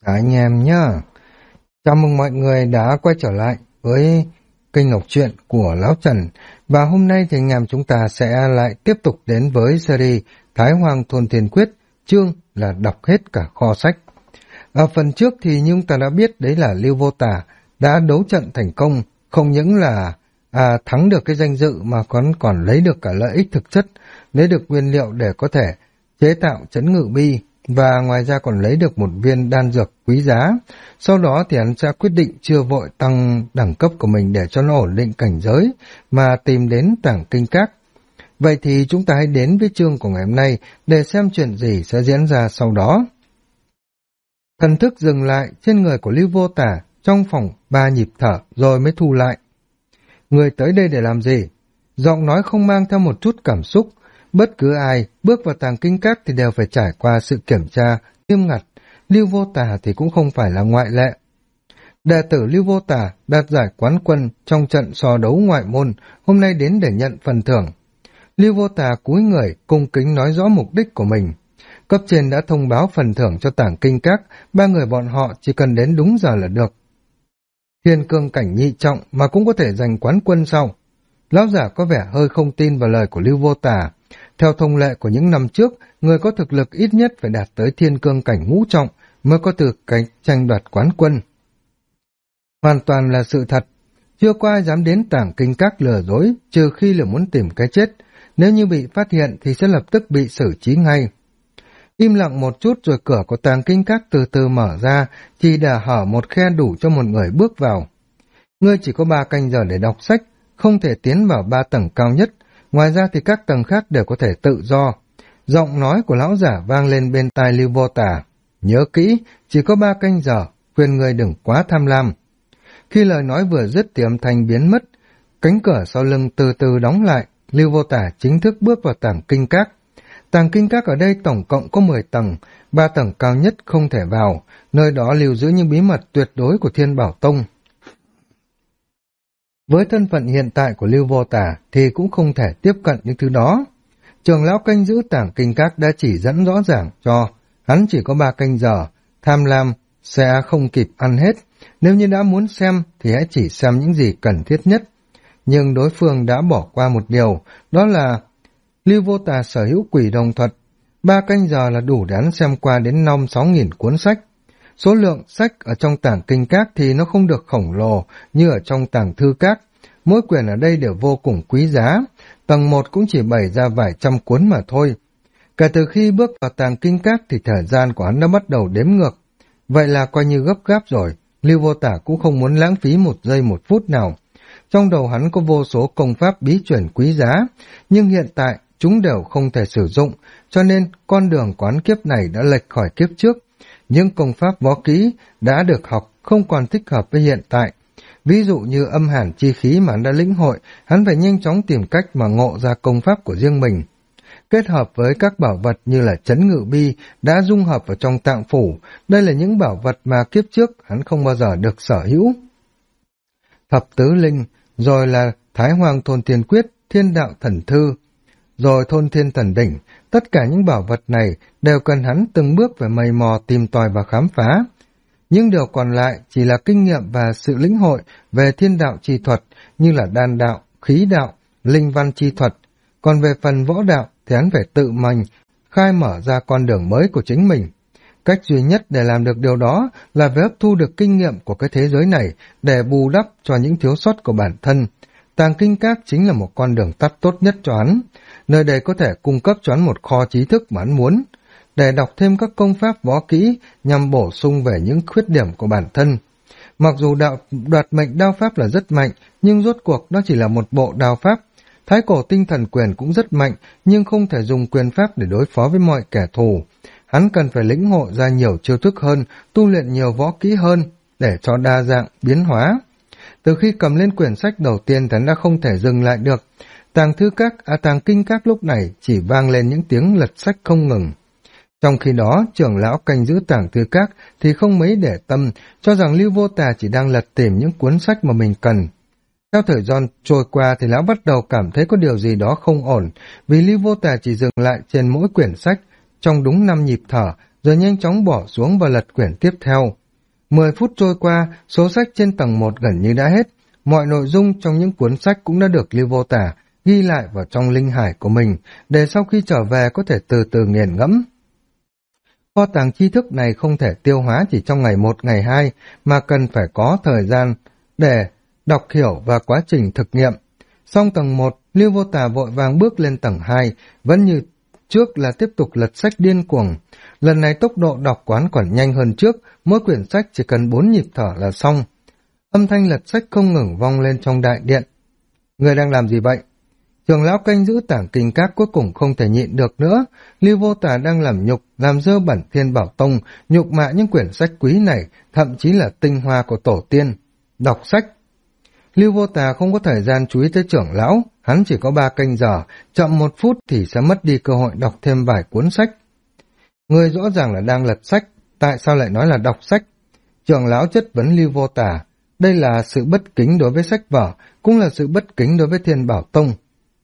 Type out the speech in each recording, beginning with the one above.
Cả anh em nhá. Chào mừng mọi người đã quay trở lại với kênh đọc truyện của Lão Trần. Và hôm nay thì anh em chúng ta sẽ lại tiếp tục đến với series Thái Hoàng Thôn Thiên Quyết, chương là đọc hết cả kho sách. Ở phần trước thì chúng ta đã biết đấy là Lưu Vô Tả đã đấu trận thành công, không những là thắng được cái danh dự mà còn lấy được cả lợi ích thực chất, lấy được nguyên liệu để có thể chế tạo trấn ngự bi, và ngoài ra còn lấy được một viên đan dược quý giá. Sau đó thì hắn sẽ quyết định chưa vội tăng đẳng cấp của mình để cho nó ổn định cảnh giới, mà tìm đến Tảng Kinh Các. Vậy thì chúng ta hãy đến với chương của ngày hôm nay để xem chuyện gì sẽ diễn ra sau đó. Thần thức dừng lại trên người của Lưu Vô Tả trong phòng 3 nhịp thở rồi mới thu lại. Người tới đây để làm gì? Giọng nói không mang theo một chút cảm xúc. Bất cứ ai bước vào Tàng Kinh Các thì đều phải trải qua sự kiểm tra nghiêm ngặt. Lưu Vô Tả thì cũng không phải là ngoại lệ. Đệ tử Lưu Vô Tả đạt giải quán quân trong trận so đấu ngoại môn, hôm nay đến để nhận phần thưởng. Lưu Vô Tả cúi người cung kính nói rõ mục đích của mình. Cấp trên đã thông báo phần thưởng cho Tàng Kinh Các, 3 người bọn họ chỉ cần đến đúng giờ là được. Thiên cương cảnh nhị trọng mà cũng có thể giành quán quân sau. Lão giả có vẻ hơi không tin vào lời của Lưu Vô Tả. Theo thông lệ của những năm trước, người có thực lực ít nhất phải đạt tới thiên cương cảnh ngũ trọng mới có tư cách tranh đoạt quán quân. Hoàn toàn là sự thật. Chưa có ai dám đến Tàng Kinh Các lừa dối, trừ khi là muốn tìm cái chết. Nếu như bị phát hiện thì sẽ lập tức bị xử trí ngay. Im lặng một chút rồi cửa của Tàng Kinh Các từ từ mở ra, chỉ để hở một khe đủ cho một người bước vào. Ngươi chỉ có 3 canh giờ để đọc sách, không thể tiến vào 3 tầng cao nhất, ngoài ra thì các tầng khác đều có thể tự do. Giọng nói của lão giả vang lên bên tai Lưu Vô Tả. Nhớ kỹ, chỉ có 3 canh giờ, khuyên ngươi đừng quá tham lam. Khi lời nói vừa dứt thì âm thanh biến mất, cánh cửa sau lưng từ từ đóng lại, Lưu Vô Tả chính thức bước vào Tàng Kinh Các. Tàng Kinh Các ở đây tổng cộng có 10 tầng, 3 tầng cao nhất không thể vào, nơi đó lưu giữ những bí mật tuyệt đối của Thiên Bảo Tông. Với thân phận hiện tại của Lưu Vô Tả thì cũng không thể tiếp cận những thứ đó. Trưởng lão canh giữ Tàng Kinh Các đã chỉ dẫn rõ ràng cho hắn chỉ có 3 canh giờ, tham lam sẽ không kịp ăn hết, nếu như đã muốn xem thì hãy chỉ xem những gì cần thiết nhất. Nhưng đối phương đã bỏ qua một điều, đó là Lưu Vô Tả sở hữu quỷ đồng thuật, 3 canh giờ là đủ để hắn xem qua đến 5-6 nghìn cuốn sách. Số lượng sách ở trong Tàng Kinh Các thì nó không được khổng lồ như ở trong Tàng Thư Các. Mỗi quyển ở đây đều vô cùng quý giá, tầng 1 cũng chỉ bày ra vài trăm cuốn mà thôi. Kể từ khi bước vào Tàng Kinh Các thì thời gian của hắn đã bắt đầu đếm ngược. Vậy là coi như gấp gáp rồi, Lưu Vô Tả cũng không muốn lãng phí 1 giây 1 phút nào. Trong đầu hắn có vô số công pháp bí truyền quý giá, nhưng hiện tại chúng đều không thể sử dụng, cho nên con đường quán kiếp này đã lệch khỏi kiếp trước. Những công pháp võ kỹ đã được học không còn thích hợp với hiện tại. Ví dụ như âm hàn chi khí mà hắn đã lĩnh hội, hắn phải nhanh chóng tìm cách mà ngộ ra công pháp của riêng mình. Kết hợp với các bảo vật như là trấn ngự bi đã dung hợp vào trong tạng phủ, đây là những bảo vật mà kiếp trước hắn không bao giờ được sở hữu. Thập tứ linh, rồi là Thái Hoàng Thôn Thiên Quyết, Thiên Đạo Thần Thư, rồi Thôn Thiên Thần Đỉnh, tất cả những bảo vật này đều cần hắn từng bước phải mày mò tìm tòi và khám phá. Nhưng điều còn lại chỉ là kinh nghiệm và sự lĩnh hội về thiên đạo chi thuật như là đan đạo, khí đạo, linh văn chi thuật. Còn về phần võ đạo thì hắn phải tự mình khai mở ra con đường mới của chính mình. Cách duy nhất để làm được điều đó là phải hấp thu được kinh nghiệm của cái thế giới này để bù đắp cho những thiếu sót của bản thân. Tàng Kinh Các chính là một con đường tắt tốt nhất cho hắn. Nơi đây có thể cung cấp cho hắn một kho trí thức mà hắn muốn, để đọc thêm các công pháp võ kỹ nhằm bổ sung về những khuyết điểm của bản thân. Mặc dù đoạt mệnh đao pháp là rất mạnh, nhưng rốt cuộc nó chỉ là một bộ đao pháp. Thái cổ tinh thần quyền cũng rất mạnh, nhưng không thể dùng quyền pháp để đối phó với mọi kẻ thù. Hắn cần phải lĩnh ngộ ra nhiều chiêu thức hơn, tu luyện nhiều võ kỹ hơn, để cho đa dạng, biến hóa. Từ khi cầm lên quyển sách đầu tiên thì hắn đã không thể dừng lại được. Tàng Kinh Các lúc này chỉ vang lên những tiếng lật sách không ngừng. Trong khi đó, trưởng lão canh giữ Tàng Thư Các thì không mấy để tâm, cho rằng Lưu Vô Tả chỉ đang lật tìm những cuốn sách mà mình cần. Theo thời gian trôi qua thì lão bắt đầu cảm thấy có điều gì đó không ổn, vì Lưu Vô Tả chỉ dừng lại trên mỗi quyển sách, trong đúng 5 nhịp thở, rồi nhanh chóng bỏ xuống và lật quyển tiếp theo. 10 phút trôi qua, số sách trên tầng 1 gần như đã hết. Mọi nội dung trong những cuốn sách cũng đã được Lưu Vô Tả ghi lại vào trong linh hải của mình, để sau khi trở về có thể từ từ nghiền ngẫm. Kho tàng tri thức này không thể tiêu hóa chỉ trong ngày 1, ngày 2, mà cần phải có thời gian để đọc hiểu và quá trình thực nghiệm. Xong tầng 1, Lưu Vô Tả vội vàng bước lên tầng 2, vẫn như trước là tiếp tục lật sách điên cuồng. Lần này tốc độ đọc quán còn nhanh hơn trước, mỗi quyển sách chỉ cần 4 nhịp thở là xong. Âm thanh lật sách không ngừng vang lên trong đại điện. Người đang làm gì vậy? Trưởng lão canh giữ tảng kinh các cuối cùng không thể nhịn được nữa. Lưu Vô Tả đang làm nhục, làm dơ bẩn Thiên Bảo Tông, nhục mạ những quyển sách quý này, thậm chí là tinh hoa của tổ tiên. Đọc sách. Lưu Vô Tả không có thời gian chú ý tới trưởng lão, hắn chỉ có 3 canh giờ, chậm 1 phút thì sẽ mất đi cơ hội đọc thêm vài cuốn sách. Người rõ ràng là đang lật sách, tại sao lại nói là đọc sách? Trưởng lão chất vấn Lưu Vô Tả, đây là sự bất kính đối với sách vở, cũng là sự bất kính đối với Thiên Bảo Tông.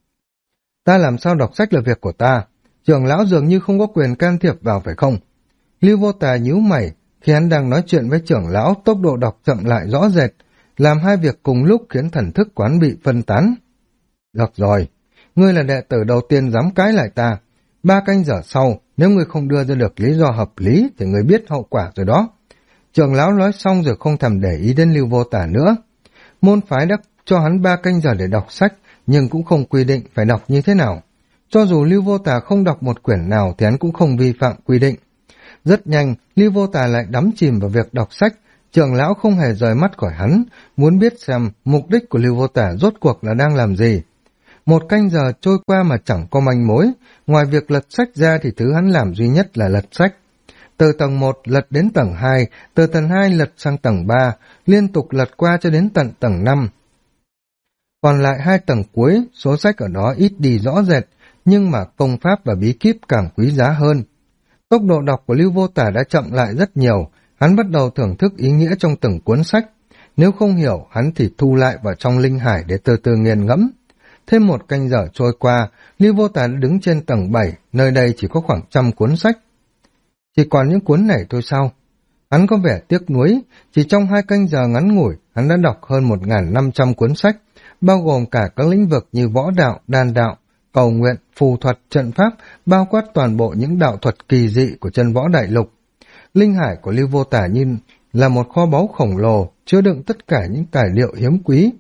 Ta làm sao đọc sách là việc của ta, trưởng lão dường như không có quyền can thiệp vào phải không? Lưu Vô Tả nhíu mày, khi hắn đang nói chuyện với trưởng lão, tốc độ đọc chậm lại rõ rệt, làm hai việc cùng lúc khiến thần thức quán bị phân tán. Được rồi, ngươi là đệ tử đầu tiên dám cãi lại ta. 3 canh giờ sau, nếu ngươi không đưa ra được lý do hợp lý thì ngươi biết hậu quả rồi đó. Trưởng lão nói xong rồi không thèm để ý đến Lưu Vô Tả nữa. Môn phái đã cho hắn 3 canh giờ để đọc sách, nhưng cũng không quy định phải đọc như thế nào. Cho dù Lưu Vô Tả không đọc một quyển nào thì hắn cũng không vi phạm quy định. Rất nhanh, Lưu Vô Tả lại đắm chìm vào việc đọc sách. Trưởng lão không hề rời mắt khỏi hắn, muốn biết xem mục đích của Lưu Vô Tả rốt cuộc là đang làm gì. 1 canh giờ trôi qua mà chẳng có manh mối, ngoài việc lật sách ra thì thứ hắn làm duy nhất là lật sách. Từ tầng 1 lật đến tầng 2, từ tầng 2 lật sang tầng 3, liên tục lật qua cho đến tận tầng 5. Còn lại 2 tầng cuối, số sách ở đó ít đi rõ rệt, nhưng mà công pháp và bí kíp càng quý giá hơn. Tốc độ đọc của Lưu Vô Tả đã chậm lại rất nhiều, hắn bắt đầu thưởng thức ý nghĩa trong từng cuốn sách. Nếu không hiểu, hắn thì thu lại vào trong linh hải để từ từ nghiền ngẫm. Thêm 1 canh giờ trôi qua, Lưu Vô Tả đã đứng trên tầng 7, nơi đây chỉ có khoảng 100 cuốn sách. Chỉ còn những cuốn này thôi sao? Hắn có vẻ tiếc nuối, chỉ trong 2 canh giờ ngắn ngủi, hắn đã đọc hơn 1.500 cuốn sách, bao gồm cả các lĩnh vực như võ đạo, đan đạo, cầu nguyện, phù thuật, trận pháp, bao quát toàn bộ những đạo thuật kỳ dị của chân võ đại lục. Linh hải của Lưu Vô Tả như là một kho báu khổng lồ, chứa đựng tất cả những tài liệu hiếm quý.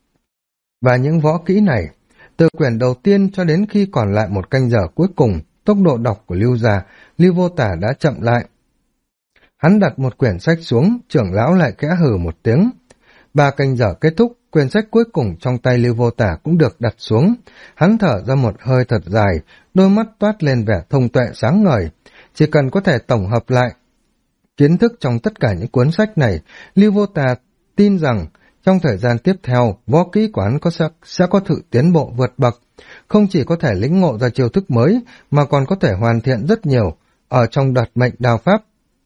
Và những võ kỹ này, từ quyển đầu tiên cho đến khi còn lại 1 canh giờ cuối cùng, tốc độ đọc của Lưu Vô Tả đã chậm lại. Hắn đặt một quyển sách xuống, trưởng lão lại khẽ hừ một tiếng. 3 canh giờ kết thúc, quyển sách cuối cùng trong tay Lưu Vô Tả cũng được đặt xuống. Hắn thở ra một hơi thật dài, đôi mắt toát lên vẻ thông tuệ sáng ngời. Chỉ cần có thể tổng hợp lại kiến thức trong tất cả những cuốn sách này, Lưu Vô Tả tin rằng trong thời gian tiếp theo, võ kỹ của hắn sẽ có sự tiến bộ vượt bậc, không chỉ có thể lĩnh ngộ ra chiêu thức mới, mà còn có thể hoàn thiện rất nhiều ở trong đoạt mệnh đao pháp.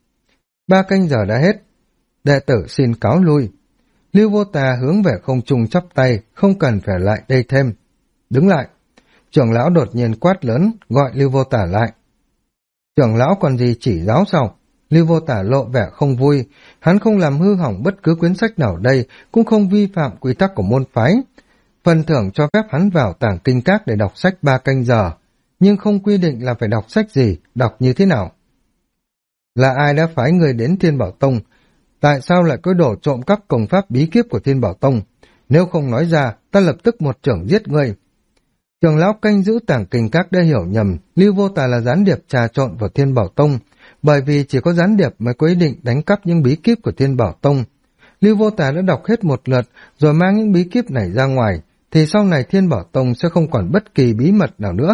3 canh giờ đã hết, đệ tử xin cáo lui. Lưu Vô Tả hướng về không trung chắp tay, không cần phải lại đây thêm. Đứng lại. Trưởng lão đột nhiên quát lớn, gọi Lưu Vô Tả lại. Trưởng lão còn gì chỉ giáo sao? Lưu Vô Tả lộ vẻ không vui, hắn không làm hư hỏng bất cứ quyển sách nào đây, cũng không vi phạm quy tắc của môn phái. Phần thưởng cho phép hắn vào tàng kinh các để đọc sách 3 canh giờ, nhưng không quy định là phải đọc sách gì, đọc như thế nào. Là ai đã phái người đến Thiên Bảo Tông? Tại sao lại có đổ trộm cắp công pháp bí kíp của Thiên Bảo Tông? Nếu không nói ra, ta lập tức một chưởng giết ngươi. Trưởng lão canh giữ tàng kinh các đã hiểu nhầm, Lưu Vô Tả là gián điệp trà trộn vào Thiên Bảo Tông, bởi vì chỉ có gián điệp mới có ý định đánh cắp những bí kíp của Thiên Bảo Tông. Lưu Vô Tả đã đọc hết một lượt, rồi mang những bí kíp này ra ngoài, thì sau này Thiên Bảo Tông sẽ không còn bất kỳ bí mật nào nữa.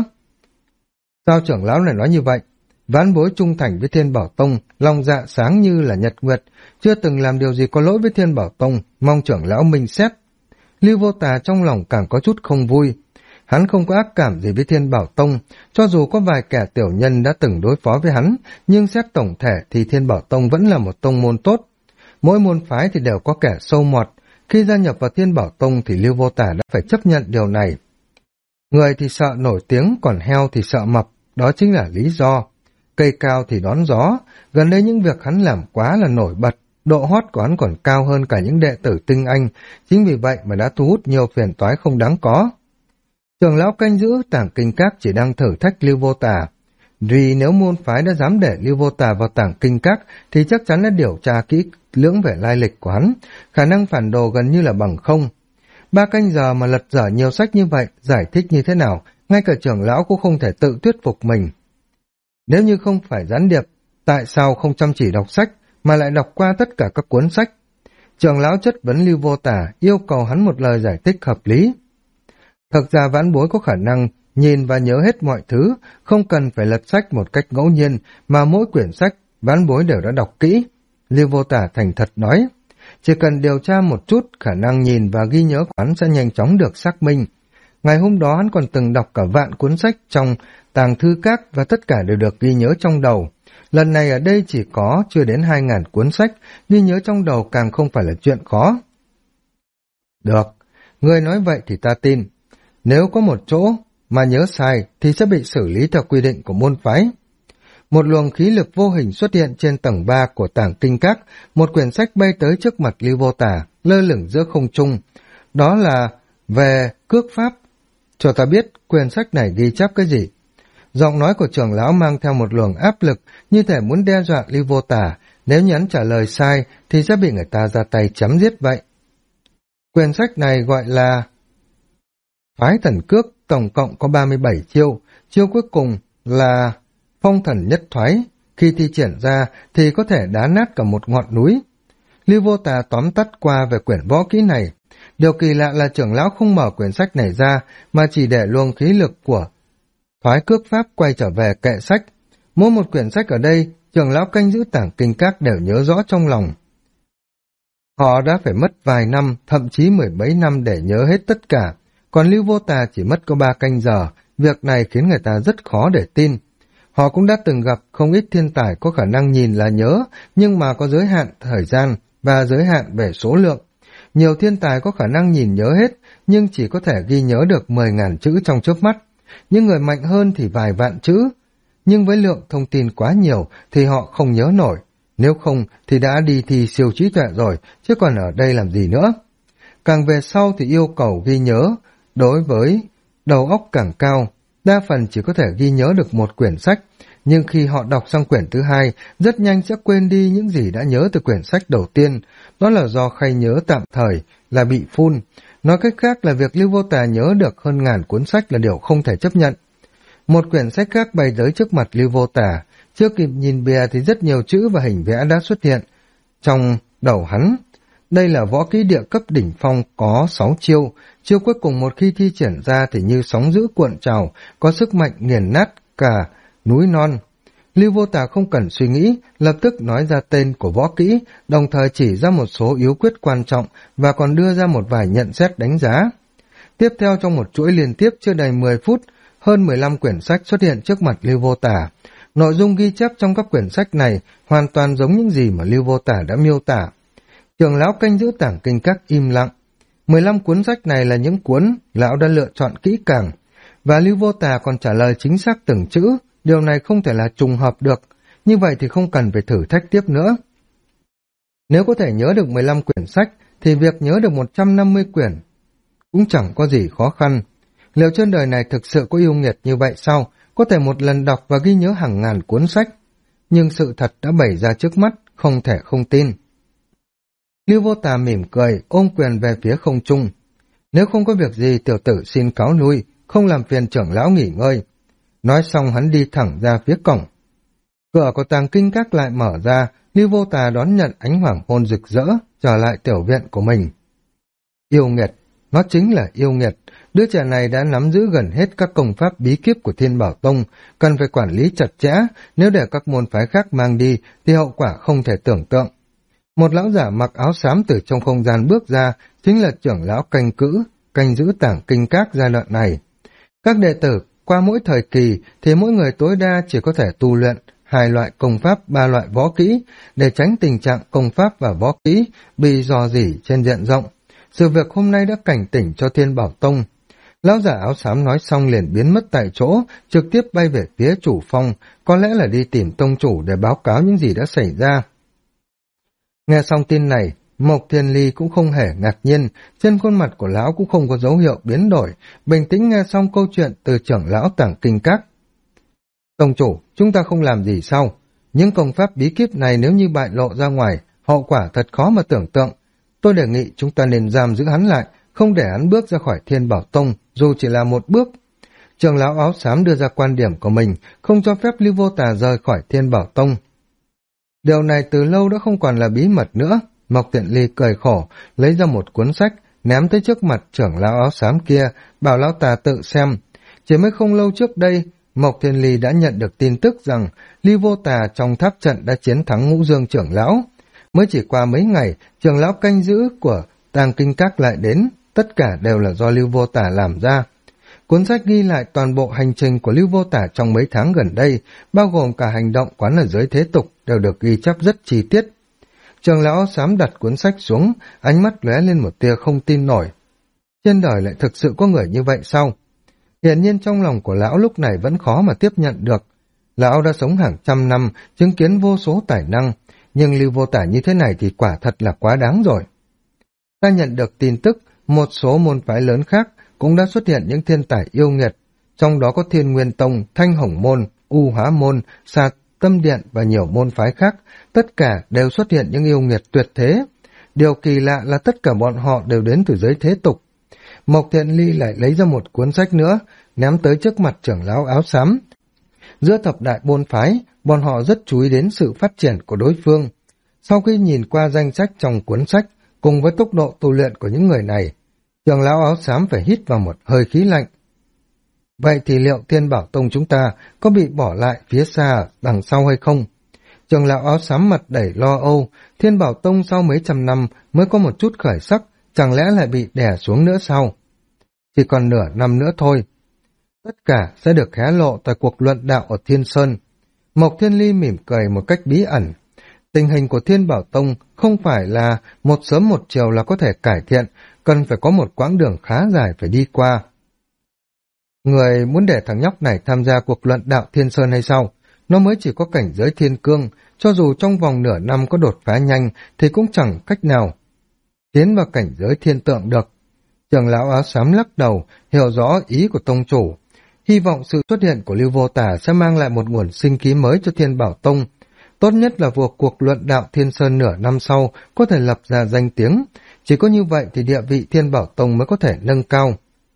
Sao trưởng lão này nói như vậy? Ván bối trung thành với Thiên Bảo Tông, lòng dạ sáng như là nhật nguyệt, chưa từng làm điều gì có lỗi với Thiên Bảo Tông, mong trưởng lão minh xét. Lưu Vô Tả trong lòng càng có chút không vui. Hắn không có ác cảm gì với Thiên Bảo Tông, cho dù có vài kẻ tiểu nhân đã từng đối phó với hắn, nhưng xét tổng thể thì Thiên Bảo Tông vẫn là một tông môn tốt. Mỗi môn phái thì đều có kẻ sâu mọt, khi gia nhập vào Thiên Bảo Tông thì Lưu Vô Tả đã phải chấp nhận điều này. Người thì sợ nổi tiếng, còn heo thì sợ mập, đó chính là lý do. cây cao thì đón gió, gần đây những việc hắn làm quá là nổi bật, độ hot của hắn còn cao hơn cả những đệ tử tinh anh, chính vì vậy mà đã thu hút nhiều phiền toái không đáng có. Trưởng lão canh giữ Tảng Kinh Các chỉ đang thử thách Lưu Vô Tà. Vì nếu môn phái đã dám để Lưu Vô Tà vào Tảng Kinh Các thì chắc chắn đã điều tra kỹ lưỡng về lai lịch của hắn, khả năng phản đồ gần như là bằng không. 3 canh giờ mà lật dở nhiều sách như vậy, giải thích như thế nào, ngay cả trưởng lão cũng không thể tự thuyết phục mình. Nếu như không phải gián điệp, tại sao không chăm chỉ đọc sách mà lại đọc qua tất cả các cuốn sách? Trưởng lão chất vấn Lưu Vô Tà, yêu cầu hắn một lời giải thích hợp lý. Thực ra vãn bối có khả năng nhìn và nhớ hết mọi thứ, không cần phải lật sách một cách ngẫu nhiên, mà mỗi quyển sách vãn bối đều đã đọc kỹ. Lưu Vô Tà thành thật nói, chỉ cần điều tra một chút, khả năng nhìn và ghi nhớ của hắn sẽ nhanh chóng được xác minh. Ngày hôm đó hắn còn từng đọc cả vạn cuốn sách trong Tàng Thư Các và tất cả đều được ghi nhớ trong đầu. Lần này ở đây chỉ có chưa đến 2.000 cuốn sách, ghi nhớ trong đầu càng không phải là chuyện khó. Được, người nói vậy thì ta tin. Nếu có một chỗ mà nhớ sai thì sẽ bị xử lý theo quy định của môn phái. Một luồng khí lực vô hình xuất hiện trên tầng 3 của Tảng Kinh Các, một quyển sách bay tới trước mặt Lưu Vô Tà, lơ lửng giữa không trung. Đó là về cước pháp. Cho ta biết quyển sách này ghi chép cái gì? Giọng nói của trưởng lão mang theo một luồng áp lực, như thể muốn đe dọa Lưu Vô Tà, nếu nhắn trả lời sai thì sẽ bị người ta ra tay chém giết vậy. Quyển sách này gọi là Phái Thần Cước, tổng cộng có 37 chiêu, chiêu cuối cùng là Phong Thần Nhất Thoái, khi thi triển ra thì có thể đá nát cả một ngọn núi. Lưu Vô Tà tóm tắt qua về quyển võ kỹ này. Điều kỳ lạ là trưởng lão không mở quyển sách này ra, mà chỉ để luồng khí lực của Thoái Cước Pháp quay trở về kệ sách. Mỗi một quyển sách ở đây, trưởng lão canh giữ Tảng Kinh Các đều nhớ rõ trong lòng. Họ đã phải mất vài năm, thậm chí 10 mấy năm để nhớ hết tất cả, còn Lưu Vô Tà chỉ mất có 3 canh giờ, việc này khiến người ta rất khó để tin. Họ cũng đã từng gặp không ít thiên tài có khả năng nhìn là nhớ, nhưng mà có giới hạn thời gian và giới hạn về số lượng. Nhiều thiên tài có khả năng nhìn nhớ hết, nhưng chỉ có thể ghi nhớ được 10.000 chữ trong chớp mắt. Những người mạnh hơn thì vài vạn chữ, nhưng với lượng thông tin quá nhiều thì họ không nhớ nổi. Nếu không thì đã đi thi siêu trí tuệ rồi, chứ còn ở đây làm gì nữa. Càng về sau thì yêu cầu ghi nhớ đối với đầu óc càng cao, đa phần chỉ có thể ghi nhớ được một quyển sách, nhưng khi họ đọc xong quyển thứ hai, rất nhanh sẽ quên đi những gì đã nhớ từ quyển sách đầu tiên. Đó là do khay nhớ tạm thời là bị phun. Nói cách khác là việc Lưu Vô Tà nhớ được hơn 1000 cuốn sách là điều không thể chấp nhận. Một quyển sách khác bay tới trước mặt Lưu Vô Tà, chưa kịp nhìn bìa thì rất nhiều chữ và hình vẽ đã xuất hiện trong đầu hắn. Đây là võ kỹ địa cấp đỉnh phong có 6 chiêu, chiêu cuối cùng một khi thi triển ra thì như sóng dữ cuộn trào, có sức mạnh nghiền nát cả núi non. Lưu Vô Tà không cần suy nghĩ, lập tức nói ra tên của võ kỹ, đồng thời chỉ ra một số yếu quyết quan trọng và còn đưa ra một vài nhận xét đánh giá. Tiếp theo trong một chuỗi liên tiếp chưa đầy 10 phút, hơn 15 quyển sách xuất hiện trước mặt Lưu Vô Tà. Nội dung ghi chép trong các quyển sách này hoàn toàn giống những gì mà Lưu Vô Tà đã miêu tả. Trưởng lão canh giữ Tảng Kinh Các im lặng. 15 cuốn sách này là những cuốn lão đã lựa chọn kỹ càng, và Lưu Vô Tà còn trả lời chính xác từng chữ, điều này không thể là trùng hợp được, như vậy thì không cần phải thử thách tiếp nữa. Nếu có thể nhớ được 15 quyển sách, thì việc nhớ được 150 quyển cũng chẳng có gì khó khăn. Liệu trên đời này thực sự có yêu nghiệt như vậy sao? Có thể một lần đọc và ghi nhớ hàng ngàn cuốn sách, nhưng sự thật đã bày ra trước mắt, không thể không tin. Lưu Vô Tà mỉm cười, ôm quyền về phía không trung. Nếu không có việc gì, tiểu tử xin cáo lui, không làm phiền trưởng lão nghỉ ngơi. Nói xong hắn đi thẳng ra phía cổng. Cửa của Tàng Kinh Các lại mở ra, Lưu Vô Tà đón nhận ánh hoàng hôn rực rỡ, trở lại tiểu viện của mình. Yêu nghiệt, nó chính là yêu nghiệt. Đứa trẻ này đã nắm giữ gần hết các công pháp bí kíp của Thiên Bảo Tông, cần phải quản lý chặt chẽ, nếu để các môn phái khác mang đi thì hậu quả không thể tưởng tượng. Một lão giả mặc áo xám từ trong không gian bước ra, chính là trưởng lão canh giữ Tảng Kinh Các giai đoạn này. Các đệ tử qua mỗi thời kỳ thì mỗi người tối đa chỉ có thể tu luyện 2 loại công pháp, 3 loại võ kỹ, để tránh tình trạng công pháp và võ kỹ bị rò rỉ trên diện rộng. Sự việc hôm nay đã cảnh tỉnh cho Thiên Bảo Tông. Lão giả áo xám nói xong liền biến mất tại chỗ, trực tiếp bay về phía chủ phong, có lẽ là đi tìm tông chủ để báo cáo những gì đã xảy ra. Nghe xong tin này, Mộc Thiên Ly cũng không hề ngạc nhiên, trên khuôn mặt của lão cũng không có dấu hiệu biến đổi, bình tĩnh nghe xong câu chuyện từ trưởng lão Tảng Kinh Các. Tông chủ, chúng ta không làm gì sao? Những công pháp bí kíp này nếu như bại lộ ra ngoài, hậu quả thật khó mà tưởng tượng. Tôi đề nghị chúng ta nên giam giữ hắn lại, không để hắn bước ra khỏi Thiên Bảo Tông, dù chỉ là một bước. Trưởng lão áo xám đưa ra quan điểm của mình, không cho phép Lưu Vô Tà rời khỏi Thiên Bảo Tông. Điều này từ lâu đã không còn là bí mật nữa. Mộc Tiện Ly cười khổ, lấy ra một cuốn sách, ném tới trước mặt trưởng lão áo xám kia, bảo lão ta tự xem. Chỉ mới không lâu trước đây, Mộc Thiên Ly đã nhận được tin tức rằng Lưu Vô Tà trong tháp trận đã chiến thắng Ngũ Dương trưởng lão. Mới chỉ qua mấy ngày, trưởng lão canh giữ của Tàng Kinh Các lại đến, tất cả đều là do Lưu Vô Tà làm ra. Cuốn sách ghi lại toàn bộ hành trình của Lưu Vô Tà trong mấy tháng gần đây, bao gồm cả hành động quán ở giới thế tục, đều được ghi chép rất chi tiết. Trưởng lão xám đặt cuốn sách xuống, ánh mắt lóe lên một tia không tin nổi. Trên đời lại thực sự có người như vậy sao? Hiển nhiên trong lòng của lão lúc này vẫn khó mà tiếp nhận được. Lão đã sống hàng trăm năm, chứng kiến vô số tài năng, nhưng Lưu Vô Tà như thế này thì quả thật là quá đáng rồi. Ta nhận được tin tức, một số môn phái lớn khác cũng đã xuất hiện những thiên tài yêu nghiệt, trong đó có Thiên Nguyên Tông, Thanh Hồng Môn, U Hóa Môn, Sa Tâm Điện và nhiều môn phái khác, tất cả đều xuất hiện những yêu nghiệt tuyệt thế. Điều kỳ lạ là tất cả bọn họ đều đến từ giới thế tục. Mộc Thiện Ly lại lấy ra một cuốn sách nữa, ném tới trước mặt trưởng lão áo xám. Giữa thập đại môn phái, bọn họ rất chú ý đến sự phát triển của đối phương. Sau khi nhìn qua danh sách trong cuốn sách, cùng với tốc độ tu luyện của những người này, trưởng lão áo xám phải hít vào một hơi khí lạnh. Vậy thì liệu Thiên Bảo Tông chúng ta có bị bỏ lại phía xa đằng sau hay không? Trưởng lão áo xám mặt đầy lo âu, Thiên Bảo Tông sau mấy trăm năm mới có một chút khởi sắc, chẳng lẽ lại bị đè xuống nữa sao? Chỉ còn nửa năm nữa thôi. Tất cả sẽ được hé lộ tại cuộc luận đạo ở Thiên Sơn. Mộc Thiên Ly mỉm cười một cách bí ẩn. Tình hình của Thiên Bảo Tông không phải là một sớm một chiều là có thể cải thiện, cần phải có một quãng đường khá dài phải đi qua. Người muốn để thằng nhóc này tham gia cuộc luận đạo Thiên Sơn hay sao? Nó mới chỉ có cảnh giới thiên cương, cho dù trong vòng nửa năm có đột phá nhanh thì cũng chẳng cách nào tiến vào cảnh giới thiên tượng được. Trưởng lão áo xám lắc đầu, hiểu rõ ý của tông chủ. Hy vọng sự xuất hiện của Lưu Vô Tà sẽ mang lại một nguồn sinh khí mới cho Thiên Bảo Tông. Tốt nhất là cuộc luận đạo Thiên Sơn nửa năm sau có thể lập ra danh tiếng. Chỉ có như vậy thì địa vị Thiên Bảo Tông mới có thể nâng cao.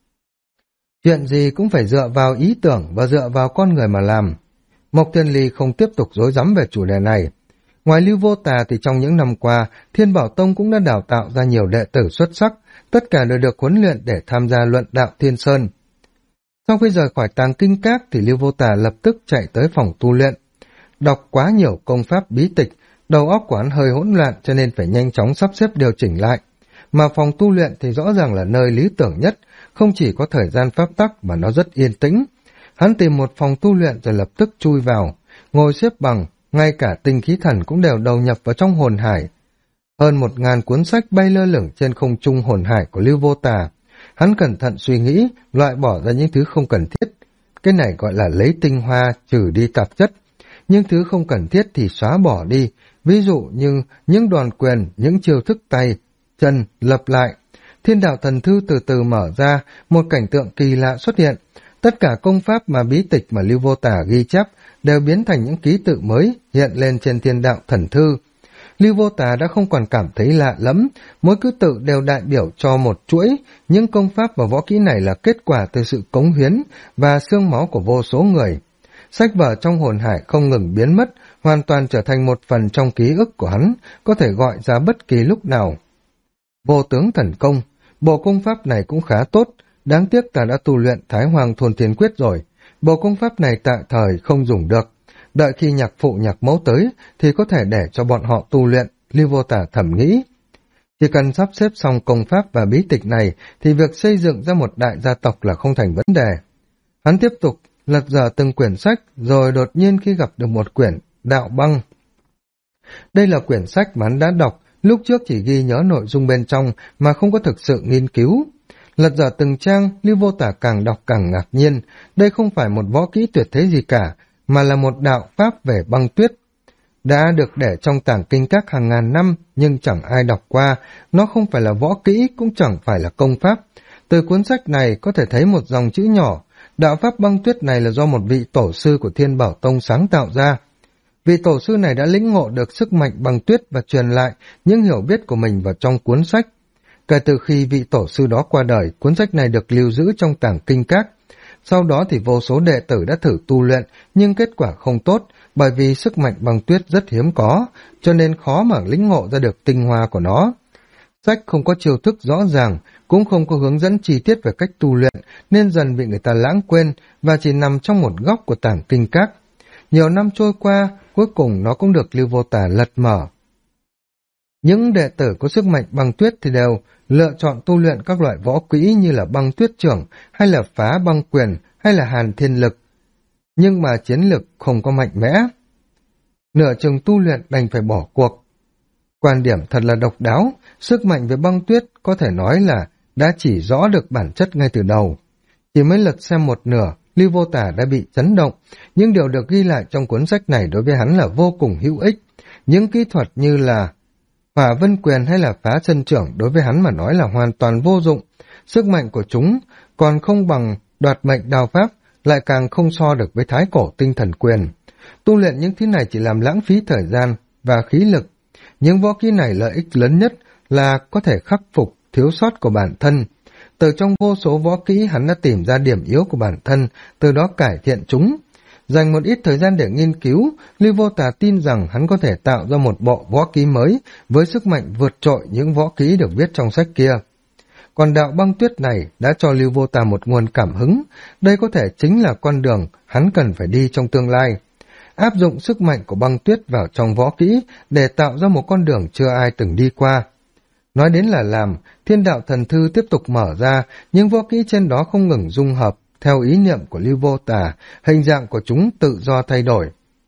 Chuyện gì cũng phải dựa vào ý tưởng và dựa vào con người mà làm. Mộc Thiên Ly không tiếp tục rối rắm về chủ đề này. Ngoài Lưu Vô Tà thì trong những năm qua, Thiên Bảo Tông cũng đã đào tạo ra nhiều đệ tử xuất sắc, tất cả đều được huấn luyện để tham gia luận đạo Thiên Sơn. Sau khi rời khỏi Tàng Kinh Các thì Lưu Vô Tà lập tức chạy tới phòng tu luyện. Đọc quá nhiều công pháp bí tịch, đầu óc của hắn hơi hỗn loạn cho nên phải nhanh chóng sắp xếp điều chỉnh lại. Mà phòng tu luyện thì rõ ràng là nơi lý tưởng nhất, không chỉ có thời gian pháp tắc mà nó rất yên tĩnh. Hắn tìm một phòng tu luyện rồi lập tức chui vào, ngồi xếp bằng, ngay cả tinh khí thần cũng đều đầu nhập vào trong hồn hải. Hơn 1000 cuốn sách bay lơ lửng trên không trung hồn hải của Lưu Vô Tà. Hắn cẩn thận suy nghĩ, loại bỏ ra những thứ không cần thiết. Cái này gọi là lấy tinh hoa, trừ đi tạp chất. Những thứ không cần thiết thì xóa bỏ đi, ví dụ như những đòn quyền, những chiêu thức tay, chân, lập lại. Thiên đạo thần thư từ từ mở ra, một cảnh tượng kỳ lạ xuất hiện. Tất cả công pháp mà bí tịch mà Lưu Vô Tà ghi chép đều biến thành những ký tự mới hiện lên trên thiên đạo thần thư. Lưu Vô Tà đã không còn cảm thấy lạ lẫm, mỗi ký tự đều đại biểu cho một chuỗi, những công pháp và võ kỹ này là kết quả từ sự cống hiến và xương máu của vô số người. Sách vở trong hồn hải không ngừng biến mất, hoàn toàn trở thành một phần trong ký ức của hắn, có thể gọi ra bất kỳ lúc nào. Vô tướng thần công, bộ công pháp này cũng khá tốt, đáng tiếc ta đã tu luyện Thái Hoàng Thôn Thiên Quyết rồi, bộ công pháp này tạm thời không dùng được. Đợi khi nhạc phụ nhạc mẫu tới thì có thể để cho bọn họ tu luyện, Lưu Vô Tà thầm nghĩ. Chỉ cần sắp xếp xong công pháp và bí tịch này thì việc xây dựng ra một đại gia tộc là không thành vấn đề. Hắn tiếp tục lật dở từng quyển sách rồi đột nhiên khi gặp được một quyển Đạo Băng. Đây là quyển sách mà hắn đã đọc, lúc trước chỉ ghi nhớ nội dung bên trong mà không có thực sự nghiên cứu. Lật dở từng trang, Lưu Vô Tả càng đọc càng ngạc nhiên. Đây không phải một võ kỹ tuyệt thế gì cả, mà là một đạo pháp về băng tuyết. Đã được để trong tàng kinh các hàng ngàn năm, nhưng chẳng ai đọc qua. Nó không phải là võ kỹ, cũng chẳng phải là công pháp. Từ cuốn sách này có thể thấy một dòng chữ nhỏ. Đạo pháp băng tuyết này là do một vị tổ sư của Thiên Bảo Tông sáng tạo ra. Vị tổ sư này đã lĩnh ngộ được sức mạnh băng tuyết và truyền lại những hiểu biết của mình vào trong cuốn sách. Kể từ khi vị tổ sư đó qua đời, cuốn sách này được lưu giữ trong tàng kinh các. Sau đó thì vô số đệ tử đã thử tu luyện, nhưng kết quả không tốt, bởi vì sức mạnh băng tuyết rất hiếm có, cho nên khó mà lĩnh ngộ ra được tinh hoa của nó. Sách không có chiêu thức rõ ràng, cũng không có hướng dẫn chi tiết về cách tu luyện, nên dần bị người ta lãng quên và chỉ nằm trong một góc của tàng kinh các. Nhiều năm trôi qua, cuối cùng nó cũng được Lưu Vô Tả lật mở. Những đệ tử có sức mạnh băng tuyết thì đều lựa chọn tu luyện các loại võ kỹ như là băng tuyết trưởng, hay là phá băng quyền, hay là hàn thiên lực. Nhưng mà chiến lực không có mạnh mẽ. Nửa chừng tu luyện đành phải bỏ cuộc. Quan điểm thật là độc đáo, sức mạnh về băng tuyết có thể nói là đã chỉ rõ được bản chất ngay từ đầu. Chỉ mới lật xem một nửa, Lưu Vô Tả đã bị chấn động. Những điều được ghi lại trong cuốn sách này đối với hắn là vô cùng hữu ích. Những kỹ thuật như là Hỏa Vân Quyền hay là phá chân trưởng đối với hắn mà nói là hoàn toàn vô dụng. Sức mạnh của chúng còn không bằng đoạt mệnh đao pháp, lại càng không so được với thái cổ tinh thần quyền. Tu luyện những thứ này chỉ làm lãng phí thời gian và khí lực. Những võ kỹ này lợi ích lớn nhất là có thể khắc phục thiếu sót của bản thân. Từ trong vô số võ kỹ hắn đã tìm ra điểm yếu của bản thân, từ đó cải thiện chúng. Dành một ít thời gian để nghiên cứu, Lưu Vô Tả tin rằng hắn có thể tạo ra một bộ võ kỹ mới với sức mạnh vượt trội những võ kỹ được viết trong sách kia. Còn đạo băng tuyết này đã cho Lưu Vô Tả một nguồn cảm hứng, đây có thể chính là con đường hắn cần phải đi trong tương lai. Áp dụng sức mạnh của băng tuyết vào trong võ kỹ để tạo ra một con đường chưa ai từng đi qua. Nói đến là làm, Thiên Đạo Thần Thư tiếp tục mở ra, những võ kỹ trên đó không ngừng dung hợp theo ý niệm của Lưu Vô Tả, hình dạng của chúng tự do thay đổi.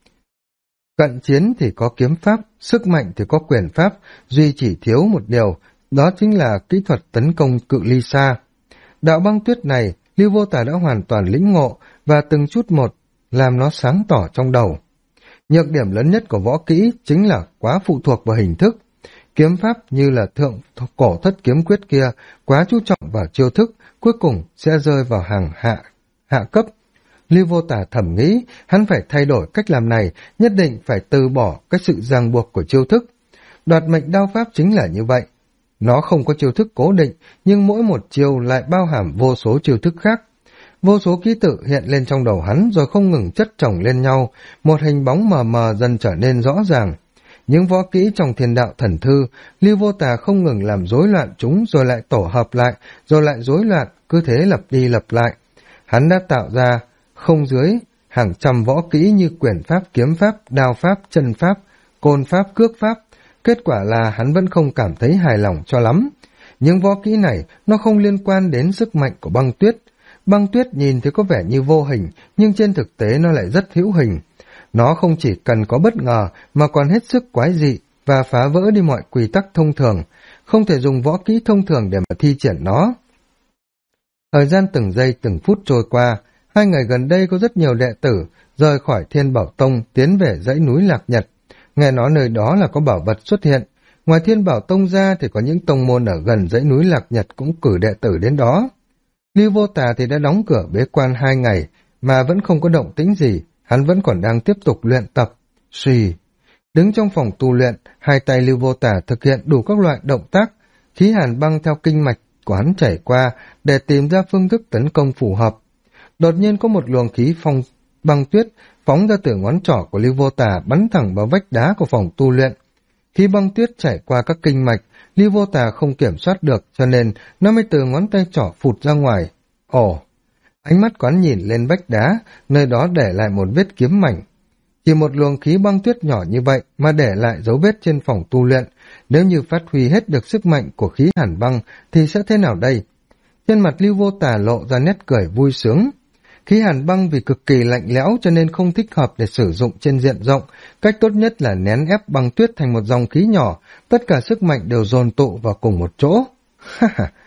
Cận chiến thì có kiếm pháp, sức mạnh thì có quyền pháp, duy chỉ thiếu một điều, đó chính là kỹ thuật tấn công cự ly xa. Đạo băng tuyết này, Lưu Vô Tả đã hoàn toàn lĩnh ngộ và từng chút một làm nó sáng tỏ trong đầu. Nhược điểm lớn nhất của võ kỹ chính là quá phụ thuộc vào hình thức. Kiếm pháp như là thượng cổ thất kiếm quyết kia quá chú trọng vào chiêu thức, cuối cùng sẽ rơi vào hàng hạ cấp. Lưu Vô Tả thầm nghĩ, hắn phải thay đổi cách làm này, nhất định phải từ bỏ cái sự ràng buộc của chiêu thức. Đoạt mệnh đao pháp chính là như vậy. Nó không có chiêu thức cố định, nhưng mỗi một chiêu lại bao hàm vô số chiêu thức khác. Vô số ký tự hiện lên trong đầu hắn rồi không ngừng chất chồng lên nhau, một hình bóng mờ mờ dần trở nên rõ ràng. Những võ kỹ trong Thiên Đạo Thần Thư, Lưu Vô Tả không ngừng làm rối loạn chúng rồi lại tổ hợp lại, rồi lại rối loạn, cứ thế lặp đi lặp lại. Hắn đã tạo ra không dưới hàng trăm võ kỹ như quyền pháp, kiếm pháp, đao pháp, chân pháp, côn pháp, cước pháp. Kết quả là hắn vẫn không cảm thấy hài lòng cho lắm. Những võ kỹ này nó không liên quan đến sức mạnh của băng tuyết. Băng tuyết nhìn thì có vẻ như vô hình, nhưng trên thực tế nó lại rất hữu hình. Nó không chỉ cần có bất ngờ mà còn hết sức quái dị và phá vỡ đi mọi quy tắc thông thường, không thể dùng võ kỹ thông thường để mà thi triển nó. Thời gian từng giây từng phút trôi qua, 2 ngày gần đây có rất nhiều đệ tử rời khỏi Thiên Bảo Tông tiến về dãy núi Lạc Nhật. Nghe nói nơi đó là có bảo vật xuất hiện. Ngoài Thiên Bảo Tông ra thì có những tông môn ở gần dãy núi Lạc Nhật cũng cử đệ tử đến đó. Lưu Vô Tả thì đã đóng cửa bế quan 2 ngày mà vẫn không có động tĩnh gì, hắn vẫn còn đang tiếp tục luyện tập. Xùy. Đứng trong phòng tu luyện, 2 tay Lưu Vô Tả thực hiện đủ các loại động tác, khí hàn băng theo kinh mạch của hắn chảy qua để tìm ra phương thức tấn công phù hợp. Đột nhiên có một luồng khí phong băng tuyết phóng ra từ ngón trỏ của Lưu Vô Tả bắn thẳng vào vách đá của phòng tu luyện. Khi băng tuyết chảy qua các kinh mạch, Lưu Vô Tả không kiểm soát được, cho nên nó mới từ ngón tay trỏ phụt ra ngoài. Ồ! Ánh mắt quán nhìn lên vách đá, nơi đó để lại một vết kiếm mảnh. Chỉ một luồng khí băng tuyết nhỏ như vậy mà để lại dấu vết trên phòng tu luyện, nếu như phát huy hết được sức mạnh của khí hàn băng thì sẽ thế nào đây? Trên mặt Lưu Vô Tả lộ ra nét cười vui sướng. Khí hàn băng vì cực kỳ lạnh lẽo cho nên không thích hợp để sử dụng trên diện rộng, cách tốt nhất là nén ép băng tuyết thành một dòng khí nhỏ, tất cả sức mạnh đều dồn tụ vào cùng một chỗ.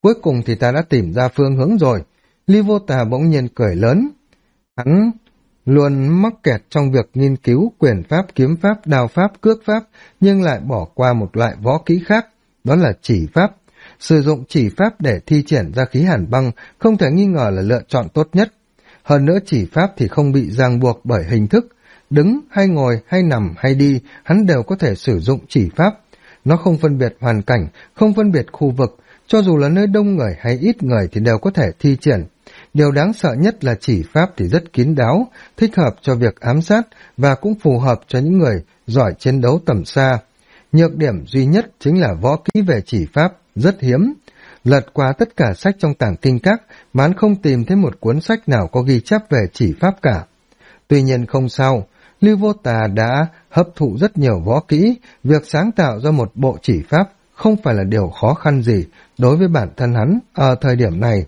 Cuối cùng thì ta đã tìm ra phương hướng rồi. Ly Vô Tà bỗng nhiên cười lớn. Hắn luôn mắc kẹt trong việc nghiên cứu quyền pháp, kiếm pháp, đao pháp, cước pháp, nhưng lại bỏ qua một loại võ kỹ khác, đó là chỉ pháp. Sử dụng chỉ pháp để thi triển ra khí hàn băng không thể nghi ngờ là lựa chọn tốt nhất. Hơn nữa chỉ pháp thì không bị ràng buộc bởi hình thức. Đứng hay ngồi hay nằm hay đi, hắn đều có thể sử dụng chỉ pháp. Nó không phân biệt hoàn cảnh, không phân biệt khu vực, cho dù là nơi đông người hay ít người thì đều có thể thi triển. Điều đáng sợ nhất là chỉ pháp thì rất kín đáo, thích hợp cho việc ám sát và cũng phù hợp cho những người giỏi chiến đấu tầm xa. Nhược điểm duy nhất chính là võ kỹ về chỉ pháp, rất hiếm. Lật qua tất cả sách trong tàng kinh các, mà hắn không tìm thấy một cuốn sách nào có ghi chép về chỉ pháp cả. Tuy nhiên không sao, Lưu Vô Tà đã hấp thụ rất nhiều võ kỹ, việc sáng tạo ra một bộ chỉ pháp không phải là điều khó khăn gì đối với bản thân hắn ở thời điểm này.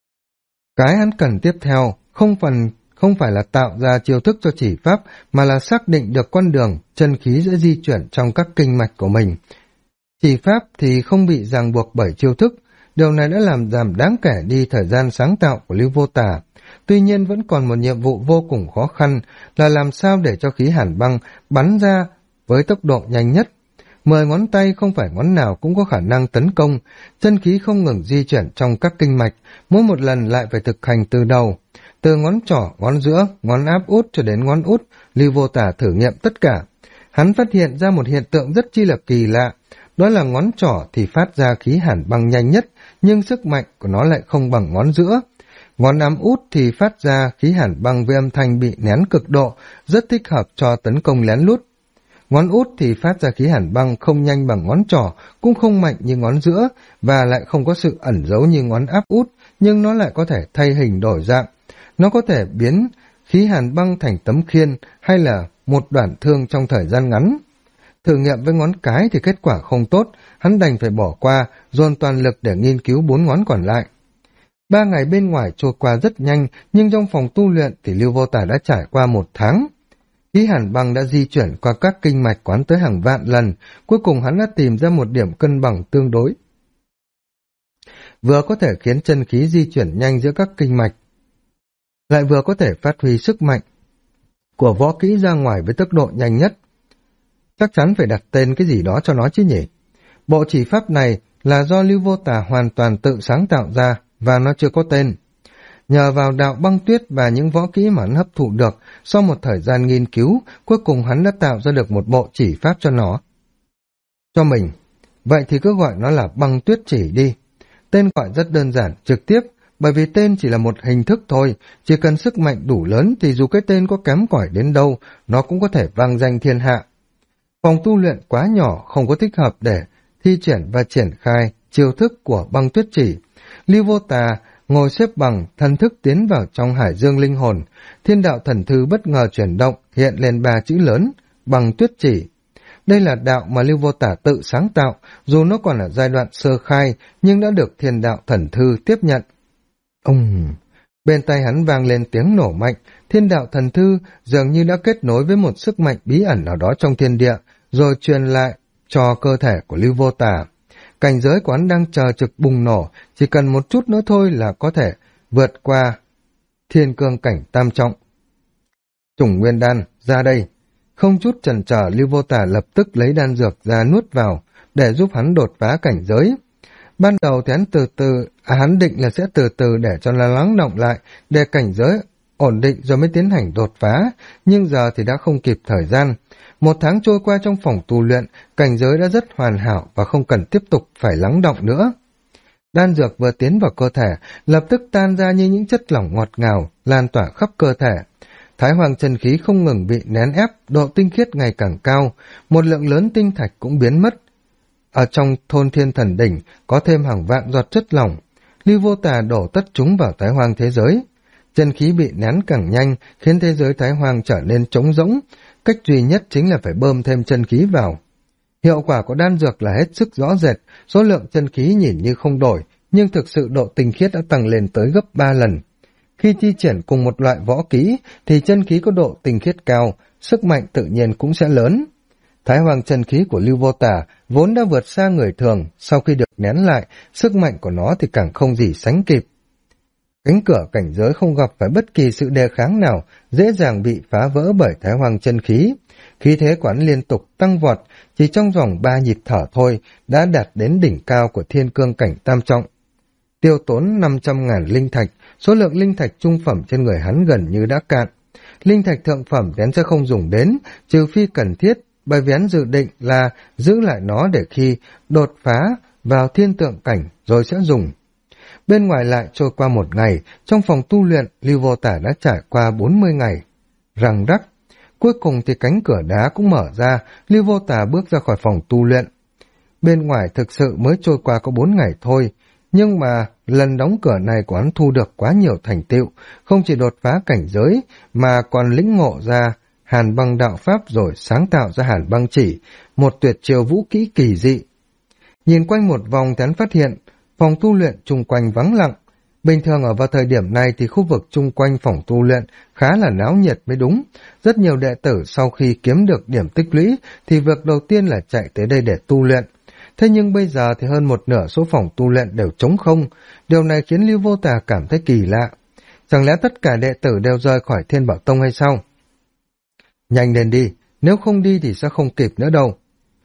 Cái hắn cần tiếp theo không phải là tạo ra chiêu thức cho chỉ pháp, mà là xác định được con đường chân khí sẽ di chuyển trong các kinh mạch của mình. Chỉ pháp thì không bị ràng buộc bởi chiêu thức, điều này đã làm giảm đáng kể đi thời gian sáng tạo của Lưu Vô Tà. Tuy nhiên vẫn còn một nhiệm vụ vô cùng khó khăn là làm sao để cho khí hàn băng bắn ra với tốc độ nhanh nhất. 10 ngón tay không phải ngón nào cũng có khả năng tấn công, chân khí không ngừng di chuyển trong các kinh mạch, mỗi một lần lại phải thực hành từ đầu. Từ ngón trỏ, ngón giữa, ngón áp út cho đến ngón út, Lưu Vô Tà thử nghiệm tất cả. Hắn phát hiện ra một hiện tượng rất chi là kỳ lạ, đó là ngón trỏ thì phát ra khí hàn băng nhanh nhất, nhưng sức mạnh của nó lại không bằng ngón giữa. Ngón áp út thì phát ra khí hàn băng với âm thanh bị nén cực độ, rất thích hợp cho tấn công lén lút. Ngón út thì phát ra khí hàn băng không nhanh bằng ngón trỏ, cũng không mạnh như ngón giữa, và lại không có sự ẩn giấu như ngón áp út, nhưng nó lại có thể thay hình đổi dạng. Nó có thể biến khí hàn băng thành tấm khiên hay là một đoạn thương trong thời gian ngắn. Thử nghiệm với ngón cái thì kết quả không tốt, hắn đành phải bỏ qua, dồn toàn lực để nghiên cứu 4 ngón còn lại. 3 ngày bên ngoài trôi qua rất nhanh, nhưng trong phòng tu luyện thì Lưu Vô Tà đã trải qua 1 tháng. Khí hàn băng đã di chuyển qua các kinh mạch quán tới hàng vạn lần, cuối cùng hắn đã tìm ra một điểm cân bằng tương đối. Vừa có thể khiến chân khí di chuyển nhanh giữa các kinh mạch, lại vừa có thể phát huy sức mạnh của võ kỹ ra ngoài với tốc độ nhanh nhất. Chắc chắn phải đặt tên cái gì đó cho nó chứ nhỉ? Bộ chỉ pháp này là do Lưu Vô Tà hoàn toàn tự sáng tạo ra và nó chưa có tên. Nhờ vào đạo băng tuyết và những võ kỹ mà hắn hấp thụ được, sau một thời gian nghiên cứu, cuối cùng hắn đã tạo ra được một bộ chỉ pháp cho nó. Cho mình, vậy thì cứ gọi nó là băng tuyết chỉ đi. Tên gọi rất đơn giản, trực tiếp, bởi vì tên chỉ là một hình thức thôi, chỉ cần sức mạnh đủ lớn thì dù cái tên có kém cỏi đến đâu, nó cũng có thể vang danh thiên hạ. Phòng tu luyện quá nhỏ, không có thích hợp để thi triển và triển khai chiêu thức của băng tuyết chỉ. Lưu Vô Tà ngồi xếp bằng, thần thức tiến vào trong hải dương linh hồn. Thiên đạo thần thư bất ngờ chuyển động, hiện lên 3 chữ lớn, băng tuyết chỉ. Đây là đạo mà Lưu Vô Tà tự sáng tạo, dù nó còn ở giai đoạn sơ khai, nhưng đã được thiên đạo thần thư tiếp nhận. Bên tai hắn vang lên tiếng nổ mạnh, thiên đạo thần thư dường như đã kết nối với một sức mạnh bí ẩn nào đó trong thiên địa, rồi truyền lại cho cơ thể của Lưu Vô Tà. Cảnh giới của hắn đang chờ trực bùng nổ, chỉ cần một chút nữa thôi là có thể vượt qua thiên cương cảnh tam trọng. Chủng nguyên đan, ra đây. Không chút chần chờ, Lưu Vô Tà lập tức lấy đan dược ra nuốt vào, để giúp hắn đột phá cảnh giới. Ban đầu thì hắn định là sẽ từ từ để cho nó lắng động lại, để cảnh giới ổn định rồi mới tiến hành đột phá, nhưng giờ thì đã không kịp thời gian. 1 tháng trôi qua trong phòng tu luyện, cảnh giới đã rất hoàn hảo và không cần tiếp tục phải lắng động nữa. Đan dược vừa tiến vào cơ thể, lập tức tan ra như những chất lỏng ngọt ngào, lan tỏa khắp cơ thể. Thái hoàng chân khí không ngừng bị nén ép, độ tinh khiết ngày càng cao, một lượng lớn tinh thạch cũng biến mất. Ở trong thôn thiên thần đỉnh có thêm hàng vạn giọt chất lỏng. Lưu Vô Tà đổ tất chúng vào Thái Hoang thế giới. Chân khí bị nén càng nhanh, khiến thế giới Thái Hoang trở nên trống rỗng. Cách duy nhất chính là phải bơm thêm chân khí vào. Hiệu quả của đan dược là hết sức rõ rệt, số lượng chân khí nhìn như không đổi, nhưng thực sự độ tinh khiết đã tăng lên tới gấp 3 lần. Khi thi triển cùng một loại võ kỹ, thì chân khí có độ tinh khiết cao, sức mạnh tự nhiên cũng sẽ lớn. Thái Hoàng chân khí của Lưu Vô Tà vốn đã vượt xa người thường, sau khi được nén lại, sức mạnh của nó thì càng không gì sánh kịp. Cánh cửa cảnh giới không gặp phải bất kỳ sự đề kháng nào, dễ dàng bị phá vỡ bởi Thái Hoang chân khí. Khí thế quán liên tục tăng vọt, chỉ trong vòng 3 nhịp thở thôi đã đạt đến đỉnh cao của thiên cương cảnh tam trọng. Tiêu tốn 500.000 linh thạch, số lượng linh thạch trung phẩm trên người hắn gần như đã cạn. Linh thạch thượng phẩm hắn sẽ không dùng đến, trừ phi cần thiết, bởi vì hắn dự định là giữ lại nó để khi đột phá vào thiên tượng cảnh rồi sẽ dùng. Bên ngoài lại trôi qua một ngày, trong phòng tu luyện, Lưu Vô Tả đã trải qua 40 ngày. Răng rắc, cuối cùng thì cánh cửa đá cũng mở ra, Lưu Vô Tả bước ra khỏi phòng tu luyện. Bên ngoài thực sự mới trôi qua có 4 ngày thôi, nhưng mà lần đóng cửa này của hắn thu được quá nhiều thành tựu, không chỉ đột phá cảnh giới mà còn lĩnh ngộ ra Hàn Băng đạo pháp rồi sáng tạo ra Hàn Băng chỉ, một tuyệt chiêu vũ kỹ kỳ dị. Nhìn quanh một vòng hắn phát hiện phòng tu luyện chung quanh vắng lặng. Bình thường ở vào thời điểm này thì khu vực chung quanh phòng tu luyện khá là náo nhiệt mới đúng. Rất nhiều đệ tử sau khi kiếm được điểm tích lũy thì việc đầu tiên là chạy tới đây để tu luyện. Thế nhưng bây giờ thì hơn một nửa số phòng tu luyện đều trống không. Điều này khiến Lưu Vô Tà cảm thấy kỳ lạ. Chẳng lẽ tất cả đệ tử đều rời khỏi Thiên Bảo Tông hay sao? Nhanh lên đi, nếu không đi thì sẽ không kịp nữa đâu.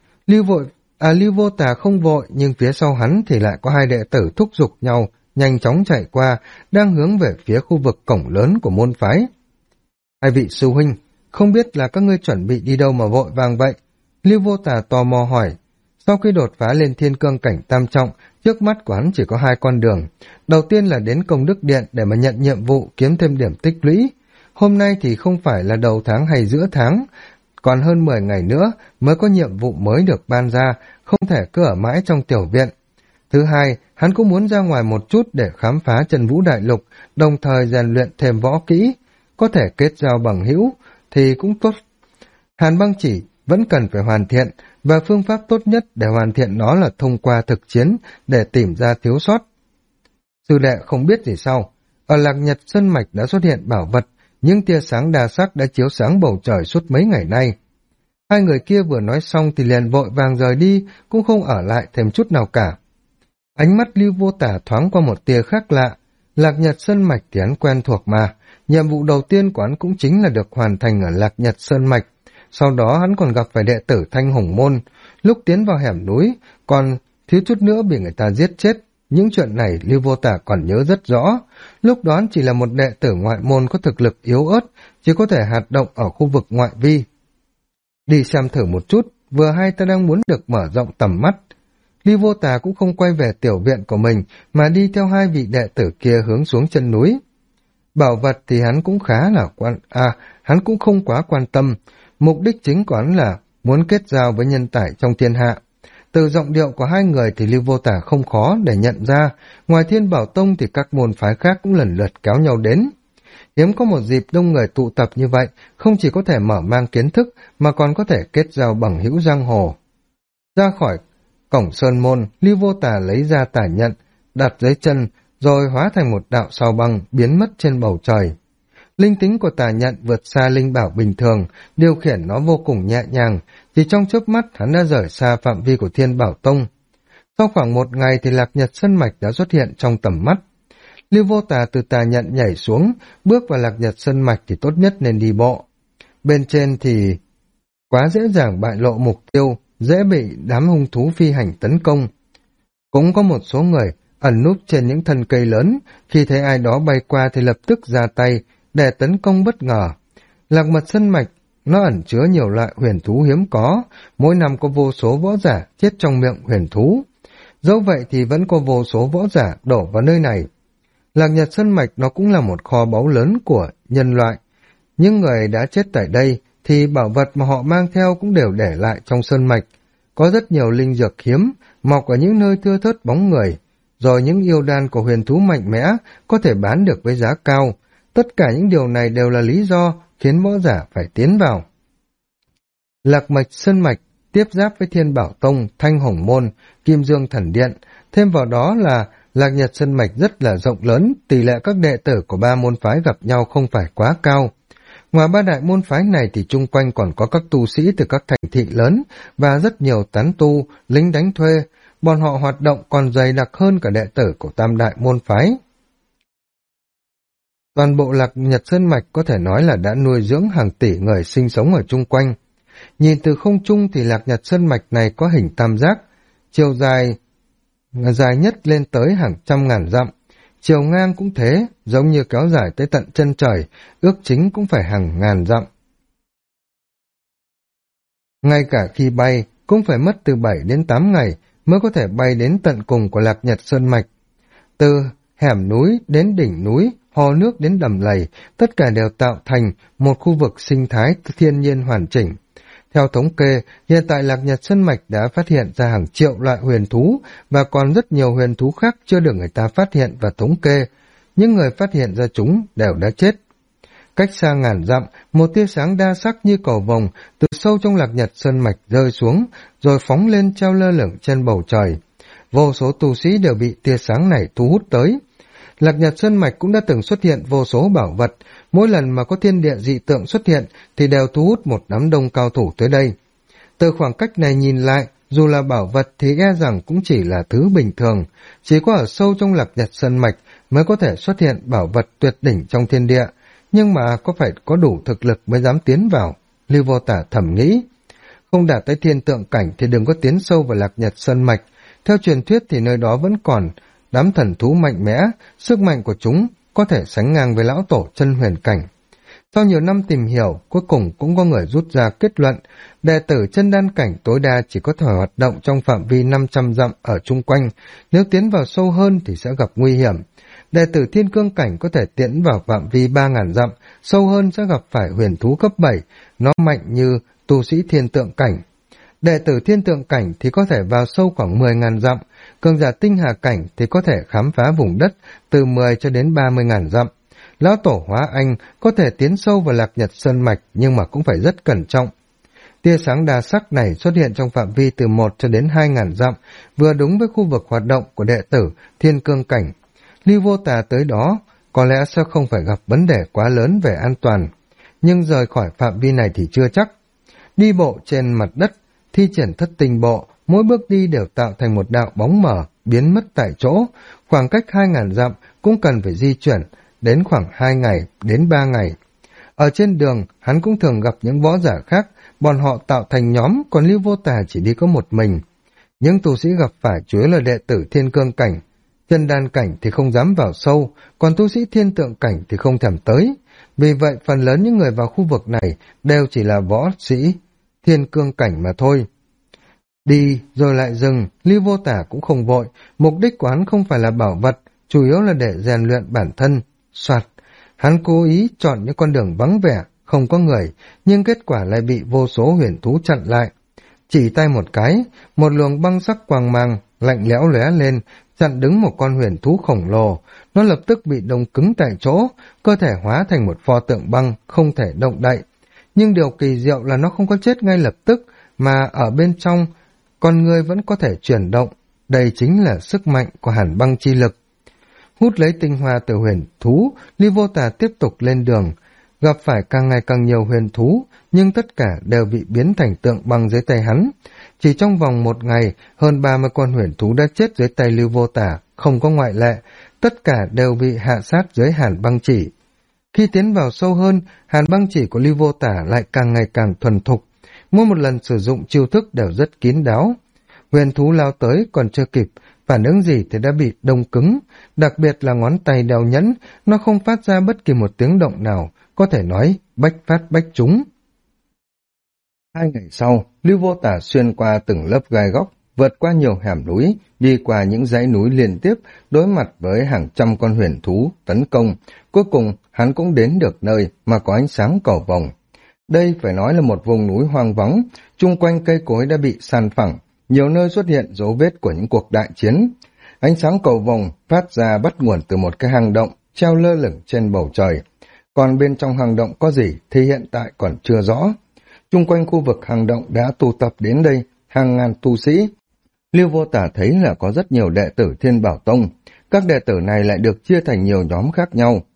Lưu Vô Tà không vội, nhưng phía sau hắn thì lại có hai đệ tử thúc giục nhau, nhanh chóng chạy qua, đang hướng về phía khu vực cổng lớn của môn phái. Hai vị sư huynh, không biết là các ngươi chuẩn bị đi đâu mà vội vàng vậy? Lưu Vô Tà tò mò hỏi. Sau khi đột phá lên thiên cương cảnh tam trọng, trước mắt của hắn chỉ có 2 con đường. Đầu tiên là đến công đức điện để mà nhận nhiệm vụ kiếm thêm điểm tích lũy. Hôm nay thì không phải là đầu tháng hay giữa tháng, còn hơn 10 ngày nữa mới có nhiệm vụ mới được ban ra, không thể cứ ở mãi trong tiểu viện. Thứ hai, hắn cũng muốn ra ngoài một chút để khám phá Chân Vũ Đại Lục, đồng thời rèn luyện thêm võ kỹ, có thể kết giao bằng hữu thì cũng tốt. Hàn Băng chỉ vẫn cần phải hoàn thiện, và phương pháp tốt nhất để hoàn thiện nó là thông qua thực chiến để tìm ra thiếu sót. Sư đệ không biết gì sao, ở Lạc Nhật Sơn Mạch đã xuất hiện bảo vật, những tia sáng đa sắc đã chiếu sáng bầu trời suốt mấy ngày nay. Hai người kia vừa nói xong thì liền vội vàng rời đi, cũng không ở lại thêm chút nào cả. Ánh mắt Lưu Vô Tả thoáng qua một tia khác lạ. Lạc Nhật Sơn Mạch thì hắn quen thuộc mà, nhiệm vụ đầu tiên của hắn cũng chính là được hoàn thành ở Lạc Nhật Sơn Mạch. Sau đó hắn còn gặp phải đệ tử Thanh Hồng Môn, lúc tiến vào hẻm núi, còn thiếu chút nữa bị người ta giết chết. Những chuyện này Lưu Vô Tả còn nhớ rất rõ. Lúc đó chỉ là một đệ tử ngoại môn có thực lực yếu ớt, chỉ có thể hoạt động ở khu vực ngoại vi. Đi xem thử một chút, vừa hay ta đang muốn được mở rộng tầm mắt. Lưu Vô Tả cũng không quay về tiểu viện của mình, mà đi theo hai vị đệ tử kia hướng xuống chân núi. Bảo vật thì hắn cũng hắn cũng không quá quan tâm. Mục đích chính của hắn là muốn kết giao với nhân tài trong thiên hạ. Từ giọng điệu của hai người thì Lưu Vô Tả không khó để nhận ra, ngoài Thiên Bảo Tông thì các môn phái khác cũng lần lượt kéo nhau đến. Hiếm có một dịp đông người tụ tập như vậy, không chỉ có thể mở mang kiến thức mà còn có thể kết giao bằng hữu giang hồ. Ra khỏi cổng sơn môn, Lưu Vô Tả lấy ra tả nhận, đặt dưới chân, rồi hóa thành một đạo sao băng biến mất trên bầu trời. Linh tính của tà nhận vượt xa linh bảo bình thường, điều khiển nó vô cùng nhẹ nhàng, chỉ trong chớp mắt hắn đã rời xa phạm vi của Thiên Bảo Tông. Sau khoảng một ngày thì Lạc Nhật Sơn Mạch đã xuất hiện trong tầm mắt. Lưu Vô Tà từ tà nhận nhảy xuống, bước vào Lạc Nhật Sơn Mạch thì tốt nhất nên đi bộ. Bên trên thì quá dễ dàng bại lộ mục tiêu, dễ bị đám hung thú phi hành tấn công. Cũng có một số người ẩn núp trên những thân cây lớn, khi thấy ai đó bay qua thì lập tức ra tay để tấn công bất ngờ. Lạc Mật Sơn Mạch nó ẩn chứa nhiều loại huyền thú hiếm có, mỗi năm có vô số võ giả chết trong miệng huyền thú. Dẫu vậy thì vẫn có vô số võ giả đổ vào nơi này. Lạc Nhật Sơn Mạch nó cũng là một kho báu lớn của nhân loại. Những người đã chết tại đây thì bảo vật mà họ mang theo cũng đều để lại trong sơn mạch. Có rất nhiều linh dược hiếm, mọc ở những nơi thưa thớt bóng người. Rồi những yêu đan của huyền thú mạnh mẽ có thể bán được với giá cao. Tất cả những điều này đều là lý do khiến võ giả phải tiến vào. Lạc Mạch Sơn Mạch tiếp giáp với Thiên Bảo Tông, Thanh Hồng Môn, Kim Dương Thần Điện. Thêm vào đó là Lạc Nhật Sơn Mạch rất là rộng lớn, tỷ lệ các đệ tử của 3 môn phái gặp nhau không phải quá cao. Ngoài ba đại môn phái này thì chung quanh còn có các tu sĩ từ các thành thị lớn và rất nhiều tán tu, lính đánh thuê. Bọn họ hoạt động còn dày đặc hơn cả đệ tử của tam đại môn phái. Toàn bộ Lạc Nhật Sơn Mạch có thể nói là đã nuôi dưỡng hàng tỷ người sinh sống ở chung quanh. Nhìn từ không trung thì Lạc Nhật Sơn Mạch này có hình tam giác, chiều dài nhất lên tới hàng trăm ngàn dặm. Chiều ngang cũng thế, giống như kéo dài tới tận chân trời, ước chính cũng phải hàng ngàn dặm. Ngay cả khi bay, cũng phải mất từ 7 đến 8 ngày mới có thể bay đến tận cùng của Lạc Nhật Sơn Mạch. Từ hẻm núi đến đỉnh núi, hồ nước đến đầm lầy, tất cả đều tạo thành một khu vực sinh thái thiên nhiên hoàn chỉnh. Theo thống kê, hiện tại Lạc Nhật Sơn Mạch đã phát hiện ra hàng triệu loại huyền thú và còn rất nhiều huyền thú khác chưa được người ta phát hiện và thống kê. Những người phát hiện ra chúng đều đã chết. Cách xa ngàn dặm, một tia sáng đa sắc như cầu vồng từ sâu trong Lạc Nhật Sơn Mạch rơi xuống, rồi phóng lên treo lơ lửng trên bầu trời. Vô số tu sĩ đều bị tia sáng này thu hút tới. Lạc Nhật Sơn Mạch cũng đã từng xuất hiện vô số bảo vật, mỗi lần mà có thiên địa dị tượng xuất hiện thì đều thu hút một đám đông cao thủ tới đây. Từ khoảng cách này nhìn lại, dù là bảo vật thì e rằng cũng chỉ là thứ bình thường, chỉ có ở sâu trong Lạc Nhật Sơn Mạch mới có thể xuất hiện bảo vật tuyệt đỉnh trong thiên địa, nhưng mà có phải có đủ thực lực mới dám tiến vào, Lưu Vô Tả thầm nghĩ. Không đạt tới thiên tượng cảnh thì đừng có tiến sâu vào Lạc Nhật Sơn Mạch, theo truyền thuyết thì nơi đó vẫn còn đám thần thú mạnh mẽ, sức mạnh của chúng có thể sánh ngang với lão tổ chân huyền cảnh. Sau nhiều năm tìm hiểu, cuối cùng cũng có người rút ra kết luận, đệ tử chân đan cảnh tối đa chỉ có thể hoạt động trong phạm vi 500 dặm ở chung quanh, nếu tiến vào sâu hơn thì sẽ gặp nguy hiểm. Đệ tử thiên cương cảnh có thể tiến vào phạm vi 3.000 dặm, sâu hơn sẽ gặp phải huyền thú cấp 7, nó mạnh như tu sĩ thiên tượng cảnh. Đệ tử thiên tượng cảnh thì có thể vào sâu khoảng 10.000 dặm, cường giả tinh hà cảnh thì có thể khám phá vùng đất từ 10 cho đến 30.000 dặm. Lão tổ Hóa Anh có thể tiến sâu vào Lạc Nhật Sơn Mạch nhưng mà cũng phải rất cẩn trọng. Tia sáng đa sắc này xuất hiện trong phạm vi từ 1 cho đến 2.000 dặm, vừa đúng với khu vực hoạt động của đệ tử thiên cương cảnh. Lưu Vô Tà tới đó có lẽ sẽ không phải gặp vấn đề quá lớn về an toàn, nhưng rời khỏi phạm vi này thì chưa chắc. Đi bộ trên mặt đất, thi triển thất tinh bộ, mỗi bước đi đều tạo thành một đạo bóng mờ, biến mất tại chỗ. Khoảng cách 2.000 dặm cũng cần phải di chuyển đến khoảng 2 ngày đến 3 ngày. Ở trên đường, hắn cũng thường gặp những võ giả khác, bọn họ tạo thành nhóm, còn Lưu Vô Tà chỉ đi có một mình. Những tu sĩ gặp phải chủ yếu là đệ tử thiên cương cảnh, chân đan cảnh thì không dám vào sâu, còn tu sĩ thiên tượng cảnh thì không thèm tới. Vì vậy, phần lớn những người vào khu vực này đều chỉ là võ sĩ thiên cương cảnh mà thôi. Đi rồi lại dừng, Lưu Vô Tả cũng không vội, mục đích của hắn không phải là bảo vật, chủ yếu là để rèn luyện bản thân. Soạt, hắn cố ý chọn những con đường vắng vẻ, không có người, nhưng kết quả lại bị vô số huyền thú chặn lại. Chỉ tay một cái, một luồng băng sắc quang mang, lạnh lẽo lóe lên, chặn đứng một con huyền thú khổng lồ. Nó lập tức bị đông cứng tại chỗ, cơ thể hóa thành một pho tượng băng, không thể động đậy. Nhưng điều kỳ diệu là nó không có chết ngay lập tức, mà ở bên trong, con người vẫn có thể chuyển động. Đây chính là sức mạnh của hàn băng chi lực. Hút lấy tinh hoa từ huyền thú, Lưu Vô Tà tiếp tục lên đường. Gặp phải càng ngày càng nhiều huyền thú, nhưng tất cả đều bị biến thành tượng băng dưới tay hắn. Chỉ trong vòng một ngày, hơn 30 con huyền thú đã chết dưới tay Lưu Vô Tà, không có ngoại lệ, tất cả đều bị hạ sát dưới hàn băng chỉ. Khi tiến vào sâu hơn, hàn băng chỉ của Lưu Vô Tả lại càng ngày càng thuần thục, mỗi một lần sử dụng chiêu thức đều rất kín đáo. Huyền thú lao tới còn chưa kịp, phản ứng gì thì đã bị đông cứng, đặc biệt là ngón tay đeo nhẫn, nó không phát ra bất kỳ một tiếng động nào, có thể nói bách phát bách trúng. 2 ngày sau, Lưu Vô Tả xuyên qua từng lớp gai góc, vượt qua nhiều hẻm núi, đi qua những dãy núi liên tiếp, đối mặt với hàng trăm con huyền thú tấn công. Cuối cùng, hắn cũng đến được nơi mà có ánh sáng cầu vồng. Đây phải nói là một vùng núi hoang vắng, chung quanh cây cối đã bị san phẳng, nhiều nơi xuất hiện dấu vết của những cuộc đại chiến. Ánh sáng cầu vồng phát ra bắt nguồn từ một cái hang động treo lơ lửng trên bầu trời. Còn bên trong hang động có gì thì hiện tại còn chưa rõ. Chung quanh khu vực hang động đã tụ tập đến đây hàng ngàn tu sĩ. Lưu Vô Tả thấy là có rất nhiều đệ tử Thiên Bảo Tông. Các đệ tử này lại được chia thành nhiều nhóm khác nhau.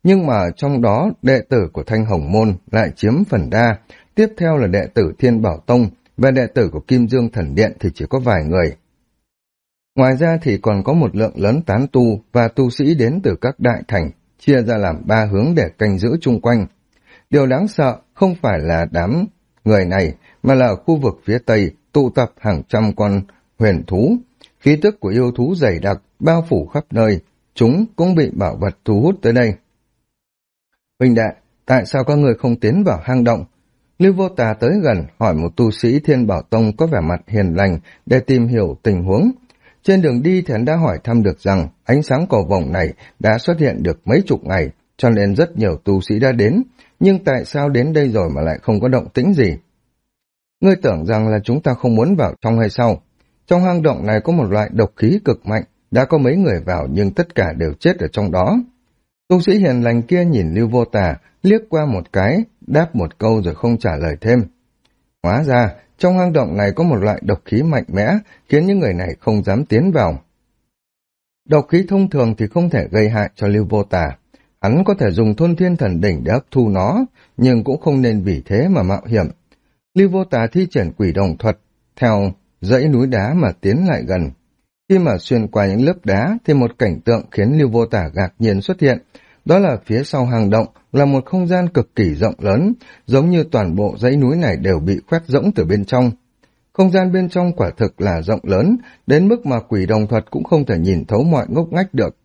nhưng mà trong đó đệ tử của Thanh Hồng Môn lại chiếm phần đa, tiếp theo là đệ tử Thiên Bảo Tông, và đệ tử của Kim Dương Thần Điện thì chỉ có vài người. Ngoài ra thì còn có một lượng lớn tán tu và tu sĩ đến từ các đại thành, chia ra làm 3 hướng để canh giữ chung quanh. Điều đáng sợ không phải là đám người này, mà là ở khu vực phía Tây tụ tập hàng trăm con huyền thú. Khí tức của yêu thú dày đặc, bao phủ khắp nơi, chúng cũng bị bảo vật thu hút tới đây. Huynh đệ, tại sao các người không tiến vào hang động? Lưu Vô Tà tới gần hỏi một tu sĩ Thiên Bảo Tông có vẻ mặt hiền lành để tìm hiểu tình huống. Trên đường đi thì hắn đã hỏi thăm được rằng ánh sáng cầu vồng này đã xuất hiện được mấy chục ngày, cho nên rất nhiều tu sĩ đã đến, nhưng tại sao đến đây rồi mà lại không có động tĩnh gì? Ngươi tưởng rằng là chúng ta không muốn vào trong hay sao? Trong hang động này có một loại độc khí cực mạnh, đã có mấy người vào nhưng tất cả đều chết ở trong đó. Tu sĩ hiền lành kia nhìn Lưu Vô Tà, liếc qua một cái, đáp một câu rồi không trả lời thêm. Hóa ra, trong hang động này có một loại độc khí mạnh mẽ, khiến những người này không dám tiến vào. Độc khí thông thường thì không thể gây hại cho Lưu Vô Tà. Hắn có thể dùng Thôn Thiên Thần Đỉnh để hấp thu nó, nhưng cũng không nên vì thế mà mạo hiểm. Lưu Vô Tà thi triển quỷ đồng thuật, theo dãy núi đá mà tiến lại gần. Khi mà xuyên qua những lớp đá thì một cảnh tượng khiến Lưu Vô Tà ngạc nhiên xuất hiện. Đó là phía sau hang động là một không gian cực kỳ rộng lớn, giống như toàn bộ dãy núi này đều bị khoét rỗng từ bên trong. Không gian bên trong quả thực là rộng lớn, đến mức mà quỷ đồng thuật cũng không thể nhìn thấu mọi ngóc ngách được.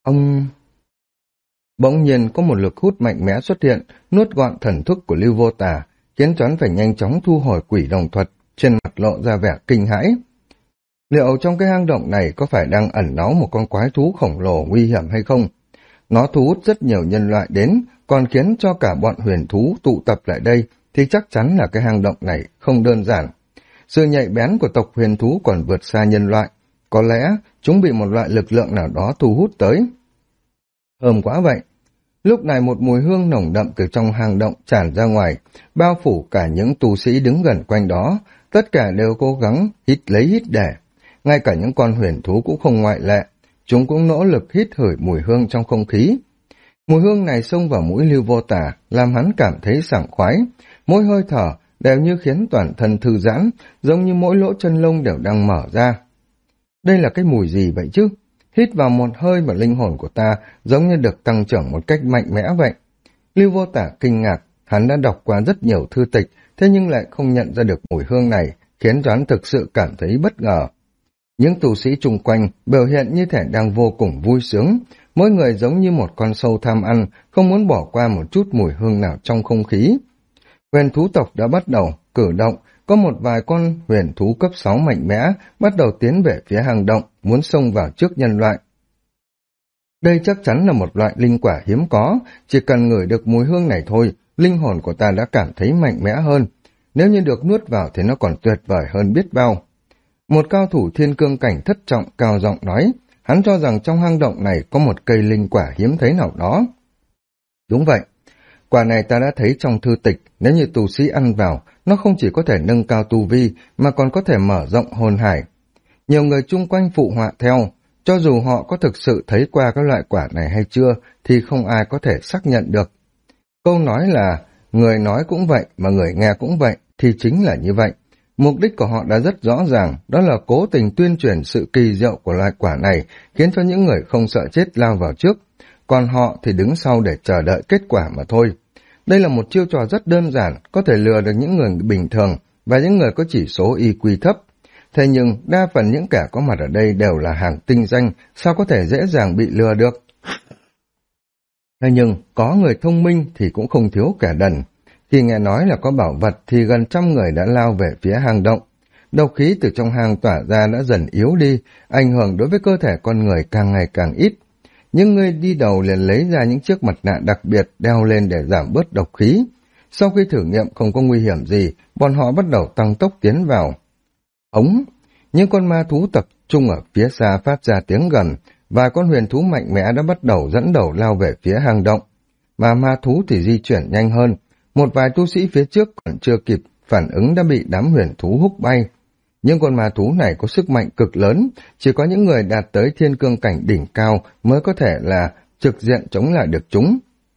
Bỗng nhiên có một lực hút mạnh mẽ xuất hiện, nuốt gọn thần thức của Lưu Vô Tà, khiến choán phải nhanh chóng thu hồi quỷ đồng thuật, trên mặt lộ ra vẻ kinh hãi. Liệu trong cái hang động này có phải đang ẩn náu một con quái thú khổng lồ nguy hiểm hay không? Nó thu hút rất nhiều nhân loại đến, còn khiến cho cả bọn huyền thú tụ tập lại đây, thì chắc chắn là cái hang động này không đơn giản. Sự nhạy bén của tộc huyền thú còn vượt xa nhân loại, có lẽ chúng bị một loại lực lượng nào đó thu hút tới. Thơm quá vậy! Lúc này một mùi hương nồng đậm từ trong hang động tràn ra ngoài, bao phủ cả những tu sĩ đứng gần quanh đó, tất cả đều cố gắng hít lấy hít để. Ngay cả những con huyền thú cũng không ngoại lệ, chúng cũng nỗ lực hít hửi mùi hương trong không khí. Mùi hương này xông vào mũi Lưu Vô Tà, làm hắn cảm thấy sảng khoái, mỗi hơi thở đều như khiến toàn thân thư giãn, giống như mỗi lỗ chân lông đều đang mở ra. Đây là cái mùi gì vậy chứ? Hít vào một hơi mà linh hồn của ta giống như được tăng trưởng một cách mạnh mẽ vậy. Lưu Vô Tà kinh ngạc, hắn đã đọc qua rất nhiều thư tịch, thế nhưng lại không nhận ra được mùi hương này, khiến hắn thực sự cảm thấy bất ngờ. Những tu sĩ chung quanh biểu hiện như thể đang vô cùng vui sướng, mỗi người giống như một con sâu tham ăn, không muốn bỏ qua một chút mùi hương nào trong không khí. Huyền thú tộc đã bắt đầu cử động, có một vài con huyền thú cấp 6 mạnh mẽ bắt đầu tiến về phía hang động, muốn xông vào trước nhân loại. Đây chắc chắn là một loại linh quả hiếm có, chỉ cần ngửi được mùi hương này thôi, linh hồn của ta đã cảm thấy mạnh mẽ hơn. Nếu như được nuốt vào thì nó còn tuyệt vời hơn biết bao. Một cao thủ thiên cương cảnh thất trọng cao giọng nói, hắn cho rằng trong hang động này có một cây linh quả hiếm thấy nào đó. Đúng vậy, quả này ta đã thấy trong thư tịch, nếu như tu sĩ ăn vào, nó không chỉ có thể nâng cao tu vi, mà còn có thể mở rộng hồn hải. Nhiều người chung quanh phụ họa theo, cho dù họ có thực sự thấy qua các loại quả này hay chưa, thì không ai có thể xác nhận được. Câu nói là, người nói cũng vậy, mà người nghe cũng vậy, thì chính là như vậy. Mục đích của họ đã rất rõ ràng, đó là cố tình tuyên truyền sự kỳ diệu của loại quả này, khiến cho những người không sợ chết lao vào trước, còn họ thì đứng sau để chờ đợi kết quả mà thôi. Đây là một chiêu trò rất đơn giản, có thể lừa được những người bình thường và những người có chỉ số IQ thấp. Thế nhưng, đa phần những kẻ có mặt ở đây đều là hàng tinh danh, sao có thể dễ dàng bị lừa được? Thế nhưng, có người thông minh thì cũng không thiếu kẻ đần. Khi nghe nói là có bảo vật thì gần 100 người đã lao về phía hang động. Độc khí từ trong hang tỏa ra đã dần yếu đi, ảnh hưởng đối với cơ thể con người càng ngày càng ít. Những người đi đầu liền lấy ra những chiếc mặt nạ đặc biệt đeo lên để giảm bớt độc khí. Sau khi thử nghiệm không có nguy hiểm gì, bọn họ bắt đầu tăng tốc tiến vào. Những con ma thú tập trung ở phía xa phát ra tiếng gầm, vài con huyền thú mạnh mẽ đã bắt đầu dẫn đầu lao về phía hang động. Mà ma thú thì di chuyển nhanh hơn, một vài tu sĩ phía trước còn chưa kịp phản ứng đã bị đám huyền thú húc bay. Những con ma thú này có sức mạnh cực lớn, chỉ có những người đạt tới thiên cương cảnh đỉnh cao mới có thể là trực diện chống lại được chúng.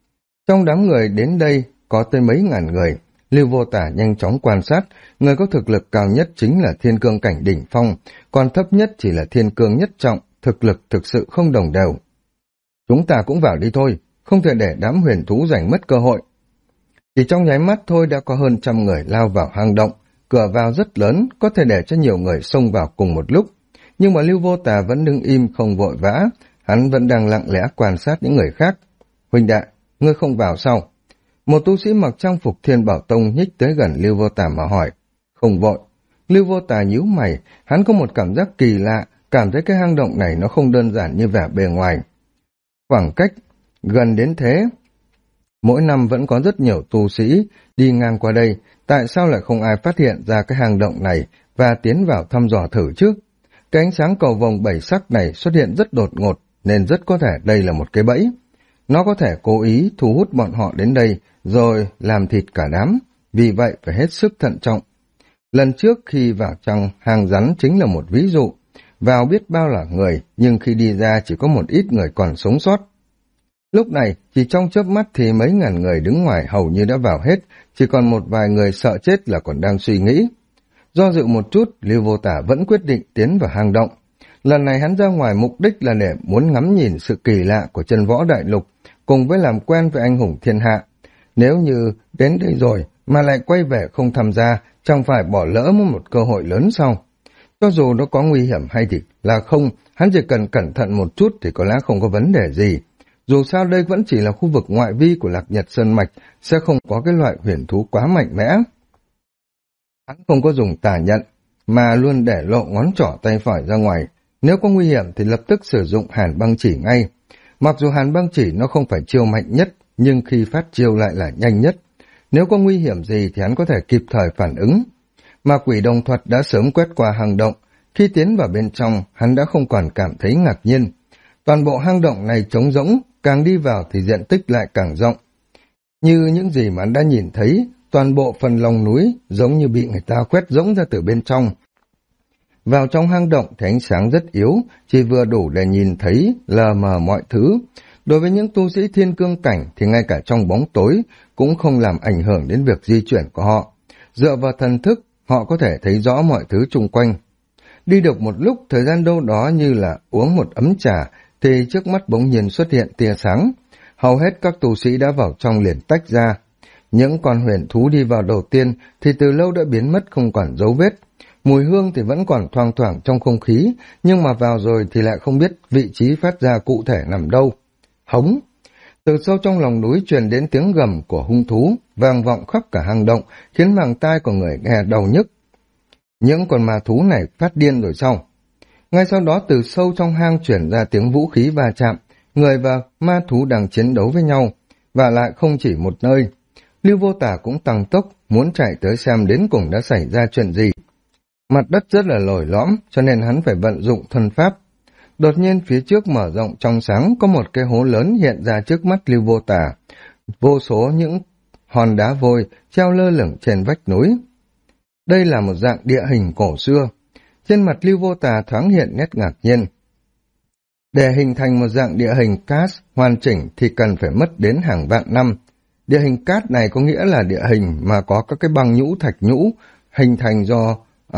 Trong đám người đến đây có tới mấy ngàn người, Lưu Vô Tả nhanh chóng quan sát, người có thực lực cao nhất chính là thiên cương cảnh đỉnh phong, còn thấp nhất chỉ là thiên cương nhất trọng, thực lực thực sự không đồng đều. Chúng ta cũng vào đi thôi, không thể để đám huyền thú giành mất cơ hội. Chỉ trong nháy mắt thôi đã có hơn 100 người lao vào hang động, cửa vào rất lớn, có thể để cho nhiều người xông vào cùng một lúc. Nhưng mà Lưu Vô Tà vẫn đứng im không vội vã, hắn vẫn đang lặng lẽ quan sát những người khác. Huynh đệ, ngươi không vào sao? Một tu sĩ mặc trang phục Thiên Bảo Tông nhích tới gần Lưu Vô Tà mà hỏi. Không vội. Lưu Vô Tà nhíu mày, hắn có một cảm giác kỳ lạ, cảm thấy cái hang động này nó không đơn giản như vẻ bề ngoài. Khoảng cách gần đến thế, mỗi năm vẫn có rất nhiều tu sĩ đi ngang qua đây, tại sao lại không ai phát hiện ra cái hang động này và tiến vào thăm dò thử trước? Cái ánh sáng cầu vồng 7 sắc này xuất hiện rất đột ngột, nên rất có thể đây là một cái bẫy. Nó có thể cố ý thu hút bọn họ đến đây, rồi làm thịt cả đám, vì vậy phải hết sức thận trọng. Lần trước khi vào trong hang rắn chính là một ví dụ, vào biết bao là người, nhưng khi đi ra chỉ có một ít người còn sống sót. Lúc này, chỉ trong chớp mắt thì mấy ngàn người đứng ngoài hầu như đã vào hết, chỉ còn một vài người sợ chết là còn đang suy nghĩ. Do dự một chút, Lưu Vô Tả vẫn quyết định tiến vào hang động. Lần này hắn ra ngoài mục đích là để muốn ngắm nhìn sự kỳ lạ của chân võ đại lục, cùng với làm quen với anh hùng thiên hạ. Nếu như đến đây rồi mà lại quay về không tham gia, chẳng phải bỏ lỡ một cơ hội lớn sao? Cho dù nó có nguy hiểm hay thì là không, hắn chỉ cần cẩn thận một chút thì có lẽ không có vấn đề gì. Dù sao đây vẫn chỉ là khu vực ngoại vi của Lạc Nhật Sơn Mạch, sẽ không có cái loại huyền thú quá mạnh mẽ. Hắn không có dùng tà nhận, mà luôn để lộ ngón trỏ tay phải ra ngoài. Nếu có nguy hiểm thì lập tức sử dụng hàn băng chỉ ngay. Mặc dù hàn băng chỉ nó không phải chiêu mạnh nhất, nhưng khi phát chiêu lại là nhanh nhất. Nếu có nguy hiểm gì thì hắn có thể kịp thời phản ứng. Mà quỷ đồng thuật đã sớm quét qua hang động. Khi tiến vào bên trong, hắn đã không còn cảm thấy ngạc nhiên. Toàn bộ hang động này trống rỗng, càng đi vào thì diện tích lại càng rộng. Như những gì mà hắn đã nhìn thấy, toàn bộ phần lòng núi giống như bị người ta quét rỗng ra từ bên trong. Vào trong hang động thì ánh sáng rất yếu, chỉ vừa đủ để nhìn thấy lờ mờ mọi thứ. Đối với những tu sĩ thiên cương cảnh thì ngay cả trong bóng tối cũng không làm ảnh hưởng đến việc di chuyển của họ. Dựa vào thần thức, họ có thể thấy rõ mọi thứ chung quanh. Đi được một lúc, thời gian đâu đó như là uống một ấm trà, thì trước mắt bỗng nhiên xuất hiện tia sáng. Hầu hết các tu sĩ đã vào trong liền tách ra. Những con huyền thú đi vào đầu tiên thì từ lâu đã biến mất không còn dấu vết. Mùi hương thì vẫn còn thoang thoảng trong không khí, nhưng mà vào rồi thì lại không biết vị trí phát ra cụ thể nằm đâu. Hống! Từ sâu trong lòng núi truyền đến tiếng gầm của hung thú, vang vọng khắp cả hang động, khiến màng tai của người nghe đau nhức. Những con ma thú này phát điên rồi sao? Ngay sau đó từ sâu trong hang chuyển ra tiếng vũ khí va chạm, người và ma thú đang chiến đấu với nhau, và lại không chỉ một nơi. Lưu Vô Tả cũng tăng tốc, muốn chạy tới xem đến cùng đã xảy ra chuyện gì. Mặt đất rất là lồi lõm, cho nên hắn phải vận dụng thân pháp. Đột nhiên phía trước mở rộng trong sáng, có một cái hố lớn hiện ra trước mắt Lưu Vô Tả. Vô số những hòn đá vôi treo lơ lửng trên vách núi. Đây là một dạng địa hình cổ xưa. Trên mặt Lưu Vô Tả thoáng hiện nét ngạc nhiên. Để hình thành một dạng địa hình cát hoàn chỉnh thì cần phải mất đến hàng vạn năm. Địa hình cát này có nghĩa là địa hình mà có các cái băng nhũ thạch nhũ hình thành do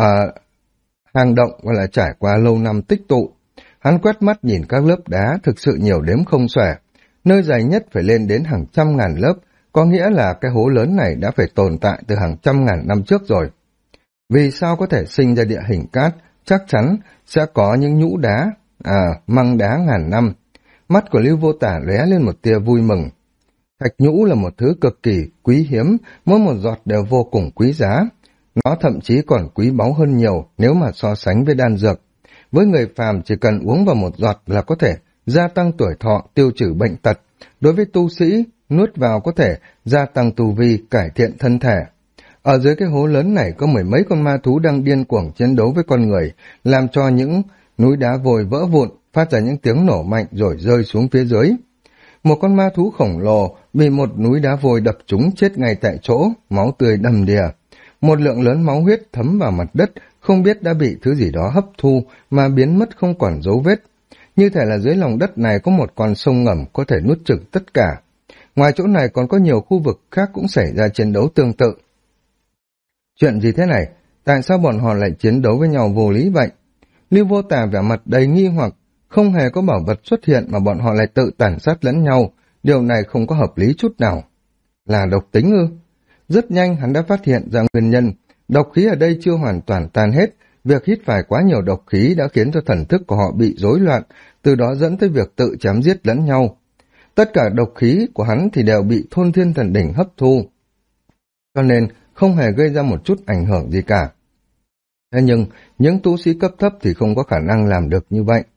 hang động và là trải qua lâu năm tích tụ. Hắn quét mắt nhìn các lớp đá thực sự nhiều đếm không xuể. Nơi dài nhất phải lên đến hàng trăm ngàn lớp, có nghĩa là cái hố lớn này đã phải tồn tại từ hàng trăm ngàn năm trước rồi. Vì sao có thể sinh ra địa hình cát? Chắc chắn sẽ có những nhũ đá, măng đá ngàn năm. Mắt của Lưu Vô Tả lóe lên một tia vui mừng. Thạch nhũ là một thứ cực kỳ quý hiếm, mỗi một giọt đều vô cùng quý giá. Nó thậm chí còn quý báu hơn nhiều nếu mà so sánh với đan dược. Với người phàm chỉ cần uống vào một giọt là có thể gia tăng tuổi thọ, tiêu trừ bệnh tật. Đối với tu sĩ, nuốt vào có thể gia tăng tu vi, cải thiện thân thể. Ở dưới cái hố lớn này có mười mấy con ma thú đang điên cuồng chiến đấu với con người, làm cho những núi đá vôi vỡ vụn, phát ra những tiếng nổ mạnh rồi rơi xuống phía dưới. Một con ma thú khổng lồ bị một núi đá vôi đập trúng chết ngay tại chỗ, máu tươi đầm đìa. Một lượng lớn máu huyết thấm vào mặt đất, không biết đã bị thứ gì đó hấp thu mà biến mất không còn dấu vết. Như thể là dưới lòng đất này có một con sông ngầm có thể nuốt chửng tất cả. Ngoài chỗ này còn có nhiều khu vực khác cũng xảy ra chiến đấu tương tự. Chuyện gì thế này? Tại sao bọn họ lại chiến đấu với nhau vô lý vậy? Lưu Vô Tà vẻ mặt đầy nghi hoặc, không hề có bảo vật xuất hiện mà bọn họ lại tự tàn sát lẫn nhau. Điều này không có hợp lý chút nào. Là độc tính ư? Rất nhanh hắn đã phát hiện ra nguyên nhân. Độc khí ở đây chưa hoàn toàn tan hết. Việc hít phải quá nhiều độc khí đã khiến cho thần thức của họ bị rối loạn, từ đó dẫn tới việc tự chém giết lẫn nhau. Tất cả độc khí của hắn thì đều bị Thôn Thiên Thần Đỉnh hấp thu, cho nên không hề gây ra một chút ảnh hưởng gì cả. Thế nhưng, những tu sĩ cấp thấp thì không có khả năng làm được như vậy.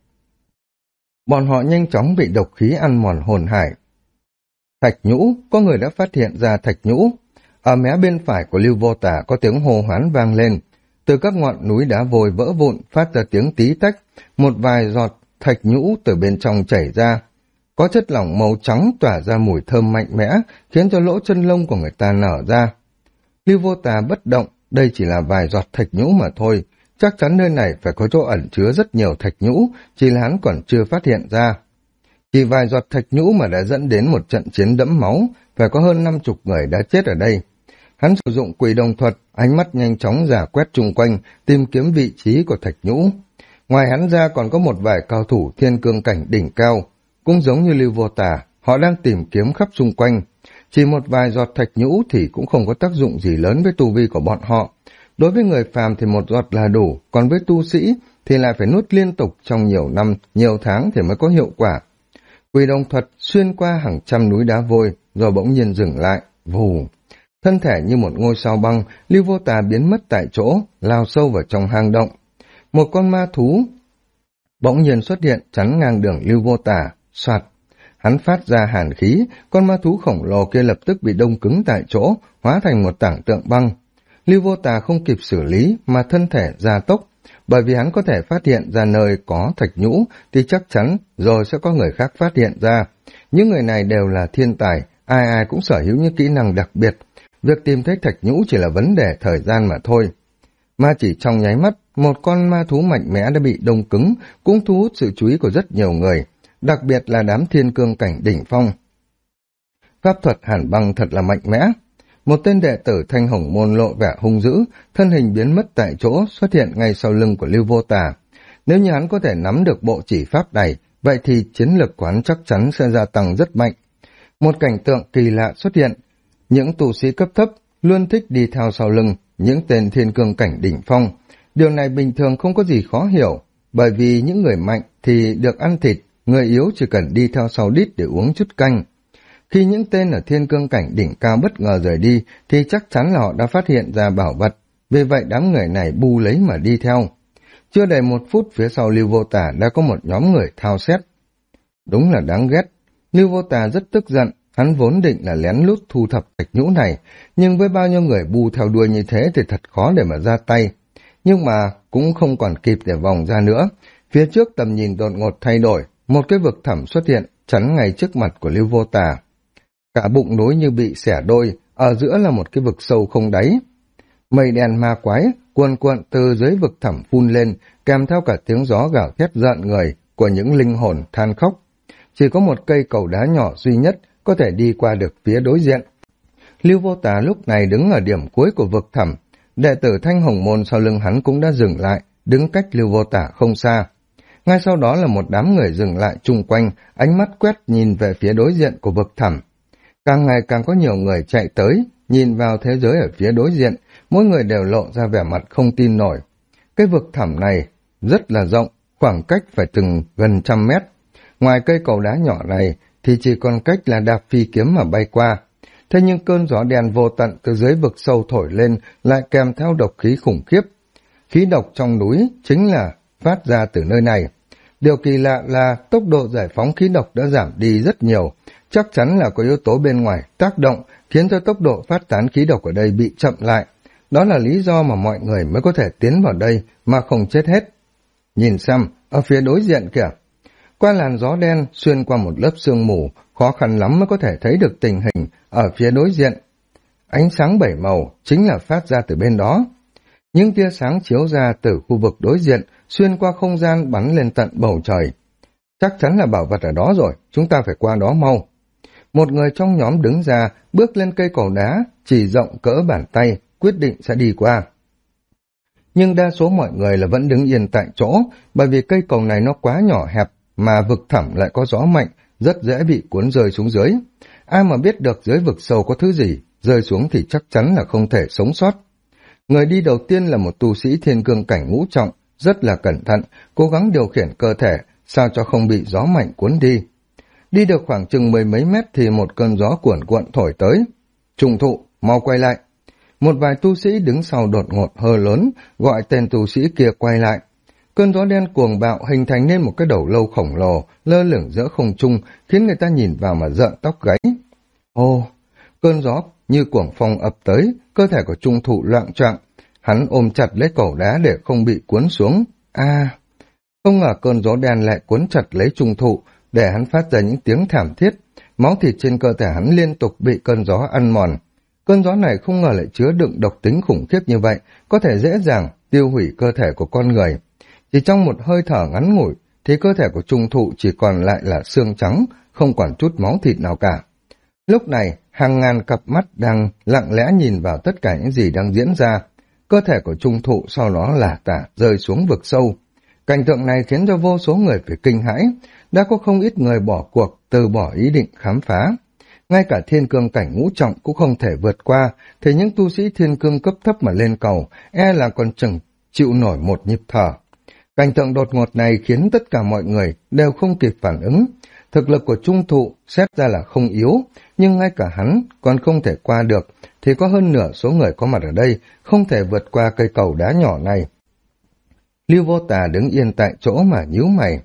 Bọn họ nhanh chóng bị độc khí ăn mòn hồn hải. Thạch nhũ, có người đã phát hiện ra thạch nhũ. Ở mé bên phải của Lưu Vô Tà có tiếng hô hoán vang lên. Từ các ngọn núi đá vôi vỡ vụn phát ra tiếng tí tách, một vài giọt thạch nhũ từ bên trong chảy ra. Có chất lỏng màu trắng tỏa ra mùi thơm mạnh mẽ, khiến cho lỗ chân lông của người ta nở ra. Lưu Vô Tà bất động, đây chỉ là vài giọt thạch nhũ mà thôi. Chắc chắn nơi này phải có chỗ ẩn chứa rất nhiều thạch nhũ, chỉ là hắn còn chưa phát hiện ra. Chỉ vài giọt thạch nhũ mà đã dẫn đến một trận chiến đẫm máu, phải có hơn 50 người đã chết ở đây. Hắn sử dụng quỷ đồng thuật, ánh mắt nhanh chóng rà quét chung quanh, tìm kiếm vị trí của thạch nhũ. Ngoài hắn ra còn có một vài cao thủ thiên cương cảnh đỉnh cao, cũng giống như Lưu Vô Tà, họ đang tìm kiếm khắp xung quanh. Chỉ một vài giọt thạch nhũ thì cũng không có tác dụng gì lớn với tu vi của bọn họ. Đối với người phàm thì một giọt là đủ, còn với tu sĩ thì lại phải nuốt liên tục trong nhiều năm, nhiều tháng thì mới có hiệu quả. Quỷ đồng thuật xuyên qua hàng trăm núi đá vôi, rồi bỗng nhiên dừng lại, vù. Thân thể như một ngôi sao băng, Lưu Vô Tà biến mất tại chỗ, lao sâu vào trong hang động. Một con ma thú bỗng nhiên xuất hiện chắn ngang đường Lưu Vô Tà, soạt. Hắn phát ra hàn khí, con ma thú khổng lồ kia lập tức bị đông cứng tại chỗ, hóa thành một tảng tượng băng. Lưu Vô Tà không kịp xử lý mà thân thể gia tốc, bởi vì hắn có thể phát hiện ra nơi có thạch nhũ thì chắc chắn rồi sẽ có người khác phát hiện ra. Những người này đều là thiên tài, ai ai cũng sở hữu những kỹ năng đặc biệt. Việc tìm thấy thạch nhũ chỉ là vấn đề thời gian mà thôi. Mà chỉ trong nháy mắt, một con ma thú mạnh mẽ đã bị đông cứng, cũng thu hút sự chú ý của rất nhiều người, đặc biệt là đám thiên cương cảnh đỉnh phong. Pháp thuật hàn băng thật là mạnh mẽ. Một tên đệ tử Thanh Hồng Môn lộ vẻ hung dữ, thân hình biến mất tại chỗ, xuất hiện ngay sau lưng của Lưu Vô Tà. Nếu như hắn có thể nắm được bộ chỉ pháp này, vậy thì chiến lược của hắn chắc chắn sẽ gia tăng rất mạnh. Một cảnh tượng kỳ lạ xuất hiện. Những tu sĩ cấp thấp luôn thích đi theo sau lưng những tên thiên cương cảnh đỉnh phong. Điều này bình thường không có gì khó hiểu, bởi vì những người mạnh thì được ăn thịt, người yếu chỉ cần đi theo sau đít để uống chút canh. Khi những tên ở thiên cương cảnh đỉnh cao bất ngờ rời đi thì chắc chắn là họ đã phát hiện ra bảo vật, vì vậy đám người này bu lấy mà đi theo. Chưa đầy 1 phút phía sau Lưu Vô Tà đã có một nhóm người thao xét. Đúng là đáng ghét. Lưu Vô Tà rất tức giận, hắn vốn định là lén lút thu thập thạch nhũ này, nhưng với bao nhiêu người bu theo đuôi như thế thì thật khó để mà ra tay. Nhưng mà cũng không còn kịp để vòng ra nữa. Phía trước tầm nhìn đột ngột thay đổi, một cái vực thẳm xuất hiện, chắn ngay trước mặt của Lưu Vô Tà. Cả bụng núi như bị xẻ đôi, ở giữa là một cái vực sâu không đáy. Mây đen ma quái, cuồn cuộn từ dưới vực thẳm phun lên, kèm theo cả tiếng gió gào thét rợn người của những linh hồn than khóc. Chỉ có một cây cầu đá nhỏ duy nhất có thể đi qua được phía đối diện. Lưu Vô Tà lúc này đứng ở điểm cuối của vực thẳm, đệ tử Thanh Hồng Môn sau lưng hắn cũng đã dừng lại, đứng cách Lưu Vô Tà không xa. Ngay sau đó là một đám người dừng lại chung quanh, ánh mắt quét nhìn về phía đối diện của vực thẳm. Càng ngày càng có nhiều người chạy tới, nhìn vào thế giới ở phía đối diện, mỗi người đều lộ ra vẻ mặt không tin nổi. Cái vực thẳm này rất là rộng, khoảng cách phải từng gần 100 mét. Ngoài cây cầu đá nhỏ này thì chỉ còn cách là đạp phi kiếm mà bay qua. Thế nhưng cơn gió đen vô tận từ dưới vực sâu thổi lên lại kèm theo độc khí khủng khiếp. Khí độc trong núi chính là phát ra từ nơi này. Điều kỳ lạ là tốc độ giải phóng khí độc đã giảm đi rất nhiều, chắc chắn là có yếu tố bên ngoài tác động khiến cho tốc độ phát tán khí độc ở đây bị chậm lại. Đó là lý do mà mọi người mới có thể tiến vào đây mà không chết hết. Nhìn xem, ở phía đối diện kìa. Qua làn gió đen, xuyên qua một lớp sương mù, khó khăn lắm mới có thể thấy được tình hình ở phía đối diện. Ánh sáng 7 màu chính là phát ra từ bên đó. Những tia sáng chiếu ra từ khu vực đối diện, xuyên qua không gian bắn lên tận bầu trời. Chắc chắn là bảo vật ở đó rồi, chúng ta phải qua đó mau. Một người trong nhóm đứng ra, bước lên cây cầu đá, chỉ rộng cỡ bàn tay, quyết định sẽ đi qua. Nhưng đa số mọi người là vẫn đứng yên tại chỗ, bởi vì cây cầu này nó quá nhỏ hẹp, mà vực thẳm lại có gió mạnh, rất dễ bị cuốn rơi xuống dưới. Ai mà biết được dưới vực sâu có thứ gì, rơi xuống thì chắc chắn là không thể sống sót. Người đi đầu tiên là một tu sĩ thiên cương cảnh ngũ trọng, rất là cẩn thận, cố gắng điều khiển cơ thể, sao cho không bị gió mạnh cuốn đi. Đi được khoảng chừng mười mấy mét thì một cơn gió cuồn cuộn thổi tới. Trùng thụ, mau quay lại. Một vài tu sĩ đứng sau đột ngột hơ lớn, gọi tên tu sĩ kia quay lại. Cơn gió đen cuồng bạo hình thành nên một cái đầu lâu khổng lồ, lơ lửng giữa không trung, khiến người ta nhìn vào mà rợn tóc gáy. Ồ, cơn gió như cuồng phong ập tới, cơ thể của trung thụ loạng choạng. Hắn ôm chặt lấy cổ đá để không bị cuốn xuống. Không ngờ cơn gió đen lại cuốn chặt lấy trung thụ, để hắn phát ra những tiếng thảm thiết. Máu thịt trên cơ thể hắn liên tục bị cơn gió ăn mòn. Cơn gió này không ngờ lại chứa đựng độc tính khủng khiếp như vậy, có thể dễ dàng tiêu hủy cơ thể của con người. Chỉ trong một hơi thở ngắn ngủi, thì cơ thể của trung thụ chỉ còn lại là xương trắng, không còn chút máu thịt nào cả. Lúc này, hàng ngàn cặp mắt đang lặng lẽ nhìn vào tất cả những gì đang diễn ra. Cơ thể của trung thụ sau đó lả tả rơi xuống vực sâu. Cảnh tượng này khiến cho vô số người phải kinh hãi, đã có không ít người bỏ cuộc, từ bỏ ý định khám phá. Ngay cả thiên cương cảnh ngũ trọng cũng không thể vượt qua, thì những tu sĩ thiên cương cấp thấp mà lên cầu, e là còn chẳng chịu nổi một nhịp thở. Cảnh tượng đột ngột này khiến tất cả mọi người đều không kịp phản ứng. Thực lực của trung thụ xét ra là không yếu, nhưng ngay cả hắn còn không thể qua được, thì có hơn nửa số người có mặt ở đây không thể vượt qua cây cầu đá nhỏ này. Lưu Vô Tà đứng yên tại chỗ mà nhíu mày.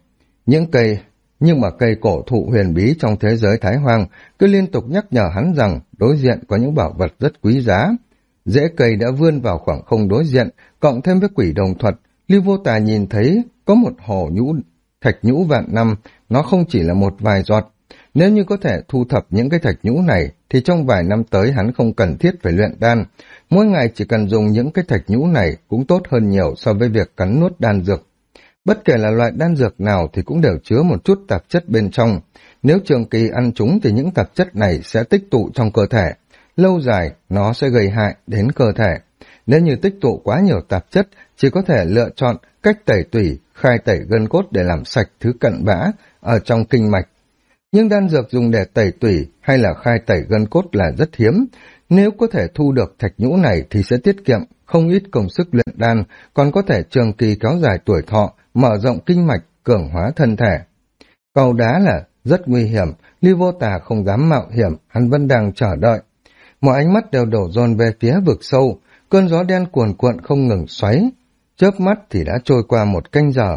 Nhưng mà cây cổ thụ huyền bí trong thế giới Thái Hoang cứ liên tục nhắc nhở hắn rằng đối diện có những bảo vật rất quý giá. Rễ cây đã vươn vào khoảng không đối diện, cộng thêm với quỷ đồng thuật, Lưu Vô Tà nhìn thấy có một hồ thạch nhũ vạn năm, nó không chỉ là một vài giọt. Nếu như có thể thu thập những cái thạch nhũ này, thì trong vài năm tới hắn không cần thiết phải luyện đan. Mỗi ngày chỉ cần dùng những cái thạch nhũ này cũng tốt hơn nhiều so với việc cắn nuốt đan dược. Bất kể là loại đan dược nào thì cũng đều chứa một chút tạp chất bên trong. Nếu trường kỳ ăn chúng thì những tạp chất này sẽ tích tụ trong cơ thể. Lâu dài, nó sẽ gây hại đến cơ thể. Nếu như tích tụ quá nhiều tạp chất, chỉ có thể lựa chọn cách tẩy tủy, khai tẩy gân cốt để làm sạch thứ cặn bã ở trong kinh mạch. Nhưng đan dược dùng để tẩy tủy hay là khai tẩy gân cốt là rất hiếm. Nếu có thể thu được thạch nhũ này thì sẽ tiết kiệm không ít công sức luyện đan, còn có thể trường kỳ kéo dài tuổi thọ, mở rộng kinh mạch, cường hóa thân thể. Cầu đá là rất nguy hiểm, Lưu Vô Tà không dám mạo hiểm, hắn vẫn đang chờ đợi. Mọi ánh mắt đều đổ dồn về phía vực sâu, cơn gió đen cuồn cuộn không ngừng xoáy, chớp mắt thì đã trôi qua một canh giờ.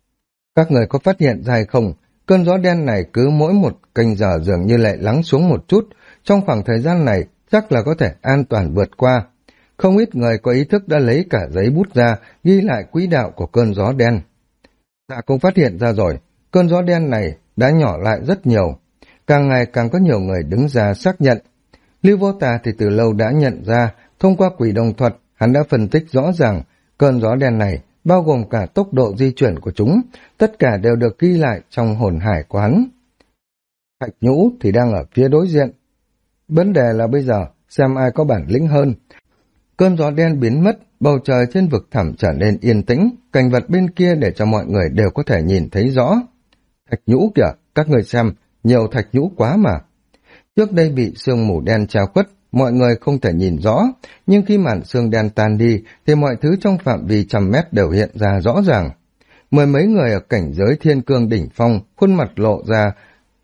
Các người có phát hiện ra hay không? Cơn gió đen này cứ mỗi một canh giờ dường như lại lắng xuống một chút, trong khoảng thời gian này chắc là có thể an toàn vượt qua. Không ít người có ý thức đã lấy cả giấy bút ra, ghi lại quỹ đạo của cơn gió đen. Ta cũng phát hiện ra rồi, cơn gió đen này đã nhỏ lại rất nhiều. Càng ngày càng có nhiều người đứng ra xác nhận. Lưu Vô Tà thì từ lâu đã nhận ra, thông qua quỷ đồng thuật, hắn đã phân tích rõ ràng, cơn gió đen này bao gồm cả tốc độ di chuyển của chúng, tất cả đều được ghi lại trong hồn hải của hắn. Thạch nhũ thì đang ở phía đối diện. Vấn đề là bây giờ, xem ai có bản lĩnh hơn. Cơn gió đen biến mất, bầu trời trên vực thẳm trở nên yên tĩnh, cảnh vật bên kia để cho mọi người đều có thể nhìn thấy rõ. Thạch nhũ kìa, các người xem, nhiều thạch nhũ quá mà. Trước đây bị sương mù đen che khuất, mọi người không thể nhìn rõ, nhưng khi màn sương đen tan đi thì mọi thứ trong phạm vi trăm mét đều hiện ra rõ ràng. Mười mấy người ở cảnh giới thiên cương đỉnh phong, khuôn mặt lộ ra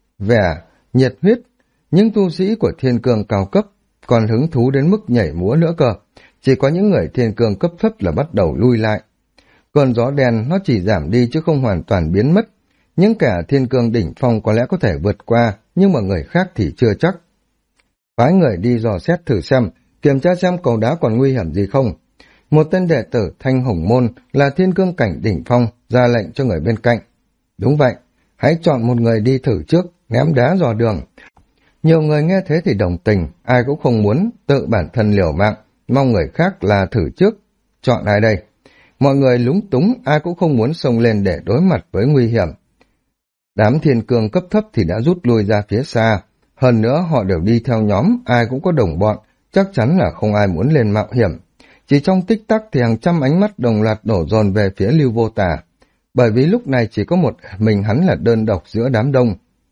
vẻ nhiệt huyết. Những tu sĩ của thiên cương cao cấp còn hứng thú đến mức nhảy múa nữa cơ. Chỉ có những người thiên cương cấp thấp là bắt đầu lui lại. Cơn gió đen nó chỉ giảm đi chứ không hoàn toàn biến mất. Những kẻ thiên cương đỉnh phong có lẽ có thể vượt qua, nhưng mà người khác thì chưa chắc. Phái người đi dò xét thử xem, kiểm tra xem cầu đá còn nguy hiểm gì không. Một tên đệ tử Thanh Hồng Môn là thiên cương cảnh đỉnh phong, ra lệnh cho người bên cạnh. Đúng vậy, hãy chọn một người đi thử trước, ném đá dò đường. Nhiều người nghe thế thì đồng tình, ai cũng không muốn tự bản thân liều mạng, mong người khác là thử trước. Chọn ai đây? Mọi người lúng túng, ai cũng không muốn xông lên để đối mặt với nguy hiểm. Đám thiên cương cấp thấp thì đã rút lui ra phía xa. Hơn nữa họ đều đi theo nhóm, ai cũng có đồng bọn, chắc chắn là không ai muốn lên mạo hiểm. Chỉ trong tích tắc thì hàng trăm ánh mắt đồng loạt đổ dồn về phía Lưu Vô Tà, bởi vì lúc này chỉ có một mình hắn là đơn độc giữa đám đông.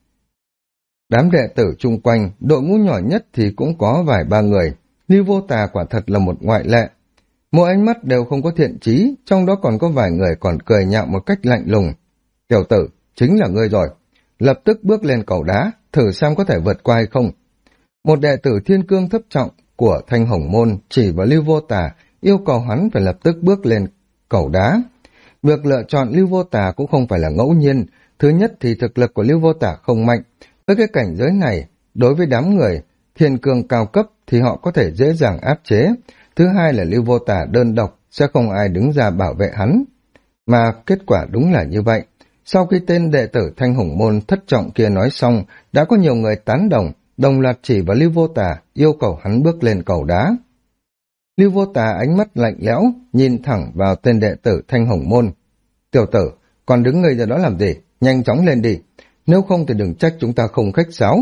Đám đệ tử chung quanh, đội ngũ nhỏ nhất thì cũng có vài ba người. Lưu Vô Tà quả thật là một ngoại lệ. Mỗi ánh mắt đều không có thiện chí, trong đó còn có vài người còn cười nhạo một cách lạnh lùng. Tiểu tử, chính là ngươi rồi. Lập tức bước lên cầu đá, thử xem có thể vượt qua hay không. Một đệ tử thiên cương thấp trọng của Thanh Hồng Môn chỉ vào Lưu Vô Tà, yêu cầu hắn phải lập tức bước lên cầu đá. Việc lựa chọn Lưu Vô Tà cũng không phải là ngẫu nhiên. Thứ nhất thì thực lực của Lưu Vô Tà không mạnh. Với cái cảnh giới này, đối với đám người thiên cương cao cấp thì họ có thể dễ dàng áp chế. Thứ hai là Lưu Vô Tà đơn độc, sẽ không ai đứng ra bảo vệ hắn. Mà kết quả đúng là như vậy. Sau khi tên đệ tử Thanh Hồng Môn thất trọng kia nói xong, đã có nhiều người tán đồng, đồng loạt chỉ vào Lưu Vô Tà, yêu cầu hắn bước lên cầu đá. Lưu Vô Tà ánh mắt lạnh lẽo, nhìn thẳng vào tên đệ tử Thanh Hồng Môn. Tiểu tử, còn đứng ngây ra đó làm gì? Nhanh chóng lên đi. Nếu không thì đừng trách chúng ta không khách sáo.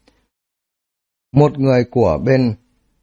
Một người của bên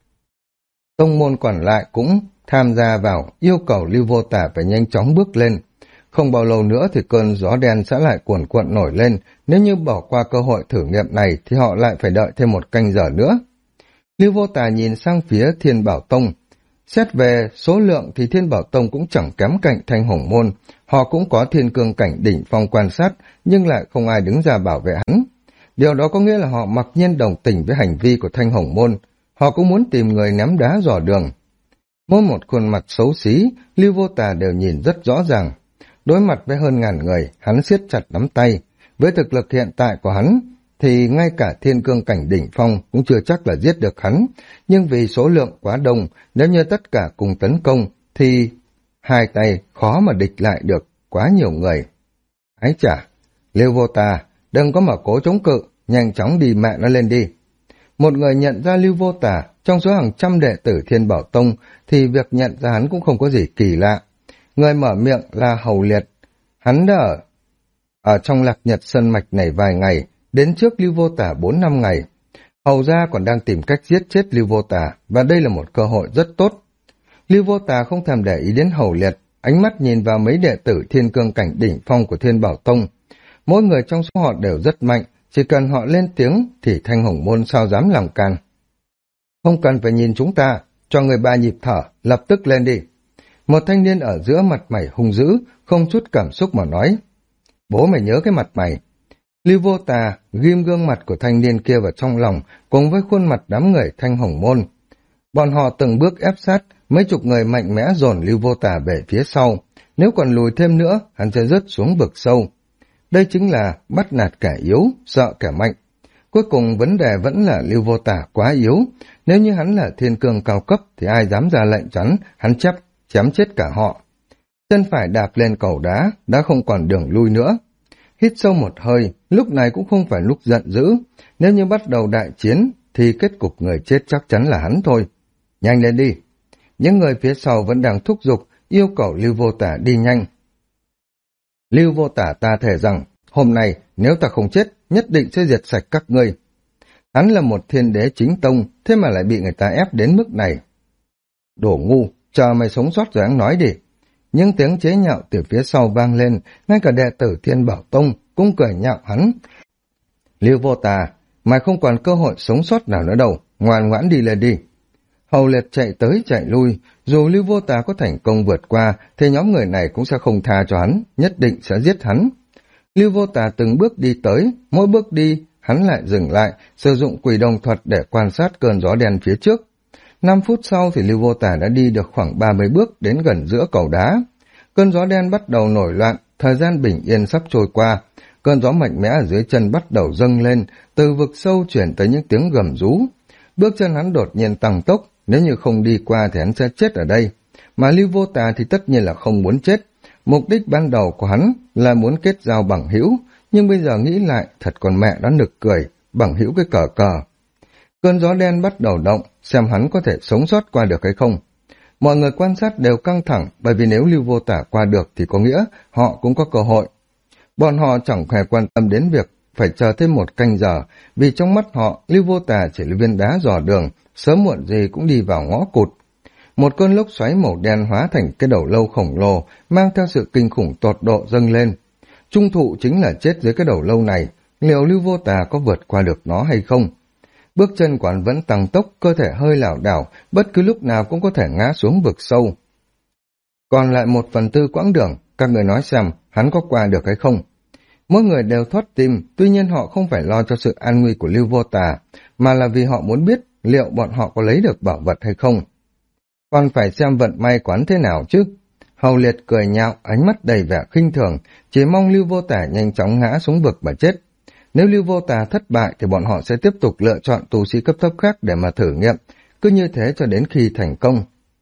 tông môn còn lại cũng tham gia vào, yêu cầu Lưu Vô Tà phải nhanh chóng bước lên. Không bao lâu nữa thì cơn gió đen sẽ lại cuồn cuộn nổi lên, nếu như bỏ qua cơ hội thử nghiệm này thì họ lại phải đợi thêm một canh giờ nữa. Lưu Vô Tà nhìn sang phía Thiên Bảo Tông. Xét về số lượng thì Thiên Bảo Tông cũng chẳng kém cạnh Thanh Hồng Môn, họ cũng có thiên cương cảnh đỉnh phong quan sát, nhưng lại không ai đứng ra bảo vệ hắn. Điều đó có nghĩa là họ mặc nhiên đồng tình với hành vi của Thanh Hồng Môn, họ cũng muốn tìm người ném đá dò đường. Mỗi một khuôn mặt xấu xí, Lưu Vô Tà đều nhìn rất rõ ràng. Đối mặt với hơn ngàn người, hắn siết chặt nắm tay. Với thực lực hiện tại của hắn, thì ngay cả thiên cương cảnh đỉnh phong cũng chưa chắc là giết được hắn. Nhưng vì số lượng quá đông, nếu như tất cả cùng tấn công, thì hai tay khó mà địch lại được quá nhiều người. Ái chà, Lưu Vô Tà, đừng có mà cố chống cự, nhanh chóng đi mẹ nó lên đi. Một người nhận ra Lưu Vô Tà, trong số hàng trăm đệ tử Thiên Bảo Tông, thì việc nhận ra hắn cũng không có gì kỳ lạ. Người mở miệng là Hầu Liệt. Hắn đã ở trong Lạc Nhật Sơn Mạch này vài ngày, đến trước Lưu Vô Tà 4-5 ngày. Hầu ra còn đang tìm cách giết chết Lưu Vô Tà, và đây là một cơ hội rất tốt. Lưu Vô Tà không thèm để ý đến Hầu Liệt, ánh mắt nhìn vào mấy đệ tử thiên cương cảnh đỉnh phong của Thiên Bảo Tông. Mỗi người trong số họ đều rất mạnh, chỉ cần họ lên tiếng thì Thanh Hồng Môn sao dám làm can. Không cần phải nhìn chúng ta, cho người 3 nhịp thở, lập tức lên đi. Một thanh niên ở giữa mặt mày hung dữ, không chút cảm xúc mà nói. Bố mày nhớ cái mặt mày. Lưu Vô Tà ghim gương mặt của thanh niên kia vào trong lòng, cùng với khuôn mặt đám người Thanh Hồng Môn. Bọn họ từng bước ép sát, mấy chục người mạnh mẽ dồn Lưu Vô Tà về phía sau. Nếu còn lùi thêm nữa, hắn sẽ rớt xuống vực sâu. Đây chính là bắt nạt kẻ yếu, sợ kẻ mạnh. Cuối cùng vấn đề vẫn là Lưu Vô Tà quá yếu. Nếu như hắn là thiên cương cao cấp thì ai dám ra lệnh chắn, hắn chém chết cả họ. Chân phải đạp lên cầu đá, đã không còn đường lui nữa. Hít sâu một hơi, lúc này cũng không phải lúc giận dữ. Nếu như bắt đầu đại chiến, thì kết cục người chết chắc chắn là hắn thôi. Nhanh lên đi. Những người phía sau vẫn đang thúc giục, yêu cầu Lưu Vô Tà đi nhanh. Lưu Vô Tà, ta thề rằng, hôm nay nếu ta không chết, nhất định sẽ diệt sạch các ngươi. Hắn là một thiên đế chính tông, thế mà lại bị người ta ép đến mức này. Đồ ngu, chờ mày sống sót rồi hắn nói đi. Những tiếng chế nhạo từ phía sau vang lên, ngay cả đệ tử Thiên Bảo Tông cũng cười nhạo hắn. Lưu Vô Tà, mày không còn cơ hội sống sót nào nữa đâu, ngoan ngoãn đi lên đi. Hầu Liệt chạy tới chạy lui, dù Lưu Vô Tà có thành công vượt qua, thì nhóm người này cũng sẽ không tha cho hắn, nhất định sẽ giết hắn. Lưu Vô Tà từng bước đi tới, mỗi bước đi, hắn lại dừng lại, sử dụng quỷ đồng thuật để quan sát cơn gió đen phía trước. 5 phút sau thì Lưu Vô Tà đã đi được khoảng 30 bước đến gần giữa cầu đá. Cơn gió đen bắt đầu nổi loạn, thời gian bình yên sắp trôi qua. Cơn gió mạnh mẽ ở dưới chân bắt đầu dâng lên, từ vực sâu chuyển tới những tiếng gầm rú. Bước chân hắn đột nhiên tăng tốc, nếu như không đi qua thì hắn sẽ chết ở đây. Mà Lưu Vô Tà thì tất nhiên là không muốn chết. Mục đích ban đầu của hắn là muốn kết giao bằng hữu, nhưng bây giờ nghĩ lại thật còn mẹ nó nực cười, bằng hữu cái cờ cờ. Cơn gió đen bắt đầu động, xem hắn có thể sống sót qua được hay không. Mọi người quan sát đều căng thẳng, bởi vì nếu Lưu Vô Tà qua được thì có nghĩa họ cũng có cơ hội. Bọn họ chẳng hề quan tâm đến việc phải chờ thêm 1 canh giờ, vì trong mắt họ, Lưu Vô Tà chỉ là viên đá dò đường, sớm muộn gì cũng đi vào ngõ cụt. Một cơn lốc xoáy màu đen hóa thành cái đầu lâu khổng lồ, mang theo sự kinh khủng tột độ dâng lên. Trung thụ chính là chết dưới cái đầu lâu này, liệu Lưu Vô Tà có vượt qua được nó hay không? Bước chân của hắn vẫn tăng tốc, cơ thể hơi lảo đảo, bất cứ lúc nào cũng có thể ngã xuống vực sâu. Còn lại 1/4 quãng đường, các người nói xem, hắn có qua được hay không? Mỗi người đều thoát tim, tuy nhiên họ không phải lo cho sự an nguy của Lưu Vô Tà, mà là vì họ muốn biết liệu bọn họ có lấy được bảo vật hay không. Còn phải xem vận may quán thế nào chứ. Hầu Liệt cười nhạo, ánh mắt đầy vẻ khinh thường, chỉ mong Lưu Vô Tà nhanh chóng ngã xuống vực mà chết. Nếu Lưu Vô Tà thất bại thì bọn họ sẽ tiếp tục lựa chọn tu sĩ cấp thấp khác để mà thử nghiệm, cứ như thế cho đến khi thành công.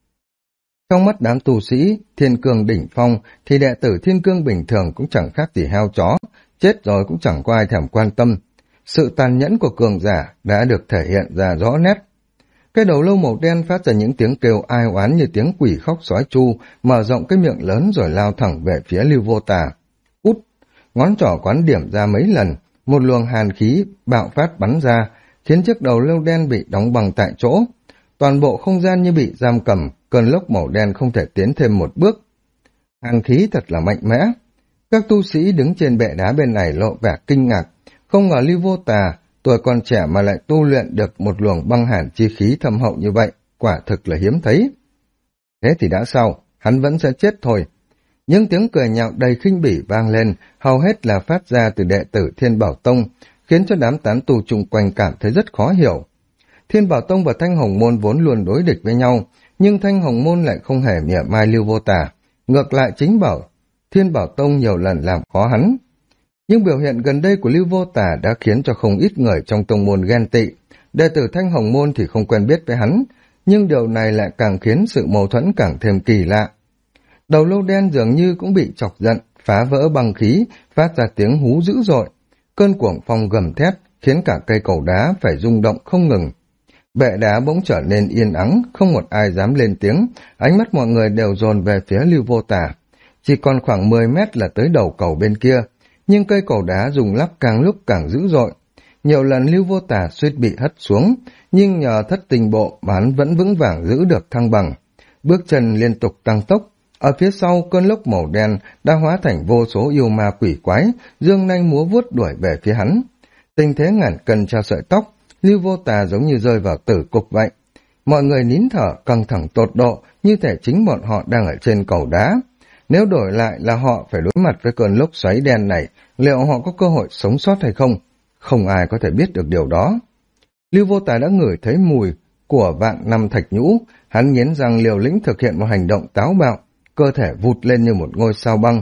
Trong mắt đám tu sĩ, thiên cương đỉnh phong thì đệ tử thiên cương bình thường cũng chẳng khác gì heo chó, chết rồi cũng chẳng có ai thèm quan tâm. Sự tàn nhẫn của cường giả đã được thể hiện ra rõ nét. Cái đầu lâu màu đen phát ra những tiếng kêu ai oán như tiếng quỷ khóc sói chu, mở rộng cái miệng lớn rồi lao thẳng về phía Lưu Vô Tà. Út! Ngón trỏ quán điểm ra mấy lần, một luồng hàn khí bạo phát bắn ra, khiến chiếc đầu lâu đen bị đóng băng tại chỗ. Toàn bộ không gian như bị giam cầm, cơn lốc màu đen không thể tiến thêm một bước. Hàn khí thật là mạnh mẽ. Các tu sĩ đứng trên bệ đá bên này lộ vẻ kinh ngạc, không ngờ Lưu Vô Tà tuổi còn trẻ mà lại tu luyện được một luồng băng hàn chi khí thâm hậu như vậy, quả thực là hiếm thấy. Thế thì đã sao, hắn vẫn sẽ chết thôi. Những tiếng cười nhạo đầy khinh bỉ vang lên, hầu hết là phát ra từ đệ tử Thiên Bảo Tông, khiến cho đám tán tu chung quanh cảm thấy rất khó hiểu. Thiên Bảo Tông và Thanh Hồng Môn vốn luôn đối địch với nhau, nhưng Thanh Hồng Môn lại không hề mỉa mai Lưu Vô Tà, ngược lại chính Thiên Bảo Tông nhiều lần làm khó hắn. Nhưng biểu hiện gần đây của Lưu Vô Tà đã khiến cho không ít người trong tông môn ghen tị. Đệ tử Thanh Hồng Môn thì không quen biết với hắn, nhưng điều này lại càng khiến sự mâu thuẫn càng thêm kỳ lạ. Đầu lâu đen dường như cũng bị chọc giận, phá vỡ băng khí, phát ra tiếng hú dữ dội. Cơn cuồng phong gầm thét khiến cả cây cầu đá phải rung động không ngừng. Bệ đá bỗng trở nên yên ắng, không một ai dám lên tiếng, ánh mắt mọi người đều dồn về phía Lưu Vô Tà. Chỉ còn khoảng 10 mét là tới đầu cầu bên kia, nhưng cây cầu đá rung lắc càng lúc càng dữ dội. Nhiều lần Lưu Vô Tà suýt bị hất xuống, nhưng nhờ thất tình bộ mà hắn vẫn vững vàng giữ được thăng bằng. Bước chân liên tục tăng tốc, ở phía sau cơn lốc màu đen đã hóa thành vô số yêu ma quỷ quái, dương nanh múa vuốt đuổi về phía hắn. Tình thế ngàn cân treo sợi tóc, Lưu Vô Tà giống như rơi vào tử cục vậy. Mọi người nín thở căng thẳng tột độ, như thể chính bọn họ đang ở trên cầu đá. Nếu đổi lại là họ phải đối mặt với cơn lốc xoáy đen này, liệu họ có cơ hội sống sót hay không? Không ai có thể biết được điều đó. Lưu Vô Tà đã ngửi thấy mùi của vạn năm thạch nhũ, hắn nghiến răng liều lĩnh thực hiện một hành động táo bạo, cơ thể vụt lên như một ngôi sao băng.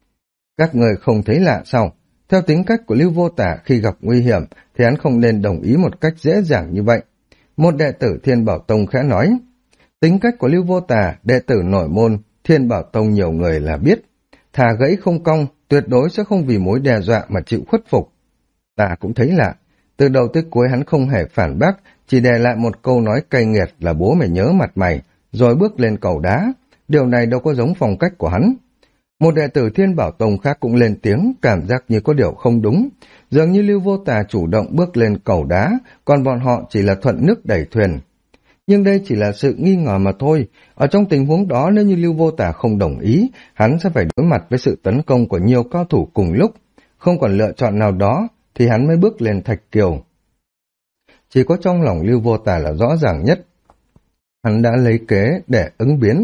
Các người không thấy lạ sao? Theo tính cách của Lưu Vô Tà khi gặp nguy hiểm thì hắn không nên đồng ý một cách dễ dàng như vậy. Một đệ tử Thiên Bảo Tông khẽ nói. Tính cách của Lưu Vô Tà, đệ tử nổi môn Thiên Bảo Tông nhiều người là biết. Thà gãy không cong, tuyệt đối sẽ không vì mối đe dọa mà chịu khuất phục. Ta cũng thấy lạ, từ đầu tới cuối hắn không hề phản bác, chỉ để lại một câu nói cay nghiệt là bố mày nhớ mặt mày, rồi bước lên cầu đá. Điều này đâu có giống phong cách của hắn. Một đệ tử Thiên Bảo Tông khác cũng lên tiếng, cảm giác như có điều không đúng. Dường như Lưu Vô Tà chủ động bước lên cầu đá, còn bọn họ chỉ là thuận nước đẩy thuyền. Nhưng đây chỉ là sự nghi ngờ mà thôi. Ở trong tình huống đó, nếu như Lưu Vô Tà không đồng ý, hắn sẽ phải đối mặt với sự tấn công của nhiều cao thủ cùng lúc. Không còn lựa chọn nào đó, thì hắn mới bước lên thạch kiều. Chỉ có trong lòng Lưu Vô Tà là rõ ràng nhất. Hắn đã lấy kế để ứng biến.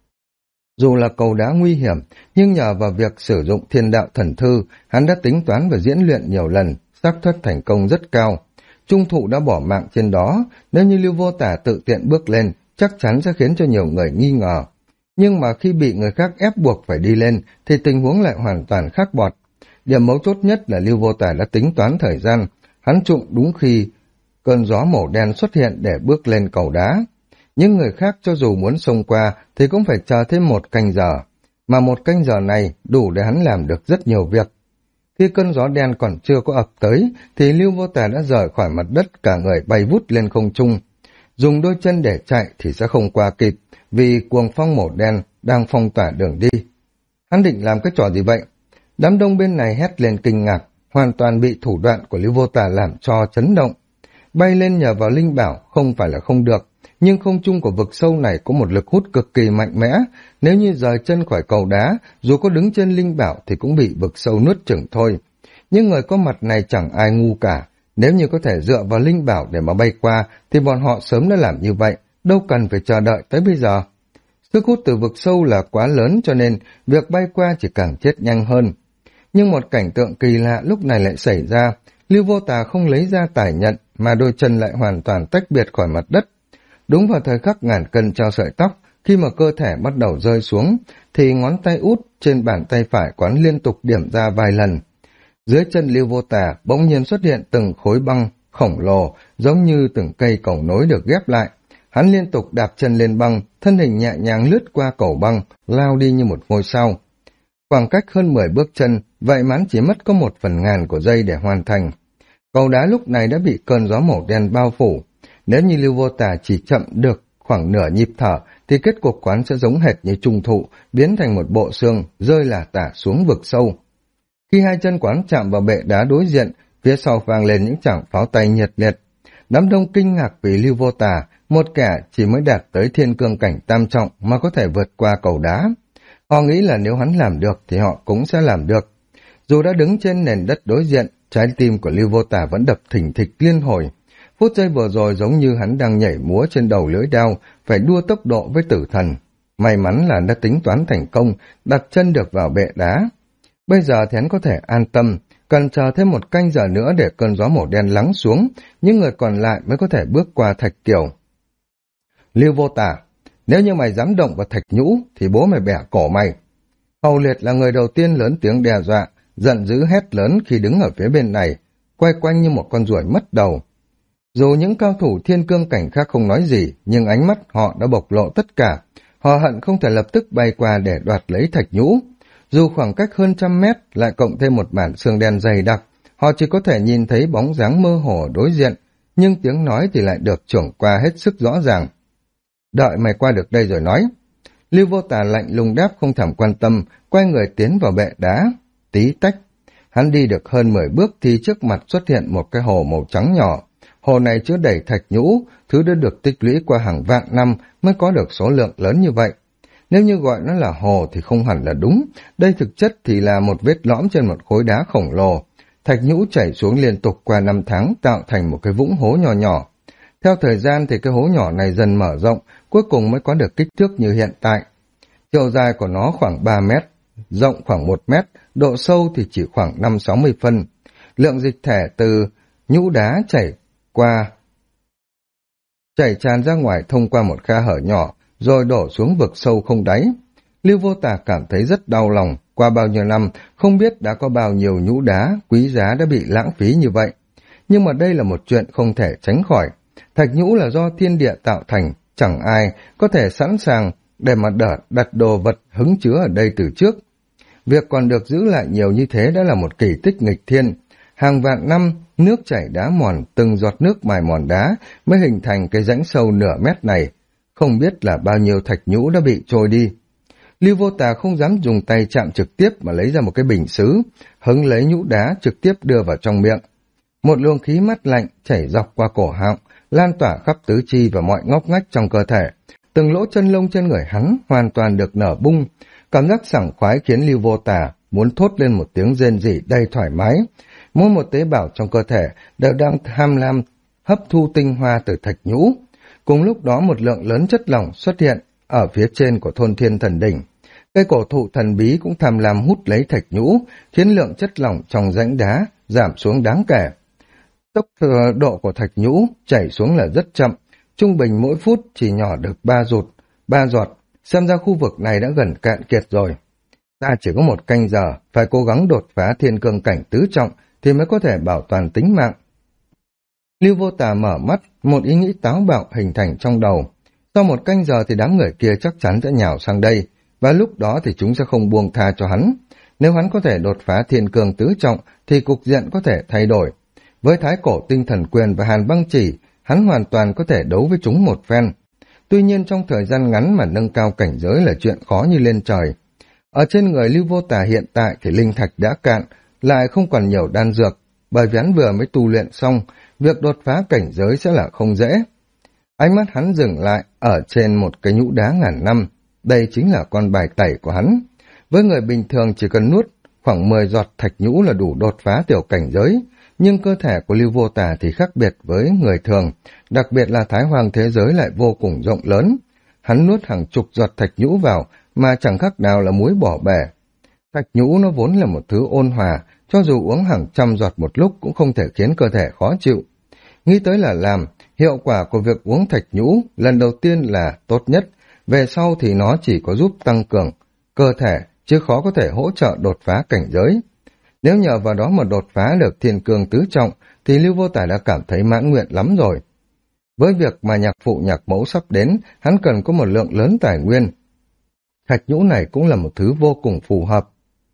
Dù là cầu đá nguy hiểm, nhưng nhờ vào việc sử dụng thiên đạo thần thư, hắn đã tính toán và diễn luyện nhiều lần, xác suất thành công rất cao. Trung thụ đã bỏ mạng trên đó, nếu như Lưu Vô Tà tự tiện bước lên, chắc chắn sẽ khiến cho nhiều người nghi ngờ. Nhưng mà khi bị người khác ép buộc phải đi lên, thì tình huống lại hoàn toàn khác bọt. Điểm mấu chốt nhất là Lưu Vô Tà đã tính toán thời gian, hắn trụng đúng khi cơn gió màu đen xuất hiện để bước lên cầu đá. Những người khác cho dù muốn xông qua thì cũng phải chờ thêm 1 canh giờ, mà 1 canh giờ này đủ để hắn làm được rất nhiều việc. Khi cơn gió đen còn chưa có ập tới thì Lưu Vô Tà đã rời khỏi mặt đất, cả người bay vút lên không trung. Dùng đôi chân để chạy thì sẽ không qua kịp, vì cuồng phong màu đen đang phong tỏa đường đi. Hắn định làm cái trò gì vậy? Đám đông bên này hét lên kinh ngạc, hoàn toàn bị thủ đoạn của Lưu Vô Tà làm cho chấn động. Bay lên nhờ vào linh bảo không phải là không được, nhưng không trung của vực sâu này có một lực hút cực kỳ mạnh mẽ, nếu như rời chân khỏi cầu đá, dù có đứng trên linh bảo thì cũng bị vực sâu nuốt chửng thôi. Nhưng người có mặt này chẳng ai ngu cả, nếu như có thể dựa vào linh bảo để mà bay qua thì bọn họ sớm đã làm như vậy, đâu cần phải chờ đợi tới bây giờ. Sức hút từ vực sâu là quá lớn cho nên việc bay qua chỉ càng chết nhanh hơn. Nhưng một cảnh tượng kỳ lạ lúc này lại xảy ra, Lưu Vô Tà không lấy ra tài nhận mà đôi chân lại hoàn toàn tách biệt khỏi mặt đất. Đúng vào thời khắc ngàn cân treo sợi tóc, khi mà cơ thể bắt đầu rơi xuống, thì ngón tay út trên bàn tay phải quán liên tục điểm ra vài lần. Dưới chân Lưu Vô Tà bỗng nhiên xuất hiện từng khối băng khổng lồ, giống như từng cây cầu nối được ghép lại. Hắn liên tục đạp chân lên băng, thân hình nhẹ nhàng lướt qua cầu băng, lao đi như một ngôi sao. Khoảng cách hơn 10 bước chân, vậy mà hắn chỉ mất có 1/1000 của giây để hoàn thành. Cầu đá lúc này đã bị cơn gió màu đen bao phủ. Nếu như Lưu Vô Tà chỉ chậm được khoảng nửa nhịp thở, thì kết cục quán sẽ giống hệt như trùng thụ, biến thành một bộ xương, rơi lả tả xuống vực sâu. Khi hai chân quán chạm vào bệ đá đối diện, phía sau vang lên những tràng pháo tay nhiệt liệt. Đám đông kinh ngạc vì Lưu Vô Tà, một kẻ chỉ mới đạt tới thiên cương cảnh tam trọng mà có thể vượt qua cầu đá. Họ nghĩ là nếu hắn làm được thì họ cũng sẽ làm được. Dù đã đứng trên nền đất đối diện, trái tim của Lưu Vô Tà vẫn đập thình thịch liên hồi. Phút giây vừa rồi giống như hắn đang nhảy múa trên đầu lưỡi đao, phải đua tốc độ với tử thần. May mắn là đã tính toán thành công, đặt chân được vào bệ đá. Bây giờ thì hắn có thể an tâm, cần chờ thêm 1 canh giờ nữa để cơn gió màu đen lắng xuống, những người còn lại mới có thể bước qua thạch kiều. Lưu Vô Tà, nếu như mày dám động vào thạch nhũ thì bố mày bẻ cổ mày. Hầu Liệt là người đầu tiên lớn tiếng đe dọa, giận dữ hét lớn khi đứng ở phía bên này, quay quanh như một con ruồi mất đầu. Dù những cao thủ thiên cương cảnh khác không nói gì, nhưng ánh mắt họ đã bộc lộ tất cả. Họ hận không thể lập tức bay qua để đoạt lấy thạch nhũ. Dù khoảng cách hơn 100 mét, lại cộng thêm một mảng sương đen dày đặc, họ chỉ có thể nhìn thấy bóng dáng mơ hồ đối diện, nhưng tiếng nói thì lại được trưởng qua hết sức rõ ràng. Đợi mày qua được đây rồi nói. Lưu Vô Tà lạnh lùng đáp không thèm quan tâm, quay người tiến vào bệ đá. Tí tách, hắn đi được hơn 10 bước thì trước mặt xuất hiện một cái hồ màu trắng nhỏ. Hồ này chứa đầy thạch nhũ, thứ đã được tích lũy qua hàng vạn năm mới có được số lượng lớn như vậy. Nếu như gọi nó là hồ thì không hẳn là đúng, đây thực chất thì là một vết lõm trên một khối đá khổng lồ. Thạch nhũ chảy xuống liên tục qua 5 tháng tạo thành một cái vũng hố nhỏ nhỏ. Theo thời gian thì cái hố nhỏ này dần mở rộng, cuối cùng mới có được kích thước như hiện tại. Chiều dài của nó khoảng 3 mét, rộng khoảng 1 mét, độ sâu thì chỉ khoảng 5-60 phân. Lượng dịch thể từ nhũ đá chảy tràn ra ngoài thông qua một khe hở nhỏ, rồi đổ xuống vực sâu không đáy. Lưu Vô Tà cảm thấy rất đau lòng, qua bao nhiêu năm, không biết đã có bao nhiêu nhũ đá, quý giá đã bị lãng phí như vậy. Nhưng mà đây là một chuyện không thể tránh khỏi. Thạch nhũ là do thiên địa tạo thành, chẳng ai có thể sẵn sàng để mà đặt đồ vật hứng chứa ở đây từ trước. Việc còn được giữ lại nhiều như thế đã là một kỳ tích nghịch thiên. Hàng vạn năm, nước chảy đá mòn, từng giọt nước mài mòn đá mới hình thành cái rãnh sâu nửa mét này. Không biết là bao nhiêu thạch nhũ đã bị trôi đi. Lưu Vô Tà không dám dùng tay chạm trực tiếp mà lấy ra một cái bình sứ, hứng lấy nhũ đá trực tiếp đưa vào trong miệng. Một luồng khí mát lạnh chảy dọc qua cổ họng, lan tỏa khắp tứ chi và mọi ngóc ngách trong cơ thể. Từng lỗ chân lông trên người hắn hoàn toàn được nở bung, cảm giác sảng khoái khiến Lưu Vô Tà muốn thốt lên một tiếng rên rỉ đầy thoải mái. Mỗi một tế bào trong cơ thể đều đang tham lam hấp thu tinh hoa từ thạch nhũ. Cùng lúc đó một lượng lớn chất lỏng xuất hiện ở phía trên của thôn Thiên Thần Đỉnh. Cây cổ thụ thần bí cũng tham lam hút lấy thạch nhũ, khiến lượng chất lỏng trong rãnh đá giảm xuống đáng kể. Tốc độ của thạch nhũ chảy xuống là rất chậm, trung bình mỗi phút chỉ nhỏ được 3 giọt, xem ra khu vực này đã gần cạn kiệt rồi. Ta chỉ có 1 canh giờ, phải cố gắng đột phá thiên cương cảnh tứ trọng thì mới có thể bảo toàn tính mạng. Lưu Vô Tà mở mắt, một ý nghĩ táo bạo hình thành trong đầu. Sau 1 canh giờ thì đám người kia chắc chắn sẽ nhào sang đây, và lúc đó thì chúng sẽ không buông tha cho hắn. Nếu hắn có thể đột phá thiên cương tứ trọng thì cục diện có thể thay đổi. Với thái cổ tinh thần quyền và hàn băng chỉ, hắn hoàn toàn có thể đấu với chúng một phen. Tuy nhiên trong thời gian ngắn mà nâng cao cảnh giới là chuyện khó như lên trời. Ở trên người Lưu Vô Tà hiện tại thì linh thạch đã cạn, lại không còn nhiều đan dược, bởi vì hắn vừa mới tu luyện xong, việc đột phá cảnh giới sẽ là không dễ. Ánh mắt hắn dừng lại ở trên một cái nhũ đá ngàn năm, đây chính là con bài tẩy của hắn. Với người bình thường chỉ cần nuốt khoảng 10 giọt thạch nhũ là đủ đột phá tiểu cảnh giới, nhưng cơ thể của Lưu Vô Tà thì khác biệt với người thường, đặc biệt là Thái Hoàng thế giới lại vô cùng rộng lớn. Hắn nuốt hàng chục giọt thạch nhũ vào mà chẳng khác nào là muối bỏ bể. Thạch nhũ nó vốn là một thứ ôn hòa, cho dù uống hàng trăm giọt một lúc cũng không thể khiến cơ thể khó chịu. Nghĩ tới là làm, hiệu quả của việc uống thạch nhũ lần đầu tiên là tốt nhất, về sau thì nó chỉ có giúp tăng cường cơ thể, chứ khó có thể hỗ trợ đột phá cảnh giới. Nếu nhờ vào đó mà đột phá được thiên cương tứ trọng, thì Lưu Vô Tà đã cảm thấy mãn nguyện lắm rồi. Với việc mà nhạc phụ nhạc mẫu sắp đến, hắn cần có một lượng lớn tài nguyên. Thạch nhũ này cũng là một thứ vô cùng phù hợp.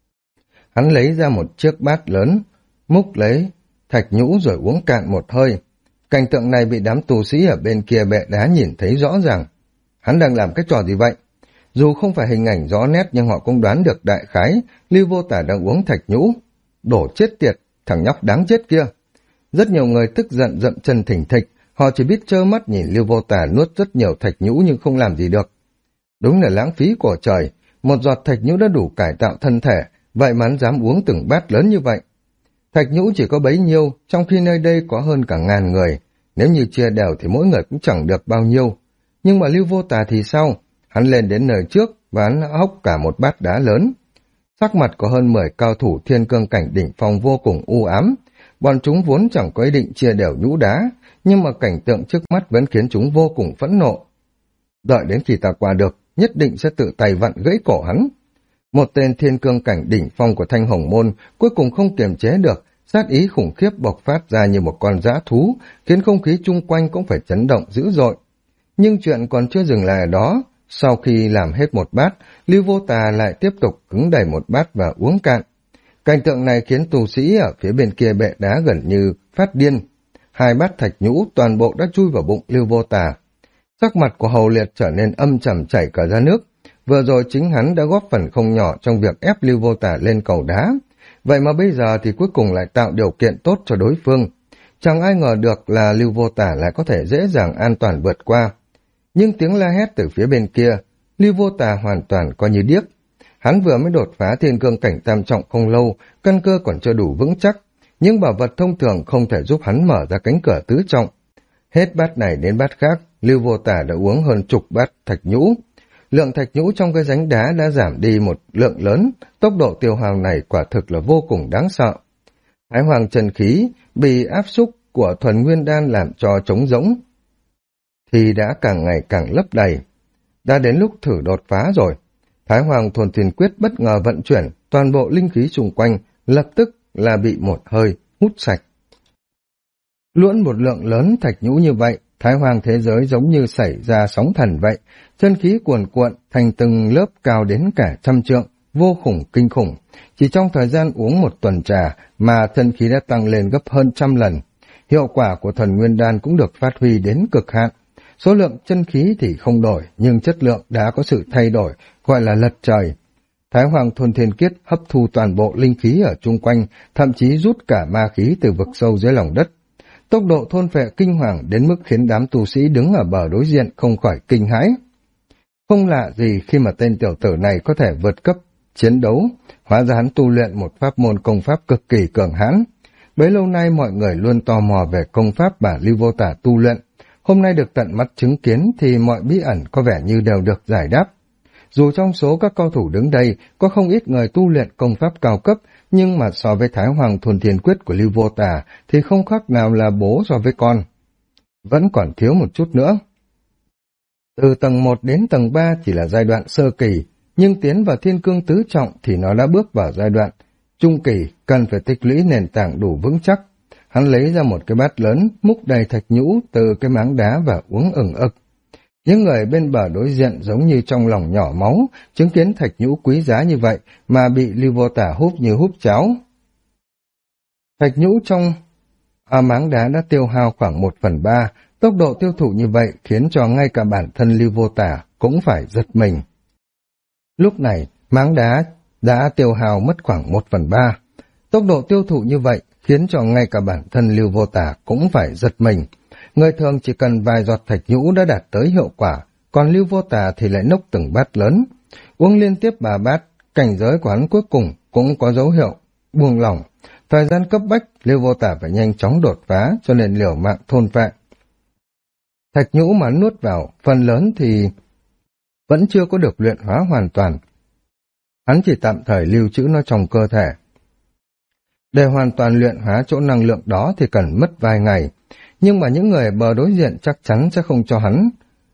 Hắn lấy ra một chiếc bát lớn, múc lấy thạch nhũ rồi uống cạn một hơi. Cảnh tượng này bị đám tù sĩ ở bên kia bệ đá nhìn thấy rõ ràng. Hắn đang làm cái trò gì vậy? Dù không phải hình ảnh rõ nét nhưng họ cũng đoán được đại khái, Lưu Vô Tà đang uống thạch nhũ. Đổ chết tiệt, thằng nhóc đáng chết kia. Rất nhiều người tức giận dậm chân thình thịch, họ chỉ biết trơ mắt nhìn Lưu Vô Tà nuốt rất nhiều thạch nhũ nhưng không làm gì được. Đúng là lãng phí của trời, một giọt thạch nhũ đã đủ cải tạo thân thể, vậy mà hắn dám uống từng bát lớn như vậy. Thạch nhũ chỉ có bấy nhiêu, trong khi nơi đây có hơn cả 1000 người, nếu như chia đều thì mỗi người cũng chẳng được bao nhiêu. Nhưng mà Lưu Vô Tà thì sao? Hắn lên đến nơi trước và hắn hốc cả một bát đá lớn. Sắc mặt của hơn 10 cao thủ thiên cương cảnh đỉnh phong vô cùng u ám. Bọn chúng vốn chẳng có ý định chia đều nhũ đá, nhưng mà cảnh tượng trước mắt vẫn khiến chúng vô cùng phẫn nộ. Đợi đến khi ta qua được, nhất định sẽ tự tay vặn gãy cổ hắn. Một tên thiên cương cảnh đỉnh phong của Thanh Hồng Môn cuối cùng không kiềm chế được, sát ý khủng khiếp bộc phát ra như một con dã thú, khiến không khí chung quanh cũng phải chấn động dữ dội. Nhưng chuyện còn chưa dừng lại ở đó. Sau khi làm hết một bát, Lưu Vô Tà lại tiếp tục cứng đầy một bát và uống cạn. Cảnh tượng này khiến tù sĩ ở phía bên kia bệ đá gần như phát điên. 2 bát thạch nhũ toàn bộ đã chui vào bụng Lưu Vô Tà. Sắc mặt của Hầu Liệt trở nên âm trầm chảy cả ra nước. Vừa rồi chính hắn đã góp phần không nhỏ trong việc ép Lưu Vô Tà lên cầu đá. Vậy mà bây giờ thì cuối cùng lại tạo điều kiện tốt cho đối phương. Chẳng ai ngờ được là Lưu Vô Tà lại có thể dễ dàng an toàn vượt qua. Nhưng tiếng la hét từ phía bên kia, Lưu Vô Tà hoàn toàn coi như điếc. Hắn vừa mới đột phá thiên cương cảnh tam trọng không lâu, căn cơ còn chưa đủ vững chắc, nhưng bảo vật thông thường không thể giúp hắn mở ra cánh cửa tứ trọng. Hết bát này đến bát khác, Lưu Vô Tà đã uống hơn chục bát thạch nhũ. Lượng thạch nhũ trong cái rãnh đá đã giảm đi một lượng lớn, tốc độ tiêu hao này quả thực là vô cùng đáng sợ. Thái Hoàng chân khí bị áp xúc của thuần nguyên đan làm cho trống rỗng, thì đã càng ngày càng lấp đầy. Đã đến lúc thử đột phá rồi. Thái Hoàng thuần thuyền quyết bất ngờ vận chuyển, toàn bộ linh khí xung quanh lập tức là bị một hơi hút sạch. Luỗn một lượng lớn thạch nhũ như vậy, Thái Hoàng thế giới giống như xảy ra sóng thần vậy, chân khí cuồn cuộn thành từng lớp cao đến cả 100 trượng, vô cùng kinh khủng. Chỉ trong thời gian uống một tuần trà mà chân khí đã tăng lên gấp hơn 100 lần. Hiệu quả của thần nguyên đan cũng được phát huy đến cực hạn. Số lượng chân khí thì không đổi, nhưng chất lượng đã có sự thay đổi, gọi là lật trời. Thái Hoàng Thuần Thiên Kiết hấp thu toàn bộ linh khí ở chung quanh, thậm chí rút cả ma khí từ vực sâu dưới lòng đất. Tốc độ thôn phệ kinh hoàng đến mức khiến đám tu sĩ đứng ở bờ đối diện không khỏi kinh hãi. Không lạ gì khi mà tên tiểu tử này có thể vượt cấp chiến đấu, hóa ra hắn tu luyện một pháp môn công pháp cực kỳ cường hãn. Bấy lâu nay mọi người luôn tò mò về công pháp mà Lưu Vô Tà tu luyện. Hôm nay được tận mắt chứng kiến thì mọi bí ẩn có vẻ như đều được giải đáp. Dù trong số các cao thủ đứng đây có không ít người tu luyện công pháp cao cấp, nhưng mà so với Thái Hoàng Thuần Thiên Quyết của Lưu Vô Tà thì không khác nào là bố so với con. Vẫn còn thiếu một chút nữa. Từ tầng 1 đến tầng 3 chỉ là giai đoạn sơ kỳ, nhưng tiến vào thiên cương tứ trọng thì nó đã bước vào giai đoạn trung kỳ, cần phải tích lũy nền tảng đủ vững chắc. Hắn lấy ra một cái bát lớn, múc đầy thạch nhũ từ cái máng đá và uống ừng ực. Những người bên bờ đối diện giống như trong lòng nhỏ máu, chứng kiến thạch nhũ quý giá như vậy mà bị Lưu Vô Tà húp như húp cháo. Thạch nhũ trong máng đá đã tiêu hao khoảng 1/3, tốc độ tiêu thụ như vậy khiến cho ngay cả bản thân Lưu Vô Tà cũng phải giật mình. Lúc này, máng đá đã tiêu hao mất khoảng 1/3. Tốc độ tiêu thụ như vậy khiến cho ngay cả bản thân Lưu Vô Tả cũng phải giật mình. Người thường chỉ cần vài giọt thạch nhũ đã đạt tới hiệu quả, còn Lưu Vô Tả thì lại nốc từng bát lớn. Uống liên tiếp 3 bát, cảnh giới của hắn cuối cùng cũng có dấu hiệu buông lỏng. Thời gian cấp bách, Lưu Vô Tả phải nhanh chóng đột phá, cho nên liều mạng thôn phệ. Thạch nhũ mà nuốt vào, phần lớn thì vẫn chưa có được luyện hóa hoàn toàn. Hắn chỉ tạm thời lưu trữ nó trong cơ thể. Để hoàn toàn luyện hóa chỗ năng lượng đó thì cần mất vài ngày, nhưng mà những người bờ đối diện chắc chắn sẽ không cho hắn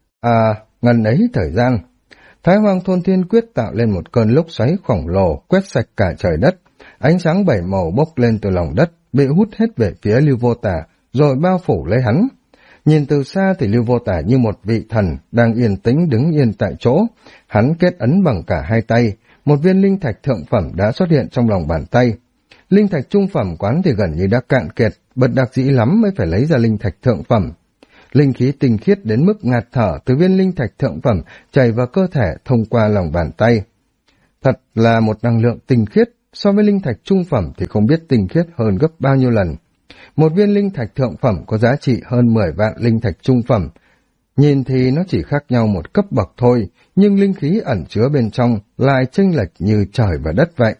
ngần ấy thời gian. Thái Hoang Thôn Thiên Quyết tạo lên một cơn lốc xoáy khổng lồ quét sạch cả trời đất, ánh sáng 7 màu bốc lên từ lòng đất, bị hút hết về phía Lưu Vô Tả, rồi bao phủ lấy hắn. Nhìn từ xa thì Lưu Vô Tả như một vị thần đang yên tĩnh đứng yên tại chỗ, hắn kết ấn bằng cả hai tay, một viên linh thạch thượng phẩm đã xuất hiện trong lòng bàn tay. Linh thạch trung phẩm quán thì gần như đã cạn kiệt, bật đặc dĩ lắm mới phải lấy ra linh thạch thượng phẩm. Linh khí tinh khiết đến mức ngạt thở từ viên linh thạch thượng phẩm chảy vào cơ thể thông qua lòng bàn tay. Thật là một năng lượng tinh khiết, so với linh thạch trung phẩm thì không biết tinh khiết hơn gấp bao nhiêu lần. Một viên linh thạch thượng phẩm có giá trị hơn 10 vạn linh thạch trung phẩm. Nhìn thì nó chỉ khác nhau một cấp bậc thôi, nhưng linh khí ẩn chứa bên trong lại chênh lệch như trời và đất vậy.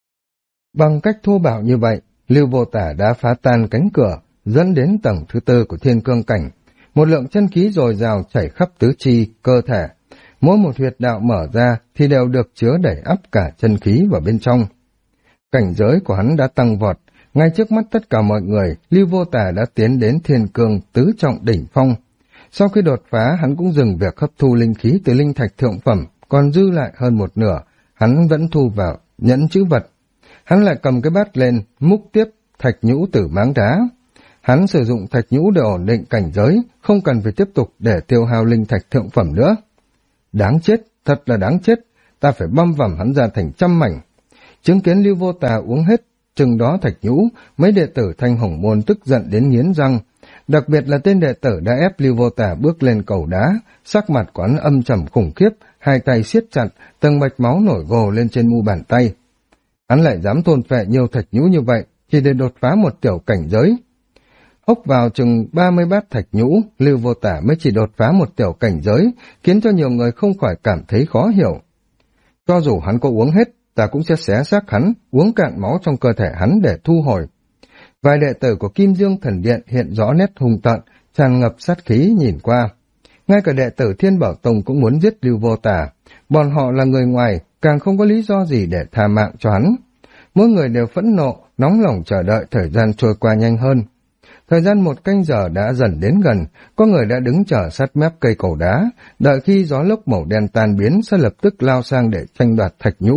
Bằng cách thô bạo như vậy, Lưu Vô Tả đã phá tan cánh cửa, dẫn đến tầng thứ 4 của thiên cương cảnh. Một lượng chân khí dồi dào chảy khắp tứ chi, cơ thể. Mỗi một huyệt đạo mở ra thì đều được chứa đẩy ắp cả chân khí vào bên trong. Cảnh giới của hắn đã tăng vọt, ngay trước mắt tất cả mọi người, Lưu Vô Tả đã tiến đến thiên cương tứ trọng đỉnh phong. Sau khi đột phá, hắn cũng dừng việc hấp thu linh khí từ linh thạch thượng phẩm, còn dư lại hơn một nửa, hắn vẫn thu vào nhẫn chữ vật. Hắn lại cầm cái bát lên, múc tiếp thạch nhũ từ máng đá. Hắn sử dụng thạch nhũ để ổn định cảnh giới, không cần phải tiếp tục để tiêu hao linh thạch thượng phẩm nữa. Đáng chết, thật là đáng chết, ta phải băm vằm hắn ra thành trăm mảnh. Chứng kiến Lưu Vô Tà uống hết chừng đó thạch nhũ, mấy đệ tử Thanh Hồng Môn tức giận đến nghiến răng. Đặc biệt là tên đệ tử đã ép Lưu Vô Tà bước lên cầu đá, sắc mặt của hắn âm trầm khủng khiếp, hai tay siết chặt, từng mạch máu nổi gồ lên trên mu bàn tay. Hắn lại dám thôn phệ nhiều thạch nhũ như vậy, chỉ để đột phá một tiểu cảnh giới. Hốc vào chừng 30 bát thạch nhũ, Lưu Vô Tả mới chỉ đột phá một tiểu cảnh giới, khiến cho nhiều người không khỏi cảm thấy khó hiểu. Cho dù hắn có uống hết, ta cũng sẽ xé xác hắn, uống cạn máu trong cơ thể hắn để thu hồi. Vài đệ tử của Kim Dương Thần Điện hiện rõ nét hung tợn, tràn ngập sát khí nhìn qua. Ngay cả đệ tử Thiên Bảo Tông cũng muốn giết Lưu Vô Tả, bọn họ là người ngoài, càng không có lý do gì để tha mạng cho hắn. Mỗi người đều phẫn nộ, nóng lòng chờ đợi thời gian trôi qua nhanh hơn. Thời gian 1 canh giờ đã dần đến gần, có người đã đứng chờ sát mép cây cầu đá, đợi khi gió lốc màu đen tan biến sẽ lập tức lao sang để tranh đoạt thạch nhũ.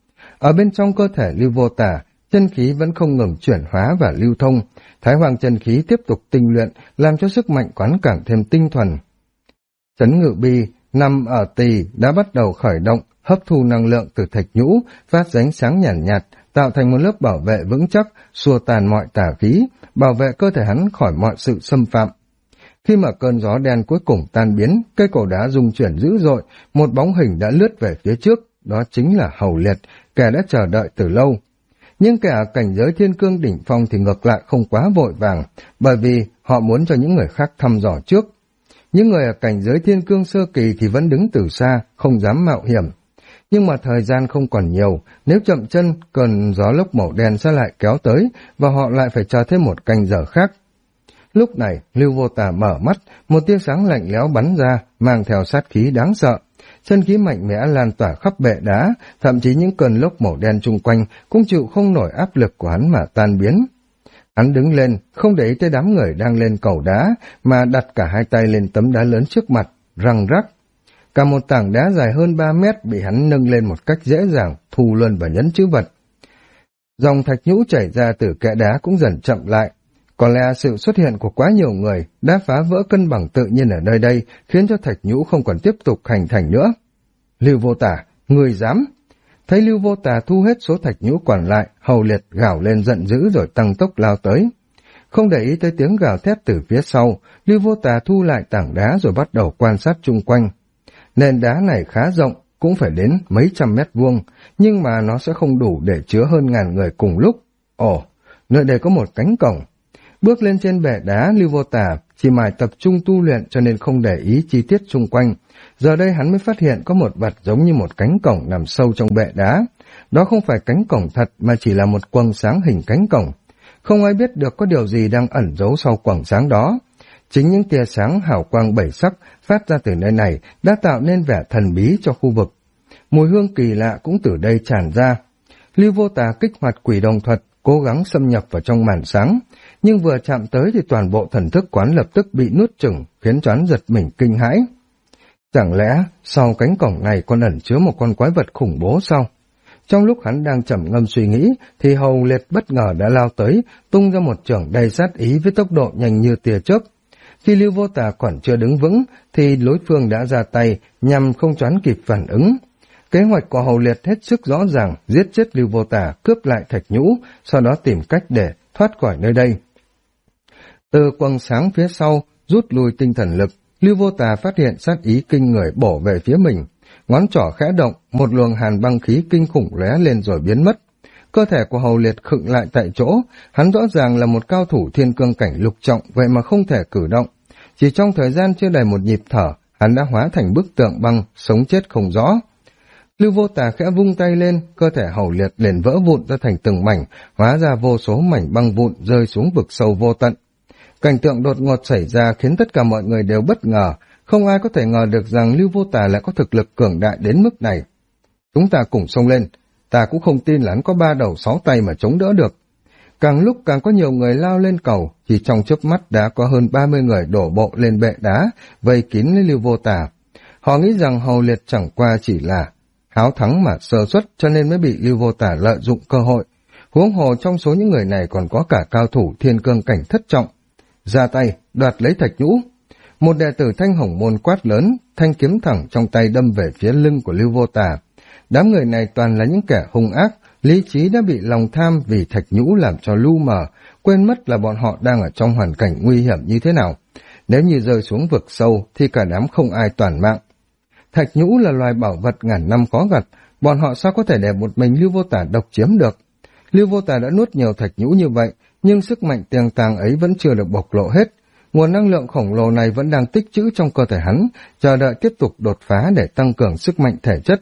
Ở bên trong cơ thể Lưu Vô Tả, chân khí vẫn không ngừng chuyển hóa và lưu thông, Thái Hoàng chân khí tiếp tục tinh luyện, làm cho sức mạnh quán càng thêm tinh thuần. Chấn ngự bi nằm ở tỳ đã bắt đầu khởi động, hấp thu năng lượng từ thạch nhũ, phát ra ánh sáng nhàn nhạt, tạo thành một lớp bảo vệ vững chắc, xua tan mọi tà khí, bảo vệ cơ thể hắn khỏi mọi sự xâm phạm. Khi mà cơn gió đen cuối cùng tan biến, cây cổ đá rung chuyển dữ dội, một bóng hình đã lướt về phía trước, đó chính là Hầu Liệt, kẻ đã chờ đợi từ lâu. Nhưng kẻ ở cảnh giới thiên cương đỉnh phong thì ngược lại không quá vội vàng, bởi vì họ muốn cho những người khác thăm dò trước. Những người ở cảnh giới thiên cương sơ kỳ thì vẫn đứng từ xa, không dám mạo hiểm. Nhưng mà thời gian không còn nhiều, nếu chậm chân, cơn gió lốc màu đen sẽ lại kéo tới, và họ lại phải chờ thêm 1 canh giờ khác. Lúc này, Lưu Vô Tà mở mắt, một tia sáng lạnh lẽo bắn ra, mang theo sát khí đáng sợ. Chân khí mạnh mẽ lan tỏa khắp bệ đá, thậm chí những cơn lốc màu đen chung quanh cũng chịu không nổi áp lực của hắn mà tan biến. Hắn đứng lên, không để ý tới đám người đang lên cầu đá, mà đặt cả hai tay lên tấm đá lớn trước mặt, răng rắc. Cả một tảng đá dài hơn 3 mét bị hắn nâng lên một cách dễ dàng, thu luôn vào nhẫn chữ vật. Dòng thạch nhũ chảy ra từ kẽ đá cũng dần chậm lại. Có lẽ sự xuất hiện của quá nhiều người đã phá vỡ cân bằng tự nhiên ở nơi đây, khiến cho thạch nhũ không còn tiếp tục hành thành nữa. Lưu Vô Tả, người dám! Thấy Lưu Vô Tả thu hết số thạch nhũ còn lại, Hầu Liệt gào lên giận dữ rồi tăng tốc lao tới. Không để ý tới tiếng gào thét từ phía sau, Lưu Vô Tả thu lại tảng đá rồi bắt đầu quan sát chung quanh. Nền đá này khá rộng, cũng phải đến mấy trăm mét vuông, nhưng mà nó sẽ không đủ để chứa hơn 1000 người cùng lúc. Ồ, nơi đây có một cánh cổng. Bước lên trên bệ đá, Lưu Vô Tà chỉ mải tập trung tu luyện cho nên không để ý chi tiết xung quanh. Giờ đây hắn mới phát hiện có một vật giống như một cánh cổng nằm sâu trong bệ đá. Đó không phải cánh cổng thật mà chỉ là một quầng sáng hình cánh cổng. Không ai biết được có điều gì đang ẩn giấu sau quầng sáng đó. Chính những tia sáng hào quang bảy sắc phát ra từ nơi này đã tạo nên vẻ thần bí cho khu vực. Mùi hương kỳ lạ cũng từ đây tràn ra. Lưu Vô Tà kích hoạt quỷ đồng thuật, cố gắng xâm nhập vào trong màn sáng, nhưng vừa chạm tới thì toàn bộ thần thức quán lập tức bị nuốt chửng, khiến cho hắn giật mình kinh hãi. Chẳng lẽ sau cánh cổng này còn ẩn chứa một con quái vật khủng bố sao? Trong lúc hắn đang trầm ngâm suy nghĩ, thì Hầu Liệt bất ngờ đã lao tới, tung ra một chưởng đầy sát ý với tốc độ nhanh như tia chớp. Khi Lưu Vô Tà còn chưa đứng vững, thì đối phương đã ra tay nhằm không choán kịp phản ứng. Kế hoạch của Hầu Liệt hết sức rõ ràng, giết chết Lưu Vô Tà, cướp lại thạch nhũ, sau đó tìm cách để thoát khỏi nơi đây. Từ quầng sáng phía sau, rút lui tinh thần lực, Lưu Vô Tà phát hiện sát ý kinh người bổ về phía mình. Ngón trỏ khẽ động, một luồng hàn băng khí kinh khủng lóe lên rồi biến mất. Cơ thể của Hầu Liệt khựng lại tại chỗ, hắn rõ ràng là một cao thủ thiên cương cảnh lục trọng, vậy mà không thể cử động. Chỉ trong thời gian chưa đầy một nhịp thở, hắn đã hóa thành bức tượng băng, sống chết không rõ. Lưu Vô Tà khẽ vung tay lên, cơ thể Hầu Liệt liền vỡ vụn ra thành từng mảnh, hóa ra vô số mảnh băng vụn rơi xuống vực sâu vô tận. Cảnh tượng đột ngột xảy ra khiến tất cả mọi người đều bất ngờ, không ai có thể ngờ được rằng Lưu Vô Tà lại có thực lực cường đại đến mức này. Chúng ta cùng xông lên, ta cũng không tin là hắn có 3 đầu 6 tay mà chống đỡ được. Càng lúc càng có nhiều người lao lên cầu, chỉ trong chớp mắt đã có hơn 30 người đổ bộ lên bệ đá, vây kín lấy Lưu Vô Tà. Họ nghĩ rằng Hầu Liệt chẳng qua chỉ là háo thắng mà sơ suất cho nên mới bị Lưu Vô Tà lợi dụng cơ hội. Huống hồ trong số những người này còn có cả cao thủ thiên cương cảnh thất trọng. Ra tay, đoạt lấy thạch nhũ. Một đệ tử Thanh Hồng Môn quát lớn, thanh kiếm thẳng trong tay đâm về phía lưng của Lưu Vô Tà. Đám người này toàn là những kẻ hung ác, lý trí đã bị lòng tham vì thạch nhũ làm cho lu mờ, quên mất là bọn họ đang ở trong hoàn cảnh nguy hiểm như thế nào. Nếu như rơi xuống vực sâu thì cả đám không ai toàn mạng. Thạch nhũ là loài bảo vật ngàn năm khó gặp, bọn họ sao có thể để một mình Lưu Vô Tà độc chiếm được. Lưu Vô Tà đã nuốt nhiều thạch nhũ như vậy, nhưng sức mạnh tiềm tàng ấy vẫn chưa được bộc lộ hết. Nguồn năng lượng khổng lồ này vẫn đang tích trữ trong cơ thể hắn, chờ đợi tiếp tục đột phá để tăng cường sức mạnh thể chất.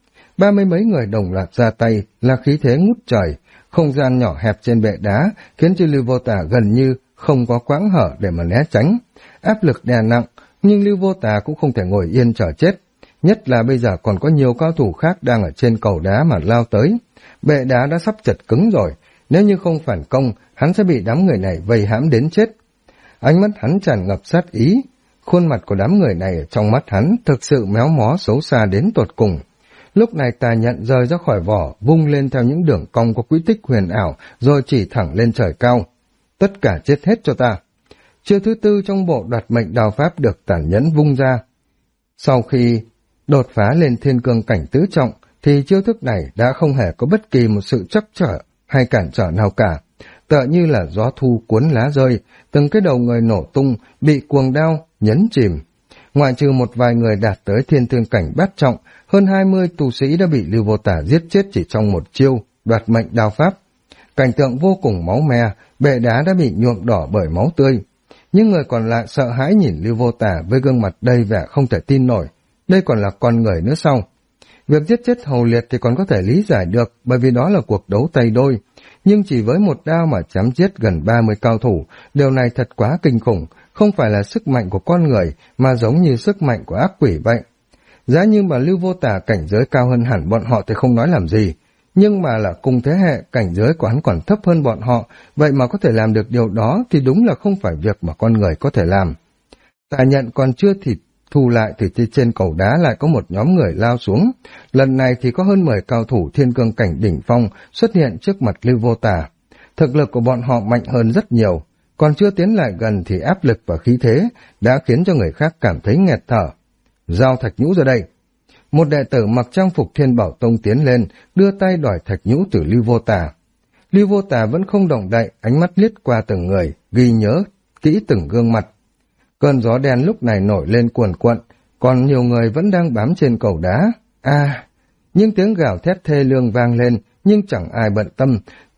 30 mấy người đồng loạt ra tay là khí thế ngút trời, không gian nhỏ hẹp trên bệ đá khiến cho Lưu Vô Tà gần như không có quãng hở để mà né tránh. Áp lực đè nặng, nhưng Lưu Vô Tà cũng không thể ngồi yên chờ chết. Nhất là bây giờ còn có nhiều cao thủ khác đang ở trên cầu đá mà lao tới. Bệ đá đã sắp chật cứng rồi, nếu như không phản công, hắn sẽ bị đám người này vây hãm đến chết. Ánh mắt hắn tràn ngập sát ý, khuôn mặt của đám người này trong mắt hắn thực sự méo mó xấu xa đến tột cùng. Lúc này tà nhận rời ra khỏi vỏ, vung lên theo những đường cong có quỹ tích huyền ảo, rồi chỉ thẳng lên trời cao. Tất cả chết hết cho ta. Chiêu thứ tư trong bộ đoạt mệnh đao pháp được tàn nhẫn vung ra. Sau khi đột phá lên thiên cương cảnh tứ trọng, thì chiêu thức này đã không hề có bất kỳ một sự trắc trở hay cản trở nào cả. Tựa như là gió thu cuốn lá rơi, từng cái đầu người nổ tung, bị cuồng đao nhấn chìm. Ngoại trừ một vài người đạt tới thiên thương cảnh bát trọng, hơn 20 tu sĩ đã bị Lưu Vô Tà giết chết chỉ trong một chiêu, đoạt mệnh đao pháp. Cảnh tượng vô cùng máu me, bệ đá đã bị nhuộm đỏ bởi máu tươi. Những người còn lại sợ hãi nhìn Lưu Vô Tà với gương mặt đầy vẻ không thể tin nổi. Đây còn là con người nữa sao? Việc giết chết Hầu Liệt thì còn có thể lý giải được, bởi vì đó là cuộc đấu tay đôi. Nhưng chỉ với một đao mà chém giết gần 30 cao thủ, điều này thật quá kinh khủng, không phải là sức mạnh của con người, mà giống như sức mạnh của ác quỷ vậy. Giá như mà Lưu Vô Tà cảnh giới cao hơn hẳn bọn họ thì không nói làm gì, nhưng mà là cùng thế hệ, cảnh giới của hắn còn thấp hơn bọn họ, vậy mà có thể làm được điều đó thì đúng là không phải việc mà con người có thể làm. Tà nhận còn chưa thịt thu lại thì trên cầu đá lại có một nhóm người lao xuống. Lần này thì có hơn 10 cao thủ thiên cương cảnh đỉnh phong xuất hiện trước mặt Lưu Vô Tà. Thực lực của bọn họ mạnh hơn rất nhiều, còn chưa tiến lại gần thì áp lực và khí thế đã khiến cho người khác cảm thấy nghẹt thở. Giao thạch nhũ ra đây. Một đệ tử mặc trang phục Thiên Bảo Tông tiến lên, đưa tay đòi thạch nhũ từ Lưu Vô Tà. Lưu Vô Tà vẫn không động đậy, ánh mắt liếc qua từng người, ghi nhớ kỹ từng gương mặt. Cơn gió đen lúc này nổi lên cuồn cuộn, còn nhiều người vẫn đang bám trên cầu đá. Những tiếng gào thét thê lương vang lên, nhưng chẳng ai bận tâm.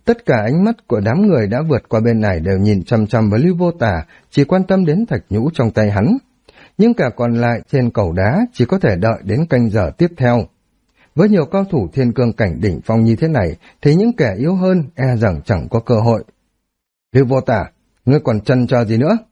Tất cả ánh mắt của đám người đã vượt qua bên này đều nhìn chăm chăm vào Lưu Vô Tà, chỉ quan tâm đến thạch nhũ trong tay hắn. Nhưng cả còn lại trên cầu đá chỉ có thể đợi đến canh giờ tiếp theo. Với nhiều cao thủ thiên cương cảnh đỉnh phong như thế này, thì những kẻ yếu hơn e rằng chẳng có cơ hội. Lưu Vô Tà, ngươi còn chần chờ gì nữa?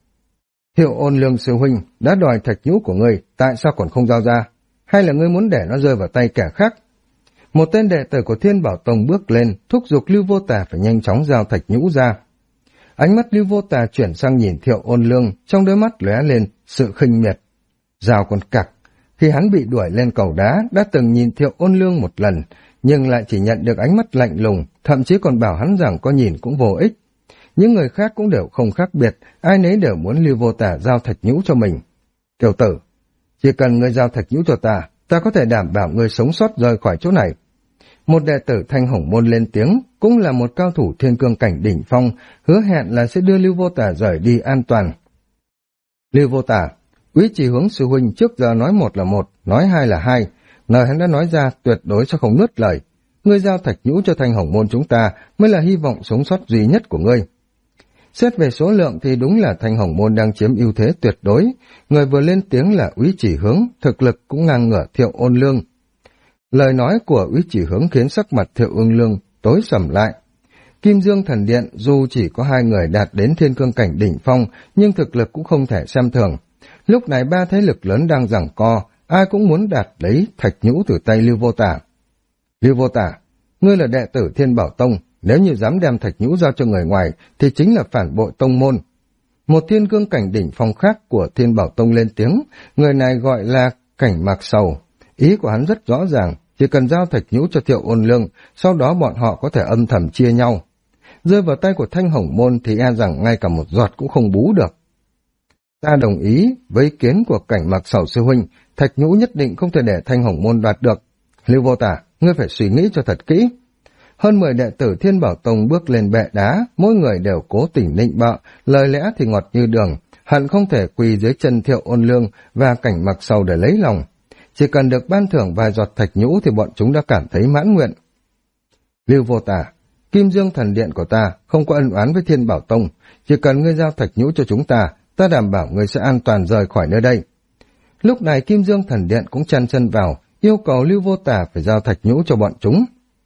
Hiệu Ôn Lương sư huynh đã đòi thạch nhũ của ngươi, tại sao còn không giao ra? Hay là ngươi muốn để nó rơi vào tay kẻ khác? Một tên đệ tử của Thiên Bảo Tông bước lên, thúc giục Lưu Vô Tà phải nhanh chóng giao thạch nhũ ra. Ánh mắt Lưu Vô Tà chuyển sang nhìn Thiệu Ôn Lương, trong đôi mắt lóe lên sự khinh miệt. Giao con cặc, khi hắn bị đuổi lên cầu đá, đã từng nhìn Thiệu Ôn Lương một lần, nhưng lại chỉ nhận được ánh mắt lạnh lùng, thậm chí còn bảo hắn rằng có nhìn cũng vô ích. Những người khác cũng đều không khác biệt, ai nấy đều muốn Lưu Vô Tà giao thạch nhũ cho mình. Tiểu tử, chỉ cần ngươi giao thạch nhũ cho ta, ta có thể đảm bảo ngươi sống sót rời khỏi chỗ này. Một đệ tử Thanh Hồng Môn lên tiếng, cũng là một cao thủ thiên cương cảnh đỉnh phong, hứa hẹn là sẽ đưa Lưu Vô Tà rời đi an toàn. Lưu Vô Tà, Úy Chỉ Hướng sư huynh trước giờ nói một là một, nói hai là hai, lời hắn đã nói ra tuyệt đối sẽ không nuốt lời. Ngươi giao thạch nhũ cho Thanh Hồng Môn chúng ta mới là hy vọng sống sót duy nhất của ngươi. Xét về số lượng thì đúng là Thanh Hồng Môn đang chiếm ưu thế tuyệt đối, người vừa lên tiếng là Úy Chỉ Hướng, thực lực cũng ngang ngửa Thiệu Ôn Lương. Lời nói của Úy Chỉ Hướng khiến sắc mặt Thiệu Ôn Lương tối sầm lại. Kim Dương Thần Điện dù chỉ có hai người đạt đến thiên cương cảnh đỉnh phong, nhưng thực lực cũng không thể xem thường. Lúc này ba thế lực lớn đang giằng co, ai cũng muốn đạt lấy thạch nhũ từ tay Lưu Vô Tà. Lưu Vô Tà, ngươi là đệ tử Thiên Bảo Tông, nếu như dám đem thạch nhũ giao cho người ngoài thì chính là phản bội tông môn. Một thiên cương cảnh đỉnh phong khác của Thiên Bảo Tông lên tiếng, người này gọi là Cảnh Mạc Sầu. Ý của hắn rất rõ ràng, chỉ cần giao thạch nhũ cho Thiệu Ôn Lương, sau đó bọn họ có thể âm thầm chia nhau. Rơi vào tay của Thanh Hồng Môn thì e rằng ngay cả một giọt cũng không bú được. Ta đồng ý với ý kiến của Cảnh Mạc Sầu sư huynh, thạch nhũ nhất định không thể để Thanh Hồng Môn đoạt được. Lưu Vô Tà, ngươi phải suy nghĩ cho thật kỹ. Hơn 10 đệ tử Thiên Bảo Tông bước lên bệ đá, mỗi người đều cố tình nịnh bợ, lời lẽ thì ngọt như đường, hận không thể quỳ dưới chân Thiệu Ôn Lương và Cảnh Mạc Sầu để lấy lòng. Chỉ cần được ban thưởng vài giọt thạch nhũ thì bọn chúng đã cảm thấy mãn nguyện. Lưu Vô Tà, Kim Dương Thần Điện của ta không có ân oán với Thiên Bảo Tông, chỉ cần ngươi giao thạch nhũ cho chúng ta, ta đảm bảo ngươi sẽ an toàn rời khỏi nơi đây. Lúc này Kim Dương Thần Điện cũng chen chân vào, yêu cầu Lưu Vô Tà phải giao thạch nhũ cho bọn chúng.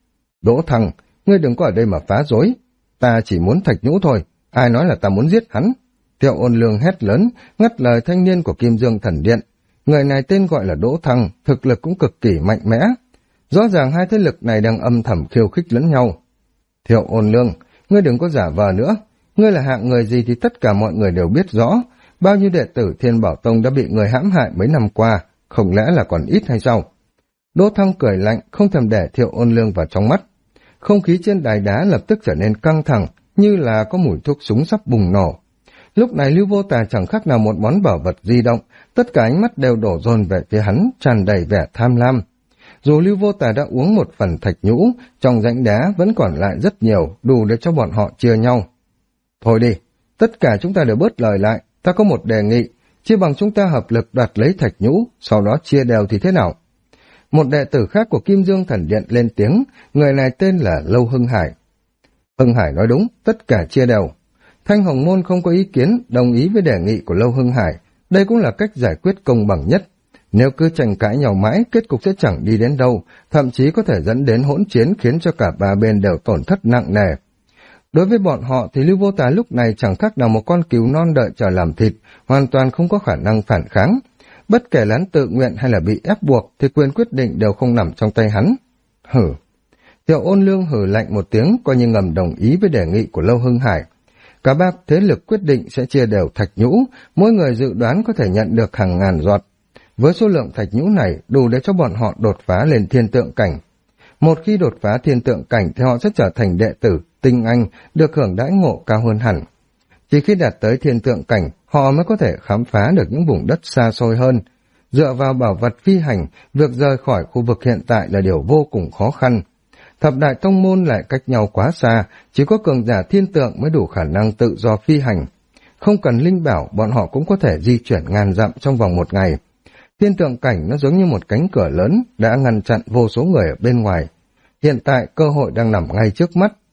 Đỗ Thăng, ngươi đừng có ở đây mà phá rối, ta chỉ muốn thạch nhũ thôi, ai nói là ta muốn giết hắn? Thiệu Ôn Lương hét lớn, ngắt lời thanh niên của Kim Dương Thần Điện. Người này tên gọi là Đỗ Thăng, thực lực cũng cực kỳ mạnh mẽ. Rõ ràng hai thế lực này đang âm thầm khiêu khích lẫn nhau. Thiệu Ôn Lương, ngươi đừng có giả vờ nữa, ngươi là hạng người gì thì tất cả mọi người đều biết rõ, bao nhiêu đệ tử Thiên Bảo Tông đã bị người hãm hại mấy năm qua, không lẽ là còn ít hay sao? Đỗ Thăng cười lạnh, không thèm để Thiệu Ôn Lương vào trong mắt. Không khí trên đài đá lập tức trở nên căng thẳng, như là có mùi thuốc súng sắp bùng nổ. Lúc này Lưu Vô Tà chẳng khác nào một món bảo vật di động, tất cả ánh mắt đều đổ dồn về phía hắn, tràn đầy vẻ tham lam. Dù Lưu Vô Tà đã uống một phần thạch nhũ, trong rãnh đá vẫn còn lại rất nhiều, đủ để cho bọn họ chia nhau. Thôi đi, tất cả chúng ta đều bớt lời lại, ta có một đề nghị, chia bằng chúng ta hợp lực đoạt lấy thạch nhũ, sau đó chia đều thì thế nào? Một đệ tử khác của Kim Dương Thần Điện lên tiếng, người này tên là Lâu Hưng Hải. Hưng Hải nói đúng, tất cả chia đều. Thanh Hồng Môn không có ý kiến, đồng ý với đề nghị của Lâu Hưng Hải, đây cũng là cách giải quyết công bằng nhất. Nếu cứ tranh cãi nhau mãi, kết cục sẽ chẳng đi đến đâu, thậm chí có thể dẫn đến hỗn chiến khiến cho cả ba bên đều tổn thất nặng nề. Đối với bọn họ thì Lưu Vô Tà lúc này chẳng khác nào một con cừu non đợi chờ làm thịt, hoàn toàn không có khả năng phản kháng. Bất kể là hắn tự nguyện hay là bị ép buộc thì quyền quyết định đều không nằm trong tay hắn. Hử. Thiệu Ôn Lương hử lạnh một tiếng, coi như ngầm đồng ý với đề nghị của Lâu Hưng Hải. Cả ba thế lực quyết định sẽ chia đều thạch nhũ, mỗi người dự đoán có thể nhận được hàng ngàn giọt. Với số lượng thạch nhũ này đủ để cho bọn họ đột phá lên thiên tượng cảnh. Một khi đột phá thiên tượng cảnh thì họ sẽ trở thành đệ tử, tinh anh, được hưởng đãi ngộ cao hơn hẳn. Chỉ khi đạt tới thiên tượng cảnh, họ mới có thể khám phá được những vùng đất xa xôi hơn. Dựa vào bảo vật phi hành, việc rời khỏi khu vực hiện tại là điều vô cùng khó khăn. Thập đại tông môn lại cách nhau quá xa, chỉ có cường giả thiên tượng mới đủ khả năng tự do phi hành. Không cần linh bảo, bọn họ cũng có thể di chuyển ngàn dặm trong vòng một ngày. Thiên tượng cảnh nó giống như một cánh cửa lớn đã ngăn chặn vô số người ở bên ngoài. Hiện tại cơ hội đang nằm ngay trước mắt,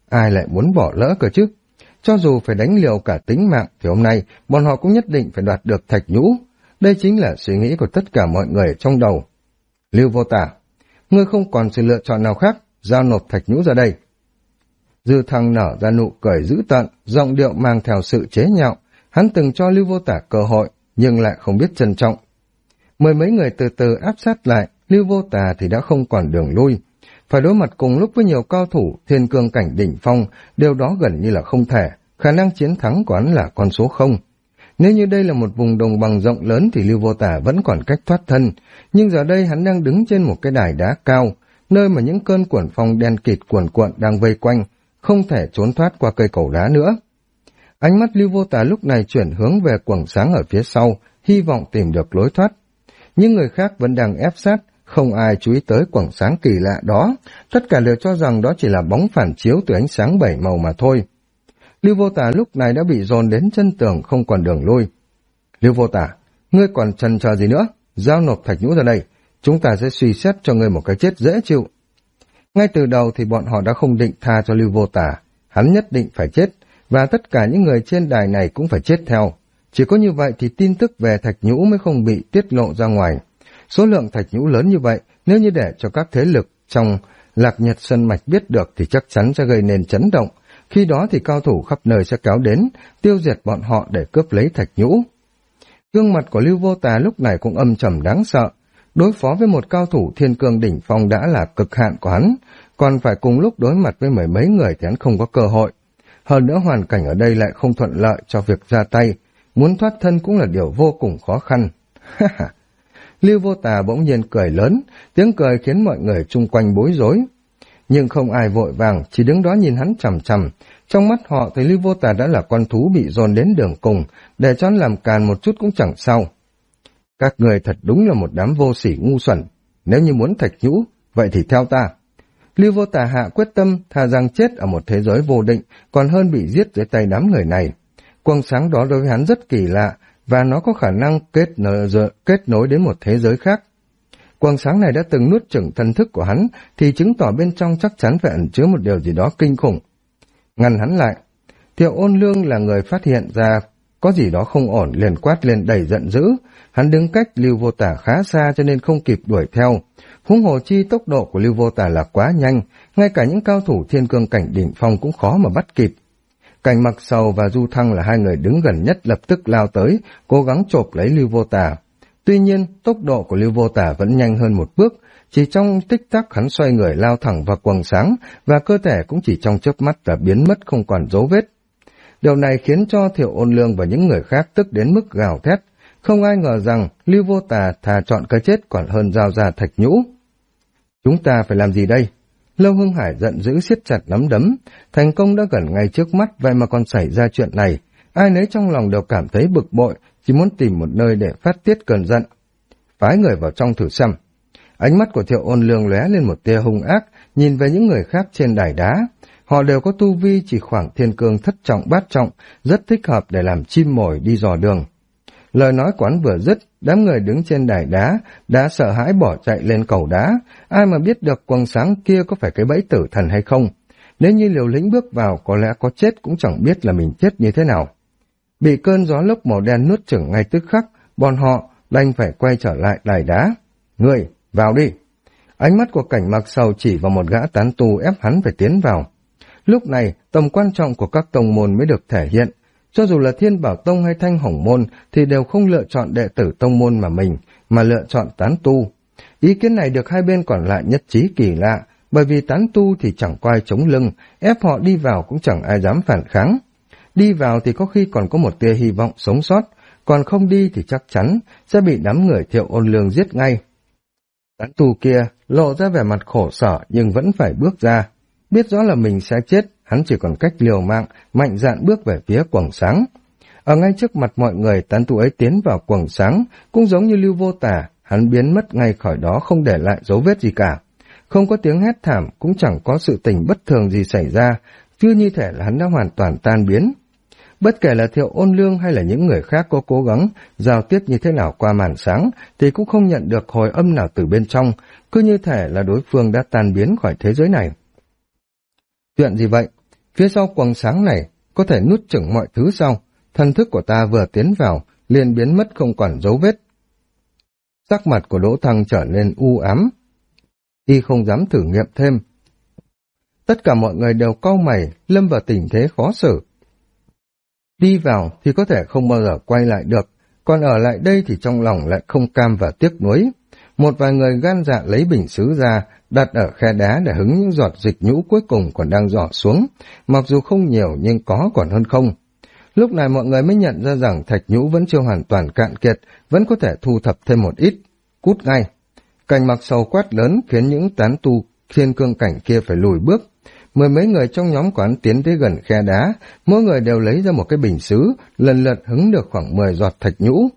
ai lại muốn bỏ lỡ cơ chứ? Cho dù phải đánh liều cả tính mạng thì hôm nay bọn họ cũng nhất định phải đoạt được thạch nhũ. Đây chính là suy nghĩ của tất cả mọi người trong đầu. Lưu Vô Tả, ngươi không còn sự lựa chọn nào khác, giao nộp thạch nhũ ra đây. Dư Thăng nở ra nụ cười dữ tợn, giọng điệu mang theo sự chế nhạo. Hắn từng cho Lưu Vô Tả cơ hội, nhưng lại không biết trân trọng. Mười mấy người từ từ áp sát lại, Lưu Vô Tả thì đã không còn đường lui. Phải đối mặt cùng lúc với nhiều cao thủ thiên cương cảnh đỉnh phong, điều đó gần như là không thể, khả năng chiến thắng của hắn là con số 0. Nếu như đây là một vùng đồng bằng rộng lớn thì Lưu Vô Tả vẫn còn cách thoát thân, nhưng giờ đây hắn đang đứng trên một cái đài đá cao, nơi mà những cơn cuộn phong đen kịt cuồn cuộn đang vây quanh, không thể trốn thoát qua cây cầu đá nữa. Ánh mắt Lưu Vô Tả lúc này chuyển hướng về quầng sáng ở phía sau, hy vọng tìm được lối thoát. Những người khác vẫn đang ép sát, không ai chú ý tới quầng sáng kỳ lạ đó, tất cả đều cho rằng đó chỉ là bóng phản chiếu từ ánh sáng 7 màu mà thôi. Lưu Vô Tả lúc này đã bị dồn đến chân tường, không còn đường lui. Lưu Vô Tả, ngươi còn chần chờ gì nữa? Giao nộp thạch nhũ ra đây, chúng ta sẽ suy xét cho ngươi một cái chết dễ chịu. Ngay từ đầu thì bọn họ đã không định tha cho Lưu Vô Tả, hắn nhất định phải chết, và tất cả những người trên đài này cũng phải chết theo. Chỉ có như vậy thì tin tức về thạch nhũ mới không bị tiết lộ ra ngoài. Số lượng thạch nhũ lớn như vậy, nếu như để cho các thế lực trong Lạc Nhật Sơn Mạch biết được thì chắc chắn sẽ gây nên chấn động. Khi đó thì cao thủ khắp nơi sẽ kéo đến, tiêu diệt bọn họ để cướp lấy thạch nhũ. Gương mặt của Lưu Vô Tả lúc này cũng âm trầm đáng sợ. Đối phó với một cao thủ thiên cương đỉnh phong đã là cực hạn của hắn, còn phải cùng lúc đối mặt với mười mấy người thì hắn không có cơ hội. Hơn nữa hoàn cảnh ở đây lại không thuận lợi cho việc ra tay, muốn thoát thân cũng là điều vô cùng khó khăn. Lưu Vô Tả bỗng nhiên cười lớn, tiếng cười khiến mọi người chung quanh bối rối. Nhưng không ai vội vàng, chỉ đứng đó nhìn hắn chằm chằm. Trong mắt họ thì Lưu Vô Tả đã là con thú bị dồn đến đường cùng, để cho hắn làm càn một chút cũng chẳng sao. Các người thật đúng là một đám vô sỉ ngu xuẩn, nếu như muốn thạch nhũ, vậy thì theo ta. Lưu Vô Tả hạ quyết tâm thà rằng chết ở một thế giới vô định, còn hơn bị giết dưới tay đám người này. Quầng sáng đó đối với hắn rất kỳ lạ, và nó có khả năng kết nối đến một thế giới khác. Quầng sáng này đã từng nuốt chửng thần thức của hắn, thì chứng tỏ bên trong chắc chắn phải ẩn chứa một điều gì đó kinh khủng. Ngăn hắn lại, Thiệu Ôn Lương là người phát hiện ra có gì đó không ổn, liền quát lên đầy giận dữ. Hắn đứng cách Lưu Vô Tả khá xa cho nên không kịp đuổi theo. Huống hồ chi tốc độ của Lưu Vô Tả là quá nhanh, ngay cả những cao thủ thiên cương cảnh đỉnh phong cũng khó mà bắt kịp. Cảnh Mặc Sầu và Du Thăng là hai người đứng gần nhất lập tức lao tới, cố gắng chộp lấy Lưu Vô Tả. Tuy nhiên, tốc độ của Lưu Vô Tả vẫn nhanh hơn một bước, chỉ trong tích tắc hắn xoay người lao thẳng vào quầng sáng, và cơ thể cũng chỉ trong chớp mắt đã biến mất không còn dấu vết. Điều này khiến cho Thiệu Ôn Lương và những người khác tức đến mức gào thét. Không ai ngờ rằng Lưu Vô Tả thà chọn cái chết còn hơn giao ra thạch nhũ. Chúng ta phải làm gì đây? Lâu Hưng Hải giận dữ siết chặt nắm đấm. Thành công đã gần ngay trước mắt, vậy mà còn xảy ra chuyện này. Ai nấy trong lòng đều cảm thấy bực bội, chỉ muốn tìm một nơi để phát tiết cơn giận. Phái người vào trong thử xem. Ánh mắt của Thiệu Ôn Lương lóe lên một tia hung ác, nhìn về những người khác trên đài đá. Họ đều có tu vi chỉ khoảng thiên cương thất trọng bát trọng, rất thích hợp để làm chim mồi đi dò đường. Lời nói quán vừa dứt, đám người đứng trên đài đá đã sợ hãi bỏ chạy lên cầu đá. Ai mà biết được quầng sáng kia có phải cái bẫy tử thần hay không? Nếu như liều lĩnh bước vào, có lẽ có chết cũng chẳng biết là mình chết như thế nào. Bị cơn gió lốc màu đen nuốt chửng ngay tức khắc, bọn họ đành phải quay trở lại đài đá. Người, vào đi! Ánh mắt của Cảnh Mặc Sầu chỉ vào một gã tán tu ép hắn phải tiến vào. Lúc này, tầm quan trọng của các tông môn mới được thể hiện. Cho dù là Thiên Bảo Tông hay Thanh Hồng Môn thì đều không lựa chọn đệ tử tông môn mà lựa chọn tán tu. Ý kiến này được hai bên còn lại nhất trí kỳ lạ, bởi vì tán tu thì chẳng có ai chống lưng, ép họ đi vào cũng chẳng ai dám phản kháng. Đi vào thì có khi còn có một tia hy vọng sống sót, còn không đi thì chắc chắn sẽ bị đám người Thiệu Ôn Lương giết ngay. Tán tu kia lộ ra vẻ mặt khổ sở nhưng vẫn phải bước ra. Biết rõ là mình sẽ chết, hắn chỉ còn cách liều mạng, mạnh dạn bước về phía quầng sáng. Ở ngay trước mặt mọi người, tán tu ấy tiến vào quầng sáng, cũng giống như Lưu Vô Tả, hắn biến mất ngay khỏi đó không để lại dấu vết gì cả. Không có tiếng hét thảm, cũng chẳng có sự tình bất thường gì xảy ra, chưa như thể là hắn đã hoàn toàn tan biến. Bất kể là Thiệu Ôn Lương hay là những người khác có cố gắng giao tiếp như thế nào qua màn sáng, thì cũng không nhận được hồi âm nào từ bên trong, cứ như thể là đối phương đã tan biến khỏi thế giới này. Chuyện gì vậy? Phía sau quầng sáng này có thể nuốt chửng mọi thứ sao? Thần thức của ta vừa tiến vào, liền biến mất không còn dấu vết. Sắc mặt của Đỗ Thăng trở nên u ám. Y không dám thử nghiệm thêm. Tất cả mọi người đều cau mày, lâm vào tình thế khó xử. Đi vào thì có thể không bao giờ quay lại được, còn ở lại đây thì trong lòng lại không cam và tiếc nuối. Một vài người gan dạ lấy bình sứ ra, đặt ở khe đá để hứng những giọt dịch nhũ cuối cùng còn đang rỏ xuống, mặc dù không nhiều nhưng có còn hơn không. Lúc này mọi người mới nhận ra rằng thạch nhũ vẫn chưa hoàn toàn cạn kiệt, vẫn có thể thu thập thêm một ít. Cút ngay! Cảnh Mặc Sầu quát lớn khiến những tán tu thiên cương cảnh kia phải lùi bước. Mười mấy người trong nhóm quán tiến tới gần khe đá, mỗi người đều lấy ra một cái bình sứ, lần lượt hứng được khoảng 10 giọt thạch nhũ.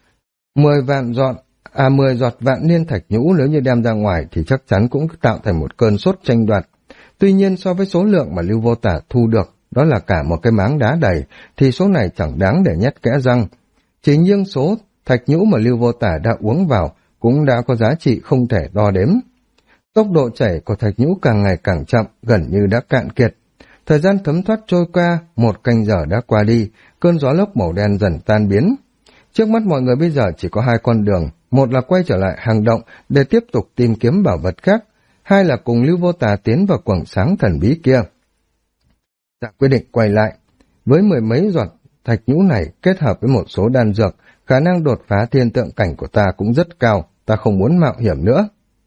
10 giọt vạn niên thạch nhũ nếu như đem ra ngoài thì chắc chắn cũng tạo thành một cơn sốt tranh đoạt. Tuy nhiên so với số lượng mà Lưu Vô Tả thu được, đó là cả một cái máng đá đầy, thì số này chẳng đáng để nhét kẽ răng. Chỉ riêng số thạch nhũ mà Lưu Vô Tả đã uống vào cũng đã có giá trị không thể đo đếm. Tốc độ chảy của thạch nhũ càng ngày càng chậm, gần như đã cạn kiệt. Thời gian thấm thoát trôi qua, 1 canh giờ đã qua đi, cơn gió lốc màu đen dần tan biến. Trước mắt mọi người bây giờ chỉ có 2 con đường, một là quay trở lại hang động để tiếp tục tìm kiếm bảo vật khác, 2 là cùng Lưu Vô Tà tiến vào quầng sáng thần bí kia. Ta quyết định quay lại. Với 10 mấy giọt thạch nhũ này kết hợp với một số đan dược, khả năng đột phá thiên tượng cảnh của ta cũng rất cao, ta không muốn mạo hiểm nữa.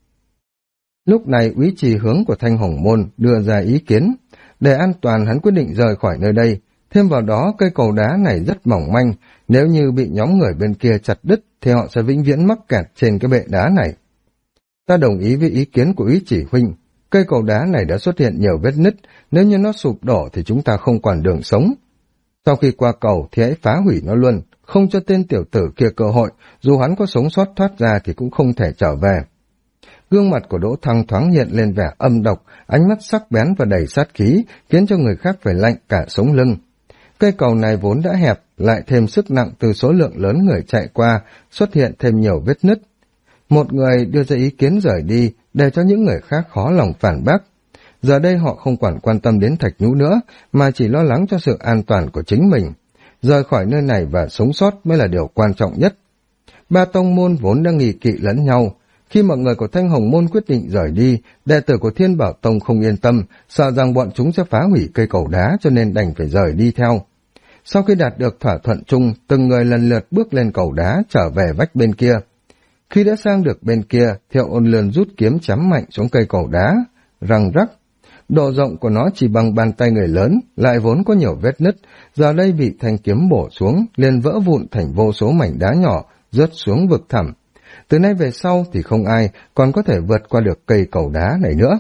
Lúc này úy trì hướng của Thanh Hồng Môn đưa ra ý kiến. Để an toàn hắn quyết định rời khỏi nơi đây, thêm vào đó cây cầu đá này rất mỏng manh, nếu như bị nhóm người bên kia chặt đứt thì họ sẽ vĩnh viễn mắc kẹt trên cái bệ đá này. Ta đồng ý với ý kiến của úy chỉ huynh, cây cầu đá này đã xuất hiện nhiều vết nứt, nếu như nó sụp đổ thì chúng ta không còn đường sống. Sau khi qua cầu thì hãy phá hủy nó luôn, không cho tên tiểu tử kia cơ hội, dù hắn có sống sót thoát ra thì cũng không thể trở về. Gương mặt của Đỗ Thăng thoáng hiện lên vẻ âm độc, ánh mắt sắc bén và đầy sát khí, khiến cho người khác phải lạnh cả sống lưng. Cây cầu này vốn đã hẹp, lại thêm sức nặng từ số lượng lớn người chạy qua, xuất hiện thêm nhiều vết nứt. Một người đưa ra ý kiến rời đi, để cho những người khác khó lòng phản bác. Giờ đây họ không còn quan tâm đến thạch nhũ nữa, mà chỉ lo lắng cho sự an toàn của chính mình. Rời khỏi nơi này và sống sót mới là điều quan trọng nhất. 3 tông môn vốn đang nghi kỵ lẫn nhau. Khi mọi người của Thanh Hồng Môn quyết định rời đi, đệ tử của Thiên Bảo Tông không yên tâm, sợ rằng bọn chúng sẽ phá hủy cây cầu đá cho nên đành phải rời đi theo. Sau khi đạt được thỏa thuận chung, từng người lần lượt bước lên cầu đá trở về vách bên kia. Khi đã sang được bên kia, Thiệu Ôn Lươn rút kiếm chém mạnh xuống cây cầu đá, răng rắc. Độ rộng của nó chỉ bằng bàn tay người lớn, lại vốn có nhiều vết nứt, giờ đây bị thanh kiếm bổ xuống, liền vỡ vụn thành vô số mảnh đá nhỏ, rớt xuống vực thẳm. Từ nay về sau thì không ai còn có thể vượt qua được cây cầu đá này nữa.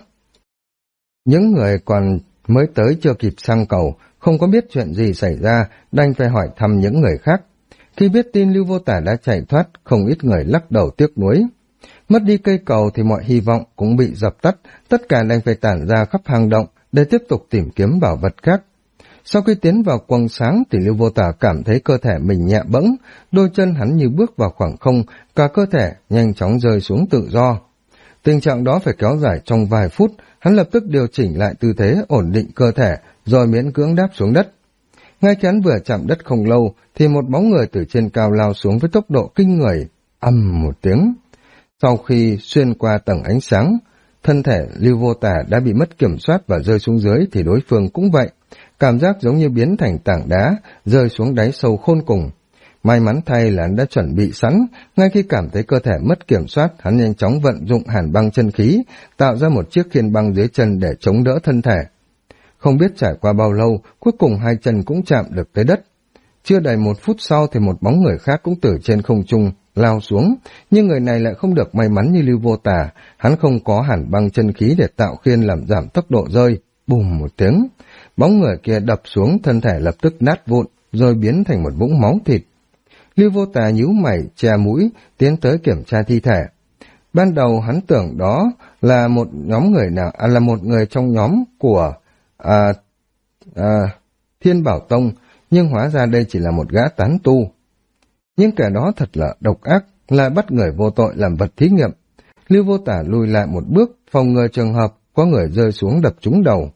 Những người còn mới tới chưa kịp sang cầu, không có biết chuyện gì xảy ra, đành phải hỏi thăm những người khác. Khi biết tin Lưu Vô Tả đã chạy thoát, không ít người lắc đầu tiếc nuối. Mất đi cây cầu thì mọi hy vọng cũng bị dập tắt, tất cả đành phải tản ra khắp hang động để tiếp tục tìm kiếm bảo vật khác. Sau khi tiến vào quầng sáng thì Lưu Vô Tả cảm thấy cơ thể mình nhẹ bẫng, đôi chân hắn như bước vào khoảng không, cả cơ thể nhanh chóng rơi xuống tự do. Tình trạng đó phải kéo dài trong vài phút, hắn lập tức điều chỉnh lại tư thế, ổn định cơ thể, rồi miễn cưỡng đáp xuống đất. Ngay khi hắn vừa chạm đất không lâu, thì một bóng người từ trên cao lao xuống với tốc độ kinh người, ầm một tiếng. Sau khi xuyên qua tầng ánh sáng, thân thể Lưu Vô Tả đã bị mất kiểm soát và rơi xuống dưới thì đối phương cũng vậy. Cảm giác giống như biến thành tảng đá, rơi xuống đáy sâu khôn cùng. May mắn thay là hắn đã chuẩn bị sẵn, ngay khi cảm thấy cơ thể mất kiểm soát, hắn nhanh chóng vận dụng hàn băng chân khí, tạo ra một chiếc khiên băng dưới chân để chống đỡ thân thể. Không biết trải qua bao lâu, cuối cùng 2 chân cũng chạm được tới đất. Chưa đầy 1 phút sau thì một bóng người khác cũng từ trên không trung lao xuống, nhưng người này lại không được may mắn như Lưu Vô Tả, hắn không có hàn băng chân khí để tạo khiên làm giảm tốc độ rơi. Bùm một tiếng, bóng người kia đập xuống, thân thể lập tức nát vụn, rồi biến thành một vũng máu thịt. Lưu Vô Tả nhíu mày, che mũi, tiến tới kiểm tra thi thể. Ban đầu hắn tưởng đó là một nhóm người nào, là một người trong nhóm của Thiên Bảo Tông, nhưng hóa ra đây chỉ là một gã tán tu. Nhưng kẻ đó thật là độc ác, lại bắt người vô tội làm vật thí nghiệm. Lưu Vô Tả lùi lại một bước, phòng ngừa trường hợp có người rơi xuống đập trúng đầu.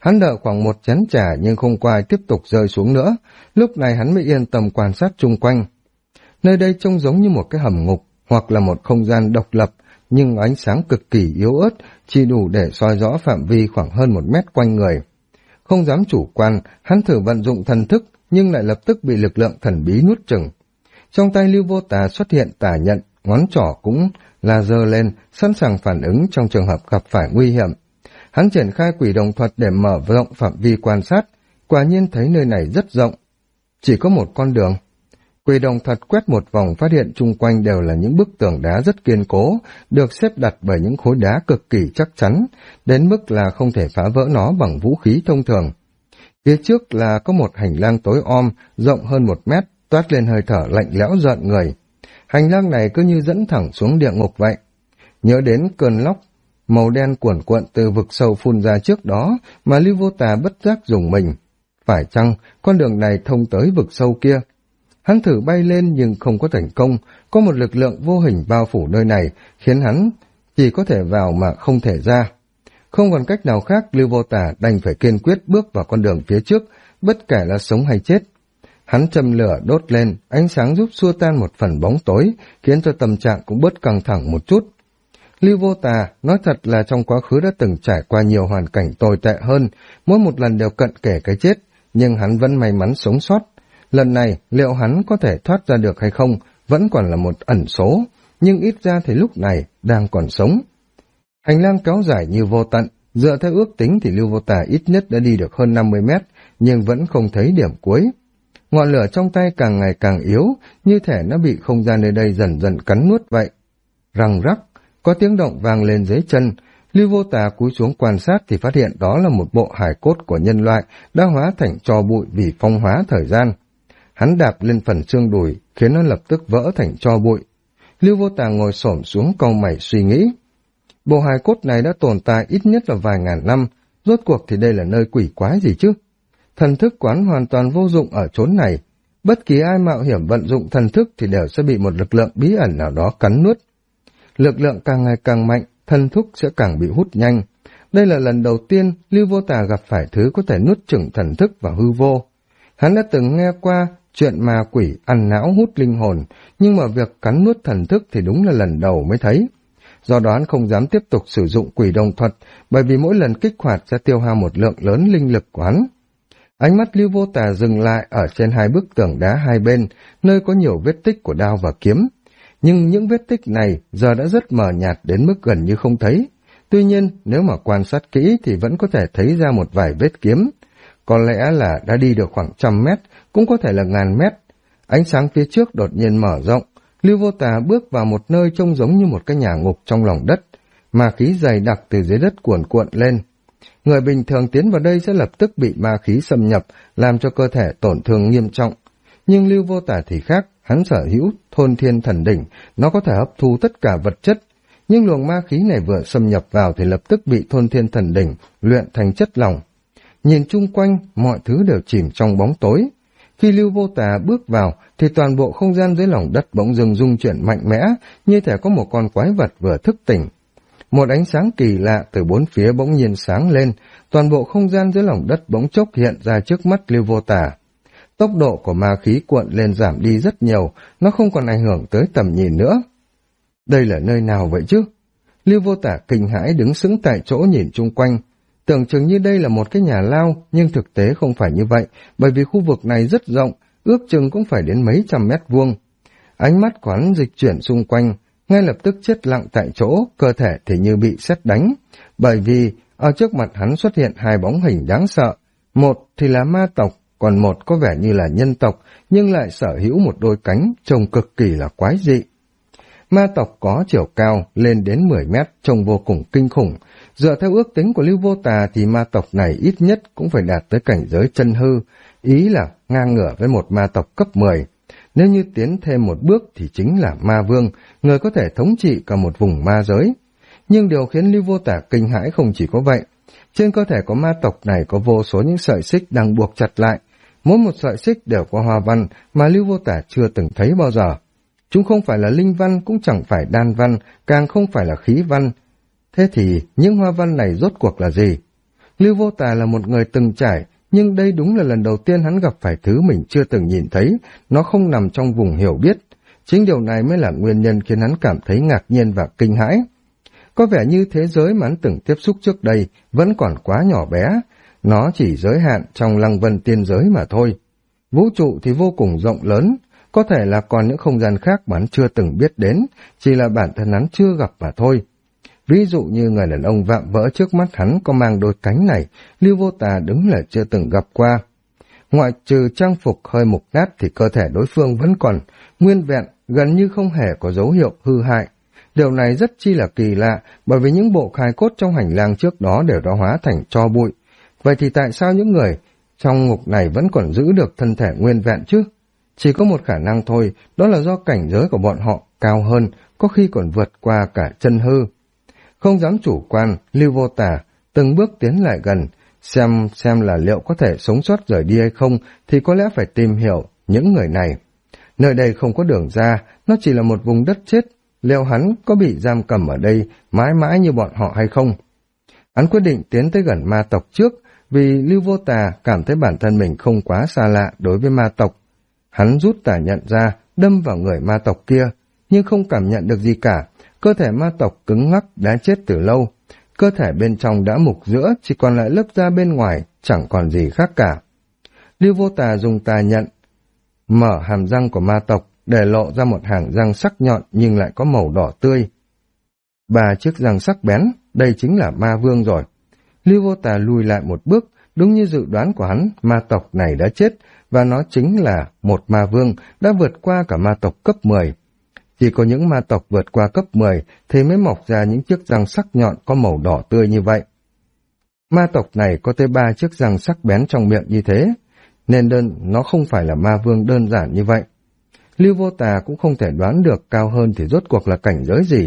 Hắn đợi khoảng một chén trà nhưng không có ai tiếp tục rơi xuống nữa, lúc này hắn mới yên tâm quan sát chung quanh. Nơi đây trông giống như một cái hầm ngục hoặc là một không gian độc lập, nhưng ánh sáng cực kỳ yếu ớt, chỉ đủ để soi rõ phạm vi khoảng hơn 1 mét quanh người. Không dám chủ quan, hắn thử vận dụng thần thức nhưng lại lập tức bị lực lượng thần bí nuốt chửng. Trong tay Lưu Vô Tà xuất hiện tà nhận, ngón trỏ cũng là giơ lên, sẵn sàng phản ứng trong trường hợp gặp phải nguy hiểm. Hắn triển khai quỷ đồng thuật để mở rộng phạm vi quan sát, quả nhiên thấy nơi này rất rộng. Chỉ có một con đường. Quỷ đồng thuật quét một vòng phát hiện chung quanh đều là những bức tường đá rất kiên cố, được xếp đặt bởi những khối đá cực kỳ chắc chắn, đến mức là không thể phá vỡ nó bằng vũ khí thông thường. Phía trước là có một hành lang tối om, rộng hơn 1 mét, toát lên hơi thở lạnh lẽo rợn người. Hành lang này cứ như dẫn thẳng xuống địa ngục vậy. Nhớ đến cơn lốc màu đen cuồn cuộn từ vực sâu phun ra trước đó mà Lưu Vô Tà bất giác dùng mình. Phải chăng con đường này thông tới vực sâu kia? Hắn thử bay lên nhưng không có thành công, có một lực lượng vô hình bao phủ nơi này, khiến hắn chỉ có thể vào mà không thể ra. Không còn cách nào khác, Lưu Vô Tà đành phải kiên quyết bước vào con đường phía trước, bất kể là sống hay chết. Hắn châm lửa đốt lên, ánh sáng giúp xua tan một phần bóng tối, khiến cho tâm trạng cũng bớt căng thẳng một chút. Lưu Vô Tà nói thật là trong quá khứ đã từng trải qua nhiều hoàn cảnh tồi tệ hơn, mỗi một lần đều cận kề cái chết, nhưng hắn vẫn may mắn sống sót. Lần này, liệu hắn có thể thoát ra được hay không, vẫn còn là một ẩn số, nhưng ít ra thì lúc này đang còn sống. Hành lang kéo dài như vô tận, dựa theo ước tính thì Lưu Vô Tà ít nhất đã đi được hơn 50 mét, nhưng vẫn không thấy điểm cuối. Ngọn lửa trong tay càng ngày càng yếu, như thể nó bị không gian nơi đây dần dần cắn nuốt vậy. Răng rắc, có tiếng động vang lên dưới chân. Lưu Vô Tà cúi xuống quan sát thì phát hiện đó là một bộ hài cốt của nhân loại đã hóa thành tro bụi vì phong hóa thời gian. Hắn đạp lên phần xương đùi, khiến nó lập tức vỡ thành tro bụi. Lưu Vô Tà ngồi xổm xuống cau mày suy nghĩ. Bộ hài cốt này đã tồn tại ít nhất là vài ngàn năm, rốt cuộc thì đây là nơi quỷ quái gì chứ? Thần thức quán hoàn toàn vô dụng ở chốn này. Bất kỳ ai mạo hiểm vận dụng thần thức thì đều sẽ bị một lực lượng bí ẩn nào đó cắn nuốt. Lực lượng càng ngày càng mạnh, thần thức sẽ càng bị hút nhanh. Đây là lần đầu tiên Lưu Vô Tà gặp phải thứ có thể nuốt chửng thần thức vào hư vô. Hắn đã từng nghe qua chuyện ma quỷ ăn não hút linh hồn, nhưng mà việc cắn nuốt thần thức thì đúng là lần đầu mới thấy. Do đó hắn không dám tiếp tục sử dụng quỷ đồng thuật, bởi vì mỗi lần kích hoạt sẽ tiêu hao một lượng lớn linh lực của hắn. Ánh mắt Lưu Vô Tà dừng lại ở trên hai bức tường đá hai bên, nơi có nhiều vết tích của đao và kiếm. Nhưng những vết tích này giờ đã rất mờ nhạt đến mức gần như không thấy. Tuy nhiên, nếu mà quan sát kỹ thì vẫn có thể thấy ra một vài vết kiếm. Có lẽ là đã đi được khoảng 100 mét, cũng có thể là ngàn mét. Ánh sáng phía trước đột nhiên mở rộng, Lưu Vô Tà bước vào một nơi trông giống như một cái nhà ngục trong lòng đất. Ma khí dày đặc từ dưới đất cuồn cuộn lên. Người bình thường tiến vào đây sẽ lập tức bị ma khí xâm nhập, làm cho cơ thể tổn thương nghiêm trọng. Nhưng Lưu Vô Tà thì khác, hắn sở hữu thôn thiên thần đỉnh, nó có thể hấp thu tất cả vật chất. Nhưng luồng ma khí này vừa xâm nhập vào thì lập tức bị thôn thiên thần đỉnh luyện thành chất lỏng. Nhìn chung quanh, mọi thứ đều chìm trong bóng tối. Khi Lưu Vô Tà bước vào, thì toàn bộ không gian dưới lòng đất bỗng dưng rung chuyển mạnh mẽ, như thể có một con quái vật vừa thức tỉnh. Một ánh sáng kỳ lạ từ bốn phía bỗng nhiên sáng lên, toàn bộ không gian dưới lòng đất bỗng chốc hiện ra trước mắt Lưu Vô Tà. Tốc độ của ma khí cuộn lên giảm đi rất nhiều, nó không còn ảnh hưởng tới tầm nhìn nữa. Đây là nơi nào vậy chứ? Lưu Vô Tà kinh hãi đứng sững tại chỗ nhìn chung quanh. Tưởng chừng như đây là một cái nhà lao, nhưng thực tế không phải như vậy, bởi vì khu vực này rất rộng, ước chừng cũng phải đến mấy trăm mét vuông. Ánh mắt của hắn dịch chuyển xung quanh, ngay lập tức chết lặng tại chỗ, cơ thể thì như bị sét đánh, bởi vì ở trước mặt hắn xuất hiện hai bóng hình đáng sợ, một thì là ma tộc, còn một có vẻ như là nhân tộc, nhưng lại sở hữu một đôi cánh, trông cực kỳ là quái dị. Ma tộc có chiều cao lên đến 10 mét, trông vô cùng kinh khủng. Dựa theo ước tính của Lưu Vô Tà thì ma tộc này ít nhất cũng phải đạt tới cảnh giới chân hư, ý là ngang ngửa với một ma tộc cấp 10. Nếu như tiến thêm một bước thì chính là ma vương, người có thể thống trị cả một vùng ma giới. Nhưng điều khiến Lưu Vô Tà kinh hãi không chỉ có vậy. Trên cơ thể của ma tộc này có vô số những sợi xích đang buộc chặt lại. Mỗi một sợi xích đều có hoa văn mà Lưu Vô Tà chưa từng thấy bao giờ. Chúng không phải là linh văn, cũng chẳng phải đan văn, càng không phải là khí văn. Thế thì những hoa văn này rốt cuộc là gì? Lưu Vô Tà là một người từng trải, nhưng đây đúng là lần đầu tiên hắn gặp phải thứ mình chưa từng nhìn thấy, nó không nằm trong vùng hiểu biết. Chính điều này mới là nguyên nhân khiến hắn cảm thấy ngạc nhiên và kinh hãi. Có vẻ như thế giới mà hắn từng tiếp xúc trước đây vẫn còn quá nhỏ bé, nó chỉ giới hạn trong lăng vân tiên giới mà thôi. Vũ trụ thì vô cùng rộng lớn, có thể là còn những không gian khác mà hắn chưa từng biết đến, chỉ là bản thân hắn chưa gặp mà thôi. Ví dụ như người đàn ông vạm vỡ trước mắt hắn có mang đôi cánh này, Lưu Vô Tà đúng là chưa từng gặp qua. Ngoại trừ trang phục hơi mục nát thì cơ thể đối phương vẫn còn nguyên vẹn, gần như không hề có dấu hiệu hư hại. Điều này rất chi là kỳ lạ, bởi vì những bộ hài cốt trong hành lang trước đó đều đã hóa thành tro bụi. Vậy thì tại sao những người trong ngục này vẫn còn giữ được thân thể nguyên vẹn chứ? Chỉ có một khả năng thôi, đó là do cảnh giới của bọn họ cao hơn, có khi còn vượt qua cả chân hư. Không dám chủ quan, Lưu Vô Tà từng bước tiến lại gần, xem là liệu có thể sống sót rời đi hay không, thì có lẽ phải tìm hiểu những người này. Nơi đây không có đường ra, nó chỉ là một vùng đất chết, liệu hắn có bị giam cầm ở đây mãi mãi như bọn họ hay không? Hắn quyết định tiến tới gần ma tộc trước, vì Lưu Vô Tà cảm thấy bản thân mình không quá xa lạ đối với ma tộc. Hắn rút tà nhận ra, đâm vào người ma tộc kia, nhưng không cảm nhận được gì cả. Cơ thể ma tộc cứng ngắc đã chết từ lâu, cơ thể bên trong đã mục giữa, chỉ còn lại lớp da bên ngoài, chẳng còn gì khác cả. Lưu Vô Tà dùng tà nhận, mở hàm răng của ma tộc, để lộ ra một hàng răng sắc nhọn nhưng lại có màu đỏ tươi. 3 chiếc răng sắc bén, đây chính là ma vương rồi. Lưu Vô Tà lùi lại một bước, đúng như dự đoán của hắn, ma tộc này đã chết, và nó chính là một ma vương đã vượt qua cả ma tộc cấp 10. Chỉ có những ma tộc vượt qua cấp 10 thì mới mọc ra những chiếc răng sắc nhọn có màu đỏ tươi như vậy. Ma tộc này có tới 3 chiếc răng sắc bén trong miệng như thế, nên nó không phải là ma vương đơn giản như vậy. Lưu Vô Tà cũng không thể đoán được cao hơn thì rốt cuộc là cảnh giới gì.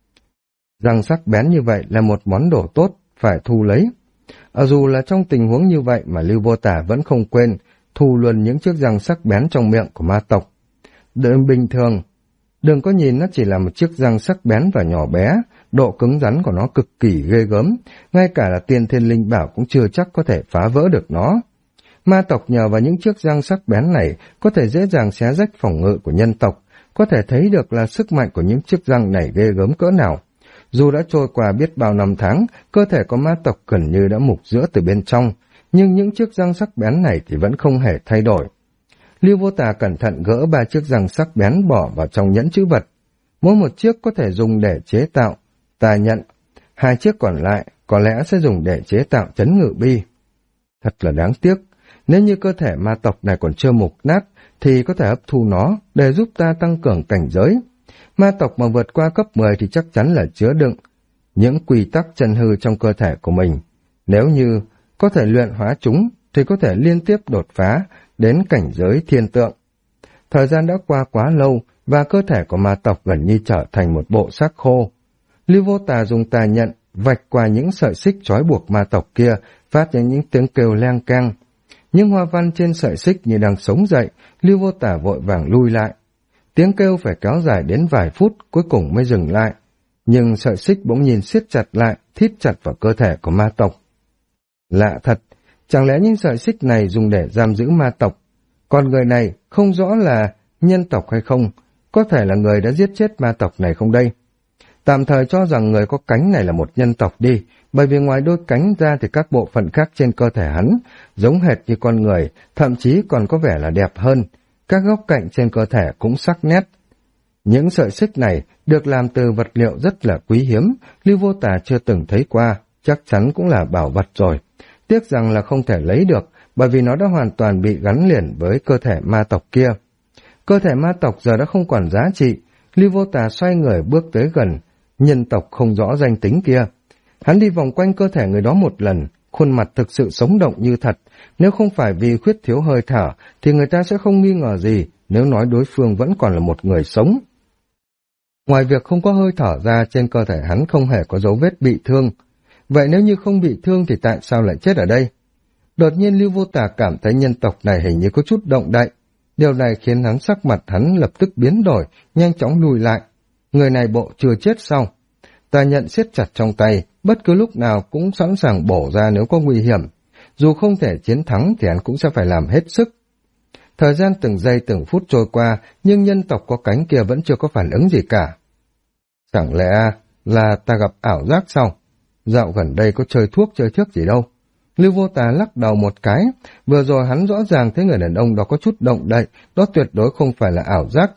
Răng sắc bén như vậy là một món đồ tốt, phải thu lấy. Dù là trong tình huống như vậy mà Lưu Vô Tà vẫn không quên thu luôn những chiếc răng sắc bén trong miệng của ma tộc. Đợi bình thường, đừng có nhìn nó chỉ là một chiếc răng sắc bén và nhỏ bé, độ cứng rắn của nó cực kỳ ghê gớm, ngay cả là tiên thiên linh bảo cũng chưa chắc có thể phá vỡ được nó. Ma tộc nhờ vào những chiếc răng sắc bén này có thể dễ dàng xé rách phòng ngự của nhân tộc, có thể thấy được là sức mạnh của những chiếc răng này ghê gớm cỡ nào. Dù đã trôi qua biết bao năm tháng, cơ thể của ma tộc gần như đã mục giữa từ bên trong, nhưng những chiếc răng sắc bén này thì vẫn không hề thay đổi. Lưu Vô Tà cẩn thận gỡ 3 chiếc răng sắc bén bỏ vào trong nhẫn trữ vật. Mỗi một chiếc có thể dùng để chế tạo tà nhận, 2 chiếc còn lại có lẽ sẽ dùng để chế tạo trấn ngự bi. Thật là đáng tiếc, nếu như cơ thể ma tộc này còn chưa mục nát thì có thể hấp thu nó để giúp ta tăng cường cảnh giới. Ma tộc mà vượt qua cấp 10 thì chắc chắn là chứa đựng những quy tắc chân hư trong cơ thể của mình. Nếu như có thể luyện hóa chúng thì có thể liên tiếp đột phá đến cảnh giới thiên tượng. Thời gian đã qua quá lâu và cơ thể của ma tộc gần như trở thành một bộ xác khô. Lưu Vô Tà dùng tà nhận vạch qua những sợi xích trói buộc ma tộc kia, phát ra những tiếng kêu leng keng. Những hoa văn trên sợi xích như đang sống dậy, Lưu Vô Tà vội vàng lui lại. Tiếng kêu phải kéo dài đến vài phút, cuối cùng mới dừng lại. Nhưng sợi xích bỗng nhìn siết chặt lại, thít chặt vào cơ thể của ma tộc. Lạ thật, chẳng lẽ những sợi xích này dùng để giam giữ ma tộc? Còn người này không rõ là nhân tộc hay không, có thể là người đã giết chết ma tộc này không đây? Tạm thời cho rằng người có cánh này là một nhân tộc đi, bởi vì ngoài đôi cánh ra thì các bộ phận khác trên cơ thể hắn giống hệt như con người, thậm chí còn có vẻ là đẹp hơn. Các góc cạnh trên cơ thể cũng sắc nét. Những sợi xích này được làm từ vật liệu rất là quý hiếm, Lưu Vô Tà chưa từng thấy qua, chắc chắn cũng là bảo vật rồi. Tiếc rằng là không thể lấy được, bởi vì nó đã hoàn toàn bị gắn liền với cơ thể ma tộc kia. Cơ thể ma tộc giờ đã không còn giá trị, Lưu Vô Tà xoay người bước tới gần nhân tộc không rõ danh tính kia. Hắn đi vòng quanh cơ thể người đó một lần, khuôn mặt thực sự sống động như thật. Nếu không phải vì khuyết thiếu hơi thở, thì người ta sẽ không nghi ngờ gì nếu nói đối phương vẫn còn là một người sống. Ngoài việc không có hơi thở ra, trên cơ thể hắn không hề có dấu vết bị thương. Vậy nếu như không bị thương thì tại sao lại chết ở đây? Đột nhiên Lưu Vô Tà cảm thấy nhân tộc này hình như có chút động đậy. Điều này khiến hắn sắc mặt hắn lập tức biến đổi, nhanh chóng lùi lại. Người này bộ chưa chết sao? Tà nhận siết chặt trong tay, bất cứ lúc nào cũng sẵn sàng bổ ra nếu có nguy hiểm. Dù không thể chiến thắng thì hắn cũng sẽ phải làm hết sức. Thời gian từng giây từng phút trôi qua, nhưng nhân tộc có cánh kia vẫn chưa có phản ứng gì cả. Chẳng lẽ là ta gặp ảo giác sao? Dạo gần đây có chơi thuốc chơi trước gì đâu. Lưu Vô Tà lắc đầu một cái, vừa rồi hắn rõ ràng thấy người đàn ông đó có chút động đậy, đó tuyệt đối không phải là ảo giác.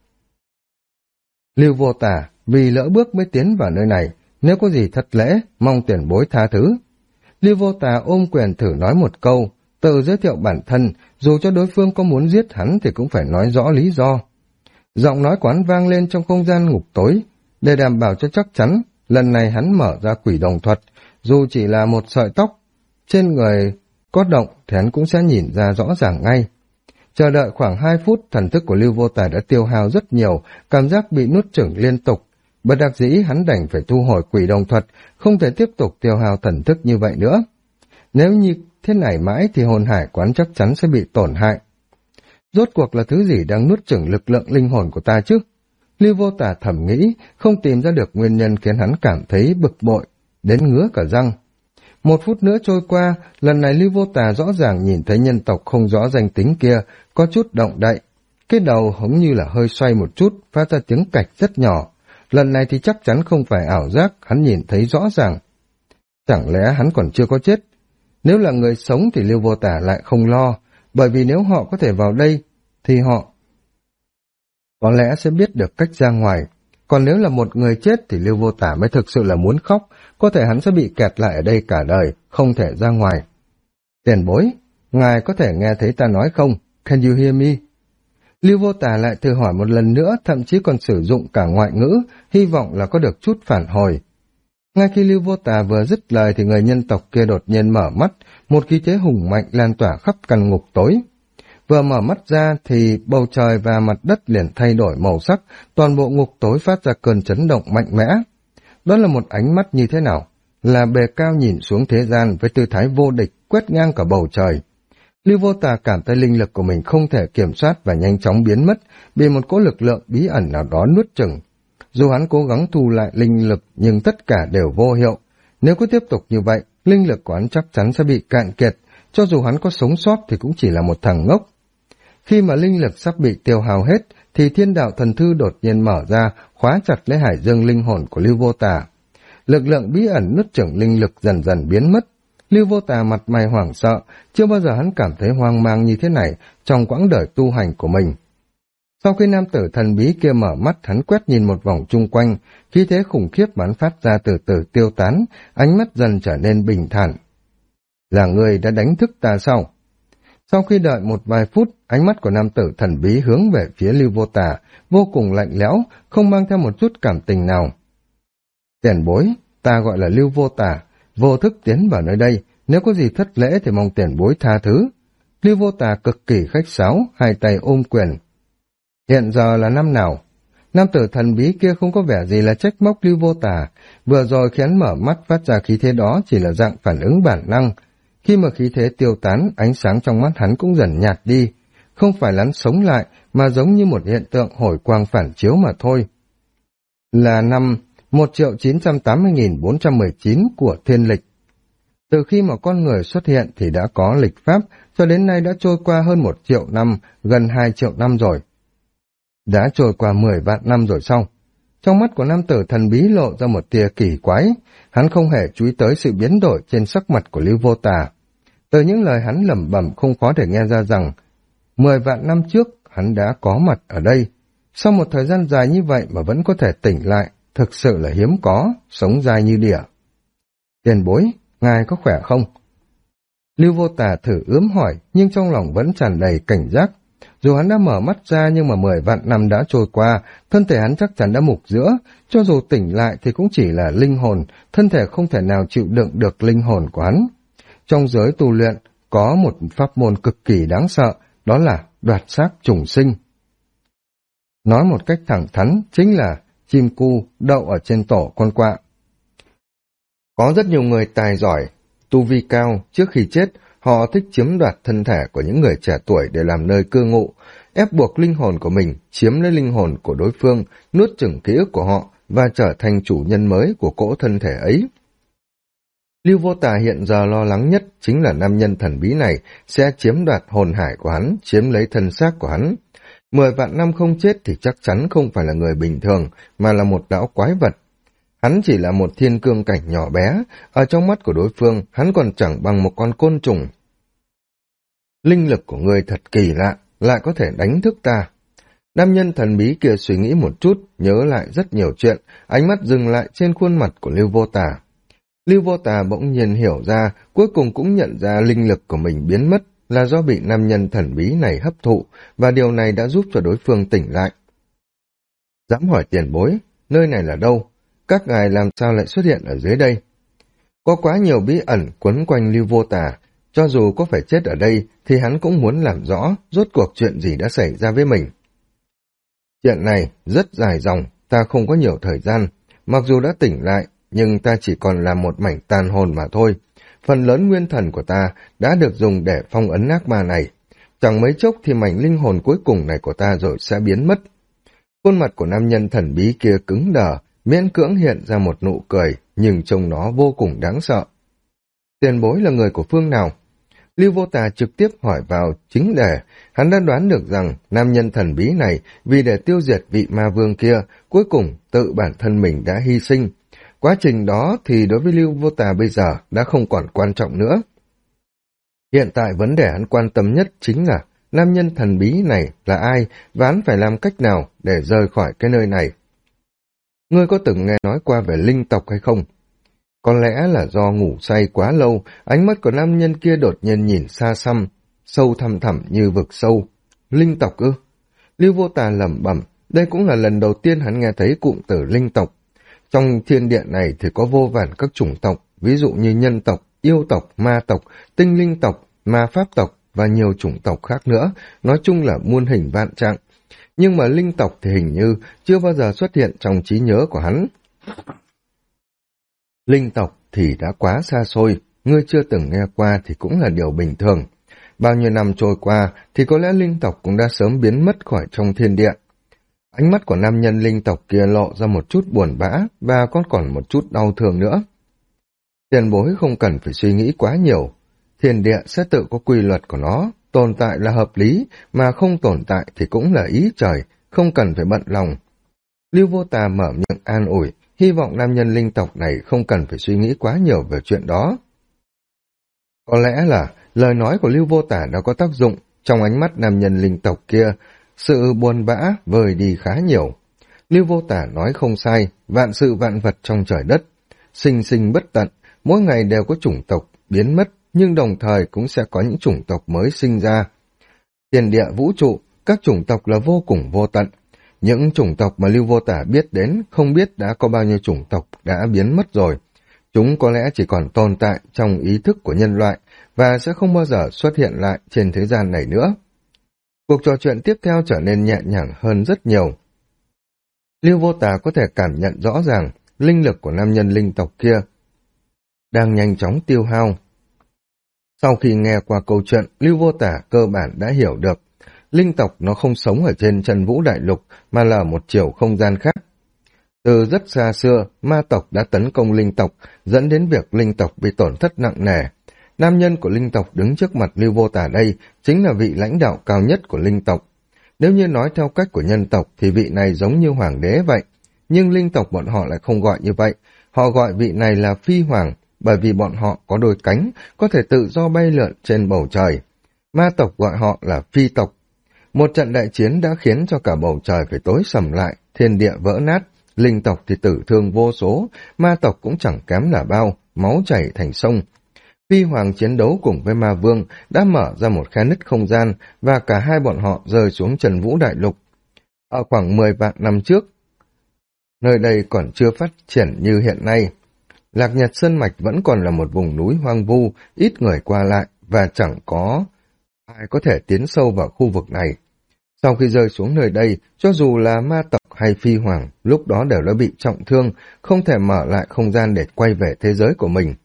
Lưu Vô Tà vì lỡ bước mới tiến vào nơi này, nếu có gì thất lễ, mong tiền bối tha thứ. Lưu Vô Tà ôm quyền thử nói một câu, tự giới thiệu bản thân, dù cho đối phương có muốn giết hắn thì cũng phải nói rõ lý do. Giọng nói của hắn vang lên trong không gian ngục tối, để đảm bảo cho chắc chắn, lần này hắn mở ra quỷ đồng thuật, dù chỉ là một sợi tóc, trên người có động thì hắn cũng sẽ nhìn ra rõ ràng ngay. Chờ đợi khoảng 2 phút, thần thức của Lưu Vô Tà đã tiêu hao rất nhiều, cảm giác bị nuốt chửng liên tục. Bất đắc dĩ hắn đành phải thu hồi quỷ đồng thuật, không thể tiếp tục tiêu hao thần thức như vậy nữa. Nếu như thế này mãi thì hồn hải quán chắc chắn sẽ bị tổn hại. Rốt cuộc là thứ gì đang nuốt chửng lực lượng linh hồn của ta chứ? Lưu Vô Tà thầm nghĩ, không tìm ra được nguyên nhân khiến hắn cảm thấy bực bội, đến ngứa cả răng. 1 phút nữa trôi qua, lần này Lưu Vô Tà rõ ràng nhìn thấy nhân tộc không rõ danh tính kia, có chút động đậy. Cái đầu giống như là hơi xoay một chút, phát ra tiếng cạch rất nhỏ. Lần này thì chắc chắn không phải ảo giác, hắn nhìn thấy rõ ràng. Chẳng lẽ hắn còn chưa có chết? Nếu là người sống thì Lưu Vô Tà lại không lo, bởi vì nếu họ có thể vào đây, thì họ có lẽ sẽ biết được cách ra ngoài. Còn nếu là một người chết thì Lưu Vô Tà mới thực sự là muốn khóc, có thể hắn sẽ bị kẹt lại ở đây cả đời, không thể ra ngoài. Tiền bối, ngài có thể nghe thấy ta nói không? Can you hear me? Lưu Vô Tà lại thử hỏi một lần nữa, thậm chí còn sử dụng cả ngoại ngữ, hy vọng là có được chút phản hồi. Ngay khi Lưu Vô Tà vừa dứt lời thì người nhân tộc kia đột nhiên mở mắt, một khí thế hùng mạnh lan tỏa khắp căn ngục tối. Vừa mở mắt ra thì bầu trời và mặt đất liền thay đổi màu sắc, toàn bộ ngục tối phát ra cơn chấn động mạnh mẽ. Đó là một ánh mắt như thế nào? Là bề cao nhìn xuống thế gian với tư thái vô địch, quét ngang cả bầu trời. Lưu Vô Tà cảm thấy linh lực của mình không thể kiểm soát và nhanh chóng biến mất, bị một cỗ lực lượng bí ẩn nào đó nuốt chửng. Dù hắn cố gắng thu lại linh lực nhưng tất cả đều vô hiệu. Nếu cứ tiếp tục như vậy, linh lực của hắn chắc chắn sẽ bị cạn kiệt, cho dù hắn có sống sót thì cũng chỉ là một thằng ngốc. Khi mà linh lực sắp bị tiêu hao hết, thì thiên đạo thần thư đột nhiên mở ra, khóa chặt lấy hải dương linh hồn của Lưu Vô Tà. Lực lượng bí ẩn nuốt chửng linh lực dần dần biến mất. Lưu Vô Tà mặt mày hoảng sợ, chưa bao giờ hắn cảm thấy hoang mang như thế này trong quãng đời tu hành của mình. Sau khi nam tử thần bí kia mở mắt, hắn quét nhìn một vòng chung quanh, khí thế khủng khiếp bắn phát ra từ từ tiêu tán, ánh mắt dần trở nên bình thản. Là người đã đánh thức ta sao? Sau khi đợi một vài phút, ánh mắt của nam tử thần bí hướng về phía Lưu Vô Tà, vô cùng lạnh lẽo, không mang theo một chút cảm tình nào. Tiền bối, ta gọi là Lưu Vô Tà, vô thức tiến vào nơi đây, nếu có gì thất lễ thì mong tiền bối tha thứ. Lưu Vô Tà cực kỳ khách sáo, hai tay ôm quyền. Hiện giờ là năm nào? Nam tử thần bí kia không có vẻ gì là trách móc Lưu Vô Tà, vừa rồi khi hắn mở mắt phát ra khí thế đó chỉ là dạng phản ứng bản năng. Khi mà khí thế tiêu tán, ánh sáng trong mắt hắn cũng dần nhạt đi, không phải hắn sống lại mà giống như một hiện tượng hồi quang phản chiếu mà thôi. Là năm 1.980.419 của thiên lịch. Từ khi mà con người xuất hiện thì đã có lịch pháp, cho đến nay đã trôi qua hơn 1 triệu năm, gần 2 triệu năm rồi. Đã trôi qua 10 vạn năm rồi sao? Trong mắt của nam tử thần bí lộ ra một tia kỳ quái, hắn không hề chú ý tới sự biến đổi trên sắc mặt của Lưu Vô Tà. Từ những lời hắn lẩm bẩm không khó để nghe ra rằng, 10 vạn năm trước hắn đã có mặt ở đây. Sau một thời gian dài như vậy mà vẫn có thể tỉnh lại, thực sự là hiếm có, sống dài như đỉa. Tiền bối, ngài có khỏe không? Lưu Vô Tà thử ướm hỏi, nhưng trong lòng vẫn tràn đầy cảnh giác. Dù hắn đã mở mắt ra nhưng mà 10 vạn năm đã trôi qua, thân thể hắn chắc chắn đã mục giữa, cho dù tỉnh lại thì cũng chỉ là linh hồn, thân thể không thể nào chịu đựng được linh hồn của hắn. Trong giới tu luyện, có một pháp môn cực kỳ đáng sợ, đó là đoạt xác trùng sinh. Nói một cách thẳng thắn, chính là chim cu đậu ở trên tổ con quạ. Có rất nhiều người tài giỏi, tu vi cao, trước khi chết, họ thích chiếm đoạt thân thể của những người trẻ tuổi để làm nơi cư ngụ, ép buộc linh hồn của mình chiếm lấy linh hồn của đối phương, nuốt chửng ký ức của họ và trở thành chủ nhân mới của cỗ thân thể ấy. Lưu Vô Tà hiện giờ lo lắng nhất chính là nam nhân thần bí này sẽ chiếm đoạt hồn hải của hắn, chiếm lấy thân xác của hắn. 10 vạn năm không chết thì chắc chắn không phải là người bình thường, mà là một lão quái vật. Hắn chỉ là một thiên cương cảnh nhỏ bé, ở trong mắt của đối phương, hắn còn chẳng bằng một con côn trùng. Linh lực của ngươi thật kỳ lạ, lại có thể đánh thức ta. Nam nhân thần bí kia suy nghĩ một chút, nhớ lại rất nhiều chuyện, ánh mắt dừng lại trên khuôn mặt của Lưu Vô Tà. Lưu Vô Tà bỗng nhiên hiểu ra, cuối cùng cũng nhận ra linh lực của mình biến mất là do bị nam nhân thần bí này hấp thụ, và điều này đã giúp cho đối phương tỉnh lại. Dám hỏi tiền bối, nơi này là đâu? Các ngài làm sao lại xuất hiện ở dưới đây? Có quá nhiều bí ẩn quấn quanh Lưu Vô Tà, cho dù có phải chết ở đây thì hắn cũng muốn làm rõ rốt cuộc chuyện gì đã xảy ra với mình. Chuyện này rất dài dòng, ta không có nhiều thời gian, mặc dù đã tỉnh lại, nhưng ta chỉ còn là một mảnh tàn hồn mà thôi. Phần lớn nguyên thần của ta đã được dùng để phong ấn ác ma này. Chẳng mấy chốc thì mảnh linh hồn cuối cùng này của ta rồi sẽ biến mất. Khuôn mặt của nam nhân thần bí kia cứng đờ, miễn cưỡng hiện ra một nụ cười, nhưng trông nó vô cùng đáng sợ. Tiền bối là người của phương nào? Lưu Vô Tà trực tiếp hỏi vào chính đề, hắn đã đoán được rằng nam nhân thần bí này vì để tiêu diệt vị ma vương kia, cuối cùng tự bản thân mình đã hy sinh. Quá trình đó thì đối với Lưu Vô Tà bây giờ đã không còn quan trọng nữa. Hiện tại vấn đề hắn quan tâm nhất chính là nam nhân thần bí này là ai và hắn phải làm cách nào để rời khỏi cái nơi này. Ngươi có từng nghe nói qua về linh tộc hay không? Có lẽ là do ngủ say quá lâu, ánh mắt của nam nhân kia đột nhiên nhìn xa xăm, sâu thẳm thẳm như vực sâu. Linh tộc ư? Lưu Vô Tà lẩm bẩm, đây cũng là lần đầu tiên hắn nghe thấy cụm từ linh tộc. Trong thiên địa này thì có vô vàn các chủng tộc, ví dụ như nhân tộc, yêu tộc, ma tộc, tinh linh tộc, ma pháp tộc và nhiều chủng tộc khác nữa, nói chung là muôn hình vạn trạng. Nhưng mà linh tộc thì hình như chưa bao giờ xuất hiện trong trí nhớ của hắn. Linh tộc thì đã quá xa xôi, ngươi chưa từng nghe qua thì cũng là điều bình thường. Bao nhiêu năm trôi qua thì có lẽ linh tộc cũng đã sớm biến mất khỏi trong thiên địa. Ánh mắt của nam nhân linh tộc kia lộ ra một chút buồn bã và còn một chút đau thương nữa. Tiền bối không cần phải suy nghĩ quá nhiều. Thiên địa sẽ tự có quy luật của nó, tồn tại là hợp lý, mà không tồn tại thì cũng là ý trời, không cần phải bận lòng. Lưu Vô Tà mở miệng an ủi, hy vọng nam nhân linh tộc này không cần phải suy nghĩ quá nhiều về chuyện đó. Có lẽ là lời nói của Lưu Vô Tà đã có tác dụng, trong ánh mắt nam nhân linh tộc kia, sự buồn bã vơi đi khá nhiều. Lưu Vô Tà nói không sai, vạn sự vạn vật trong trời đất, sinh sinh bất tận, mỗi ngày đều có chủng tộc biến mất, nhưng đồng thời cũng sẽ có những chủng tộc mới sinh ra. Thiên địa vũ trụ, các chủng tộc là vô cùng vô tận. Những chủng tộc mà Lưu Vô Tà biết đến, không biết đã có bao nhiêu chủng tộc đã biến mất rồi. Chúng có lẽ chỉ còn tồn tại trong ý thức của nhân loại, và sẽ không bao giờ xuất hiện lại trên thế gian này nữa. Cuộc trò chuyện tiếp theo trở nên nhẹ nhàng hơn rất nhiều. Lưu Vô Tà có thể cảm nhận rõ ràng linh lực của nam nhân linh tộc kia đang nhanh chóng tiêu hao. Sau khi nghe qua câu chuyện, Lưu Vô Tà cơ bản đã hiểu được linh tộc nó không sống ở trên Chân Vũ Đại Lục mà là ở một chiều không gian khác. Từ rất xa xưa, ma tộc đã tấn công linh tộc, dẫn đến việc linh tộc bị tổn thất nặng nề. Nam nhân của linh tộc đứng trước mặt Lưu Vô Tà đây chính là vị lãnh đạo cao nhất của linh tộc. Nếu như nói theo cách của nhân tộc thì vị này giống như hoàng đế vậy, nhưng linh tộc bọn họ lại không gọi như vậy. Họ gọi vị này là phi hoàng, bởi vì bọn họ có đôi cánh, có thể tự do bay lượn trên bầu trời. Ma tộc gọi họ là phi tộc. Một trận đại chiến đã khiến cho cả bầu trời phải tối sầm lại, thiên địa vỡ nát, linh tộc thì tử thương vô số, ma tộc cũng chẳng kém là bao, máu chảy thành sông. Phi hoàng chiến đấu cùng với ma vương đã mở ra một khe nứt không gian và cả hai bọn họ rơi xuống Trần Vũ Đại Lục. Ở khoảng 10 vạn năm trước, nơi đây còn chưa phát triển như hiện nay. Lạc Nhật Sơn Mạch vẫn còn là một vùng núi hoang vu, ít người qua lại và chẳng có ai có thể tiến sâu vào khu vực này. Sau khi rơi xuống nơi đây, cho dù là ma tộc hay phi hoàng, lúc đó đều đã bị trọng thương, không thể mở lại không gian để quay về thế giới của mình.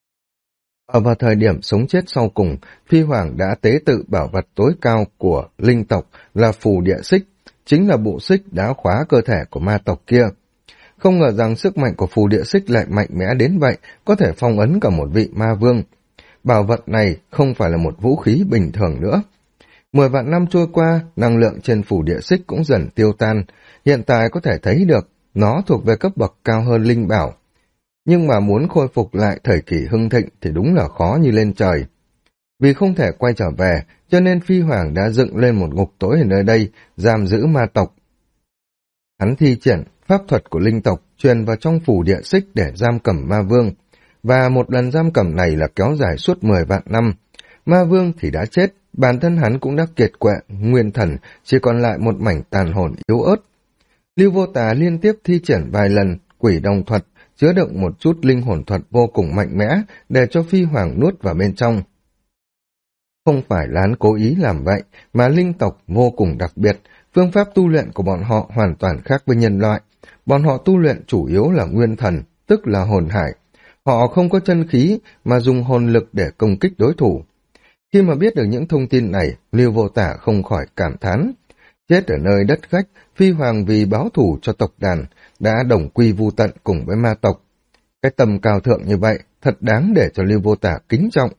Ở vào thời điểm sống chết sau cùng, phi hoàng đã tế tự bảo vật tối cao của linh tộc là phù địa xích, chính là bộ xích đã khóa cơ thể của ma tộc kia. Không ngờ rằng sức mạnh của phù địa xích lại mạnh mẽ đến vậy, có thể phong ấn cả một vị ma vương. Bảo vật này không phải là một vũ khí bình thường nữa. 10 vạn năm trôi qua, năng lượng trên phù địa xích cũng dần tiêu tan. Hiện tại có thể thấy được, nó thuộc về cấp bậc cao hơn linh bảo. Nhưng mà muốn khôi phục lại thời kỳ hưng thịnh thì đúng là khó như lên trời. Vì không thể quay trở về, cho nên Phi Hoàng đã dựng lên một ngục tối ở nơi đây, giam giữ ma tộc. Hắn thi triển pháp thuật của linh tộc truyền vào trong phủ địa xích để giam cầm ma vương, và một lần giam cầm này là kéo dài suốt 10 vạn năm. Ma vương thì đã chết, bản thân hắn cũng đã kiệt quệ, nguyên thần, chỉ còn lại một mảnh tàn hồn yếu ớt. Lưu Vô Tà liên tiếp thi triển vài lần quỷ đồng thuật, chứa đựng một chút linh hồn thuật vô cùng mạnh mẽ để cho Phi Hoàng nuốt vào bên trong. Không phải là hắn cố ý làm vậy, mà linh tộc vô cùng đặc biệt, phương pháp tu luyện của bọn họ hoàn toàn khác với nhân loại. Bọn họ tu luyện chủ yếu là nguyên thần, tức là hồn hải. Họ không có chân khí mà dùng hồn lực để công kích đối thủ. Khi mà biết được những thông tin này, Lưu Vô Tả không khỏi cảm thán. Chết ở nơi đất khách, Phi Hoàng vì báo thù cho tộc đàn, đã đồng quy vu tận cùng với ma tộc. Cái tầm cao thượng như vậy, thật đáng để cho Lưu Vô Tả kính trọng.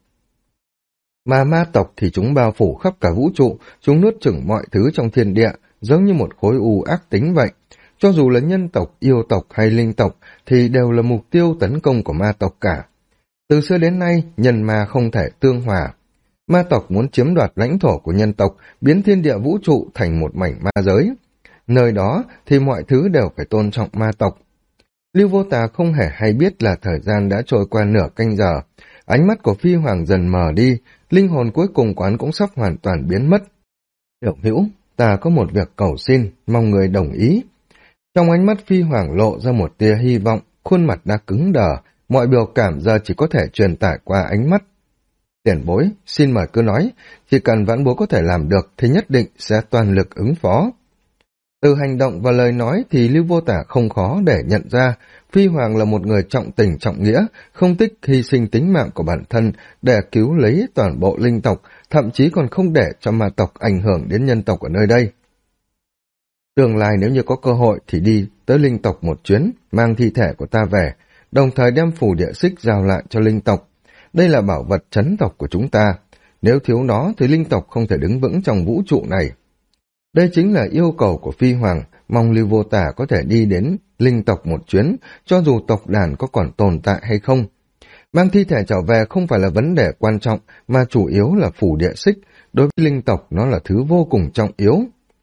Mà ma tộc thì chúng bao phủ khắp cả vũ trụ, chúng nuốt chửng mọi thứ trong thiên địa, giống như một khối u ác tính vậy. Cho dù là nhân tộc, yêu tộc hay linh tộc, thì đều là mục tiêu tấn công của ma tộc cả. Từ xưa đến nay, nhân ma không thể tương hòa. Ma tộc muốn chiếm đoạt lãnh thổ của nhân tộc, biến thiên địa vũ trụ thành một mảnh ma giới. Nơi đó thì mọi thứ đều phải tôn trọng ma tộc. Lưu Vô Tà không hề hay biết là thời gian đã trôi qua nửa canh giờ. Ánh mắt của Phi Hoàng dần mờ đi, linh hồn cuối cùng của hắn cũng sắp hoàn toàn biến mất. Tiểu hữu, ta có một việc cầu xin, mong người đồng ý. Trong ánh mắt Phi Hoàng lộ ra một tia hy vọng, khuôn mặt đã cứng đờ, mọi biểu cảm giờ chỉ có thể truyền tải qua ánh mắt. Tiền bối, xin mời cứ nói, chỉ cần vãn bối có thể làm được thì nhất định sẽ toàn lực ứng phó. Từ hành động và lời nói thì Lưu Vô Tả không khó để nhận ra Phi Hoàng là một người trọng tình trọng nghĩa, không thích hy sinh tính mạng của bản thân để cứu lấy toàn bộ linh tộc, thậm chí còn không để cho ma tộc ảnh hưởng đến nhân tộc ở nơi đây. Tương lai nếu như có cơ hội thì đi tới linh tộc một chuyến, mang thi thể của ta về, đồng thời đem phù địa xích giao lại cho linh tộc. Đây là bảo vật trấn tộc của chúng ta. Nếu thiếu nó thì linh tộc không thể đứng vững trong vũ trụ này. Đây chính là yêu cầu của Phi Hoàng, mong Lưu Vô Tả có thể đi đến linh tộc một chuyến, cho dù tộc đàn có còn tồn tại hay không. Mang thi thể trở về không phải là vấn đề quan trọng, mà chủ yếu là phù địa xích. Đối với linh tộc nó là thứ vô cùng trọng yếu.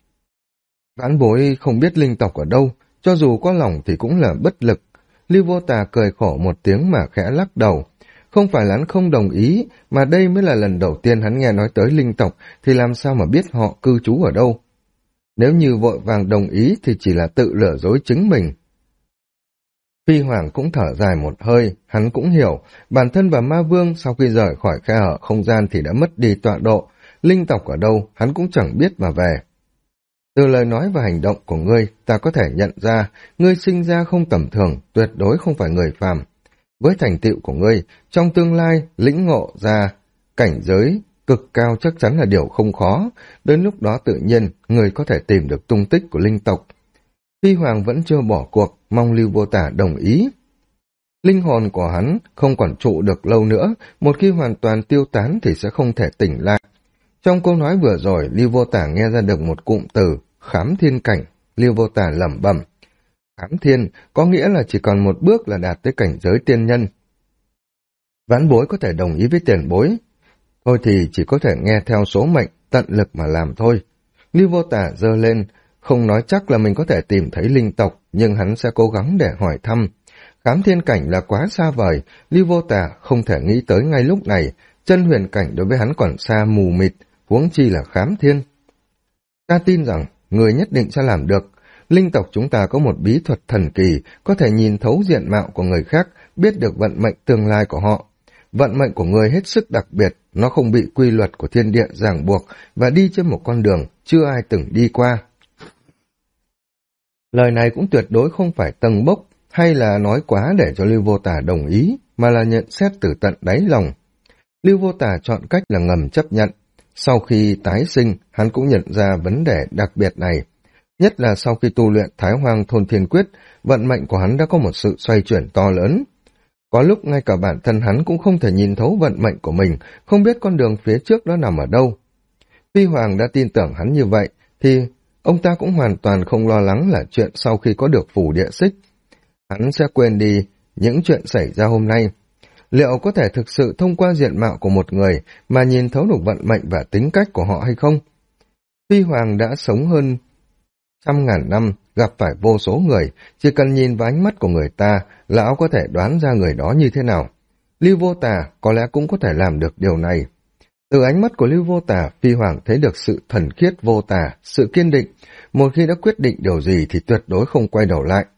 Vãn bối không biết linh tộc ở đâu, cho dù có lòng thì cũng là bất lực. Lưu Vô Tà cười khổ một tiếng mà khẽ lắc đầu. Không phải là hắn không đồng ý, mà đây mới là lần đầu tiên hắn nghe nói tới linh tộc, thì làm sao mà biết họ cư trú ở đâu. Nếu như vội vàng đồng ý thì chỉ là tự lừa dối chính mình. Phi Hoàng cũng thở dài một hơi, hắn cũng hiểu, bản thân và ma vương sau khi rời khỏi khe hở không gian thì đã mất đi tọa độ, linh tộc ở đâu hắn cũng chẳng biết mà về. Từ lời nói và hành động của ngươi, ta có thể nhận ra, ngươi sinh ra không tầm thường, tuyệt đối không phải người phàm. Với thành tựu của ngươi, trong tương lai, lĩnh ngộ ra cảnh giới cực cao chắc chắn là điều không khó, đến lúc đó tự nhiên, ngươi có thể tìm được tung tích của linh tộc. Phi Hoàng vẫn chưa bỏ cuộc, mong Lưu Vô Tả đồng ý. Linh hồn của hắn không còn trụ được lâu nữa, một khi hoàn toàn tiêu tán thì sẽ không thể tỉnh lại. Trong câu nói vừa rồi, Lưu Vô Tả nghe ra được một cụm từ, khám thiên cảnh. Lưu Vô Tả lẩm bẩm. Khám thiên có nghĩa là chỉ còn một bước là đạt tới cảnh giới tiên nhân. Vãn bối có thể đồng ý với tiền bối. Thôi thì chỉ có thể nghe theo số mệnh, tận lực mà làm thôi. Lưu Vô Tả giơ lên, không nói chắc là mình có thể tìm thấy linh tộc, nhưng hắn sẽ cố gắng để hỏi thăm. Khám thiên cảnh là quá xa vời, Lưu Vô Tả không thể nghĩ tới ngay lúc này, chân huyền cảnh đối với hắn còn xa mù mịt, huống chi là khám thiên. Ta tin rằng, người nhất định sẽ làm được. Linh tộc chúng ta có một bí thuật thần kỳ, có thể nhìn thấu diện mạo của người khác, biết được vận mệnh tương lai của họ. Vận mệnh của người hết sức đặc biệt, nó không bị quy luật của thiên địa ràng buộc và đi trên một con đường chưa ai từng đi qua. Lời này cũng tuyệt đối không phải tầng bốc hay là nói quá để cho Lưu Vô Tả đồng ý, mà là nhận xét từ tận đáy lòng. Lưu Vô Tả chọn cách là ngầm chấp nhận. Sau khi tái sinh, hắn cũng nhận ra vấn đề đặc biệt này. Nhất là sau khi tu luyện Thái Hoang Thôn Thiên Quyết, vận mệnh của hắn đã có một sự xoay chuyển to lớn. Có lúc ngay cả bản thân hắn cũng không thể nhìn thấu vận mệnh của mình, không biết con đường phía trước đó nằm ở đâu. Phi Hoàng đã tin tưởng hắn như vậy, thì ông ta cũng hoàn toàn không lo lắng là chuyện sau khi có được phủ địa xích. Hắn sẽ quên đi những chuyện xảy ra hôm nay. Liệu có thể thực sự thông qua diện mạo của một người mà nhìn thấu được vận mệnh và tính cách của họ hay không? Phi Hoàng đã sống hơn 100.000 năm, gặp phải vô số người, chỉ cần nhìn vào ánh mắt của người ta, lão có thể đoán ra người đó như thế nào. Lưu Vô Tà có lẽ cũng có thể làm được điều này. Từ ánh mắt của Lưu Vô Tà, Phi Hoàng thấy được sự thần khiết vô tà, sự kiên định. Một khi đã quyết định điều gì thì tuyệt đối không quay đầu lại.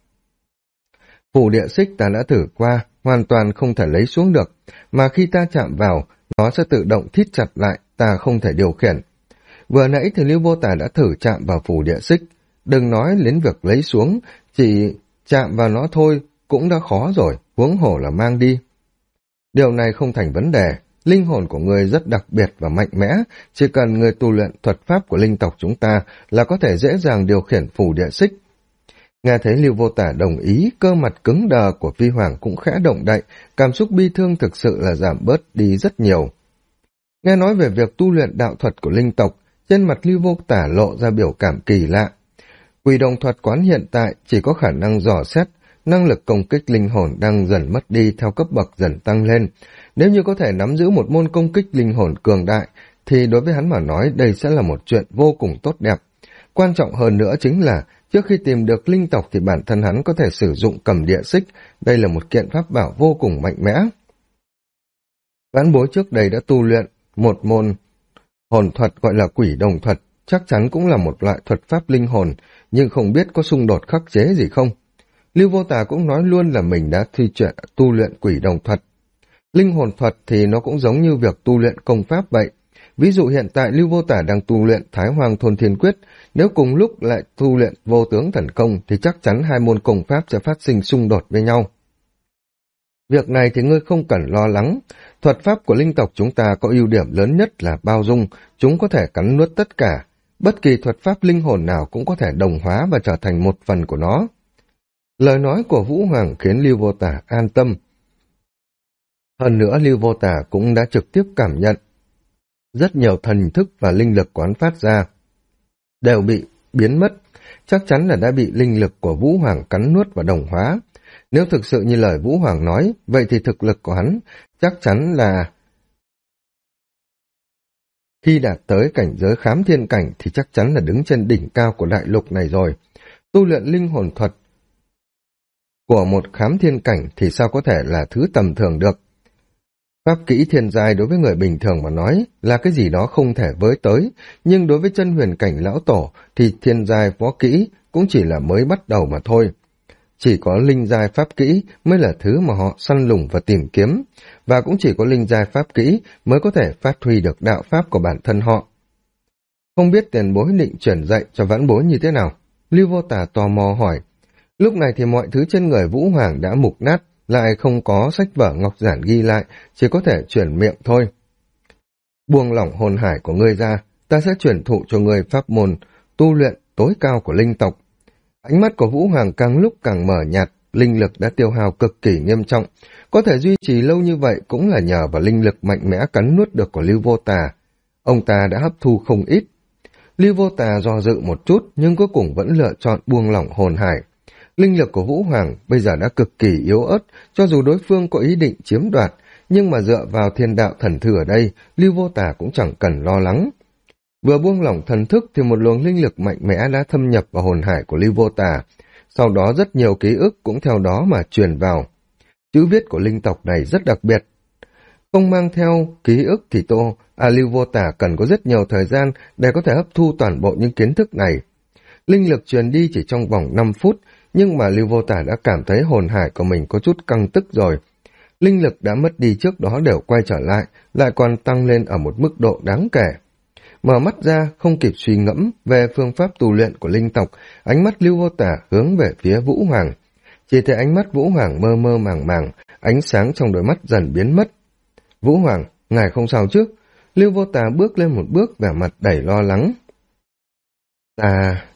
Phủ địa xích ta đã thử qua, hoàn toàn không thể lấy xuống được, mà khi ta chạm vào, nó sẽ tự động thít chặt lại, ta không thể điều khiển. Vừa nãy thì Lưu Vô Tà đã thử chạm vào phủ địa xích, đừng nói đến việc lấy xuống, chỉ chạm vào nó thôi cũng đã khó rồi, huống hồ là mang đi. Điều này không thành vấn đề, linh hồn của người rất đặc biệt và mạnh mẽ, chỉ cần người tu luyện thuật pháp của linh tộc chúng ta là có thể dễ dàng điều khiển phủ địa xích. Nghe thấy Lưu Vô Tả đồng ý, cơ mặt cứng đờ của Phi Hoàng cũng khẽ động đậy, cảm xúc bi thương thực sự là giảm bớt đi rất nhiều. Nghe nói về việc tu luyện đạo thuật của linh tộc, trên mặt Lưu Vô Tả lộ ra biểu cảm kỳ lạ. Quỷ đồng thuật quán hiện tại chỉ có khả năng dò xét, năng lực công kích linh hồn đang dần mất đi theo cấp bậc dần tăng lên. Nếu như có thể nắm giữ một môn công kích linh hồn cường đại, thì đối với hắn mà nói đây sẽ là một chuyện vô cùng tốt đẹp. Quan trọng hơn nữa chính là, trước khi tìm được linh tộc thì bản thân hắn có thể sử dụng cầm địa xích, đây là một kiện pháp bảo vô cùng mạnh mẽ. Vãn bối trước đây đã tu luyện một môn hồn thuật gọi là quỷ đồng thuật, chắc chắn cũng là một loại thuật pháp linh hồn, nhưng không biết có xung đột khắc chế gì không. Lưu Vô Tà cũng nói luôn là mình đã tu luyện quỷ đồng thuật. Linh hồn thuật thì nó cũng giống như việc tu luyện công pháp vậy. Ví dụ hiện tại Lưu Vô Tả đang tu luyện Thái Hoang Thôn Thiên Quyết, nếu cùng lúc lại tu luyện Vô Tướng Thần Công thì chắc chắn hai môn công pháp sẽ phát sinh xung đột với nhau. Việc này thì ngươi không cần lo lắng. Thuật pháp của linh tộc chúng ta có ưu điểm lớn nhất là bao dung, chúng có thể cắn nuốt tất cả. Bất kỳ thuật pháp linh hồn nào cũng có thể đồng hóa và trở thành một phần của nó. Lời nói của Vũ Hoàng khiến Lưu Vô Tả an tâm. Hơn nữa Lưu Vô Tả cũng đã trực tiếp cảm nhận rất nhiều thần thức và linh lực quán phát ra đều bị biến mất, chắc chắn là đã bị linh lực của Vũ Hoàng cắn nuốt và đồng hóa. Nếu thực sự như lời Vũ Hoàng nói, vậy thì thực lực của hắn chắc chắn là khi đạt tới cảnh giới khám thiên cảnh thì chắc chắn là đứng trên đỉnh cao của đại lục này rồi. Tu luyện linh hồn thuật của một khám thiên cảnh thì sao có thể là thứ tầm thường được. Pháp kỹ thiên giai đối với người bình thường mà nói là cái gì đó không thể với tới, nhưng đối với chân huyền cảnh lão tổ thì thiên giai võ kỹ cũng chỉ là mới bắt đầu mà thôi. Chỉ có linh giai pháp kỹ mới là thứ mà họ săn lùng và tìm kiếm, và cũng chỉ có linh giai pháp kỹ mới có thể phát huy được đạo pháp của bản thân họ. Không biết tiền bối định chuyển dạy cho vãn bối như thế nào? Lưu Vô Tà tò mò hỏi. Lúc này thì mọi thứ trên người Vũ Hoàng đã mục nát, lại không có sách vở ngọc giản ghi lại, chỉ có thể chuyển miệng thôi. Buông lỏng hồn hải của ngươi ra, ta sẽ chuyển thụ cho ngươi pháp môn tu luyện tối cao của linh tộc. Ánh mắt của Vũ Hoàng càng lúc càng mờ nhạt, linh lực đã tiêu hao cực kỳ nghiêm trọng. Có thể duy trì lâu như vậy cũng là nhờ vào linh lực mạnh mẽ cắn nuốt được của Lưu Vô Tà. Ông ta đã hấp thu không ít. Lưu Vô Tà do dự một chút nhưng cuối cùng vẫn lựa chọn buông lỏng hồn hải. Linh lực của Vũ Hoàng bây giờ đã cực kỳ yếu ớt, cho dù đối phương có ý định chiếm đoạt, nhưng mà dựa vào thiên đạo thần thư ở đây, Lưu Vô Tà cũng chẳng cần lo lắng. Vừa buông lỏng thần thức thì một luồng linh lực mạnh mẽ đã thâm nhập vào hồn hải của Lưu Vô Tà, sau đó rất nhiều ký ức cũng theo đó mà truyền vào. Chữ viết của linh tộc này rất đặc biệt. Không mang theo ký ức thì Lưu Vô Tà cần có rất nhiều thời gian để có thể hấp thu toàn bộ những kiến thức này. Linh lực truyền đi chỉ trong vòng 5 phút, nhưng mà Lưu Vô Tả đã cảm thấy hồn hải của mình có chút căng tức rồi. Linh lực đã mất đi trước đó đều quay trở lại, lại còn tăng lên ở một mức độ đáng kể. Mở mắt ra, không kịp suy ngẫm về phương pháp tu luyện của linh tộc, ánh mắt Lưu Vô Tả hướng về phía Vũ Hoàng. Chỉ thấy ánh mắt Vũ Hoàng mơ mơ màng màng, ánh sáng trong đôi mắt dần biến mất. Vũ Hoàng, ngài không sao chứ? Lưu Vô Tả bước lên một bước vẻ mặt đầy lo lắng.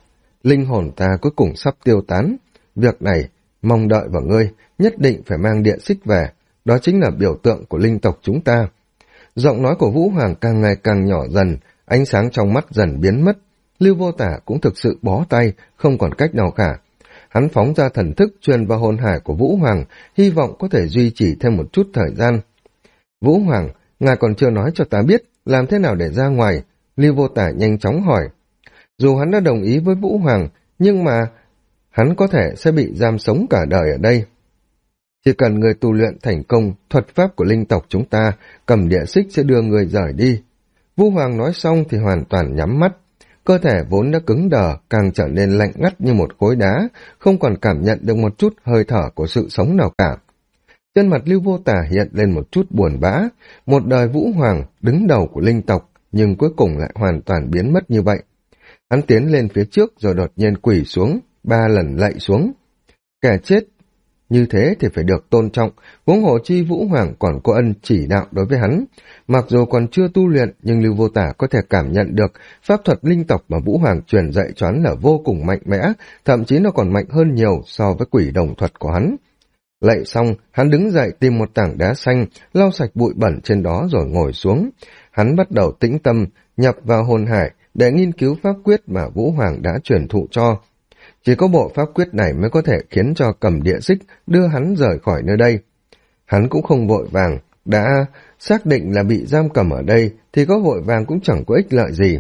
linh hồn ta cuối cùng sắp tiêu tán. Việc này, mong đợi vào ngươi, nhất định phải mang địa xích về, đó chính là biểu tượng của linh tộc chúng ta. Giọng nói của Vũ Hoàng càng ngày càng nhỏ dần, ánh sáng trong mắt dần biến mất. Lưu Vô Tả cũng thực sự bó tay, không còn cách nào cả. Hắn phóng ra thần thức truyền vào hồn hải của Vũ Hoàng, hy vọng có thể duy trì thêm một chút thời gian. Vũ Hoàng, ngài còn chưa nói cho ta biết làm thế nào để ra ngoài. Lưu Vô Tả nhanh chóng hỏi. Dù hắn đã đồng ý với Vũ Hoàng, nhưng mà hắn có thể sẽ bị giam sống cả đời ở đây. Chỉ cần người tu luyện thành công thuật pháp của linh tộc chúng ta, cầm địa xích sẽ đưa người rời đi. Vũ Hoàng nói xong thì hoàn toàn nhắm mắt. Cơ thể vốn đã cứng đờ, càng trở nên lạnh ngắt như một khối đá, không còn cảm nhận được một chút hơi thở của sự sống nào cả. Trên mặt Lưu Vô Tả hiện lên một chút buồn bã, một đời Vũ Hoàng đứng đầu của linh tộc, nhưng cuối cùng lại hoàn toàn biến mất như vậy. Hắn tiến lên phía trước rồi đột nhiên quỳ xuống, 3 lần lạy xuống. Kẻ chết như thế thì phải được tôn trọng, huống hồ chi Vũ Hoàng còn có ân chỉ đạo đối với hắn. Mặc dù còn chưa tu luyện, nhưng Lưu Vô Tả có thể cảm nhận được pháp thuật linh tộc mà Vũ Hoàng truyền dạy cho hắn là vô cùng mạnh mẽ, thậm chí nó còn mạnh hơn nhiều so với quỷ đồng thuật của hắn. Lạy xong, hắn đứng dậy tìm một tảng đá xanh, lau sạch bụi bẩn trên đó rồi ngồi xuống. Hắn bắt đầu tĩnh tâm, nhập vào hồn hải để nghiên cứu pháp quyết mà Vũ Hoàng đã truyền thụ cho. Chỉ có bộ pháp quyết này mới có thể khiến cho cầm địa xích đưa hắn rời khỏi nơi đây. Hắn cũng không vội vàng, đã xác định là bị giam cầm ở đây thì có vội vàng cũng chẳng có ích lợi gì.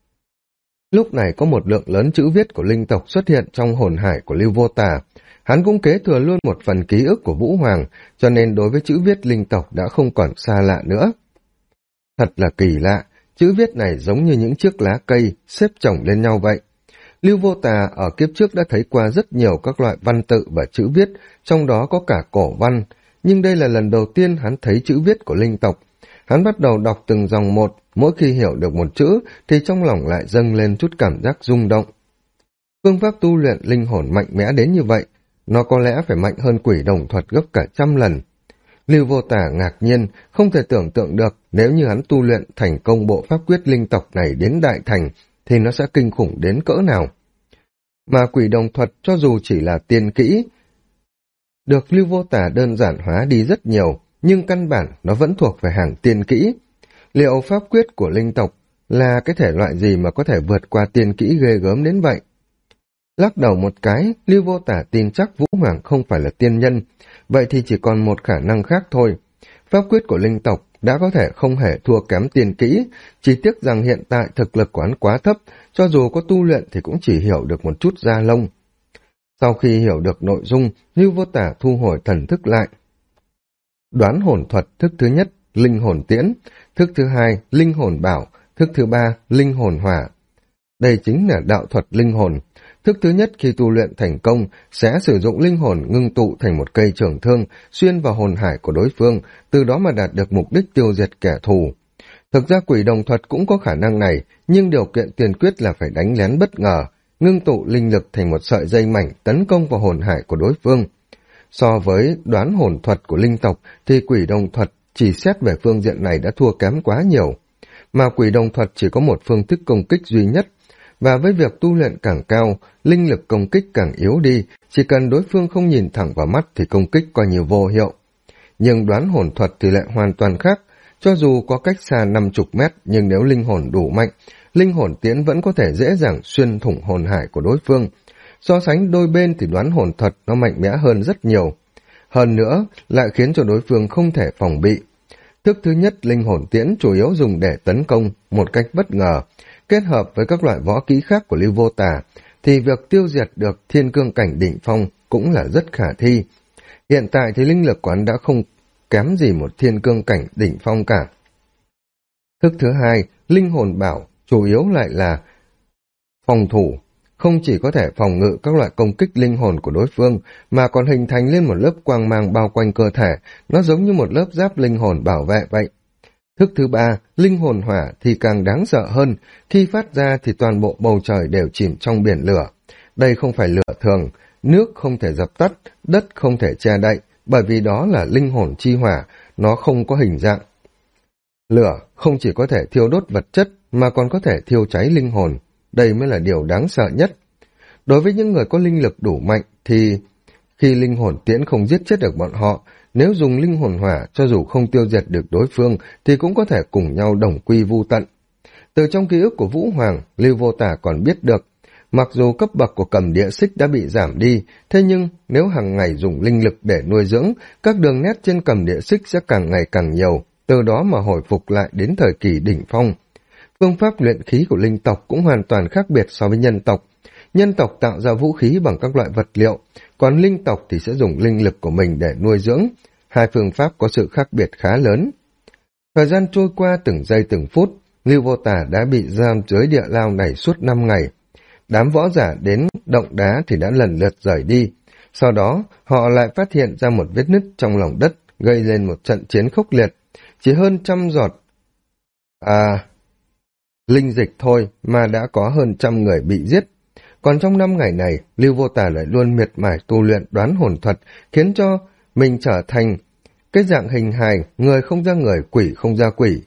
Lúc này có một lượng lớn chữ viết của linh tộc xuất hiện trong hồn hải của Lưu Vô Tả. Hắn cũng kế thừa luôn một phần ký ức của Vũ Hoàng, cho nên đối với chữ viết linh tộc đã không còn xa lạ nữa. Thật là kỳ lạ, chữ viết này giống như những chiếc lá cây xếp chồng lên nhau vậy. Lưu Vô Tà ở kiếp trước đã thấy qua rất nhiều các loại văn tự và chữ viết, trong đó có cả cổ văn, nhưng đây là lần đầu tiên hắn thấy chữ viết của linh tộc. Hắn bắt đầu đọc từng dòng một, mỗi khi hiểu được một chữ thì trong lòng lại dâng lên chút cảm giác rung động. Phương pháp tu luyện linh hồn mạnh mẽ đến như vậy, nó có lẽ phải mạnh hơn quỷ đồng thuật gấp cả 100 lần. Lưu Vô Tả ngạc nhiên, không thể tưởng tượng được nếu như hắn tu luyện thành công bộ pháp quyết linh tộc này đến đại thành, thì nó sẽ kinh khủng đến cỡ nào. Mà quỷ đồng thuật cho dù chỉ là tiên kỹ, được Lưu Vô Tả đơn giản hóa đi rất nhiều, nhưng căn bản nó vẫn thuộc về hàng tiên kỹ. Liệu pháp quyết của linh tộc là cái thể loại gì mà có thể vượt qua tiên kỹ ghê gớm đến vậy? Lắc đầu một cái, Lưu Vô Tả tin chắc Vũ Hoàng không phải là tiên nhân, vậy thì chỉ còn một khả năng khác thôi. Pháp quyết của linh tộc đã có thể không hề thua kém tiên kỹ, chỉ tiếc rằng hiện tại thực lực của hắn quá thấp, cho dù có tu luyện thì cũng chỉ hiểu được một chút da lông. Sau khi hiểu được nội dung, Lưu Vô Tả thu hồi thần thức lại. Đoán hồn thuật thức thứ nhất, linh hồn tiễn, thức thứ hai, linh hồn bảo, thức thứ ba, linh hồn hỏa. Đây chính là đạo thuật linh hồn. Thức thứ nhất khi tu luyện thành công sẽ sử dụng linh hồn ngưng tụ thành một cây trường thương xuyên vào hồn hải của đối phương, từ đó mà đạt được mục đích tiêu diệt kẻ thù. Thực ra quỷ đồng thuật cũng có khả năng này, nhưng điều kiện tiền quyết là phải đánh lén bất ngờ, ngưng tụ linh lực thành một sợi dây mảnh tấn công vào hồn hải của đối phương. So với đoán hồn thuật của linh tộc thì quỷ đồng thuật chỉ xét về phương diện này đã thua kém quá nhiều. Mà quỷ đồng thuật chỉ có một phương thức công kích duy nhất, và với việc tu luyện càng cao, linh lực công kích càng yếu đi, chỉ cần đối phương không nhìn thẳng vào mắt thì công kích coi như vô hiệu. Nhưng đoán hồn thuật thì lại hoàn toàn khác, cho dù có cách xa 50 mét nhưng nếu linh hồn đủ mạnh, linh hồn tiễn vẫn có thể dễ dàng xuyên thủng hồn hải của đối phương. So sánh đôi bên thì đoán hồn thuật nó mạnh mẽ hơn rất nhiều. Hơn nữa, lại khiến cho đối phương không thể phòng bị. Thức thứ nhất, linh hồn tiễn chủ yếu dùng để tấn công một cách bất ngờ, kết hợp với các loại võ kỹ khác của Lưu Vô Tả, thì việc tiêu diệt được thiên cương cảnh đỉnh phong cũng là rất khả thi. Hiện tại thì linh lực của hắn đã không kém gì một thiên cương cảnh đỉnh phong cả. Thức thứ hai, linh hồn bảo, chủ yếu lại là phòng thủ, không chỉ có thể phòng ngự các loại công kích linh hồn của đối phương, mà còn hình thành lên một lớp quang mang bao quanh cơ thể, nó giống như một lớp giáp linh hồn bảo vệ vậy. Thức thứ ba, linh hồn hỏa thì càng đáng sợ hơn, khi phát ra thì toàn bộ bầu trời đều chìm trong biển lửa. Đây không phải lửa thường, nước không thể dập tắt, đất không thể che đậy, bởi vì đó là linh hồn chi hỏa, nó không có hình dạng. Lửa không chỉ có thể thiêu đốt vật chất, mà còn có thể thiêu cháy linh hồn, đây mới là điều đáng sợ nhất. Đối với những người có linh lực đủ mạnh thì khi linh hồn tiễn không giết chết được bọn họ, nếu dùng linh hồn hỏa cho dù không tiêu diệt được đối phương thì cũng có thể cùng nhau đồng quy vu tận. Từ trong ký ức của Vũ Hoàng, Lưu Vô Tả còn biết được, mặc dù cấp bậc của Cầm Địa Xích đã bị giảm đi, thế nhưng nếu hàng ngày dùng linh lực để nuôi dưỡng, các đường nét trên Cầm Địa Xích sẽ càng ngày càng nhiều, từ đó mà hồi phục lại đến thời kỳ đỉnh phong. Phương pháp luyện khí của linh tộc cũng hoàn toàn khác biệt so với nhân tộc. Nhân tộc tạo ra vũ khí bằng các loại vật liệu, còn linh tộc thì sẽ dùng linh lực của mình để nuôi dưỡng. Hai phương pháp có sự khác biệt khá lớn. Thời gian trôi qua từng giây từng phút, Lưu Vô Tả đã bị giam dưới địa lao này suốt 5 ngày. Đám võ giả đến động đá thì đã lần lượt rời đi. Sau đó, họ lại phát hiện ra một vết nứt trong lòng đất, gây lên một trận chiến khốc liệt. Chỉ hơn 100 giọt linh dịch thôi mà đã có hơn 100 người bị giết. Còn trong 5 ngày này, Lưu Vô Tả lại luôn miệt mài tu luyện đoán hồn thuật, khiến cho mình trở thành cái dạng hình hài, người không ra người, quỷ không ra quỷ.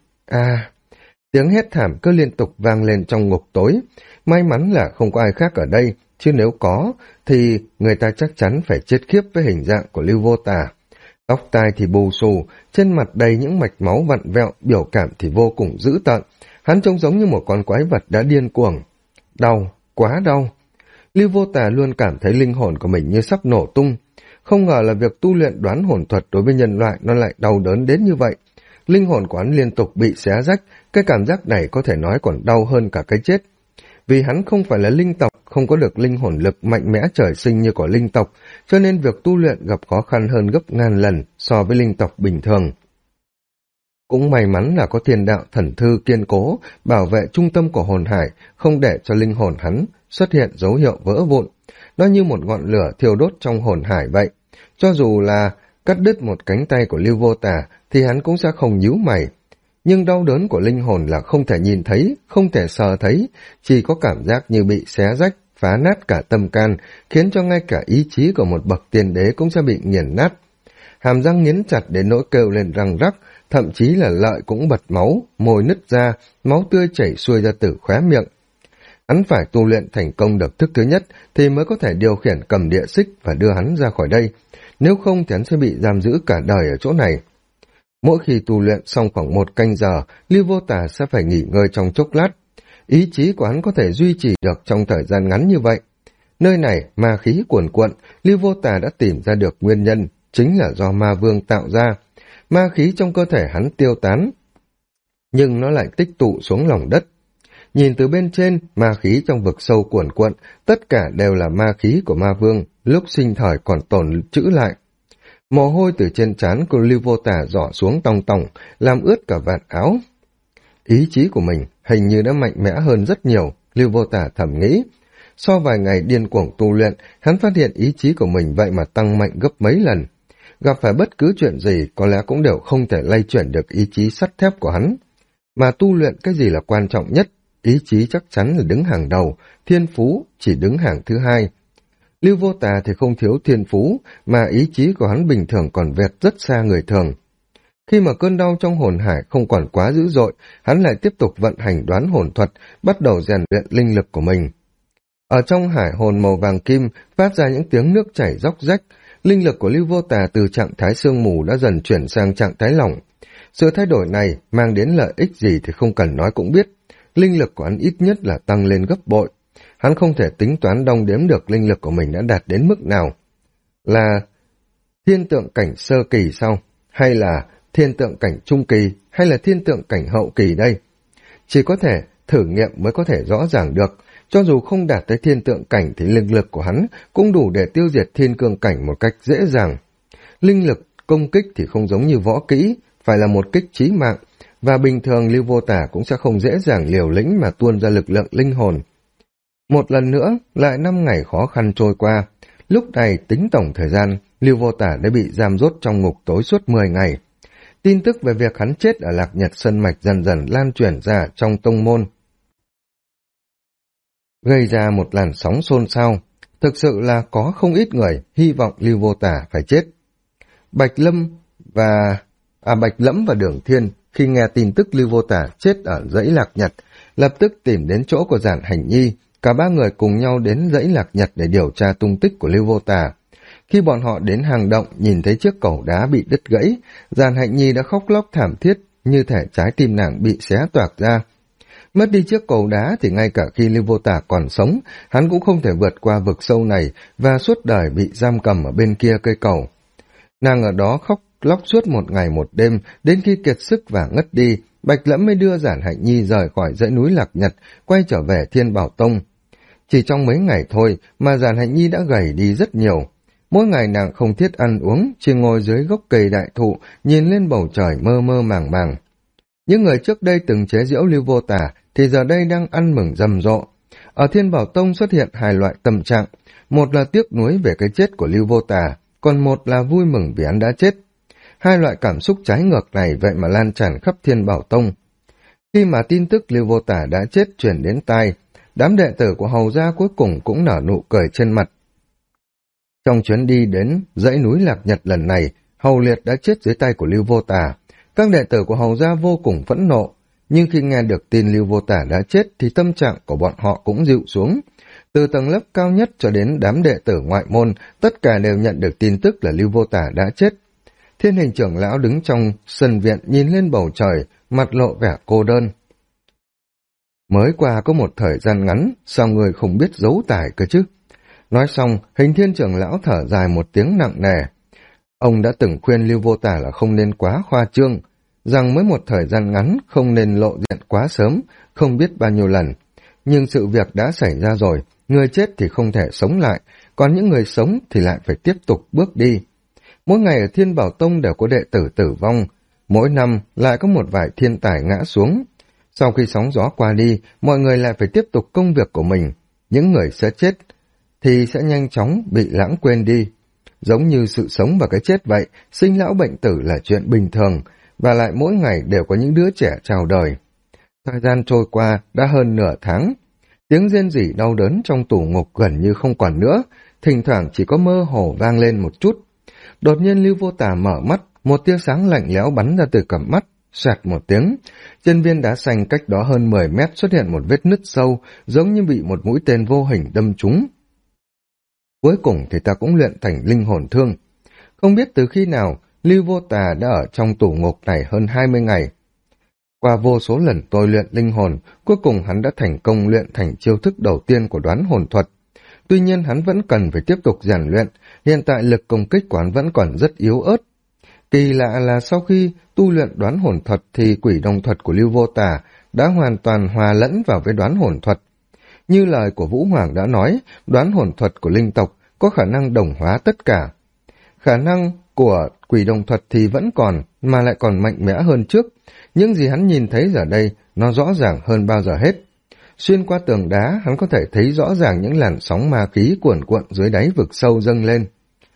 Tiếng hét thảm cứ liên tục vang lên trong ngục tối. May mắn là không có ai khác ở đây, chứ nếu có, thì người ta chắc chắn phải chết khiếp với hình dạng của Lưu Vô Tả. Tóc tai thì bù xù, trên mặt đầy những mạch máu vặn vẹo, biểu cảm thì vô cùng dữ tợn. Hắn trông giống như một con quái vật đã điên cuồng. Đau, quá đau. Lưu Vô Tả luôn cảm thấy linh hồn của mình như sắp nổ tung. Không ngờ là việc tu luyện đoán hồn thuật đối với nhân loại nó lại đau đớn đến như vậy. Linh hồn của hắn liên tục bị xé rách, cái cảm giác này có thể nói còn đau hơn cả cái chết. Vì hắn không phải là linh tộc, không có được linh hồn lực mạnh mẽ trời sinh như của linh tộc, cho nên việc tu luyện gặp khó khăn hơn gấp ngàn lần so với linh tộc bình thường. Cũng may mắn là có thiên đạo thần thư kiên cố, bảo vệ trung tâm của hồn hải, không để cho linh hồn hắn xuất hiện dấu hiệu vỡ vụn. Nó như một ngọn lửa thiêu đốt trong hồn hải vậy. Cho dù là cắt đứt một cánh tay của Lưu Vô Tả thì hắn cũng sẽ không nhíu mày. Nhưng đau đớn của linh hồn là không thể nhìn thấy, không thể sờ thấy, chỉ có cảm giác như bị xé rách, phá nát cả tâm can, khiến cho ngay cả ý chí của một bậc tiên đế cũng sẽ bị nghiền nát. Hàm răng nghiến chặt đến nỗi kêu lên răng rắc, thậm chí là lợi cũng bật máu, môi nứt ra, máu tươi chảy xuôi ra từ khóe miệng. Hắn phải tu luyện thành công được thức thứ nhất thì mới có thể điều khiển Cầm Địa Xích và đưa hắn ra khỏi đây. Nếu không thì hắn sẽ bị giam giữ cả đời ở chỗ này. Mỗi khi tu luyện xong khoảng 1 canh giờ, Lưu Vô Tả sẽ phải nghỉ ngơi trong chốc lát. Ý chí của hắn có thể duy trì được trong thời gian ngắn như vậy. Nơi này, ma khí cuồn cuộn, Lưu Vô Tả đã tìm ra được nguyên nhân, chính là do ma vương tạo ra. Ma khí trong cơ thể hắn tiêu tán, nhưng nó lại tích tụ xuống lòng đất. Nhìn từ bên trên, ma khí trong vực sâu cuồn cuộn, tất cả đều là ma khí của ma vương, lúc sinh thời còn tồn trữ lại. Mồ hôi từ trên trán của Lưu Vô Tả rỏ xuống tòng tòng, làm ướt cả vạt áo. Ý chí của mình hình như đã mạnh mẽ hơn rất nhiều, Lưu Vô Tả thầm nghĩ. Sau vài ngày điên cuồng tu luyện, hắn phát hiện ý chí của mình vậy mà tăng mạnh gấp mấy lần. Gặp phải bất cứ chuyện gì có lẽ cũng đều không thể lay chuyển được ý chí sắt thép của hắn. Mà tu luyện cái gì là quan trọng nhất, ý chí chắc chắn là đứng hàng đầu, thiên phú chỉ đứng hàng thứ hai. Lưu Vô Tả thì không thiếu thiên phú, mà ý chí của hắn bình thường còn vẹt rất xa người thường. Khi mà cơn đau trong hồn hải không còn quá dữ dội, hắn lại tiếp tục vận hành đoán hồn thuật, bắt đầu rèn luyện linh lực của mình. Ở trong hải hồn màu vàng kim phát ra những tiếng nước chảy róc rách, linh lực của Lưu Vô Tả từ trạng thái sương mù đã dần chuyển sang trạng thái lỏng. Sự thay đổi này mang đến lợi ích gì thì không cần nói cũng biết. Linh lực của hắn ít nhất là tăng lên gấp bội. Hắn không thể tính toán đong đếm được linh lực của mình đã đạt đến mức nào. Là thiên tượng cảnh sơ kỳ sao? Hay là thiên tượng cảnh trung kỳ? Hay là thiên tượng cảnh hậu kỳ đây? Chỉ có thể thử nghiệm mới có thể rõ ràng được. Cho dù không đạt tới thiên tượng cảnh thì linh lực của hắn cũng đủ để tiêu diệt thiên cương cảnh một cách dễ dàng. Linh lực công kích thì không giống như võ kỹ, phải là một kích chí mạng, và bình thường Lưu Vô Tả cũng sẽ không dễ dàng liều lĩnh mà tuôn ra lực lượng linh hồn. Một lần nữa, lại 5 ngày khó khăn trôi qua. Lúc này tính tổng thời gian, Lưu Vô Tả đã bị giam rốt trong ngục tối suốt 10 ngày. Tin tức về việc hắn chết ở Lạc Nhật Sơn Mạch dần dần lan truyền ra trong tông môn, gây ra một làn sóng xôn xao. Thực sự là có không ít người hy vọng Lưu Vô Tả phải chết. Bạch Lẫm và Đường Thiên khi nghe tin tức Lưu Vô Tả chết ở dãy Lạc Nhật, lập tức tìm đến chỗ của Giản Hành Nhi, cả ba người cùng nhau đến dãy Lạc Nhật để điều tra tung tích của Lưu Vô Tà. Khi bọn họ đến hang động, nhìn thấy chiếc cầu đá bị đứt gãy, Giàn Hạnh Nhi đã khóc lóc thảm thiết, như thể trái tim nàng bị xé toạc ra. Mất đi chiếc cầu đá thì ngay cả khi Lưu Vô Tà còn sống, hắn cũng không thể vượt qua vực sâu này và suốt đời bị giam cầm ở bên kia cây cầu. Nàng ở đó khóc lóc suốt một ngày một đêm, đến khi kiệt sức và ngất đi, Bạch Lẫm mới đưa Giản Hạnh Nhi rời khỏi dãy núi Lạc Nhật, quay trở về Thiên Bảo Tông. Chỉ trong mấy ngày thôi mà Giản Hạnh Nhi đã gầy đi rất nhiều. Mỗi ngày nàng không thiết ăn uống, chỉ ngồi dưới gốc cây đại thụ, nhìn lên bầu trời mơ mơ màng màng. Những người trước đây từng chế giễu Lưu Vô Tà thì giờ đây đang ăn mừng rầm rộ. Ở Thiên Bảo Tông xuất hiện hai loại tâm trạng, một là tiếc nuối về cái chết của Lưu Vô Tà, còn một là vui mừng vì hắn đã chết. Hai loại cảm xúc trái ngược này vậy mà lan tràn khắp Thiên Bảo Tông. Khi mà tin tức Lưu Vô Tà đã chết truyền đến tai, đám đệ tử của Hầu gia cuối cùng cũng nở nụ cười trên mặt. Trong chuyến đi đến dãy núi Lạc Nhật lần này, Hầu Liệt đã chết dưới tay của Lưu Vô Tà. Các đệ tử của Hầu gia vô cùng phẫn nộ, nhưng khi nghe được tin Lưu Vô Tà đã chết thì tâm trạng của bọn họ cũng dịu xuống. Từ tầng lớp cao nhất cho đến đám đệ tử ngoại môn, tất cả đều nhận được tin tức là Lưu Vô Tà đã chết. Thiên Hình trưởng lão đứng trong sân viện nhìn lên bầu trời, mặt lộ vẻ cô đơn. Mới qua có một thời gian ngắn, sao người không biết giấu tài cơ chứ? Nói xong, Hình Thiên trưởng lão thở dài một tiếng nặng nề. Ông đã từng khuyên Lưu Vô Tà là không nên quá khoa trương, rằng mới một thời gian ngắn không nên lộ diện quá sớm, không biết bao nhiêu lần. Nhưng sự việc đã xảy ra rồi, người chết thì không thể sống lại, còn những người sống thì lại phải tiếp tục bước đi. Mỗi ngày ở Thiên Bảo Tông đều có đệ tử tử vong, mỗi năm lại có một vài thiên tài ngã xuống. Sau khi sóng gió qua đi, mọi người lại phải tiếp tục công việc của mình. Những người sẽ chết thì sẽ nhanh chóng bị lãng quên đi. Giống như sự sống và cái chết vậy, sinh lão bệnh tử là chuyện bình thường, và lại mỗi ngày đều có những đứa trẻ chào đời. Thời gian trôi qua đã hơn nửa tháng, tiếng rên rỉ đau đớn trong tù ngục gần như không còn nữa, thỉnh thoảng chỉ có mơ hồ vang lên một chút. Đột nhiên Lưu Vô Tà mở mắt, một tia sáng lạnh lẽo bắn ra từ cặp mắt, xoẹt một tiếng. Trên viên đá xanh cách đó hơn 10 mét xuất hiện một vết nứt sâu, giống như bị một mũi tên vô hình đâm trúng. Cuối cùng thì ta cũng luyện thành linh hồn thương. Không biết từ khi nào, Lưu Vô Tà đã ở trong tù ngục này hơn 20 ngày. Qua vô số lần tôi luyện linh hồn, cuối cùng hắn đã thành công luyện thành chiêu thức đầu tiên của đoán hồn thuật. Tuy nhiên hắn vẫn cần phải tiếp tục rèn luyện, hiện tại lực công kích của hắn vẫn còn rất yếu ớt. Kỳ lạ là sau khi tu luyện đoán hồn thuật thì quỷ đồng thuật của Lưu Vô Tà đã hoàn toàn hòa lẫn vào với đoán hồn thuật. Như lời của Vũ Hoàng đã nói, đoán hồn thuật của linh tộc có khả năng đồng hóa tất cả. Khả năng của quỷ đồng thuật thì vẫn còn, mà lại còn mạnh mẽ hơn trước. Những gì hắn nhìn thấy giờ đây, nó rõ ràng hơn bao giờ hết. Xuyên qua tường đá, hắn có thể thấy rõ ràng những làn sóng ma khí cuồn cuộn dưới đáy vực sâu dâng lên.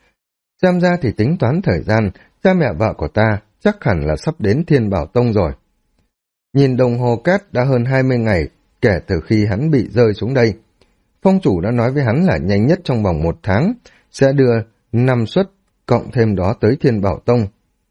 Xem ra thì tính toán thời gian, cha mẹ vợ của ta chắc hẳn là sắp đến Thiên Bảo Tông rồi. Nhìn đồng hồ cát đã hơn 20 ngày kể từ khi hắn bị rơi xuống đây. Phong chủ đã nói với hắn là nhanh nhất trong vòng 1 tháng, sẽ đưa 5 suất, cộng thêm đó tới Thiên Bảo Tông.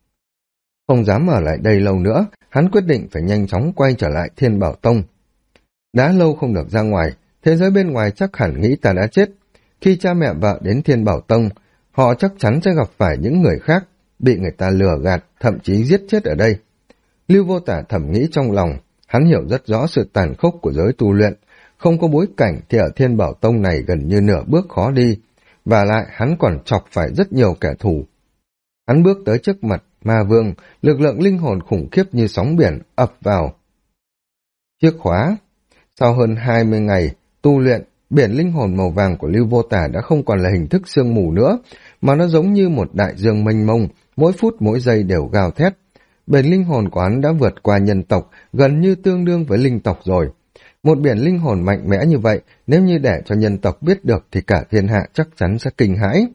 Không dám ở lại đây lâu nữa, hắn quyết định phải nhanh chóng quay trở lại Thiên Bảo Tông. Đã lâu không được ra ngoài, thế giới bên ngoài chắc hẳn nghĩ ta đã chết. Khi cha mẹ vợ đến Thiên Bảo Tông, họ chắc chắn sẽ gặp phải những người khác, bị người ta lừa gạt, thậm chí giết chết ở đây. Lưu Vô Tà thầm nghĩ trong lòng, hắn hiểu rất rõ sự tàn khốc của giới tu luyện, không có bối cảnh thì ở Thiên Bảo Tông này gần như nửa bước khó đi, và lại hắn còn chọc phải rất nhiều kẻ thù. Hắn bước tới trước mặt Ma Vương, lực lượng linh hồn khủng khiếp như sóng biển ập vào. Chiếc khóa. Sau hơn 20 ngày tu luyện, biển linh hồn màu vàng của Lưu Vô Tà đã không còn là hình thức sương mù nữa, mà nó giống như một đại dương mênh mông, mỗi phút mỗi giây đều gào thét. Biển linh hồn của hắn đã vượt qua nhân tộc, gần như tương đương với linh tộc rồi. Một biển linh hồn mạnh mẽ như vậy, nếu như để cho nhân tộc biết được thì cả thiên hạ chắc chắn sẽ kinh hãi.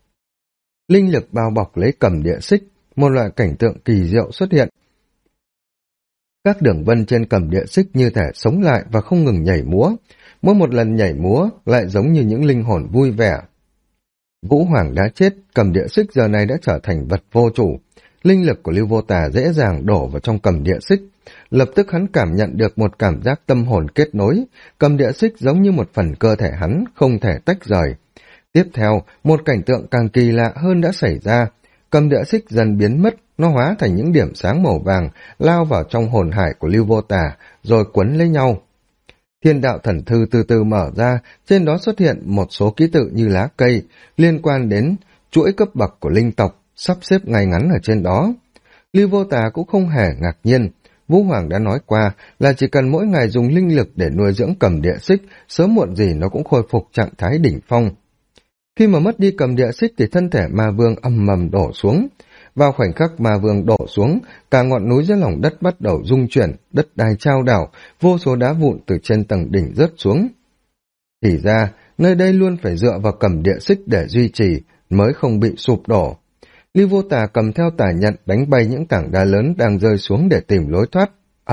Linh lực bao bọc lấy Cầm Địa Xích, một loại cảnh tượng kỳ diệu xuất hiện. Các đường vân trên Cầm Địa Xích như thể sống lại và không ngừng nhảy múa. Mỗi một lần nhảy múa lại giống như những linh hồn vui vẻ. Vũ Hoàng đã chết, Cầm Địa Xích giờ này đã trở thành vật vô chủ. Linh lực của Lưu Vô Tà dễ dàng đổ vào trong Cầm Địa Xích, Lập tức hắn cảm nhận được một cảm giác tâm hồn kết nối, cầm địa xích giống như một phần cơ thể hắn, không thể tách rời. Tiếp theo, một cảnh tượng càng kỳ lạ hơn đã xảy ra. Cầm địa xích dần biến mất, nó hóa thành những điểm sáng màu vàng, lao vào trong hồn hải của Lưu Vô Tà, rồi quấn lấy nhau. Thiên đạo thần thư từ từ mở ra, trên đó xuất hiện một số ký tự như lá cây, liên quan đến chuỗi cấp bậc của linh tộc, sắp xếp ngay ngắn ở trên đó. Lưu Vô Tà cũng không hề ngạc nhiên. Vũ Hoàng đã nói qua là chỉ cần mỗi ngày dùng linh lực để nuôi dưỡng cầm địa xích, sớm muộn gì nó cũng khôi phục trạng thái đỉnh phong. Khi mà mất đi cầm địa xích thì thân thể ma vương ầm ầm đổ xuống. Vào khoảnh khắc ma vương đổ xuống, cả ngọn núi dưới lòng đất bắt đầu rung chuyển, đất đai chao đảo, vô số đá vụn từ trên tầng đỉnh rớt xuống. Thì ra, nơi đây luôn phải dựa vào cầm địa xích để duy trì, mới không bị sụp đổ. Lưu Vô Tà cầm theo tà nhận đánh bay những tảng đá lớn đang rơi xuống để tìm lối thoát.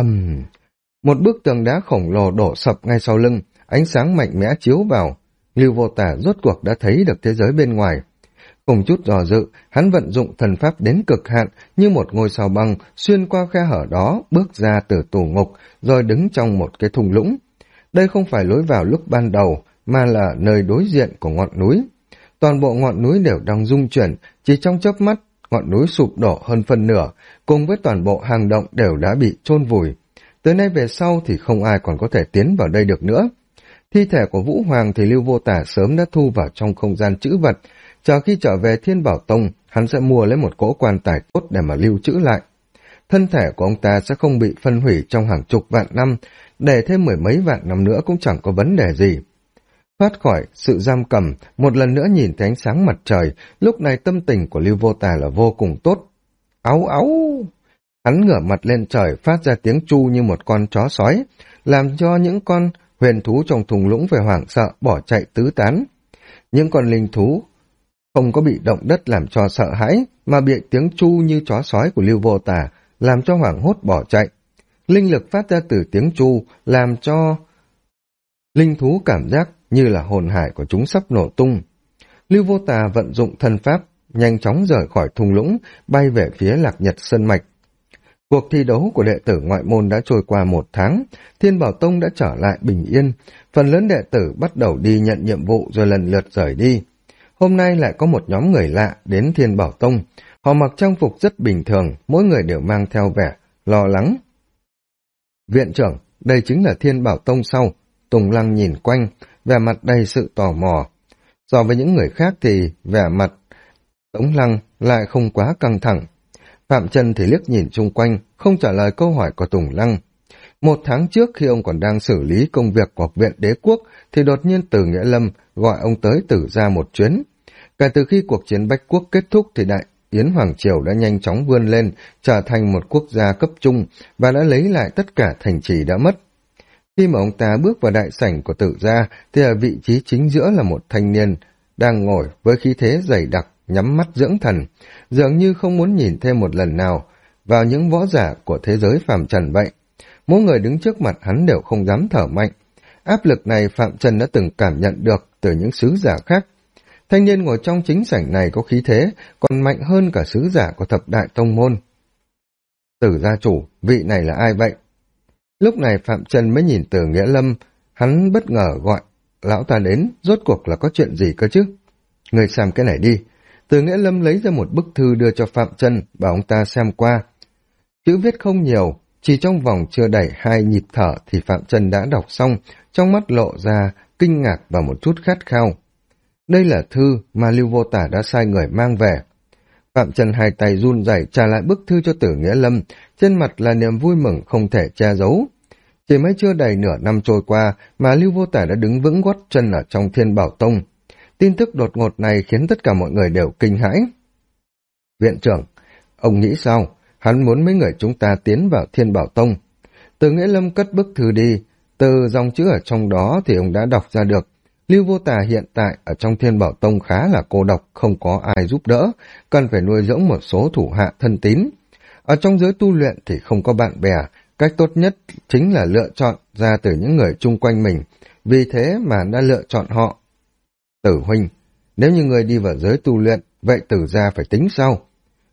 Một bức tường đá khổng lồ đổ sập ngay sau lưng, ánh sáng mạnh mẽ chiếu vào. Lưu Vô Tà rốt cuộc đã thấy được thế giới bên ngoài. Cùng chút dò dự, hắn vận dụng thần pháp đến cực hạn như một ngôi sao băng xuyên qua khe hở đó, bước ra từ tù ngục, rồi đứng trong một cái thung lũng. Đây không phải lối vào lúc ban đầu, mà là nơi đối diện của ngọn núi. Toàn bộ ngọn núi đều đang rung chuyển, chỉ trong chớp mắt, ngọn núi sụp đổ hơn phân nửa, cùng với toàn bộ hang động đều đã bị chôn vùi. Từ nay về sau thì không ai còn có thể tiến vào đây được nữa. Thi thể của Vũ Hoàng thì Lưu Vô Tà sớm đã thu vào trong không gian trữ vật, chờ khi trở về Thiên Bảo Tông, hắn sẽ mua lấy một cỗ quan tài tốt để mà lưu trữ lại. Thân thể của ông ta sẽ không bị phân hủy trong hàng chục vạn năm, để thêm mười mấy vạn năm nữa cũng chẳng có vấn đề gì. Thoát khỏi sự giam cầm, một lần nữa nhìn thấy ánh sáng mặt trời, lúc này tâm tình của Lưu Vô Tà là vô cùng tốt. Áu áu! Hắn ngửa mặt lên trời phát ra tiếng chu như một con chó sói, làm cho những con huyền thú trong thung lũng phải hoảng sợ bỏ chạy tứ tán. Những con linh thú không có bị động đất làm cho sợ hãi, mà bị tiếng chu như chó sói của Lưu Vô Tà làm cho hoảng hốt bỏ chạy. Linh lực phát ra từ tiếng chu làm cho linh thú cảm giác như là hồn hải của chúng sắp nổ tung. Lưu Vô Tà vận dụng thân pháp, nhanh chóng rời khỏi thung lũng, bay về phía Lạc Nhật Sơn Mạch. Cuộc thi đấu của đệ tử ngoại môn đã trôi qua 1 tháng, Thiên Bảo Tông đã trở lại bình yên, phần lớn đệ tử bắt đầu đi nhận nhiệm vụ rồi lần lượt rời đi. Hôm nay lại có một nhóm người lạ đến Thiên Bảo Tông, họ mặc trang phục rất bình thường, mỗi người đều mang theo vẻ lo lắng. Viện trưởng, đây chính là Thiên Bảo Tông sau. Tùng Lăng nhìn quanh, vẻ mặt đầy sự tò mò. So với những người khác thì vẻ mặt Tống Lăng lại không quá căng thẳng. Phạm Trần thì liếc nhìn chung quanh, không trả lời câu hỏi của Tùng Lăng. 1 tháng trước khi ông còn đang xử lý công việc của Học viện Đế Quốc, thì đột nhiên Từ Nghĩa Lâm gọi ông tới Tử Gia một chuyến. Kể từ khi cuộc chiến Bách Quốc kết thúc thì Đại Yến Hoàng Triều đã nhanh chóng vươn lên, trở thành một quốc gia cấp trung và đã lấy lại tất cả thành trì đã mất. Khi mà ông ta bước vào đại sảnh của Tử Gia thì ở vị trí chính giữa là một thanh niên đang ngồi với khí thế dày đặc, nhắm mắt dưỡng thần, dường như không muốn nhìn thêm một lần nào vào những võ giả của thế giới phàm trần vậy. Mỗi người đứng trước mặt hắn đều không dám thở mạnh. Áp lực này Phạm Trần đã từng cảm nhận được từ những sứ giả khác. Thanh niên ngồi trong chính sảnh này có khí thế, còn mạnh hơn cả sứ giả của thập đại tông môn. Tử gia chủ, vị này là ai vậy? Lúc này Phạm Trần mới nhìn Từ Nghĩa Lâm, hắn bất ngờ gọi lão ta đến, rốt cuộc là có chuyện gì cơ chứ? Người xem cái này đi. Từ Nghĩa Lâm lấy ra một bức thư đưa cho Phạm Trần, bảo ông ta xem qua. Chữ viết không nhiều, chỉ trong vòng chưa đầy 2 nhịp thở thì Phạm Trần đã đọc xong, trong mắt lộ ra kinh ngạc và một chút khát khao. Đây là thư mà Lưu Vô Tả đã sai người mang về. Phạm Trần hai tay run rẩy trả lại bức thư cho Tử Nghĩa Lâm, trên mặt là niềm vui mừng không thể che giấu. Chỉ mới chưa đầy nửa năm trôi qua mà Lưu Vô Tả đã đứng vững gót chân ở trong Thiên Bảo Tông. Tin tức đột ngột này khiến tất cả mọi người đều kinh hãi. Viện trưởng, ông nghĩ sao? Hắn muốn mấy người chúng ta tiến vào Thiên Bảo Tông. Từ Nghĩa Lâm cất bức thư đi, từ dòng chữ ở trong đó thì ông đã đọc ra được. Lưu Vô Tà hiện tại ở trong Thiên Bảo Tông khá là cô độc, không có ai giúp đỡ, cần phải nuôi dưỡng một số thủ hạ thân tín. Ở trong giới tu luyện thì không có bạn bè, cách tốt nhất chính là lựa chọn ra từ những người chung quanh mình, vì thế mà đã lựa chọn họ. Tử huynh, nếu như người đi vào giới tu luyện, vậy Tử gia phải tính sao?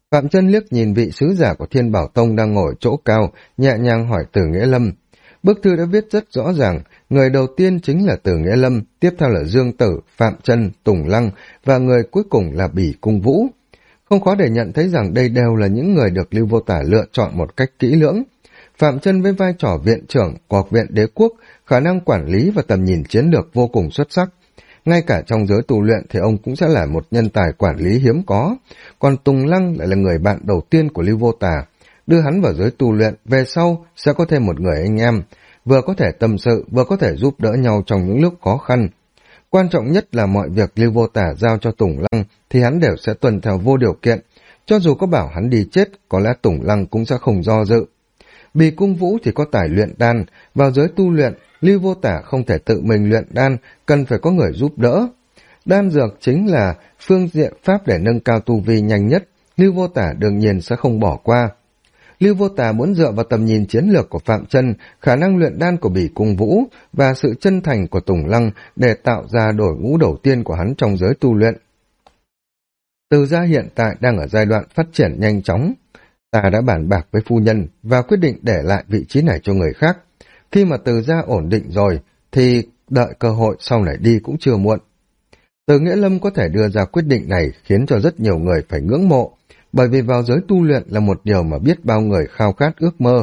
Phạm Chân liếc nhìn vị sứ giả của Thiên Bảo Tông đang ngồi chỗ cao, nhẹ nhàng hỏi Từ Nghĩa Lâm. Bức thư đã viết rất rõ ràng, người đầu tiên chính là Từ Nghĩa Lâm, tiếp theo là Dương Tử, Phạm Chân, Tùng Lăng và người cuối cùng là Bỉ Cung Vũ. Không khó để nhận thấy rằng đây đều là những người được Lưu Vô Tả lựa chọn một cách kỹ lưỡng. Phạm Chân với vai trò viện trưởng của Học viện Đế Quốc, khả năng quản lý và tầm nhìn chiến lược vô cùng xuất sắc. Ngay cả trong giới tu luyện thì ông cũng sẽ là một nhân tài quản lý hiếm có. Còn Tùng Lăng lại là người bạn đầu tiên của Lưu Vô Tả. Đưa hắn vào giới tu luyện, về sau sẽ có thêm một người anh em, vừa có thể tâm sự, vừa có thể giúp đỡ nhau trong những lúc khó khăn. Quan trọng nhất là mọi việc Lưu Vô Tả giao cho Tùng Lăng thì hắn đều sẽ tuân theo vô điều kiện. Cho dù có bảo hắn đi chết, có lẽ Tùng Lăng cũng sẽ không do dự. Bì Cung Vũ thì có tài luyện đan, vào giới tu luyện, Lưu Vô Tả không thể tự mình luyện đan, cần phải có người giúp đỡ. Đan dược chính là phương diện pháp để nâng cao tu vi nhanh nhất, Lưu Vô Tả đương nhiên sẽ không bỏ qua. Lưu Vô Tả muốn dựa vào tầm nhìn chiến lược của Phạm Chân, khả năng luyện đan của Bỉ Cung Vũ và sự chân thành của Tùng Lăng để tạo ra đội ngũ đầu tiên của hắn trong giới tu luyện. Từ gia hiện tại đang ở giai đoạn phát triển nhanh chóng. Ta đã bàn bạc với phu nhân và quyết định để lại vị trí này cho người khác. Khi mà Từ gia ổn định rồi thì đợi cơ hội sau này đi cũng chưa muộn. Từ Nghĩa Lâm có thể đưa ra quyết định này khiến cho rất nhiều người phải ngưỡng mộ, bởi vì vào giới tu luyện là một điều mà biết bao người khao khát ước mơ.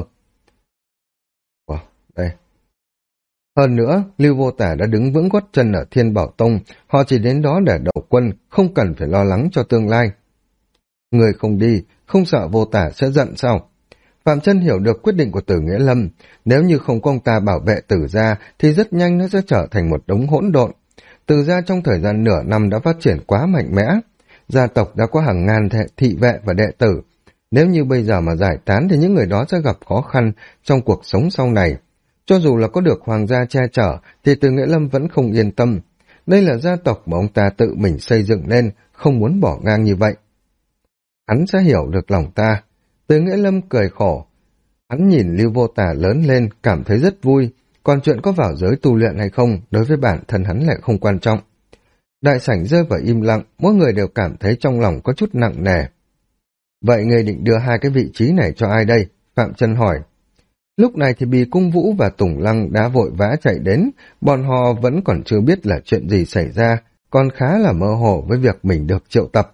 Đây. Hơn nữa, Lưu Vô Tả đã đứng vững gót chân ở Thiên Bảo Tông, họ chỉ đến đó để đầu quân, không cần phải lo lắng cho tương lai. Người không đi, không sợ Vô Tả sẽ giận sao? Phạm Chân hiểu được quyết định của Từ Nghĩa Lâm, nếu như không có ông ta bảo vệ Từ gia thì rất nhanh nó sẽ trở thành một đống hỗn độn. Từ gia trong thời gian nửa năm đã phát triển quá mạnh mẽ, gia tộc đã có hàng ngàn thị vệ và đệ tử. Nếu như bây giờ mà giải tán thì những người đó sẽ gặp khó khăn trong cuộc sống sau này. Cho dù là có được hoàng gia che chở thì Từ Nghĩa Lâm vẫn không yên tâm. Đây là gia tộc mà ông ta tự mình xây dựng lên, không muốn bỏ ngang như vậy. Hắn sẽ hiểu được lòng ta. Từ Nghĩa Lâm cười khổ. Hắn nhìn Lưu Vô Tả lớn lên, cảm thấy rất vui. Còn chuyện có vào giới tu luyện hay không, đối với bản thân hắn lại không quan trọng. Đại sảnh rơi vào im lặng, mỗi người đều cảm thấy trong lòng có chút nặng nề. Vậy người định đưa hai cái vị trí này cho ai đây? Phạm Chân hỏi. Lúc này thì Bì Cung Vũ và Tùng Lăng đã vội vã chạy đến, bọn họ vẫn còn chưa biết là chuyện gì xảy ra, còn khá là mơ hồ với việc mình được triệu tập.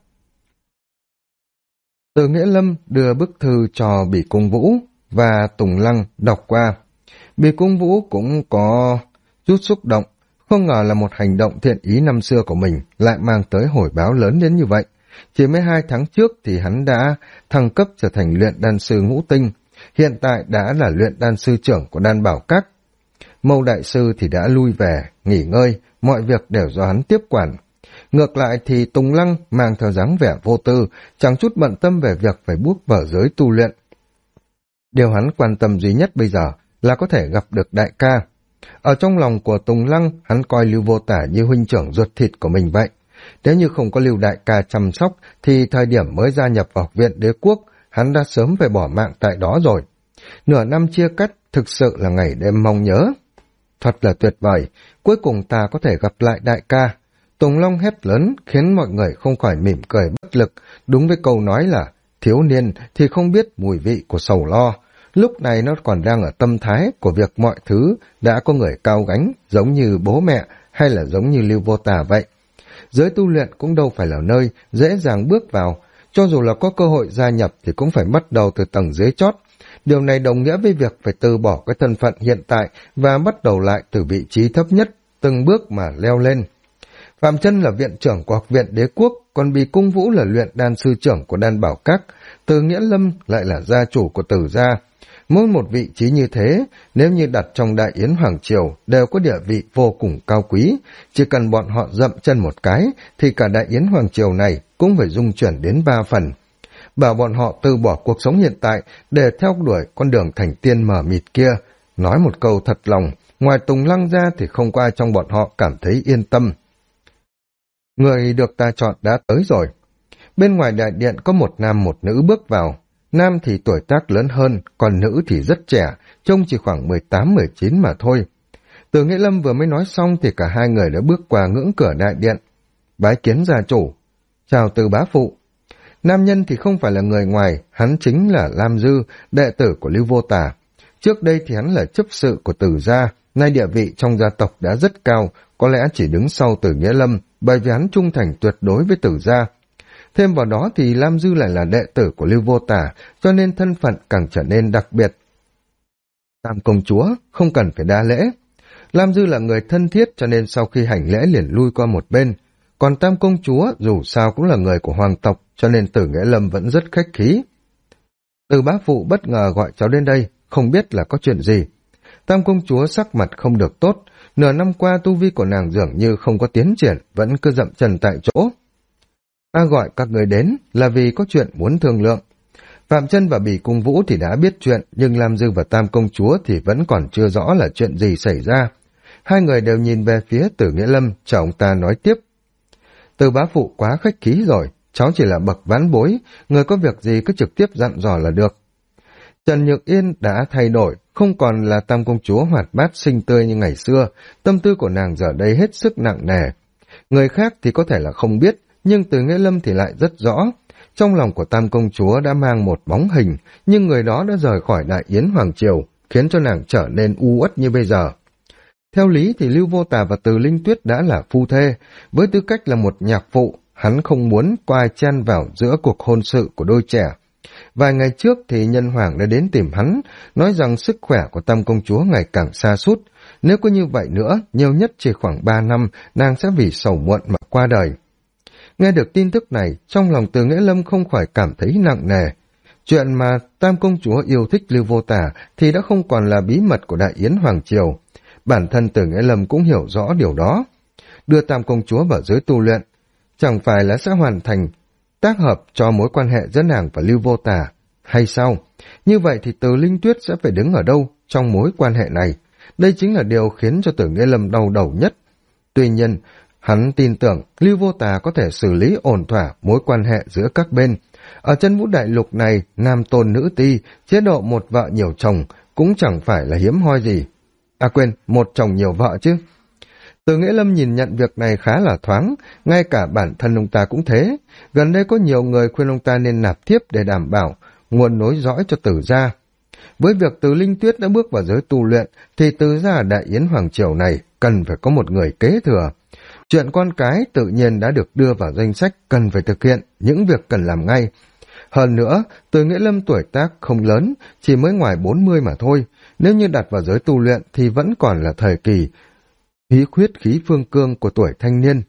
Từ Nghĩa Lâm đưa bức thư cho Bì Cung Vũ và Tùng Lăng đọc qua. Bì Cung Vũ cũng có chút xúc động, không ngờ là một hành động thiện ý năm xưa của mình lại mang tới hồi báo lớn đến như vậy. Chỉ mới 2 tháng trước thì hắn đã thăng cấp trở thành luyện đan sư ngũ tinh, hiện tại đã là luyện đan sư trưởng của Đan Bảo Các. Mâu đại sư thì đã lui về, nghỉ ngơi, mọi việc đều do hắn tiếp quản. Ngược lại thì Tùng Lăng mang theo dáng vẻ vô tư, chẳng chút bận tâm về việc phải bước vào giới tu luyện. Điều hắn quan tâm duy nhất bây giờ là có thể gặp được đại ca. Ở trong lòng của Tùng Lăng, hắn coi Lưu Vô Tả như huynh trưởng ruột thịt của mình vậy. Nếu như không có Lưu đại ca chăm sóc, thì thời điểm mới gia nhập vào Học viện Đế Quốc, hắn đã sớm phải bỏ mạng tại đó rồi. Nửa năm chia cắt, thực sự là ngày đêm mong nhớ. Thật là tuyệt vời, cuối cùng ta có thể gặp lại đại ca. Tùng Long hét lớn, khiến mọi người không khỏi mỉm cười bất lực, đúng với câu nói là thiếu niên thì không biết mùi vị của sầu lo. Lúc này nó còn đang ở tâm thái của việc mọi thứ đã có người cao gánh, giống như bố mẹ hay là giống như Lưu Vô Tả vậy. Giới tu luyện cũng đâu phải là nơi dễ dàng bước vào, cho dù là có cơ hội gia nhập thì cũng phải bắt đầu từ tầng dưới chót. Điều này đồng nghĩa với việc phải từ bỏ cái thân phận hiện tại và bắt đầu lại từ vị trí thấp nhất, từng bước mà leo lên. Phạm Chân là viện trưởng của Học viện Đế Quốc, còn Bì Cung Vũ là luyện đan sư trưởng của Đan Bảo Các, Từ Nghĩa Lâm lại là gia chủ của Từ gia. Mỗi một vị trí như thế, nếu như đặt trong Đại Yến Hoàng Triều, đều có địa vị vô cùng cao quý. Chỉ cần bọn họ dậm chân một cái, thì cả Đại Yến Hoàng Triều này cũng phải rung chuyển đến 3 phần. Bảo bọn họ từ bỏ cuộc sống hiện tại để theo đuổi con đường thành tiên mờ mịt kia. Nói một câu thật lòng, ngoài Tùng Lăng ra thì không có ai trong bọn họ cảm thấy yên tâm. Người được ta chọn đã tới rồi. Bên ngoài đại điện có một nam một nữ bước vào. Nam thì tuổi tác lớn hơn, còn nữ thì rất trẻ, trông chỉ khoảng 18-19 mà thôi. Từ Nghĩa Lâm vừa mới nói xong thì cả hai người đã bước qua ngưỡng cửa đại điện. Bái kiến gia chủ. Chào Từ bá phụ. Nam nhân thì không phải là người ngoài, hắn chính là Lam Dư, đệ tử của Lưu Vô Tả. Trước đây thì hắn là chấp sự của Tử gia, nay địa vị trong gia tộc đã rất cao, có lẽ chỉ đứng sau Tử Nghĩa Lâm, bởi vì hắn trung thành tuyệt đối với Tử gia. Thêm vào đó thì Lam Dư lại là đệ tử của Lưu Vô Tả, cho nên thân phận càng trở nên đặc biệt. Tam công chúa không cần phải đa lễ. Lam Dư là người thân thiết cho nên sau khi hành lễ liền lui qua một bên. Còn Tam công chúa dù sao cũng là người của hoàng tộc cho nên Tử Nghĩa Lâm vẫn rất khách khí. Từ bá phụ bất ngờ gọi cháu đến đây, không biết là có chuyện gì. Tam công chúa sắc mặt không được tốt, nửa năm qua tu vi của nàng dường như không có tiến triển, vẫn cứ dậm chân tại chỗ. Ta gọi các người đến là vì có chuyện muốn thương lượng. Phạm Chân và Bỉ Cung Vũ thì đã biết chuyện, nhưng Lam Dư và Tam công chúa thì vẫn còn chưa rõ là chuyện gì xảy ra. Hai người đều nhìn về phía Tử Nghĩa Lâm, chờ ông ta nói tiếp. Từ bá phụ quá khách khí rồi, cháu chỉ là bậc vãn bối, người có việc gì cứ trực tiếp dặn dò là được. Trần Nhược Yên đã thay đổi, không còn là Tam công chúa hoạt bát xinh tươi như ngày xưa, tâm tư của nàng giờ đây hết sức nặng nề. Người khác thì có thể là không biết, nhưng Tử Nghĩa Lâm thì lại rất rõ. Trong lòng của Tam công chúa đã mang một bóng hình, nhưng người đó đã rời khỏi Đại Yến Hoàng Triều, khiến cho nàng trở nên u uất như bây giờ. Theo lý thì Lưu Vô Tà và Từ Linh Tuyết đã là phu thê, với tư cách là một nhạc phụ, hắn không muốn có ai chen vào giữa cuộc hôn sự của đôi trẻ. Vài ngày trước thì Nhân Hoàng đã đến tìm hắn, nói rằng sức khỏe của Tam công chúa ngày càng sa sút. Nếu có như vậy nữa, nhiều nhất chỉ khoảng 3 năm, nàng sẽ vì sầu muộn mà qua đời. Nghe được tin tức này, trong lòng Từ Nghĩa Lâm không khỏi cảm thấy nặng nề. Chuyện mà Tam công chúa yêu thích Lưu Vô Tả thì đã không còn là bí mật của Đại Yến Hoàng Triều. Bản thân Từ Nghĩa Lâm cũng hiểu rõ điều đó. Đưa Tam công chúa vào giới tu luyện, chẳng phải là sẽ hoàn thành tác hợp cho mối quan hệ giữa nàng và Lưu Vô Tả, hay sao? Như vậy thì Từ Linh Tuyết sẽ phải đứng ở đâu trong mối quan hệ này? Đây chính là điều khiến cho Tử Nghĩa Lâm đau đầu nhất. Tuy nhiên, hắn tin tưởng Lưu Vô Tà có thể xử lý ổn thỏa mối quan hệ giữa các bên. Ở chân vũ đại lục này, nam tôn nữ ti, chế độ một vợ nhiều chồng cũng chẳng phải là hiếm hoi gì. À quên, một chồng nhiều vợ chứ. Từ Nghĩa Lâm nhìn nhận việc này khá là thoáng, ngay cả bản thân ông ta cũng thế. Gần đây có nhiều người khuyên ông ta nên nạp thiếp để đảm bảo nguồn nối dõi cho Tử gia. Với việc Từ Linh Tuyết đã bước vào giới tu luyện, thì Tử gia ở Đại Yến Hoàng Triều này cần phải có một người kế thừa. Chuyện con cái tự nhiên đã được đưa vào danh sách cần phải thực hiện, những việc cần làm ngay. Hơn nữa, Từ Nghĩa Lâm tuổi tác không lớn, chỉ mới ngoài 40 mà thôi. Nếu như đặt vào giới tu luyện thì vẫn còn là thời kỳ khí huyết khí phương cương của tuổi thanh niên.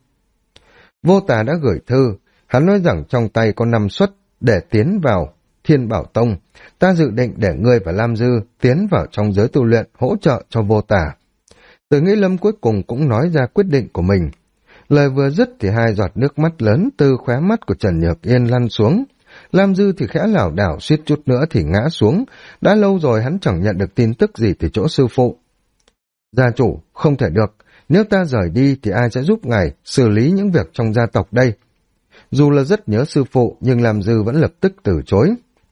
Vô Tà đã gửi thư, hắn nói rằng trong tay có 5 suất để tiến vào Thiên Bảo Tông. Ta dự định để ngươi và Lam Dư tiến vào trong giới tu luyện hỗ trợ cho Vô Tà. Từ Nghĩa Lâm cuối cùng cũng nói ra quyết định của mình. Lời vừa dứt thì 2 giọt nước mắt lớn từ khóe mắt của Trần Nhược Yên lăn xuống. Lam Dư thì khẽ lảo đảo suýt chút nữa thì ngã xuống. Đã lâu rồi hắn chẳng nhận được tin tức gì từ chỗ sư phụ. Gia chủ, không thể được. Nếu ta rời đi thì ai sẽ giúp ngài xử lý những việc trong gia tộc đây? Dù là rất nhớ sư phụ nhưng Lam Dư vẫn lập tức từ chối.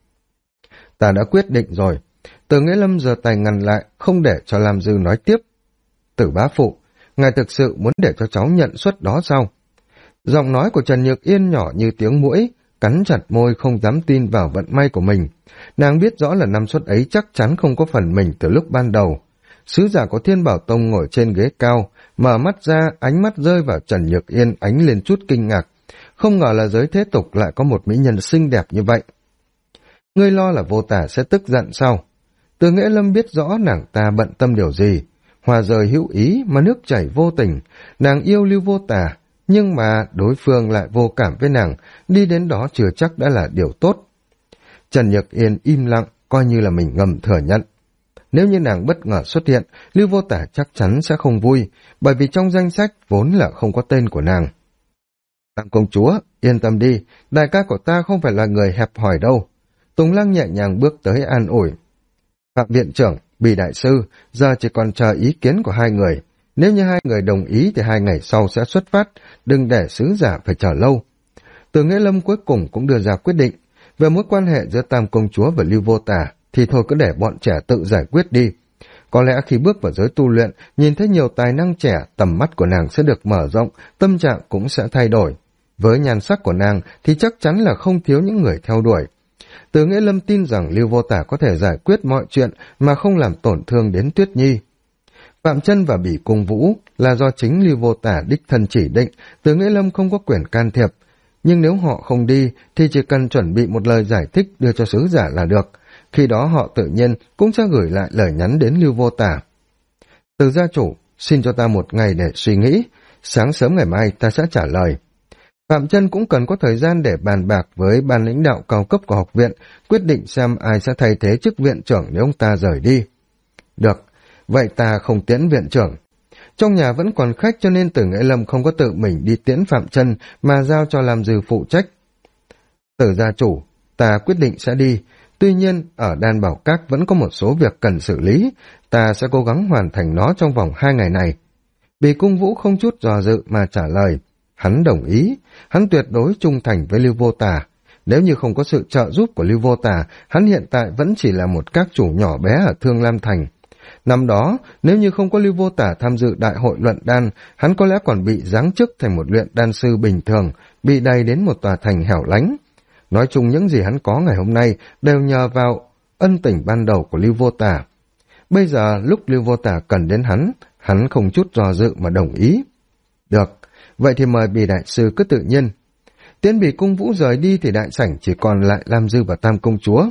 Ta đã quyết định rồi. Từ Nghĩa Lâm giơ tay ngăn lại, không để cho Lam Dư nói tiếp. Tử bá phụ, ngài thực sự muốn để cho cháu nhận suất đó sao? Giọng nói của Trần Nhược Yên nhỏ như tiếng muỗi, cắn chặt môi không dám tin vào vận may của mình. Nàng biết rõ là 5 suất ấy chắc chắn không có phần mình từ lúc ban đầu. Sứ giả của Thiên Bảo Tông ngồi trên ghế cao, mở mắt ra, ánh mắt rơi vào Trần Nhược Yên ánh lên chút kinh ngạc. Không ngờ là giới thế tục lại có một mỹ nhân xinh đẹp như vậy. Ngươi lo là Vô Tả sẽ tức giận sao? Từ Nghĩa Lâm biết rõ nàng ta bận tâm điều gì. Hòa rời hữu ý mà nước chảy vô tình. Nàng yêu Lưu Vô Tả, nhưng mà đối phương lại vô cảm với nàng, đi đến đó chưa chắc đã là điều tốt. Trần Nhược Yên im lặng, coi như là mình ngầm thừa nhận. Nếu như nàng bất ngờ xuất hiện, Lưu Vô Tả chắc chắn sẽ không vui, bởi vì trong danh sách vốn là không có tên của nàng. Tam công chúa, yên tâm đi, đại ca của ta không phải là người hẹp hòi đâu. Tùng Lăng nhẹ nhàng bước tới an ủi. Phạm viện trưởng, Bỉ đại sư, giờ chỉ còn chờ ý kiến của 2 người. Nếu như 2 người đồng ý thì 2 ngày sau sẽ xuất phát, đừng để sứ giả phải chờ lâu. Từ Nghĩa Lâm cuối cùng cũng đưa ra quyết định. Về mối quan hệ giữa Tam công chúa và Lưu Vô Tả, thì thôi cứ để bọn trẻ tự giải quyết đi. Có lẽ khi bước vào giới tu luyện, nhìn thấy nhiều tài năng trẻ, tầm mắt của nàng sẽ được mở rộng, tâm trạng cũng sẽ thay đổi. với nhan sắc của nàng thì chắc chắn là không thiếu những người theo đuổi. Từ Nghĩa Lâm tin rằng Lưu Vô Tả có thể giải quyết mọi chuyện mà không làm tổn thương đến Tuyết Nhi. Phạm Chân và Bỉ Cung Vũ là do chính Lưu Vô Tả đích thân chỉ định, Từ Nghĩa Lâm không có quyền can thiệp. Nhưng nếu họ không đi thì chỉ cần chuẩn bị một lời giải thích đưa cho sứ giả là được. Khi đó họ tự nhiên cũng sẽ gửi lại lời nhắn đến Lưu Vô Tả. Từ gia chủ, xin cho ta một ngày để suy nghĩ, sáng sớm ngày mai ta sẽ trả lời. Phạm Chân cũng cần có thời gian để bàn bạc với ban lãnh đạo cao cấp của học viện, quyết định xem ai sẽ thay thế chức viện trưởng nếu ông ta rời đi. Được, vậy ta không tiễn viện trưởng. Trong nhà vẫn còn khách cho nên Từ Nghĩa Lâm không có tự mình đi tiễn Phạm Chân mà giao cho Lam Dư phụ trách. Từ gia chủ, ta quyết định sẽ đi. Tuy nhiên, ở Đan Bảo Các vẫn có một số việc cần xử lý, ta sẽ cố gắng hoàn thành nó trong vòng 2 ngày này. Bỉ Cung Vũ không chút dò dự mà trả lời. Hắn đồng ý, hắn tuyệt đối trung thành với Lưu Vô Tả. Nếu như không có sự trợ giúp của Lưu Vô Tả, hắn hiện tại vẫn chỉ là một các chủ nhỏ bé ở Thương Lam Thành. Năm đó, nếu như không có Lưu Vô Tả tham dự đại hội luận đan, hắn có lẽ còn bị giáng chức thành một luyện đan sư bình thường, bị đầy đến một tòa thành hẻo lánh. Nói chung những gì hắn có ngày hôm nay đều nhờ vào ân tình ban đầu của Lưu Vô Tả. Bây giờ lúc Lưu Vô Tả cần đến hắn không chút do dự mà đồng ý. Được, vậy thì mời Bỉ đại sư cứ tự nhiên. Tiễn Bỉ Cung Vũ rời đi thì đại sảnh chỉ còn lại Lam Dư và Tam công chúa.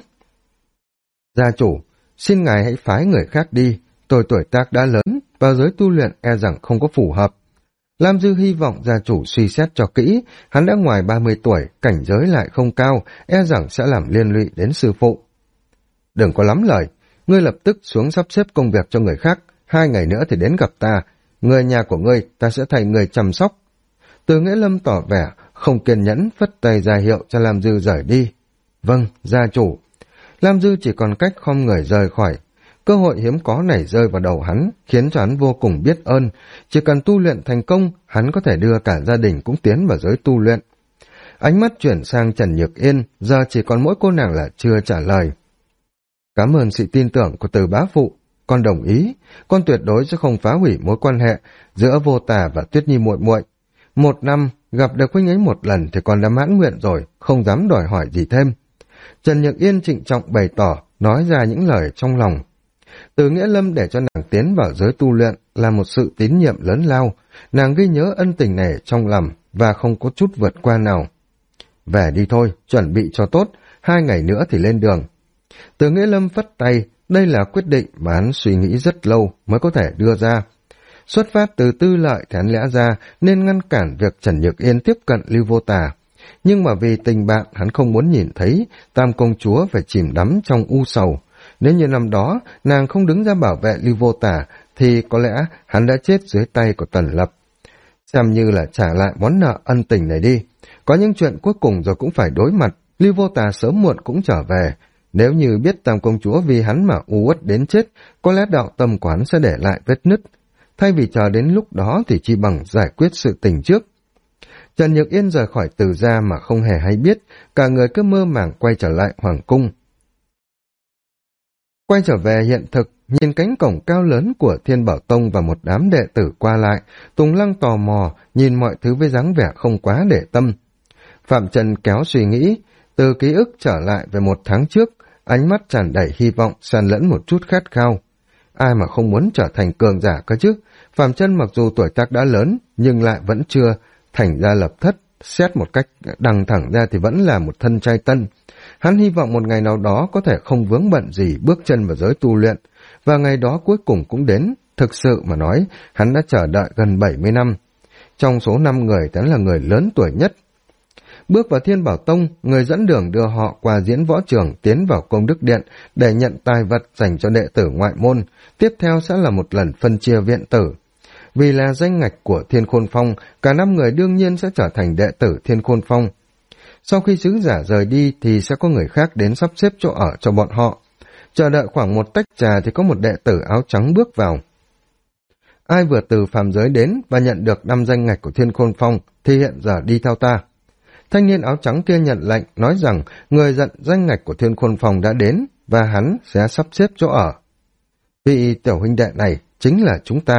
Gia chủ, xin ngài hãy phái người khác đi, tôi tuổi tác đã lớn, vào giới tu luyện e rằng không có phù hợp. Lam Dư hy vọng gia chủ suy xét cho kỹ, hắn đã ngoài 30 tuổi, cảnh giới lại không cao, e rằng sẽ làm liên lụy đến sư phụ. Đừng có lắm lời, ngươi lập tức xuống sắp xếp công việc cho người khác, 2 ngày nữa thì đến gặp ta, người nhà của ngươi ta sẽ thay người chăm sóc. Từ Nghĩa Lâm tỏ vẻ, không kiên nhẫn, phất tay ra hiệu cho Lam Dư rời đi. Vâng, gia chủ. Lam Dư chỉ còn cách khom người rời khỏi. Cơ hội hiếm có này rơi vào đầu hắn, khiến cho hắn vô cùng biết ơn. Chỉ cần tu luyện thành công, hắn có thể đưa cả gia đình cũng tiến vào giới tu luyện. Ánh mắt chuyển sang Trần Nhược Yên, giờ chỉ còn mỗi cô nàng là chưa trả lời. Cảm ơn sự tin tưởng của Từ bá phụ, con đồng ý, con tuyệt đối sẽ không phá hủy mối quan hệ giữa Vô Tả và Tuyết Nhi muội muội. 1 năm, gặp được huynh ấy 1 lần thì con đã mãn nguyện rồi, không dám đòi hỏi gì thêm. Trần Nhược Yên trịnh trọng bày tỏ, nói ra những lời trong lòng. Từ Nghĩa Lâm để cho nàng tiến vào giới tu luyện là một sự tín nhiệm lớn lao, nàng ghi nhớ ân tình này trong lòng và không có chút vượt qua nào. Về đi thôi, chuẩn bị cho tốt, 2 ngày nữa thì lên đường. Từ Nghĩa Lâm phất tay, đây là quyết định mà hắn suy nghĩ rất lâu mới có thể đưa ra. Xuất phát từ tư lợi thì hắn lẽ ra nên ngăn cản việc Trần Nhược Yên tiếp cận Lưu Vô Tả. Nhưng mà vì tình bạn hắn không muốn nhìn thấy Tam công chúa phải chìm đắm trong u sầu. Nếu như năm đó nàng không đứng ra bảo vệ Lưu Vô Tả thì có lẽ hắn đã chết dưới tay của Tần Lập. Xem như là trả lại món nợ ân tình này đi. Có những chuyện cuối cùng rồi cũng phải đối mặt, Lưu Vô Tả sớm muộn cũng trở về. Nếu như biết Tam công chúa vì hắn mà u uất đến chết, có lẽ đạo tâm quán sẽ để lại vết nứt. Thay vì chờ đến lúc đó thì chỉ bằng giải quyết sự tình trước. Trần Nhược Yên rời khỏi Từ gia mà không hề hay biết, cả người cứ mơ màng quay trở lại hoàng cung. Quay trở về hiện thực, nhìn cánh cổng cao lớn của Thiên Bảo Tông và một đám đệ tử qua lại, Tùng Lăng tò mò, nhìn mọi thứ với dáng vẻ không quá để tâm. Phạm Trần kéo suy nghĩ, từ ký ức trở lại về 1 tháng trước, ánh mắt tràn đầy hy vọng, xen lẫn một chút khát khao. Ai mà không muốn trở thành cường giả cơ chứ? Phạm Trần mặc dù tuổi tác đã lớn, nhưng lại vẫn chưa thành ra lập thất, xét một cách đằng thẳng ra thì vẫn là một thân trai tân. Hắn hy vọng một ngày nào đó có thể không vướng bận gì bước chân vào giới tu luyện, và ngày đó cuối cùng cũng đến. Thực sự mà nói, hắn đã chờ đợi gần 70 năm. Trong số 5 người, hắn là người lớn tuổi nhất. Bước vào Thiên Bảo Tông, người dẫn đường đưa họ qua diễn võ trường tiến vào Công Đức Điện để nhận tài vật dành cho đệ tử ngoại môn. Tiếp theo sẽ là một lần phân chia viện tử. Vì là danh ngạch của Thiên Khôn Phong, cả 5 người đương nhiên sẽ trở thành đệ tử Thiên Khôn Phong. Sau khi sứ giả rời đi thì sẽ có người khác đến sắp xếp chỗ ở cho bọn họ. Chờ đợi khoảng một tách trà thì có một đệ tử áo trắng bước vào. Ai vừa từ phàm giới đến và nhận được 5 danh ngạch của Thiên Khôn Phong thì hiện giờ đi theo ta. Thanh niên áo trắng kia nhận lệnh, nói rằng người nhận danh ngạch của Thiên Khôn Phong đã đến và hắn sẽ sắp xếp chỗ ở. Vị tiểu huynh đệ này chính là chúng ta.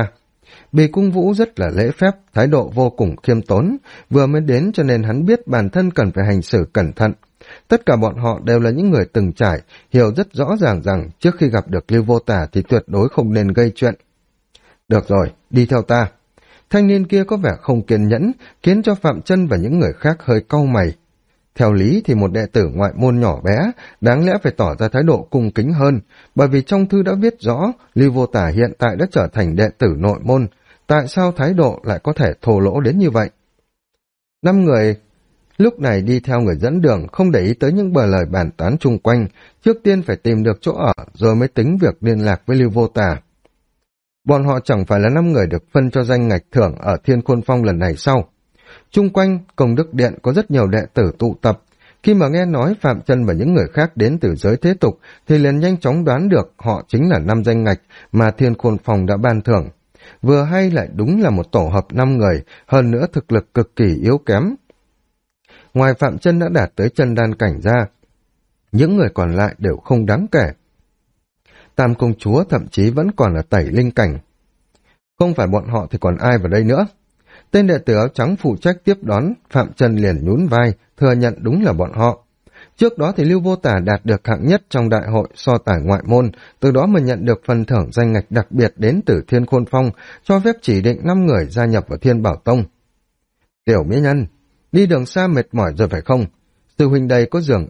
Bì Cung Vũ rất là lễ phép, thái độ vô cùng khiêm tốn, vừa mới đến cho nên hắn biết bản thân cần phải hành xử cẩn thận. Tất cả bọn họ đều là những người từng trải, hiểu rất rõ ràng rằng trước khi gặp được Lưu Vô Tả thì tuyệt đối không nên gây chuyện. Được rồi, đi theo ta. Thanh niên kia có vẻ không kiên nhẫn, khiến cho Phạm Chân và những người khác hơi cau mày. Theo lý thì một đệ tử ngoại môn nhỏ bé, đáng lẽ phải tỏ ra thái độ cung kính hơn, bởi vì trong thư đã viết rõ Lưu Vô Tả hiện tại đã trở thành đệ tử nội môn, tại sao thái độ lại có thể thô lỗ đến như vậy? 5 người lúc này đi theo người dẫn đường, không để ý tới những bờ lời bàn tán chung quanh, trước tiên phải tìm được chỗ ở rồi mới tính việc liên lạc với Lưu Vô Tả. Bọn họ chẳng phải là 5 người được phân cho danh ngạch thưởng ở Thiên Khôn Phong lần này sau. Chung quanh Công Đức Điện có rất nhiều đệ tử tụ tập, khi mà nghe nói Phạm Chân và những người khác đến từ giới thế tục thì liền nhanh chóng đoán được họ chính là 5 danh ngạch mà Thiên Khôn Phong đã ban thưởng. Vừa hay lại đúng là một tổ hợp 5 người, hơn nữa thực lực cực kỳ yếu kém. Ngoài Phạm Chân đã đạt tới chân đan cảnh ra, những người còn lại đều không đáng kể. Tam công chúa thậm chí vẫn còn là tẩy linh cảnh. Không phải bọn họ thì còn ai vào đây nữa? Tên đệ tử áo trắng phụ trách tiếp đón, Phạm Chân liền nhún vai, thừa nhận đúng là bọn họ. Trước đó thì Lưu Vô Tả đạt được hạng nhất trong đại hội so tài ngoại môn, từ đó mà nhận được phần thưởng danh ngạch đặc biệt đến từ Thiên Khôn Phong, cho phép chỉ định 5 người gia nhập vào Thiên Bảo Tông. Tiểu mỹ nhân, đi đường xa mệt mỏi rồi phải không? Sư huynh đây có giường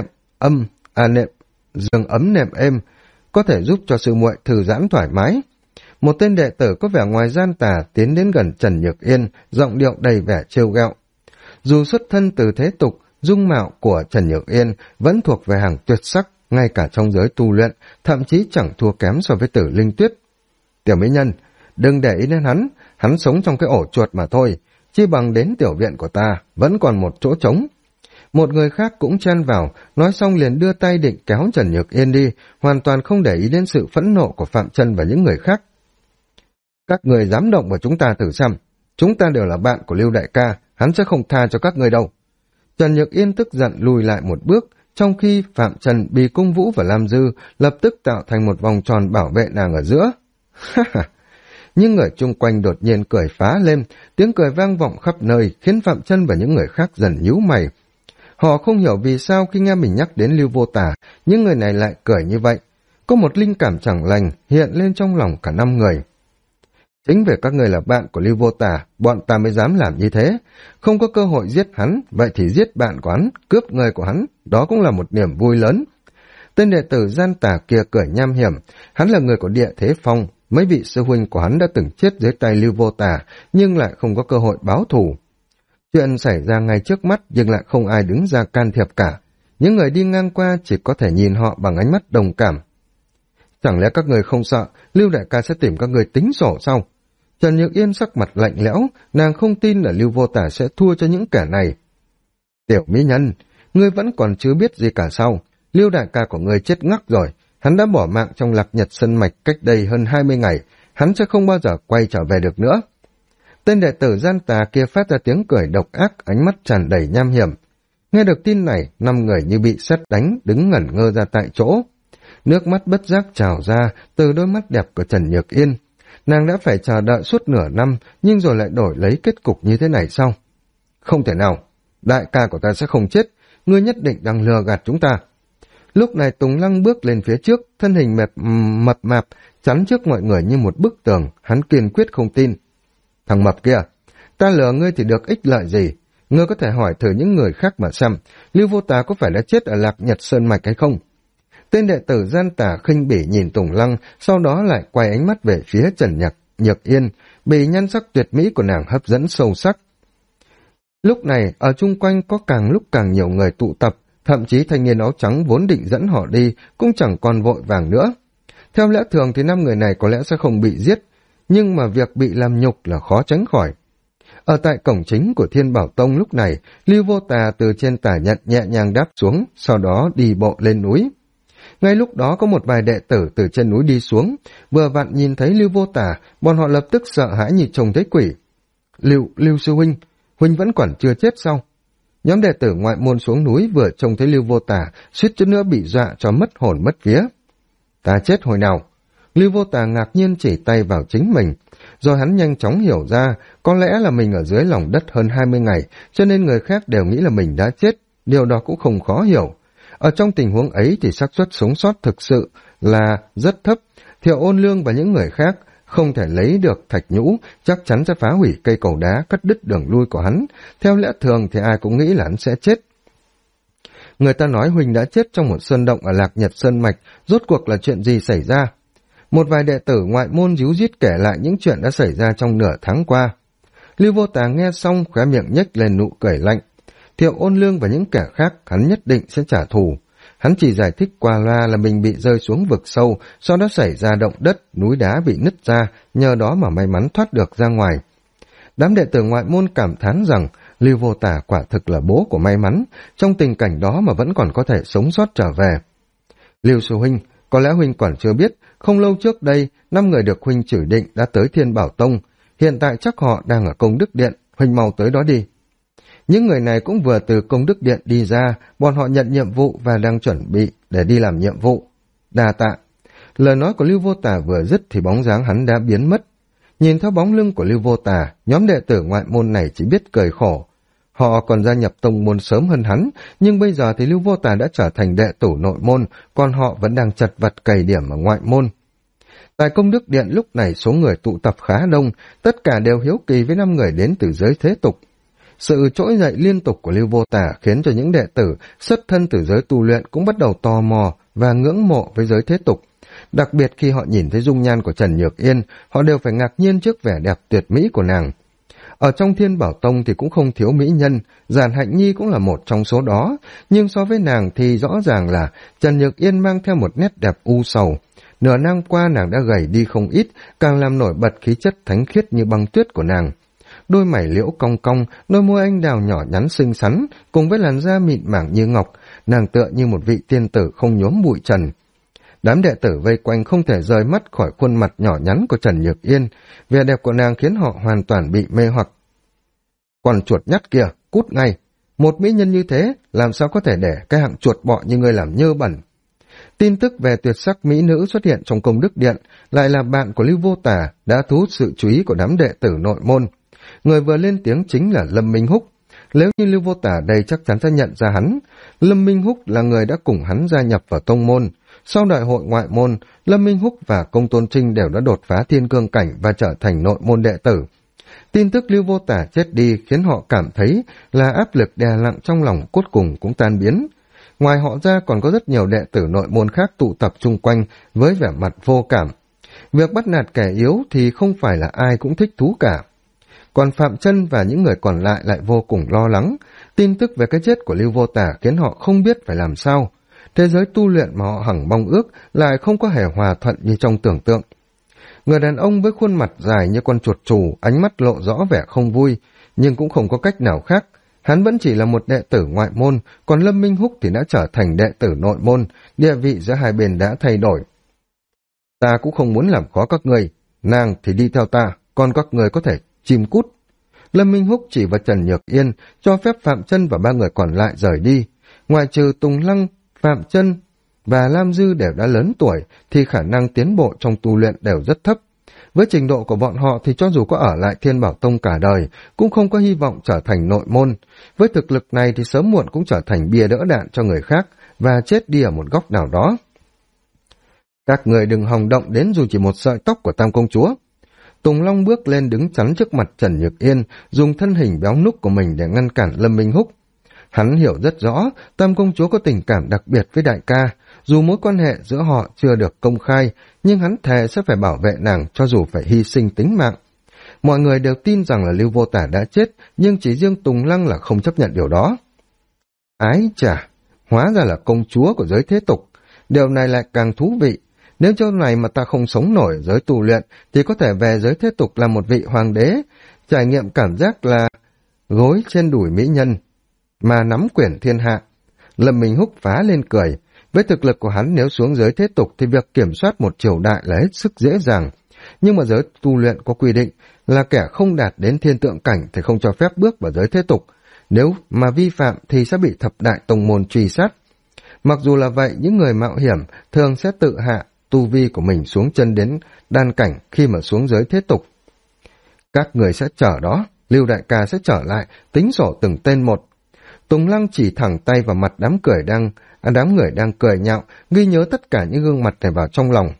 giường ấm nệm êm, có thể giúp cho sư muội thư giãn thoải mái. Một tên đệ tử có vẻ ngoài gian tà tiến đến gần Trần Nhược Yên, giọng điệu đầy vẻ trêu ghẹo. Dù xuất thân từ thế tục, dung mạo của Trần Nhược Yên vẫn thuộc về hàng tuyệt sắc, ngay cả trong giới tu luyện, thậm chí chẳng thua kém so với Tử Linh Tuyết. Tiểu mỹ nhân, đừng để ý đến hắn sống trong cái ổ chuột mà thôi, chi bằng đến tiểu viện của ta, vẫn còn một chỗ trống. Một người khác cũng chen vào, nói xong liền đưa tay định kéo Trần Nhược Yên đi, hoàn toàn không để ý đến sự phẫn nộ của Phạm Chân và những người khác. Các người dám động vào chúng ta thử xem, chúng ta đều là bạn của Lưu đại ca, hắn sẽ không tha cho các người đâu. Trần Nhược Yên tức giận lùi lại một bước, trong khi Phạm Trần, Bì Cung Vũ và Lam Dư lập tức tạo thành một vòng tròn bảo vệ nàng ở giữa. Nhưng người chung quanh đột nhiên cười phá lên, tiếng cười vang vọng khắp nơi khiến Phạm Trần và những người khác dần nhíu mày. Họ không hiểu vì sao khi nghe mình nhắc đến Lưu Vô Tả, những người này lại cười như vậy. Có một linh cảm chẳng lành hiện lên trong lòng cả 5 người. Chính vì các người là bạn của Lưu Vô Tả, bọn ta mới dám làm như thế. Không có cơ hội giết hắn, vậy thì giết bạn của hắn, cướp người của hắn, đó cũng là một niềm vui lớn. Tên đệ tử gian tà kia cười nham hiểm, hắn là người của Địa Thế Phong, mấy vị sư huynh của hắn đã từng chết dưới tay Lưu Vô Tả, nhưng lại không có cơ hội báo thù. Chuyện xảy ra ngay trước mắt nhưng lại không ai đứng ra can thiệp cả. Những người đi ngang qua chỉ có thể nhìn họ bằng ánh mắt đồng cảm. Chẳng lẽ các người không sợ Lưu đại ca sẽ tìm các người tính sổ sao? Trần Nhược Yên sắc mặt lạnh lẽo, nàng không tin là Lưu Vô Tả sẽ thua cho những kẻ này. Tiểu mỹ nhân, ngươi vẫn còn chưa biết gì cả sao? Lưu đại ca của ngươi chết ngắc rồi, hắn đã bỏ mạng trong Lạc Nhật Sơn Mạch cách đây hơn 20 ngày, hắn sẽ không bao giờ quay trở về được nữa. Tên đệ tử gian tà kia phát ra tiếng cười độc ác, ánh mắt tràn đầy nham hiểm. Nghe được tin này, 5 người như bị sét đánh, đứng ngẩn ngơ ra tại chỗ. Nước mắt bất giác trào ra từ đôi mắt đẹp của Trần Nhược Yên. Nàng đã phải chờ đợi suốt nửa năm, nhưng rồi lại đổi lấy kết cục như thế này sao? Không thể nào, đại ca của ta sẽ không chết, ngươi nhất định đang lừa gạt chúng ta. Lúc này Tùng Lăng bước lên phía trước, thân hình mập mạp, chắn trước mọi người như một bức tường, hắn kiên quyết không tin. Thằng mập kia, ta lừa ngươi thì được ích lợi gì? Ngươi có thể hỏi thử những người khác mà xem, Lưu Vô Tả có phải đã chết ở Lạc Nhật Sơn Mạch hay không? Tên đệ tử gian tà khinh bỉ nhìn Tùng Lăng, sau đó lại quay ánh mắt về phía Trần Nhược Yên, bị nhan sắc tuyệt mỹ của nàng hấp dẫn sâu sắc. Lúc này, ở chung quanh có càng lúc càng nhiều người tụ tập, thậm chí thanh niên áo trắng vốn định dẫn họ đi, cũng chẳng còn vội vàng nữa. Theo lẽ thường thì 5 người này có lẽ sẽ không bị giết, nhưng mà việc bị làm nhục là khó tránh khỏi. Ở tại cổng chính của Thiên Bảo Tông lúc này, Lưu Vô Tả từ trên tả nhận nhẹ nhàng đáp xuống, sau đó đi bộ lên núi. Ngay lúc đó có một vài đệ tử từ trên núi đi xuống, vừa vặn nhìn thấy Lưu Vô Tả, bọn họ lập tức sợ hãi như trông thấy quỷ. Lưu sư huynh, huynh vẫn còn chưa chết sao? Nhóm đệ tử ngoại môn xuống núi vừa trông thấy Lưu Vô Tả, suýt chút nữa bị dọa cho mất hồn mất vía. Ta chết hồi nào? Lưu Vô Tà ngạc nhiên chỉ tay vào chính mình, rồi hắn nhanh chóng hiểu ra, có lẽ là mình ở dưới lòng đất hơn 20 ngày, cho nên người khác đều nghĩ là mình đã chết, điều đó cũng không khó hiểu. Ở trong tình huống ấy thì xác suất sống sót thực sự là rất thấp, Thiệu Ôn Lương và những người khác không thể lấy được thạch nhũ, chắc chắn sẽ phá hủy cây cầu đá, cắt đứt đường lui của hắn. Theo lẽ thường thì ai cũng nghĩ là hắn sẽ chết. Người ta nói Huỳnh đã chết trong một sơn động ở Lạc Nhật Sơn Mạch, rốt cuộc là chuyện gì xảy ra? Một vài đệ tử ngoại môn díu dít kể lại những chuyện đã xảy ra trong nửa tháng qua. Lưu Vô Tà nghe xong khóe miệng nhếch lên nụ cười lạnh. Thiệu Ôn Lương và những kẻ khác hắn nhất định sẽ trả thù. Hắn chỉ giải thích qua loa là mình bị rơi xuống vực sâu, sau đó xảy ra động đất, núi đá bị nứt ra, nhờ đó mà may mắn thoát được ra ngoài. Đám đệ tử ngoại môn cảm thán rằng Lưu Vô Tà quả thực là bố của may mắn, trong tình cảnh đó mà vẫn còn có thể sống sót trở về. Lưu sư huynh, có lẽ huynh còn chưa biết, không lâu trước đây, 5 người được huynh chỉ định đã tới Thiên Bảo Tông, hiện tại chắc họ đang ở Công Đức Điện, huynh mau tới đó đi. Những người này cũng vừa từ Công Đức Điện đi ra, bọn họ nhận nhiệm vụ và đang chuẩn bị để đi làm nhiệm vụ. Đa tạ. Lời nói của Lưu Vô Tà vừa dứt thì bóng dáng hắn đã biến mất. Nhìn theo bóng lưng của Lưu Vô Tà, nhóm đệ tử ngoại môn này chỉ biết cười khổ. Họ còn gia nhập tông môn sớm hơn hắn, nhưng bây giờ thì Lưu Vô Tà đã trở thành đệ tử nội môn, còn họ vẫn đang chật vật cày điểm ở ngoại môn. Tại Công Đức Điện lúc này số người tụ tập khá đông, tất cả đều hiếu kỳ với 5 người đến từ giới thế tục. Sự trỗi dậy liên tục của Lưu Vô Tà khiến cho những đệ tử xuất thân từ giới tu luyện cũng bắt đầu tò mò và ngưỡng mộ với giới thế tục. Đặc biệt khi họ nhìn thấy dung nhan của Trần Nhược Yên, họ đều phải ngạc nhiên trước vẻ đẹp tuyệt mỹ của nàng. Ở trong Thiên Bảo Tông thì cũng không thiếu mỹ nhân, Giản Hạnh Nhi cũng là một trong số đó, nhưng so với nàng thì rõ ràng là Trần Nhược Yên mang theo một nét đẹp u sầu. Nửa năm qua nàng đã gầy đi không ít, càng làm nổi bật khí chất thánh khiết như băng tuyết của nàng. Đôi mày liễu cong cong, đôi môi anh đào nhỏ nhắn xinh xắn, cùng với làn da mịn màng như ngọc, nàng tựa như một vị tiên tử không nhuốm bụi trần. Đám đệ tử vây quanh không thể rời mắt khỏi khuôn mặt nhỏ nhắn của Trần Nhược Yên, vẻ đẹp của nàng khiến họ hoàn toàn bị mê hoặc. Còn chuột nhắt kìa, cút ngay! Một mỹ nhân như thế, làm sao có thể để cái hạng chuột bọ như ngươi làm nhơ bẩn? Tin tức về tuyệt sắc mỹ nữ xuất hiện trong Công Đức Điện, lại là bạn của Lưu Vô Tà, đã thu hút sự chú ý của đám đệ tử nội môn. Người vừa lên tiếng chính là Lâm Minh Húc. Nếu như Lưu Vô Tà đây chắc chắn sẽ nhận ra hắn. Lâm Minh Húc là người đã cùng hắn gia nhập vào tông môn. Sau đại hội ngoại môn, Lâm Minh Húc và Công Tôn Trinh đều đã đột phá thiên cương cảnh và trở thành nội môn đệ tử. Tin tức Lưu Vô Tà chết đi khiến họ cảm thấy là áp lực đè nặng trong lòng cuối cùng cũng tan biến. Ngoài họ ra còn có rất nhiều đệ tử nội môn khác tụ tập chung quanh với vẻ mặt vô cảm. Việc bắt nạt kẻ yếu thì không phải là ai cũng thích thú cả. Còn Phạm Chân và những người còn lại vô cùng lo lắng. Tin tức về cái chết của Lưu Vô Tà khiến họ không biết phải làm sao. Thế giới tu luyện mà họ hằng mong ước lại không có hề hòa thuận như trong tưởng tượng. Người đàn ông với khuôn mặt dài như con chuột chù, ánh mắt lộ rõ vẻ không vui, nhưng cũng không có cách nào khác. Hắn vẫn chỉ là một đệ tử ngoại môn, còn Lâm Minh Húc thì đã trở thành đệ tử nội môn, địa vị giữa hai bên đã thay đổi. Ta cũng không muốn làm khó các người, nàng thì đi theo ta, còn các người có thể chìm cút. Lâm Minh Húc chỉ vào Trần Nhược Yên, cho phép Phạm Chân và 3 người còn lại rời đi. Ngoại trừ Tùng Lăng, Phạm Chân và Lam Dư đều đã lớn tuổi, thì khả năng tiến bộ trong tu luyện đều rất thấp. Với trình độ của bọn họ thì cho dù có ở lại Thiên Bảo Tông cả đời, cũng không có hy vọng trở thành nội môn. Với thực lực này thì sớm muộn cũng trở thành bia đỡ đạn cho người khác, và chết đi ở một góc nào đó. Các người đừng hòng động đến dù chỉ một sợi tóc của Tam Công Chúa. Tùng Long bước lên đứng chắn trước mặt Trần Nhược Yên, dùng thân hình béo núc của mình để ngăn cản Lâm Minh Húc. Hắn hiểu rất rõ, Tam Công Chúa có tình cảm đặc biệt với đại ca, dù mối quan hệ giữa họ chưa được công khai, nhưng hắn thề sẽ phải bảo vệ nàng cho dù phải hy sinh tính mạng. Mọi người đều tin rằng là Lưu Vô Tà đã chết, nhưng chỉ riêng Tùng Lăng là không chấp nhận điều đó. Ái chà, hóa ra là công chúa của giới thế tục, điều này lại càng thú vị. Nếu chỗ này mà ta không sống nổi giới tu luyện, thì có thể về giới thế tục làm một vị hoàng đế, trải nghiệm cảm giác là gối trên đùi mỹ nhân, mà nắm quyền thiên hạ. Lâm Minh Húc phá lên cười. Với thực lực của hắn nếu xuống giới thế tục thì việc kiểm soát một triều đại là hết sức dễ dàng. Nhưng mà giới tu luyện có quy định là kẻ không đạt đến thiên tượng cảnh thì không cho phép bước vào giới thế tục. Nếu mà vi phạm thì sẽ bị thập đại tông môn truy sát. Mặc dù là vậy, những người mạo hiểm thường sẽ tự hạ tu vi của mình xuống chân đến đan cảnh khi mà xuống giới thế tục. Các người sẽ chờ đó, Lưu đại ca sẽ trở lại, tính sổ từng tên một. Tùng Lăng chỉ thẳng tay vào mặt đám người đang cười nhạo, ghi nhớ tất cả những gương mặt này vào trong lòng.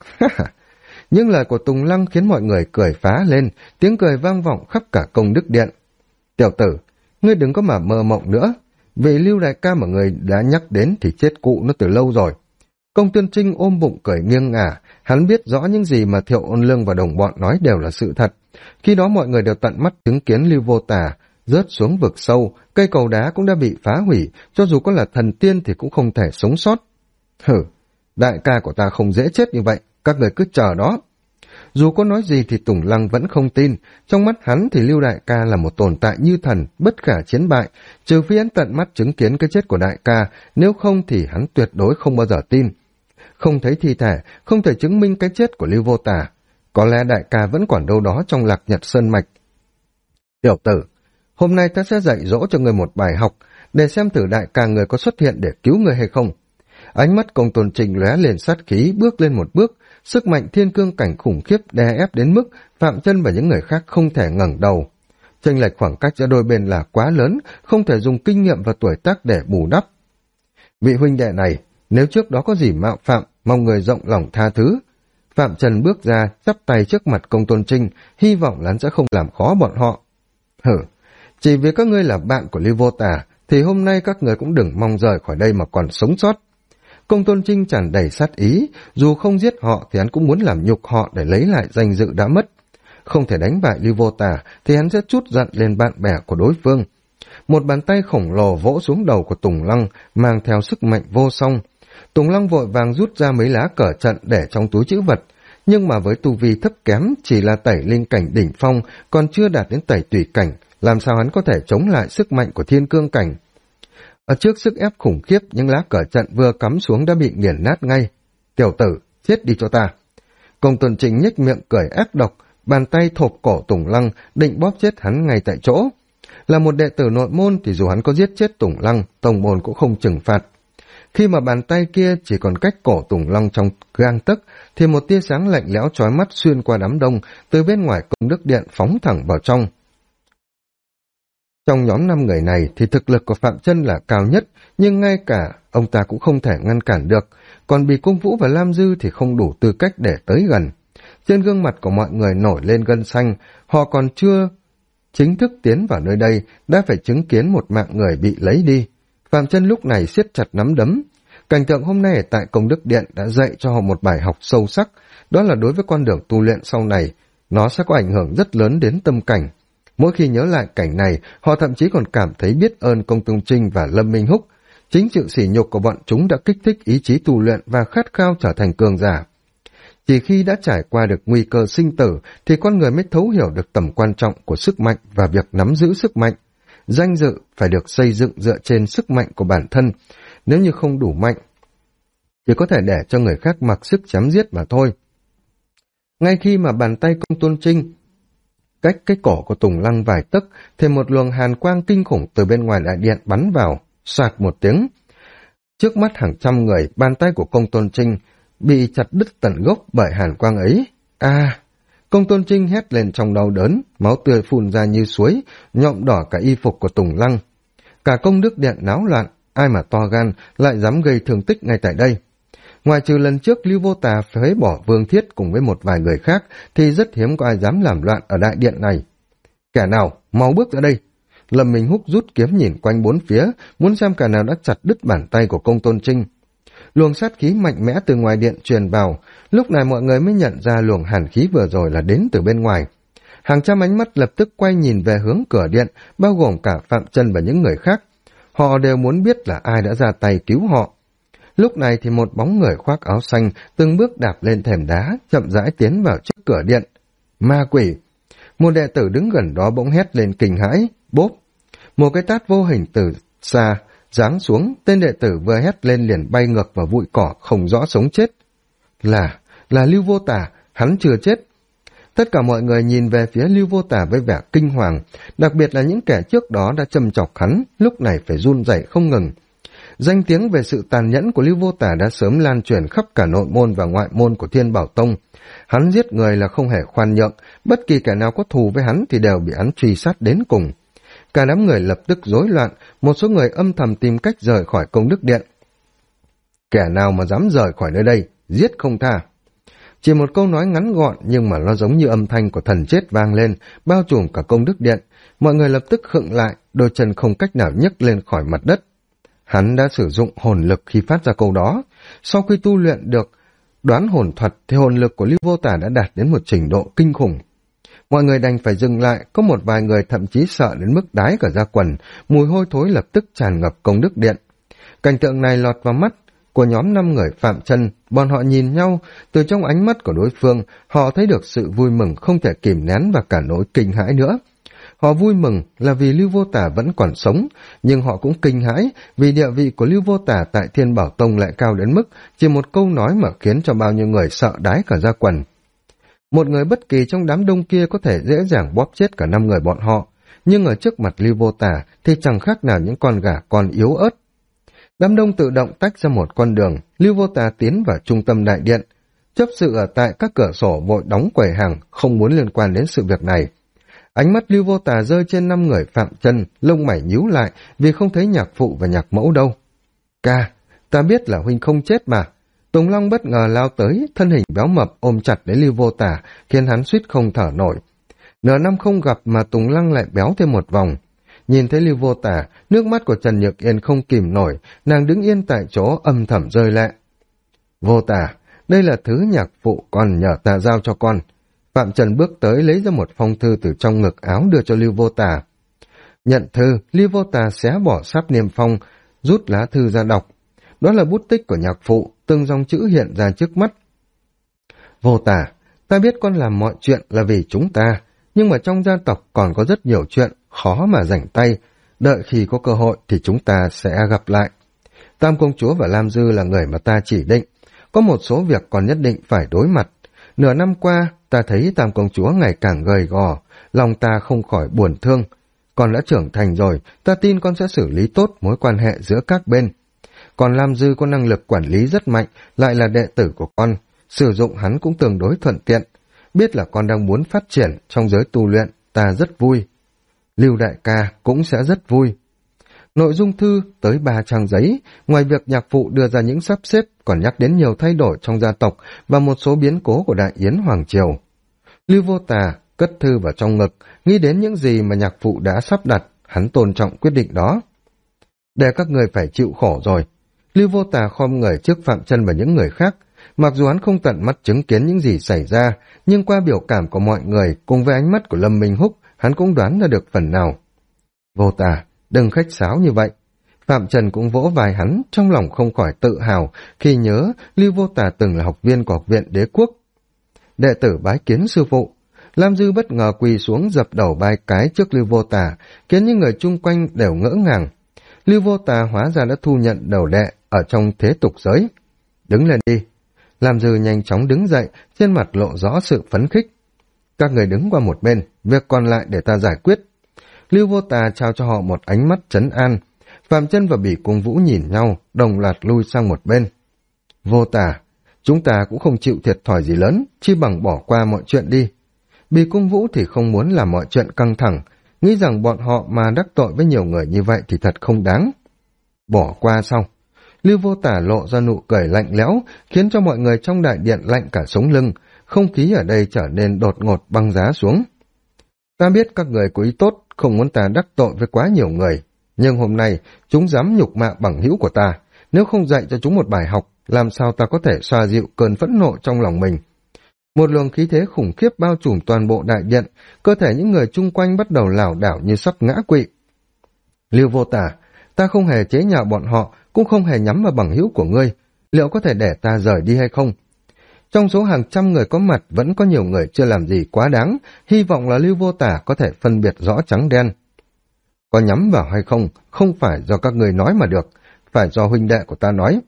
Những lời của Tùng Lăng khiến mọi người cười phá lên, tiếng cười vang vọng khắp cả công đức điện. Tiểu tử, ngươi đừng có mà mơ mộng nữa, vì Lưu đại ca mà ngươi đã nhắc đến thì chết cụ nó từ lâu rồi. Công Tôn Trinh ôm bụng cười nghiêng ngả, hắn biết rõ những gì mà Thiệu Ôn Lương và đồng bọn nói đều là sự thật. Khi đó mọi người đều tận mắt chứng kiến Lưu Vô Tà rớt xuống vực sâu, cây cầu đá cũng đã bị phá hủy, cho dù có là thần tiên thì cũng không thể sống sót. Hử, đại ca của ta không dễ chết như vậy, các người cứ chờ đó. Dù có nói gì thì Tùng Lăng vẫn không tin, trong mắt hắn thì Lưu đại ca là một tồn tại như thần, bất khả chiến bại, trừ phi hắn tận mắt chứng kiến cái chết của đại ca, nếu không thì hắn tuyệt đối không bao giờ tin. Không thấy thi thể, không thể chứng minh cái chết của Lưu Vô Tà. Có lẽ đại ca vẫn còn đâu đó trong Lạc Nhật Sơn Mạch. Tiểu tử, hôm nay ta sẽ dạy dỗ cho người một bài học, để xem thử đại ca người có xuất hiện để cứu người hay không. Ánh mắt Công Tôn Trinh lóe lên sát khí, bước lên một bước, sức mạnh thiên cương cảnh khủng khiếp đè ép đến mức Phạm Chân và những người khác không thể ngẩng đầu. Chênh lệch khoảng cách giữa đôi bên là quá lớn, không thể dùng kinh nghiệm và tuổi tác để bù đắp. Vị huynh đệ này, nếu trước đó có gì mạo phạm, mong người rộng lòng tha thứ. Phạm Trần bước ra, chắp tay trước mặt Công Tôn Trinh, hy vọng là hắn sẽ không làm khó bọn họ. Hử, chỉ vì các ngươi là bạn của Lưu Vô Tà, thì hôm nay các người cũng đừng mong rời khỏi đây mà còn sống sót. Công Tôn Trinh tràn đầy sát ý, dù không giết họ thì hắn cũng muốn làm nhục họ để lấy lại danh dự đã mất. Không thể đánh bại Lưu Vô Tà thì hắn sẽ trút giận lên bạn bè của đối phương. Một bàn tay khổng lồ vỗ xuống đầu của Tùng Lăng, mang theo sức mạnh vô song. Tùng Lăng vội vàng rút ra mấy lá cờ trận để trong túi trữ vật, nhưng mà với tu vi thấp kém, chỉ là tẩy linh cảnh đỉnh phong, còn chưa đạt đến tẩy tùy cảnh, làm sao hắn có thể chống lại sức mạnh của thiên cương cảnh. Ở trước sức ép khủng khiếp, những lá cờ trận vừa cắm xuống đã bị nghiền nát ngay. Tiểu tử, chết đi cho ta. Công Tôn Trinh nhếch miệng cười ác độc, bàn tay thộp cổ Tùng Lăng, định bóp chết hắn ngay tại chỗ. Là một đệ tử nội môn thì dù hắn có giết chết Tùng Lăng, tông môn cũng không trừng phạt. Khi mà bàn tay kia chỉ còn cách cổ Tùng Lăng trong gang tấc, thì một tia sáng lạnh lẽo chói mắt xuyên qua đám đông, từ bên ngoài công đức điện phóng thẳng vào trong. Trong nhóm 5 người này thì thực lực của Phạm Chân là cao nhất, nhưng ngay cả ông ta cũng không thể ngăn cản được, còn Bì Cung Vũ và Lam Dư thì không đủ tư cách để tới gần. Trên gương mặt của mọi người nổi lên gân xanh, họ còn chưa chính thức tiến vào nơi đây, đã phải chứng kiến một mạng người bị lấy đi. Phạm Chân lúc này siết chặt nắm đấm. Cảnh tượng hôm nay ở tại Công Đức Điện đã dạy cho họ một bài học sâu sắc, đó là đối với con đường tu luyện sau này, nó sẽ có ảnh hưởng rất lớn đến tâm cảnh. Mỗi khi nhớ lại cảnh này, họ thậm chí còn cảm thấy biết ơn Công Tôn Trinh và Lâm Minh Húc. Chính sự sỉ nhục của bọn chúng đã kích thích ý chí tu luyện và khát khao trở thành cường giả. Chỉ khi đã trải qua được nguy cơ sinh tử thì con người mới thấu hiểu được tầm quan trọng của sức mạnh và việc nắm giữ sức mạnh. Danh dự phải được xây dựng dựa trên sức mạnh của bản thân. Nếu như không đủ mạnh, chỉ có thể để cho người khác mặc sức chém giết mà thôi. Ngay khi mà bàn tay Công Tôn Trinh cách cái cổ của Tùng Lăng vài tấc, thì một luồng hàn quang kinh khủng từ bên ngoài đại điện bắn vào, soạt một tiếng. Trước mắt hàng trăm người, bàn tay của Công Tôn Trinh bị chặt đứt tận gốc bởi hàn quang ấy. Công Tôn Trinh hét lên trong đau đớn, máu tươi phun ra như suối, nhuộm đỏ cả y phục của Tùng Lăng. Cả công đức điện náo loạn, ai mà to gan lại dám gây thương tích ngay tại đây. Ngoài trừ lần trước Lưu Vô Tà phế bỏ Vương Thiết cùng với một vài người khác, thì rất hiếm có ai dám làm loạn ở đại điện này. Kẻ nào, mau bước ra đây. Lâm Minh Húc rút kiếm nhìn quanh bốn phía, muốn xem kẻ nào đã chặt đứt bàn tay của Công Tôn Trinh. Luồng sát khí mạnh mẽ từ ngoài điện truyền vào, lúc này mọi người mới nhận ra luồng hàn khí vừa rồi là đến từ bên ngoài. Hàng trăm ánh mắt lập tức quay nhìn về hướng cửa điện, bao gồm cả Phạm Chân và những người khác. Họ đều muốn biết là ai đã ra tay cứu họ. Lúc này thì một bóng người khoác áo xanh từng bước đạp lên thềm đá, chậm rãi tiến vào trước cửa điện. Ma quỷ! Một đệ tử đứng gần đó bỗng hét lên kinh hãi, bốp! Một cái tát vô hình từ xa giáng xuống, tên đệ tử vừa hét lên liền bay ngược vào bụi cỏ không rõ sống chết. Là Lưu Vô Tà, hắn chưa chết. Tất cả mọi người nhìn về phía Lưu Vô Tà với vẻ kinh hoàng, đặc biệt là những kẻ trước đó đã châm chọc hắn, lúc này phải run rẩy không ngừng. Danh tiếng về sự tàn nhẫn của Lưu Vô Tả đã sớm lan truyền khắp cả nội môn và ngoại môn của Thiên Bảo Tông. Hắn giết người là không hề khoan nhượng, bất kỳ kẻ nào có thù với hắn thì đều bị hắn truy sát đến cùng. Cả đám người lập tức rối loạn, một số người âm thầm tìm cách rời khỏi Công Đức Điện. Kẻ nào mà dám rời khỏi nơi đây, giết không tha. Chỉ một câu nói ngắn gọn nhưng mà nó giống như âm thanh của thần chết vang lên, bao trùm cả Công Đức Điện. Mọi người lập tức khựng lại, đôi chân không cách nào nhấc lên khỏi mặt đất. Hắn đã sử dụng hồn lực khi phát ra câu đó. Sau khi tu luyện được đoán hồn thuật thì hồn lực của Lưu Vô Tả đã đạt đến một trình độ kinh khủng. Mọi người đành phải dừng lại, có một vài người thậm chí sợ đến mức đái cả da quần, mùi hôi thối lập tức tràn ngập Công Đức Điện. Cảnh tượng này lọt vào mắt của nhóm 5 người Phạm Chân, bọn họ nhìn nhau, từ trong ánh mắt của đối phương, họ thấy được sự vui mừng không thể kìm nén và cả nỗi kinh hãi nữa. Họ vui mừng là vì Lưu Vô Tả vẫn còn sống, nhưng họ cũng kinh hãi vì địa vị của Lưu Vô Tả tại Thiên Bảo Tông lại cao đến mức chỉ một câu nói mà khiến cho bao nhiêu người sợ đái cả da quần. Một người bất kỳ trong đám đông kia có thể dễ dàng bóp chết cả 5 người bọn họ, nhưng ở trước mặt Lưu Vô Tả thì chẳng khác nào những con gà con yếu ớt. Đám đông tự động tách ra một con đường, Lưu Vô Tả tiến vào trung tâm đại điện. Chấp sự ở tại các cửa sổ vội đóng quầy hàng, không muốn liên quan đến sự việc này. Ánh mắt Lưu Vô Tả rơi trên 5 người Phạm Chân, lông mày nhíu lại vì không thấy nhạc phụ và nhạc mẫu đâu. Ca, ta biết là huynh không chết mà. Tùng Long bất ngờ lao tới, thân hình béo mập ôm chặt lấy Lưu Vô Tả, khiến hắn suýt không thở nổi. Nửa năm không gặp mà Tùng Lăng lại béo thêm một vòng. Nhìn thấy Lưu Vô Tả, nước mắt của Trần Nhược Yên không kìm nổi, nàng đứng yên tại chỗ âm thầm rơi lệ. Vô Tả, đây là thứ nhạc phụ con nhờ ta giao cho con. Phạm Trần bước tới lấy ra một phong thư từ trong ngực áo đưa cho Lưu Vô Tả. Nhận thư, Lưu Vô Tả xé bỏ sáp niêm phong, rút lá thư ra đọc. Đó là bút tích của nhạc phụ, từng dòng chữ hiện ra trước mắt. Vô Tả, ta biết con làm mọi chuyện là vì chúng ta, nhưng mà trong gia tộc còn có rất nhiều chuyện khó mà rảnh tay, đợi khi có cơ hội thì chúng ta sẽ gặp lại. Tam công chúa và Lam Dư là người mà ta chỉ định, có một số việc còn nhất định phải đối mặt. Nửa năm qua, ta thấy Tam công chúa ngày càng gầy gò, lòng ta không khỏi buồn thương. Con đã trưởng thành rồi, ta tin con sẽ xử lý tốt mối quan hệ giữa các bên. Còn Lam Dư có năng lực quản lý rất mạnh, lại là đệ tử của con, sử dụng hắn cũng tương đối thuận tiện. Biết là con đang muốn phát triển trong giới tu luyện, ta rất vui. Lưu đại ca cũng sẽ rất vui. Nội dung thư tới 3 trang giấy, ngoài việc nhạc phụ đưa ra những sắp xếp, còn nhắc đến nhiều thay đổi trong gia tộc và một số biến cố của Đại Yến Hoàng Triều. Lưu Vô Tả cất thư vào trong ngực, nghĩ đến những gì mà nhạc phụ đã sắp đặt, hắn tôn trọng quyết định đó. Để các người phải chịu khổ rồi. Lưu Vô Tả khom người trước Phạm Chân và những người khác. Mặc dù hắn không tận mắt chứng kiến những gì xảy ra, nhưng qua biểu cảm của mọi người cùng với ánh mắt của Lâm Minh Húc, hắn cũng đoán ra được phần nào. Vô Tả, đừng khách sáo như vậy. Phạm Trần cũng vỗ vai hắn, trong lòng không khỏi tự hào khi nhớ Lưu Vô Tả từng là học viên của Học viện Đế Quốc. Đệ tử bái kiến sư phụ. Lam Dư bất ngờ quỳ xuống dập đầu bái cái trước Lưu Vô Tả, khiến những người chung quanh đều ngỡ ngàng. Lưu Vô Tả hóa ra đã thu nhận đầu đệ ở trong thế tục giới. Đứng lên đi. Lam Dư nhanh chóng đứng dậy, trên mặt lộ rõ sự phấn khích. Các người đứng qua một bên, việc còn lại để ta giải quyết. Lưu Vô Tả trao cho họ một ánh mắt trấn an. Phạm Chân và Bỉ Cung Vũ nhìn nhau, đồng loạt lui sang một bên. Vô Tả, chúng ta cũng không chịu thiệt thòi gì lớn, chi bằng bỏ qua mọi chuyện đi. Bỉ Cung Vũ thì không muốn làm mọi chuyện căng thẳng, nghĩ rằng bọn họ mà đắc tội với nhiều người như vậy thì thật không đáng. Bỏ qua sao? Lưu Vô Tả lộ ra nụ cười lạnh lẽo, khiến cho mọi người trong đại điện lạnh cả sống lưng, không khí ở đây trở nên đột ngột băng giá xuống. Ta biết các người có ý tốt, không muốn ta đắc tội với quá nhiều người, nhưng hôm nay chúng dám nhục mạ bằng hữu của ta, nếu không dạy cho chúng một bài học, làm sao ta có thể xoa dịu cơn phẫn nộ trong lòng mình. Một luồng khí thế khủng khiếp bao trùm toàn bộ đại điện, cơ thể những người chung quanh bắt đầu lảo đảo như sắp ngã quỵ. Lưu Vô Tả, ta không hề chế nhạo bọn họ, cũng không hề nhắm vào bằng hữu của ngươi, liệu có thể để ta rời đi hay không? Trong số hàng trăm người có mặt vẫn có nhiều người chưa làm gì quá đáng, hy vọng là Lưu Vô Tả có thể phân biệt rõ trắng đen. Có nhắm vào hay không, không phải do các người nói mà được, phải do huynh đệ của ta nói.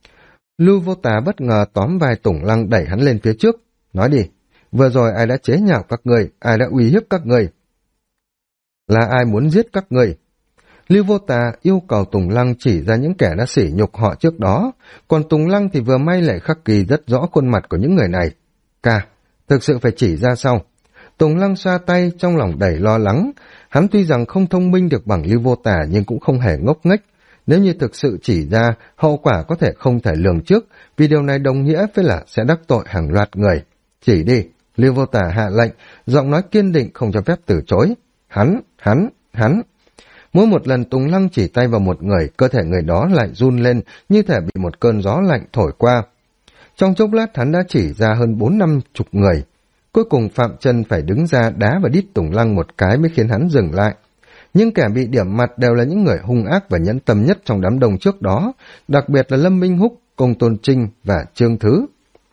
Lưu Vô Tả bất ngờ tóm vai Tùng Lăng đẩy hắn lên phía trước. Nói đi, vừa rồi ai đã chế nhạo các người, ai đã uy hiếp các người? Là ai muốn giết các người? Lưu Vô Tà yêu cầu Tùng Lăng chỉ ra những kẻ đã sỉ nhục họ trước đó, còn Tùng Lăng thì vừa may lại khắc ghi rất rõ khuôn mặt của những người này. Ca, thực sự phải chỉ ra sau. Tùng Lăng xoa tay, trong lòng đầy lo lắng. Hắn tuy rằng không thông minh được bằng Lưu Vô Tà nhưng cũng không hề ngốc nghếch. Nếu như thực sự chỉ ra, hậu quả có thể không thể lường trước, vì điều này đồng nghĩa với là sẽ đắc tội hàng loạt người. Chỉ đi, Lưu Vô Tà hạ lệnh, giọng nói kiên định không cho phép từ chối. Hắn. Mỗi một lần Tùng Lăng chỉ tay vào một người, cơ thể người đó lại run lên như thể bị một cơn gió lạnh thổi qua. Trong chốc lát hắn đã chỉ ra hơn 4-50 người. Cuối cùng Phạm Chân phải đứng ra đá và đít Tùng Lăng một cái mới khiến hắn dừng lại. Nhưng kẻ bị điểm mặt đều là những người hung ác và nhẫn tâm nhất trong đám đông trước đó, đặc biệt là Lâm Minh Húc, Công Tôn Trinh và Trương Thứ.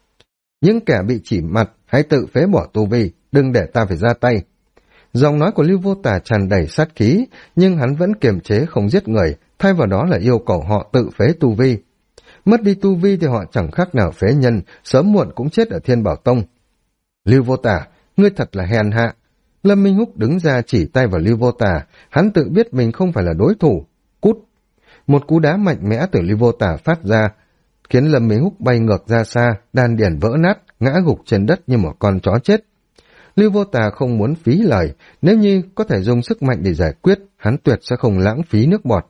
Những kẻ bị chỉ mặt hãy tự phế bỏ tu vi, đừng để ta phải ra tay. Giọng nói của Lưu Vô Tà tràn đầy sát khí, nhưng hắn vẫn kiềm chế không giết người, thay vào đó là yêu cầu họ tự phế tu vi. Mất đi tu vi thì họ chẳng khác nào phế nhân, sớm muộn cũng chết ở Thiên Bảo Tông. Lưu Vô Tà, ngươi thật là hèn hạ. Lâm Minh Húc đứng ra chỉ tay vào Lưu Vô Tà, hắn tự biết mình không phải là đối thủ. Cút! Một cú đá mạnh mẽ từ Lưu Vô Tà phát ra, khiến Lâm Minh Húc bay ngược ra xa, đan điền vỡ nát, ngã gục trên đất như một con chó chết. Lưu Vô Tà không muốn phí lời, nếu như có thể dùng sức mạnh để giải quyết, hắn tuyệt sẽ không lãng phí nước bọt.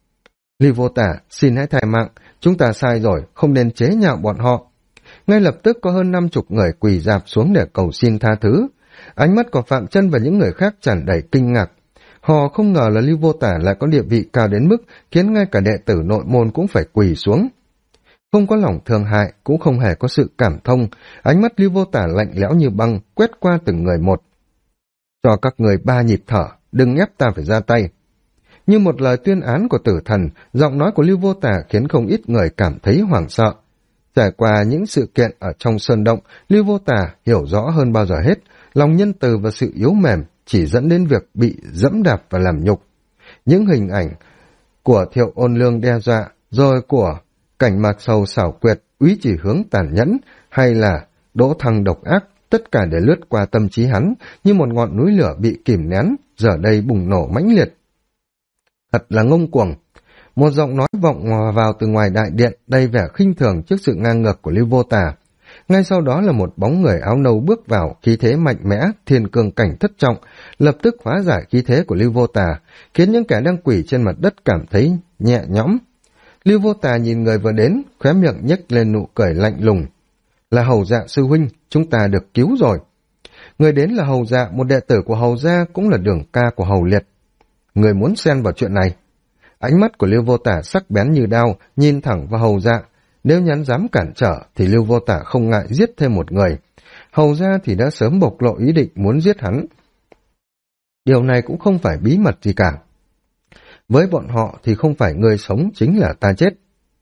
Lưu Vô Tà, xin hãy tha mạng, chúng ta sai rồi, không nên chế nhạo bọn họ. Ngay lập tức có hơn 50 người quỳ rạp xuống để cầu xin tha thứ. Ánh mắt của Phạm Chân và những người khác tràn đầy kinh ngạc. Họ không ngờ là Lưu Vô Tà lại có địa vị cao đến mức khiến ngay cả đệ tử nội môn cũng phải quỳ xuống. Không có lòng thương hại, cũng không hề có sự cảm thông, ánh mắt Lưu Vô Tà lạnh lẽo như băng, quét qua từng người một. Cho các người 3 nhịp thở, đừng ép ta phải ra tay. Như một lời tuyên án của tử thần, giọng nói của Lưu Vô Tà khiến không ít người cảm thấy hoảng sợ. Trải qua những sự kiện ở trong sơn động, Lưu Vô Tà hiểu rõ hơn bao giờ hết, lòng nhân từ và sự yếu mềm chỉ dẫn đến việc bị dẫm đạp và làm nhục. Những hình ảnh của Thiệu Ôn Lương đe dọa, rồi của Cảnh Mạc Sầu xảo quyệt, Úy Chỉ Hướng tàn nhẫn, hay là Đỗ Thăng độc ác, tất cả để lướt qua tâm trí hắn như một ngọn núi lửa bị kìm nén, giờ đây bùng nổ mãnh liệt. Thật là ngông cuồng. Một giọng nói vọng vào từ ngoài đại điện, đầy vẻ khinh thường trước sự ngang ngược của Lưu Vô Tà. Ngay sau đó là một bóng người áo nâu bước vào, khí thế mạnh mẽ, thiên cương cảnh thất trọng, lập tức hóa giải khí thế của Lưu Vô Tà, khiến những kẻ đang quỳ trên mặt đất cảm thấy nhẹ nhõm. Lưu Vô Tà nhìn người vừa đến, khóe miệng nhếch lên nụ cười lạnh lùng. Là Hầu Dạ sư huynh, chúng ta được cứu rồi. Người đến là Hầu Dạ, một đệ tử của Hầu gia, cũng là đường ca của Hầu Liệt. Người muốn xen vào chuyện này. Ánh mắt của Lưu Vô Tà sắc bén như đao, nhìn thẳng vào Hầu Dạ. Nếu nhắn dám cản trở thì Lưu Vô Tà không ngại giết thêm một người. Hầu gia thì đã sớm bộc lộ ý định muốn giết hắn. Điều này cũng không phải bí mật gì cả. Với bọn họ thì không phải người sống chính là ta chết.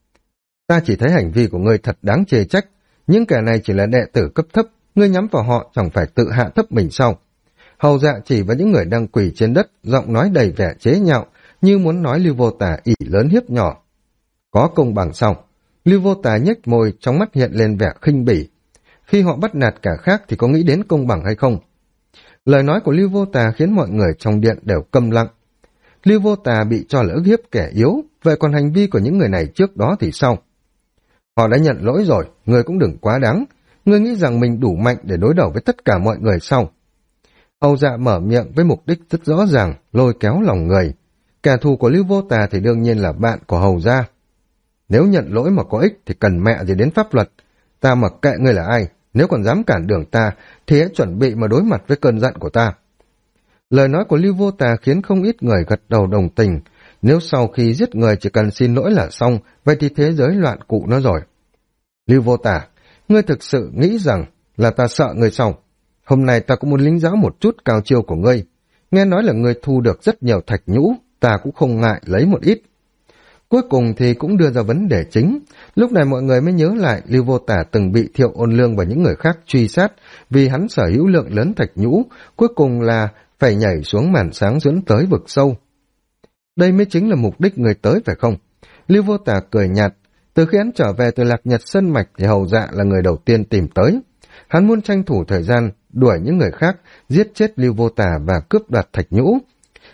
Ta chỉ thấy hành vi của ngươi thật đáng chê trách. Những kẻ này chỉ là đệ tử cấp thấp, ngươi nhắm vào họ chẳng phải tự hạ thấp mình sao? Hầu Dạ chỉ vào những người đang quỳ trên đất, giọng nói đầy vẻ chế nhạo, như muốn nói Lưu Vô Tà ỷ lớn hiếp nhỏ. Có công bằng sao? Lưu Vô Tà nhếch môi, trong mắt hiện lên vẻ khinh bỉ. Khi họ bắt nạt cả khác thì có nghĩ đến công bằng hay không? Lời nói của Lưu Vô Tà khiến mọi người trong điện đều câm lặng. Lưu Vô Tà bị cho là ức hiếp kẻ yếu, vậy còn hành vi của những người này trước đó thì sao? Họ đã nhận lỗi rồi, ngươi cũng đừng quá đáng. Ngươi nghĩ rằng mình đủ mạnh để đối đầu với tất cả mọi người sao? Hầu Dạ mở miệng với mục đích rất rõ ràng, lôi kéo lòng người. Kẻ thù của Lưu Vô Tà thì đương nhiên là bạn của Hầu Gia. Nếu nhận lỗi mà có ích thì cần mẹ gì đến pháp luật. Ta mặc kệ ngươi là ai, nếu còn dám cản đường ta thì hãy chuẩn bị mà đối mặt với cơn giận của ta. Lời nói của Lưu Vô Tà khiến không ít người gật đầu đồng tình. Nếu sau khi giết người chỉ cần xin lỗi là xong, vậy thì thế giới loạn cụ nó rồi. Lưu Vô Tà, ngươi thực sự nghĩ rằng là ta sợ ngươi sao? Hôm nay ta cũng muốn lính giáo một chút cao chiêu của ngươi. Nghe nói là ngươi thu được rất nhiều thạch nhũ, ta cũng không ngại lấy một ít. Cuối cùng thì cũng đưa ra vấn đề chính. Lúc này mọi người mới nhớ lại Lưu Vô Tà từng bị Thiệu Ôn Lương và những người khác truy sát vì hắn sở hữu lượng lớn thạch nhũ, cuối cùng là phải nhảy xuống màn sáng dẫn tới vực sâu. Đây mới chính là mục đích người tới phải không? Lưu Vô Tà cười nhạt. Từ khi hắn trở về từ Lạc Nhật Sơn Mạch thì Hầu Dạ là người đầu tiên tìm tới. Hắn muốn tranh thủ thời gian đuổi những người khác, giết chết Lưu Vô Tà và cướp đoạt thạch nhũ.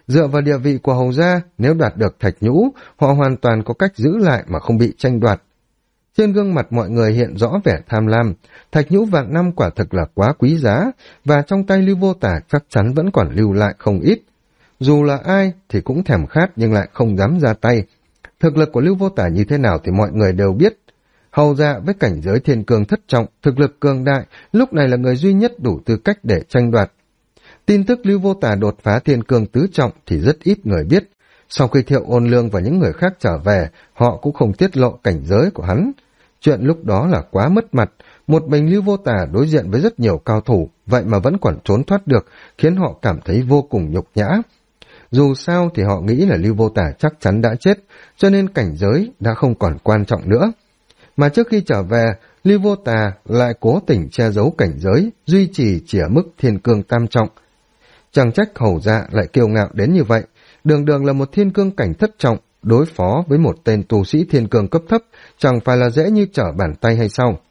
Dựa vào địa vị của hầu gia, nếu đoạt được thạch nhũ, họ hoàn toàn có cách giữ lại mà không bị tranh đoạt. Trên gương mặt mọi người hiện rõ vẻ tham lam, thạch nhũ vạn năm quả thực là quá quý giá, và trong tay Lưu Vô Tả chắc chắn vẫn còn lưu lại không ít. Dù là ai thì cũng thèm khát nhưng lại không dám ra tay. Thực lực của Lưu Vô Tả như thế nào thì mọi người đều biết. Hầu dạ với cảnh giới thiên cương thất trọng, thực lực cường đại, lúc này là người duy nhất đủ tư cách để tranh đoạt. Tin tức Lưu Vô Tả đột phá thiên cương tứ trọng thì rất ít người biết. Sau khi Thiệu Ôn Lương và những người khác trở về, họ cũng không tiết lộ cảnh giới của hắn. Chuyện lúc đó là quá mất mặt, một mình Lưu Vô Tả đối diện với rất nhiều cao thủ, vậy mà vẫn còn trốn thoát được, khiến họ cảm thấy vô cùng nhục nhã. Dù sao thì họ nghĩ là Lưu Vô Tả chắc chắn đã chết, cho nên cảnh giới đã không còn quan trọng nữa. Mà trước khi trở về, Lưu Vô Tả lại cố tình che giấu cảnh giới, duy trì chỉ ở mức thiên cương tam trọng. Chẳng trách hầu dạ lại kiêu ngạo đến như vậy, đường đường là một thiên cương cảnh thất trọng, đối phó với một tên tu sĩ thiên cương cấp thấp, chẳng phải là dễ như trở bàn tay hay sao?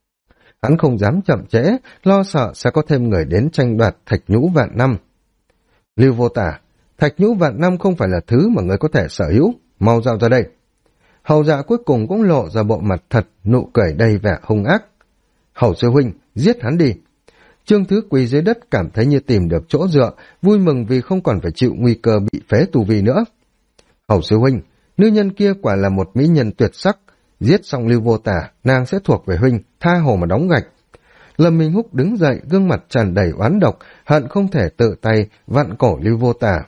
Hắn không dám chậm trễ, lo sợ sẽ có thêm người đến tranh đoạt thạch nhũ vạn năm. Lưu Vô Tả, thạch nhũ vạn năm không phải là thứ mà người có thể sở hữu, mau giao ra đây. Hầu dạ cuối cùng cũng lộ ra bộ mặt thật, nụ cười đầy vẻ hung ác. Hầu sư huynh, giết hắn đi. Trương Thứ quỳ dưới đất cảm thấy như tìm được chỗ dựa, vui mừng vì không còn phải chịu nguy cơ bị phế tu vi nữa. Hầu sư huynh, nữ nhân kia quả là một mỹ nhân tuyệt sắc, giết xong Lưu Vô Tả, nàng sẽ thuộc về huynh, tha hồ mà đóng gạch. Lâm Minh Húc đứng dậy, gương mặt tràn đầy oán độc, hận không thể tự tay vặn cổ Lưu Vô Tả.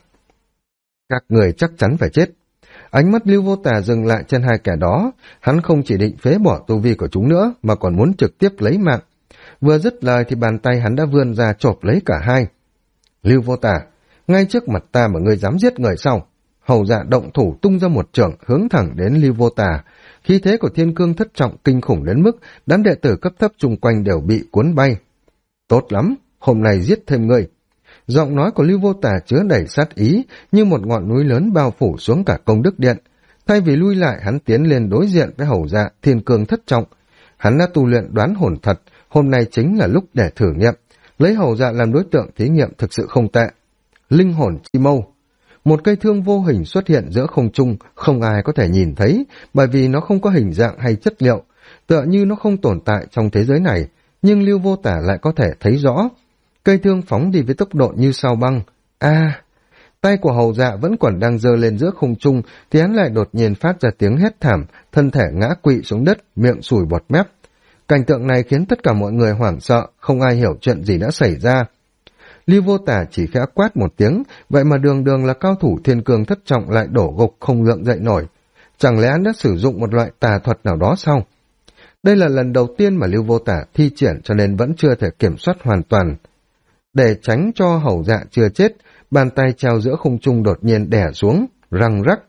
Các người chắc chắn phải chết. Ánh mắt Lưu Vô Tả dừng lại trên hai kẻ đó, hắn không chỉ định phế bỏ tu vi của chúng nữa, mà còn muốn trực tiếp lấy mạng. Vừa dứt lời thì bàn tay hắn đã vươn ra chộp lấy cả hai. Lưu Vô Tả, ngay trước mặt ta mà ngươi dám giết người sao? Hầu dạ động thủ tung ra một chưởng hướng thẳng đến Lưu Vô Tả. Khí thế của thiên cương thất trọng kinh khủng đến mức đám đệ tử cấp thấp chung quanh đều bị cuốn bay. Tốt lắm, hôm nay giết thêm người. Giọng nói của Lưu Vô Tả chứa đầy sát ý, như một ngọn núi lớn bao phủ xuống cả công đức điện. Thay vì lui lại, hắn tiến lên đối diện với hầu dạ thiên cương thất trọng. Hắn đã tu luyện đoán hồn thật, hôm nay chính là lúc để thử nghiệm. Lấy hầu dạ làm đối tượng thí nghiệm thực sự không tệ. Linh hồn chi mâu. Một cây thương vô hình xuất hiện giữa không trung, không ai có thể nhìn thấy, bởi vì nó không có hình dạng hay chất liệu, tựa như nó không tồn tại trong thế giới này, nhưng Lưu Vô Tả lại có thể thấy rõ. Cây thương phóng đi với tốc độ như sao băng. Tay của hầu dạ vẫn còn đang giơ lên giữa không trung, thì hắn lại đột nhiên phát ra tiếng hét thảm, thân thể ngã quỵ xuống đất, miệng sùi bọt mép. Cảnh tượng này khiến tất cả mọi người hoảng sợ, không ai hiểu chuyện gì đã xảy ra. Lưu Vô Tả chỉ khẽ quát một tiếng, vậy mà đường đường là cao thủ thiên cương thất trọng lại đổ gục không gượng dậy nổi. Chẳng lẽ hắn đã sử dụng một loại tà thuật nào đó sao? Đây là lần đầu tiên mà Lưu Vô Tả thi triển cho nên vẫn chưa thể kiểm soát hoàn toàn. Để tránh cho hầu dạ chưa chết, bàn tay treo giữa không trung đột nhiên đè xuống, răng rắc.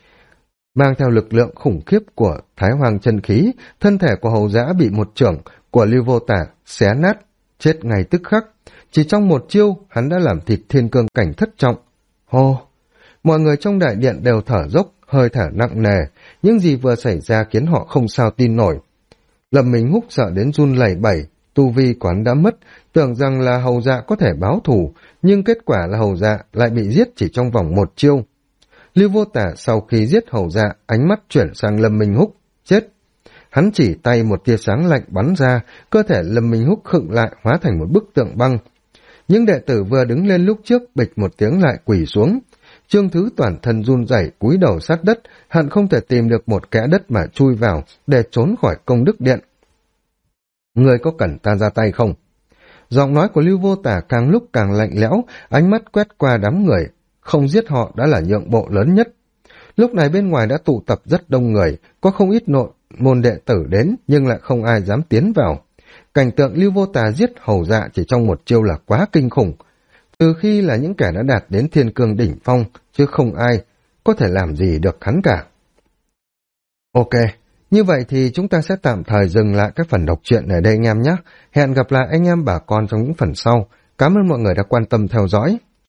Mang theo lực lượng khủng khiếp của Thái Hoàng chân khí, thân thể của hầu dạ bị một chưởng của Lưu Vô Tả xé nát, chết ngay tức khắc. Chỉ trong một chiêu, hắn đã làm thịt thiên cương cảnh thất trọng. Hô! Mọi người trong đại điện đều thở dốc, hơi thở nặng nề, những gì vừa xảy ra khiến họ không sao tin nổi. Lâm Minh Húc sợ đến run lẩy bẩy, tu vi quán đã mất, tưởng rằng là hầu dạ có thể báo thù, nhưng kết quả là hầu dạ lại bị giết chỉ trong vòng một chiêu. Lưu Vô Tả sau khi giết hầu dạ, ánh mắt chuyển sang Lâm Minh Húc, chết. Hắn chỉ tay một tia sáng lạnh bắn ra, cơ thể Lâm Minh Húc khựng lại hóa thành một bức tượng băng. Những đệ tử vừa đứng lên lúc trước bịch một tiếng lại quỳ xuống. Trương Thứ toàn thân run rẩy cúi đầu sát đất, hận không thể tìm được một kẽ đất mà chui vào để trốn khỏi công đức điện. Người có cần ta ra tay không? Giọng nói của Lưu Vô Tả càng lúc càng lạnh lẽo, ánh mắt quét qua đám người, không giết họ đã là nhượng bộ lớn nhất. Lúc này bên ngoài đã tụ tập rất đông người, có không ít môn đệ tử đến nhưng lại không ai dám tiến vào. Cảnh tượng Lưu Vô Tả giết hầu dạ chỉ trong một chiêu là quá kinh khủng. Từ khi là những kẻ đã đạt đến thiên cương đỉnh phong, chứ không ai có thể làm gì được hắn cả. Ok, như vậy thì chúng ta sẽ tạm thời dừng lại các phần đọc truyện ở đây anh em nhé. Hẹn gặp lại anh em bà con trong những phần sau. Cảm ơn mọi người đã quan tâm theo dõi.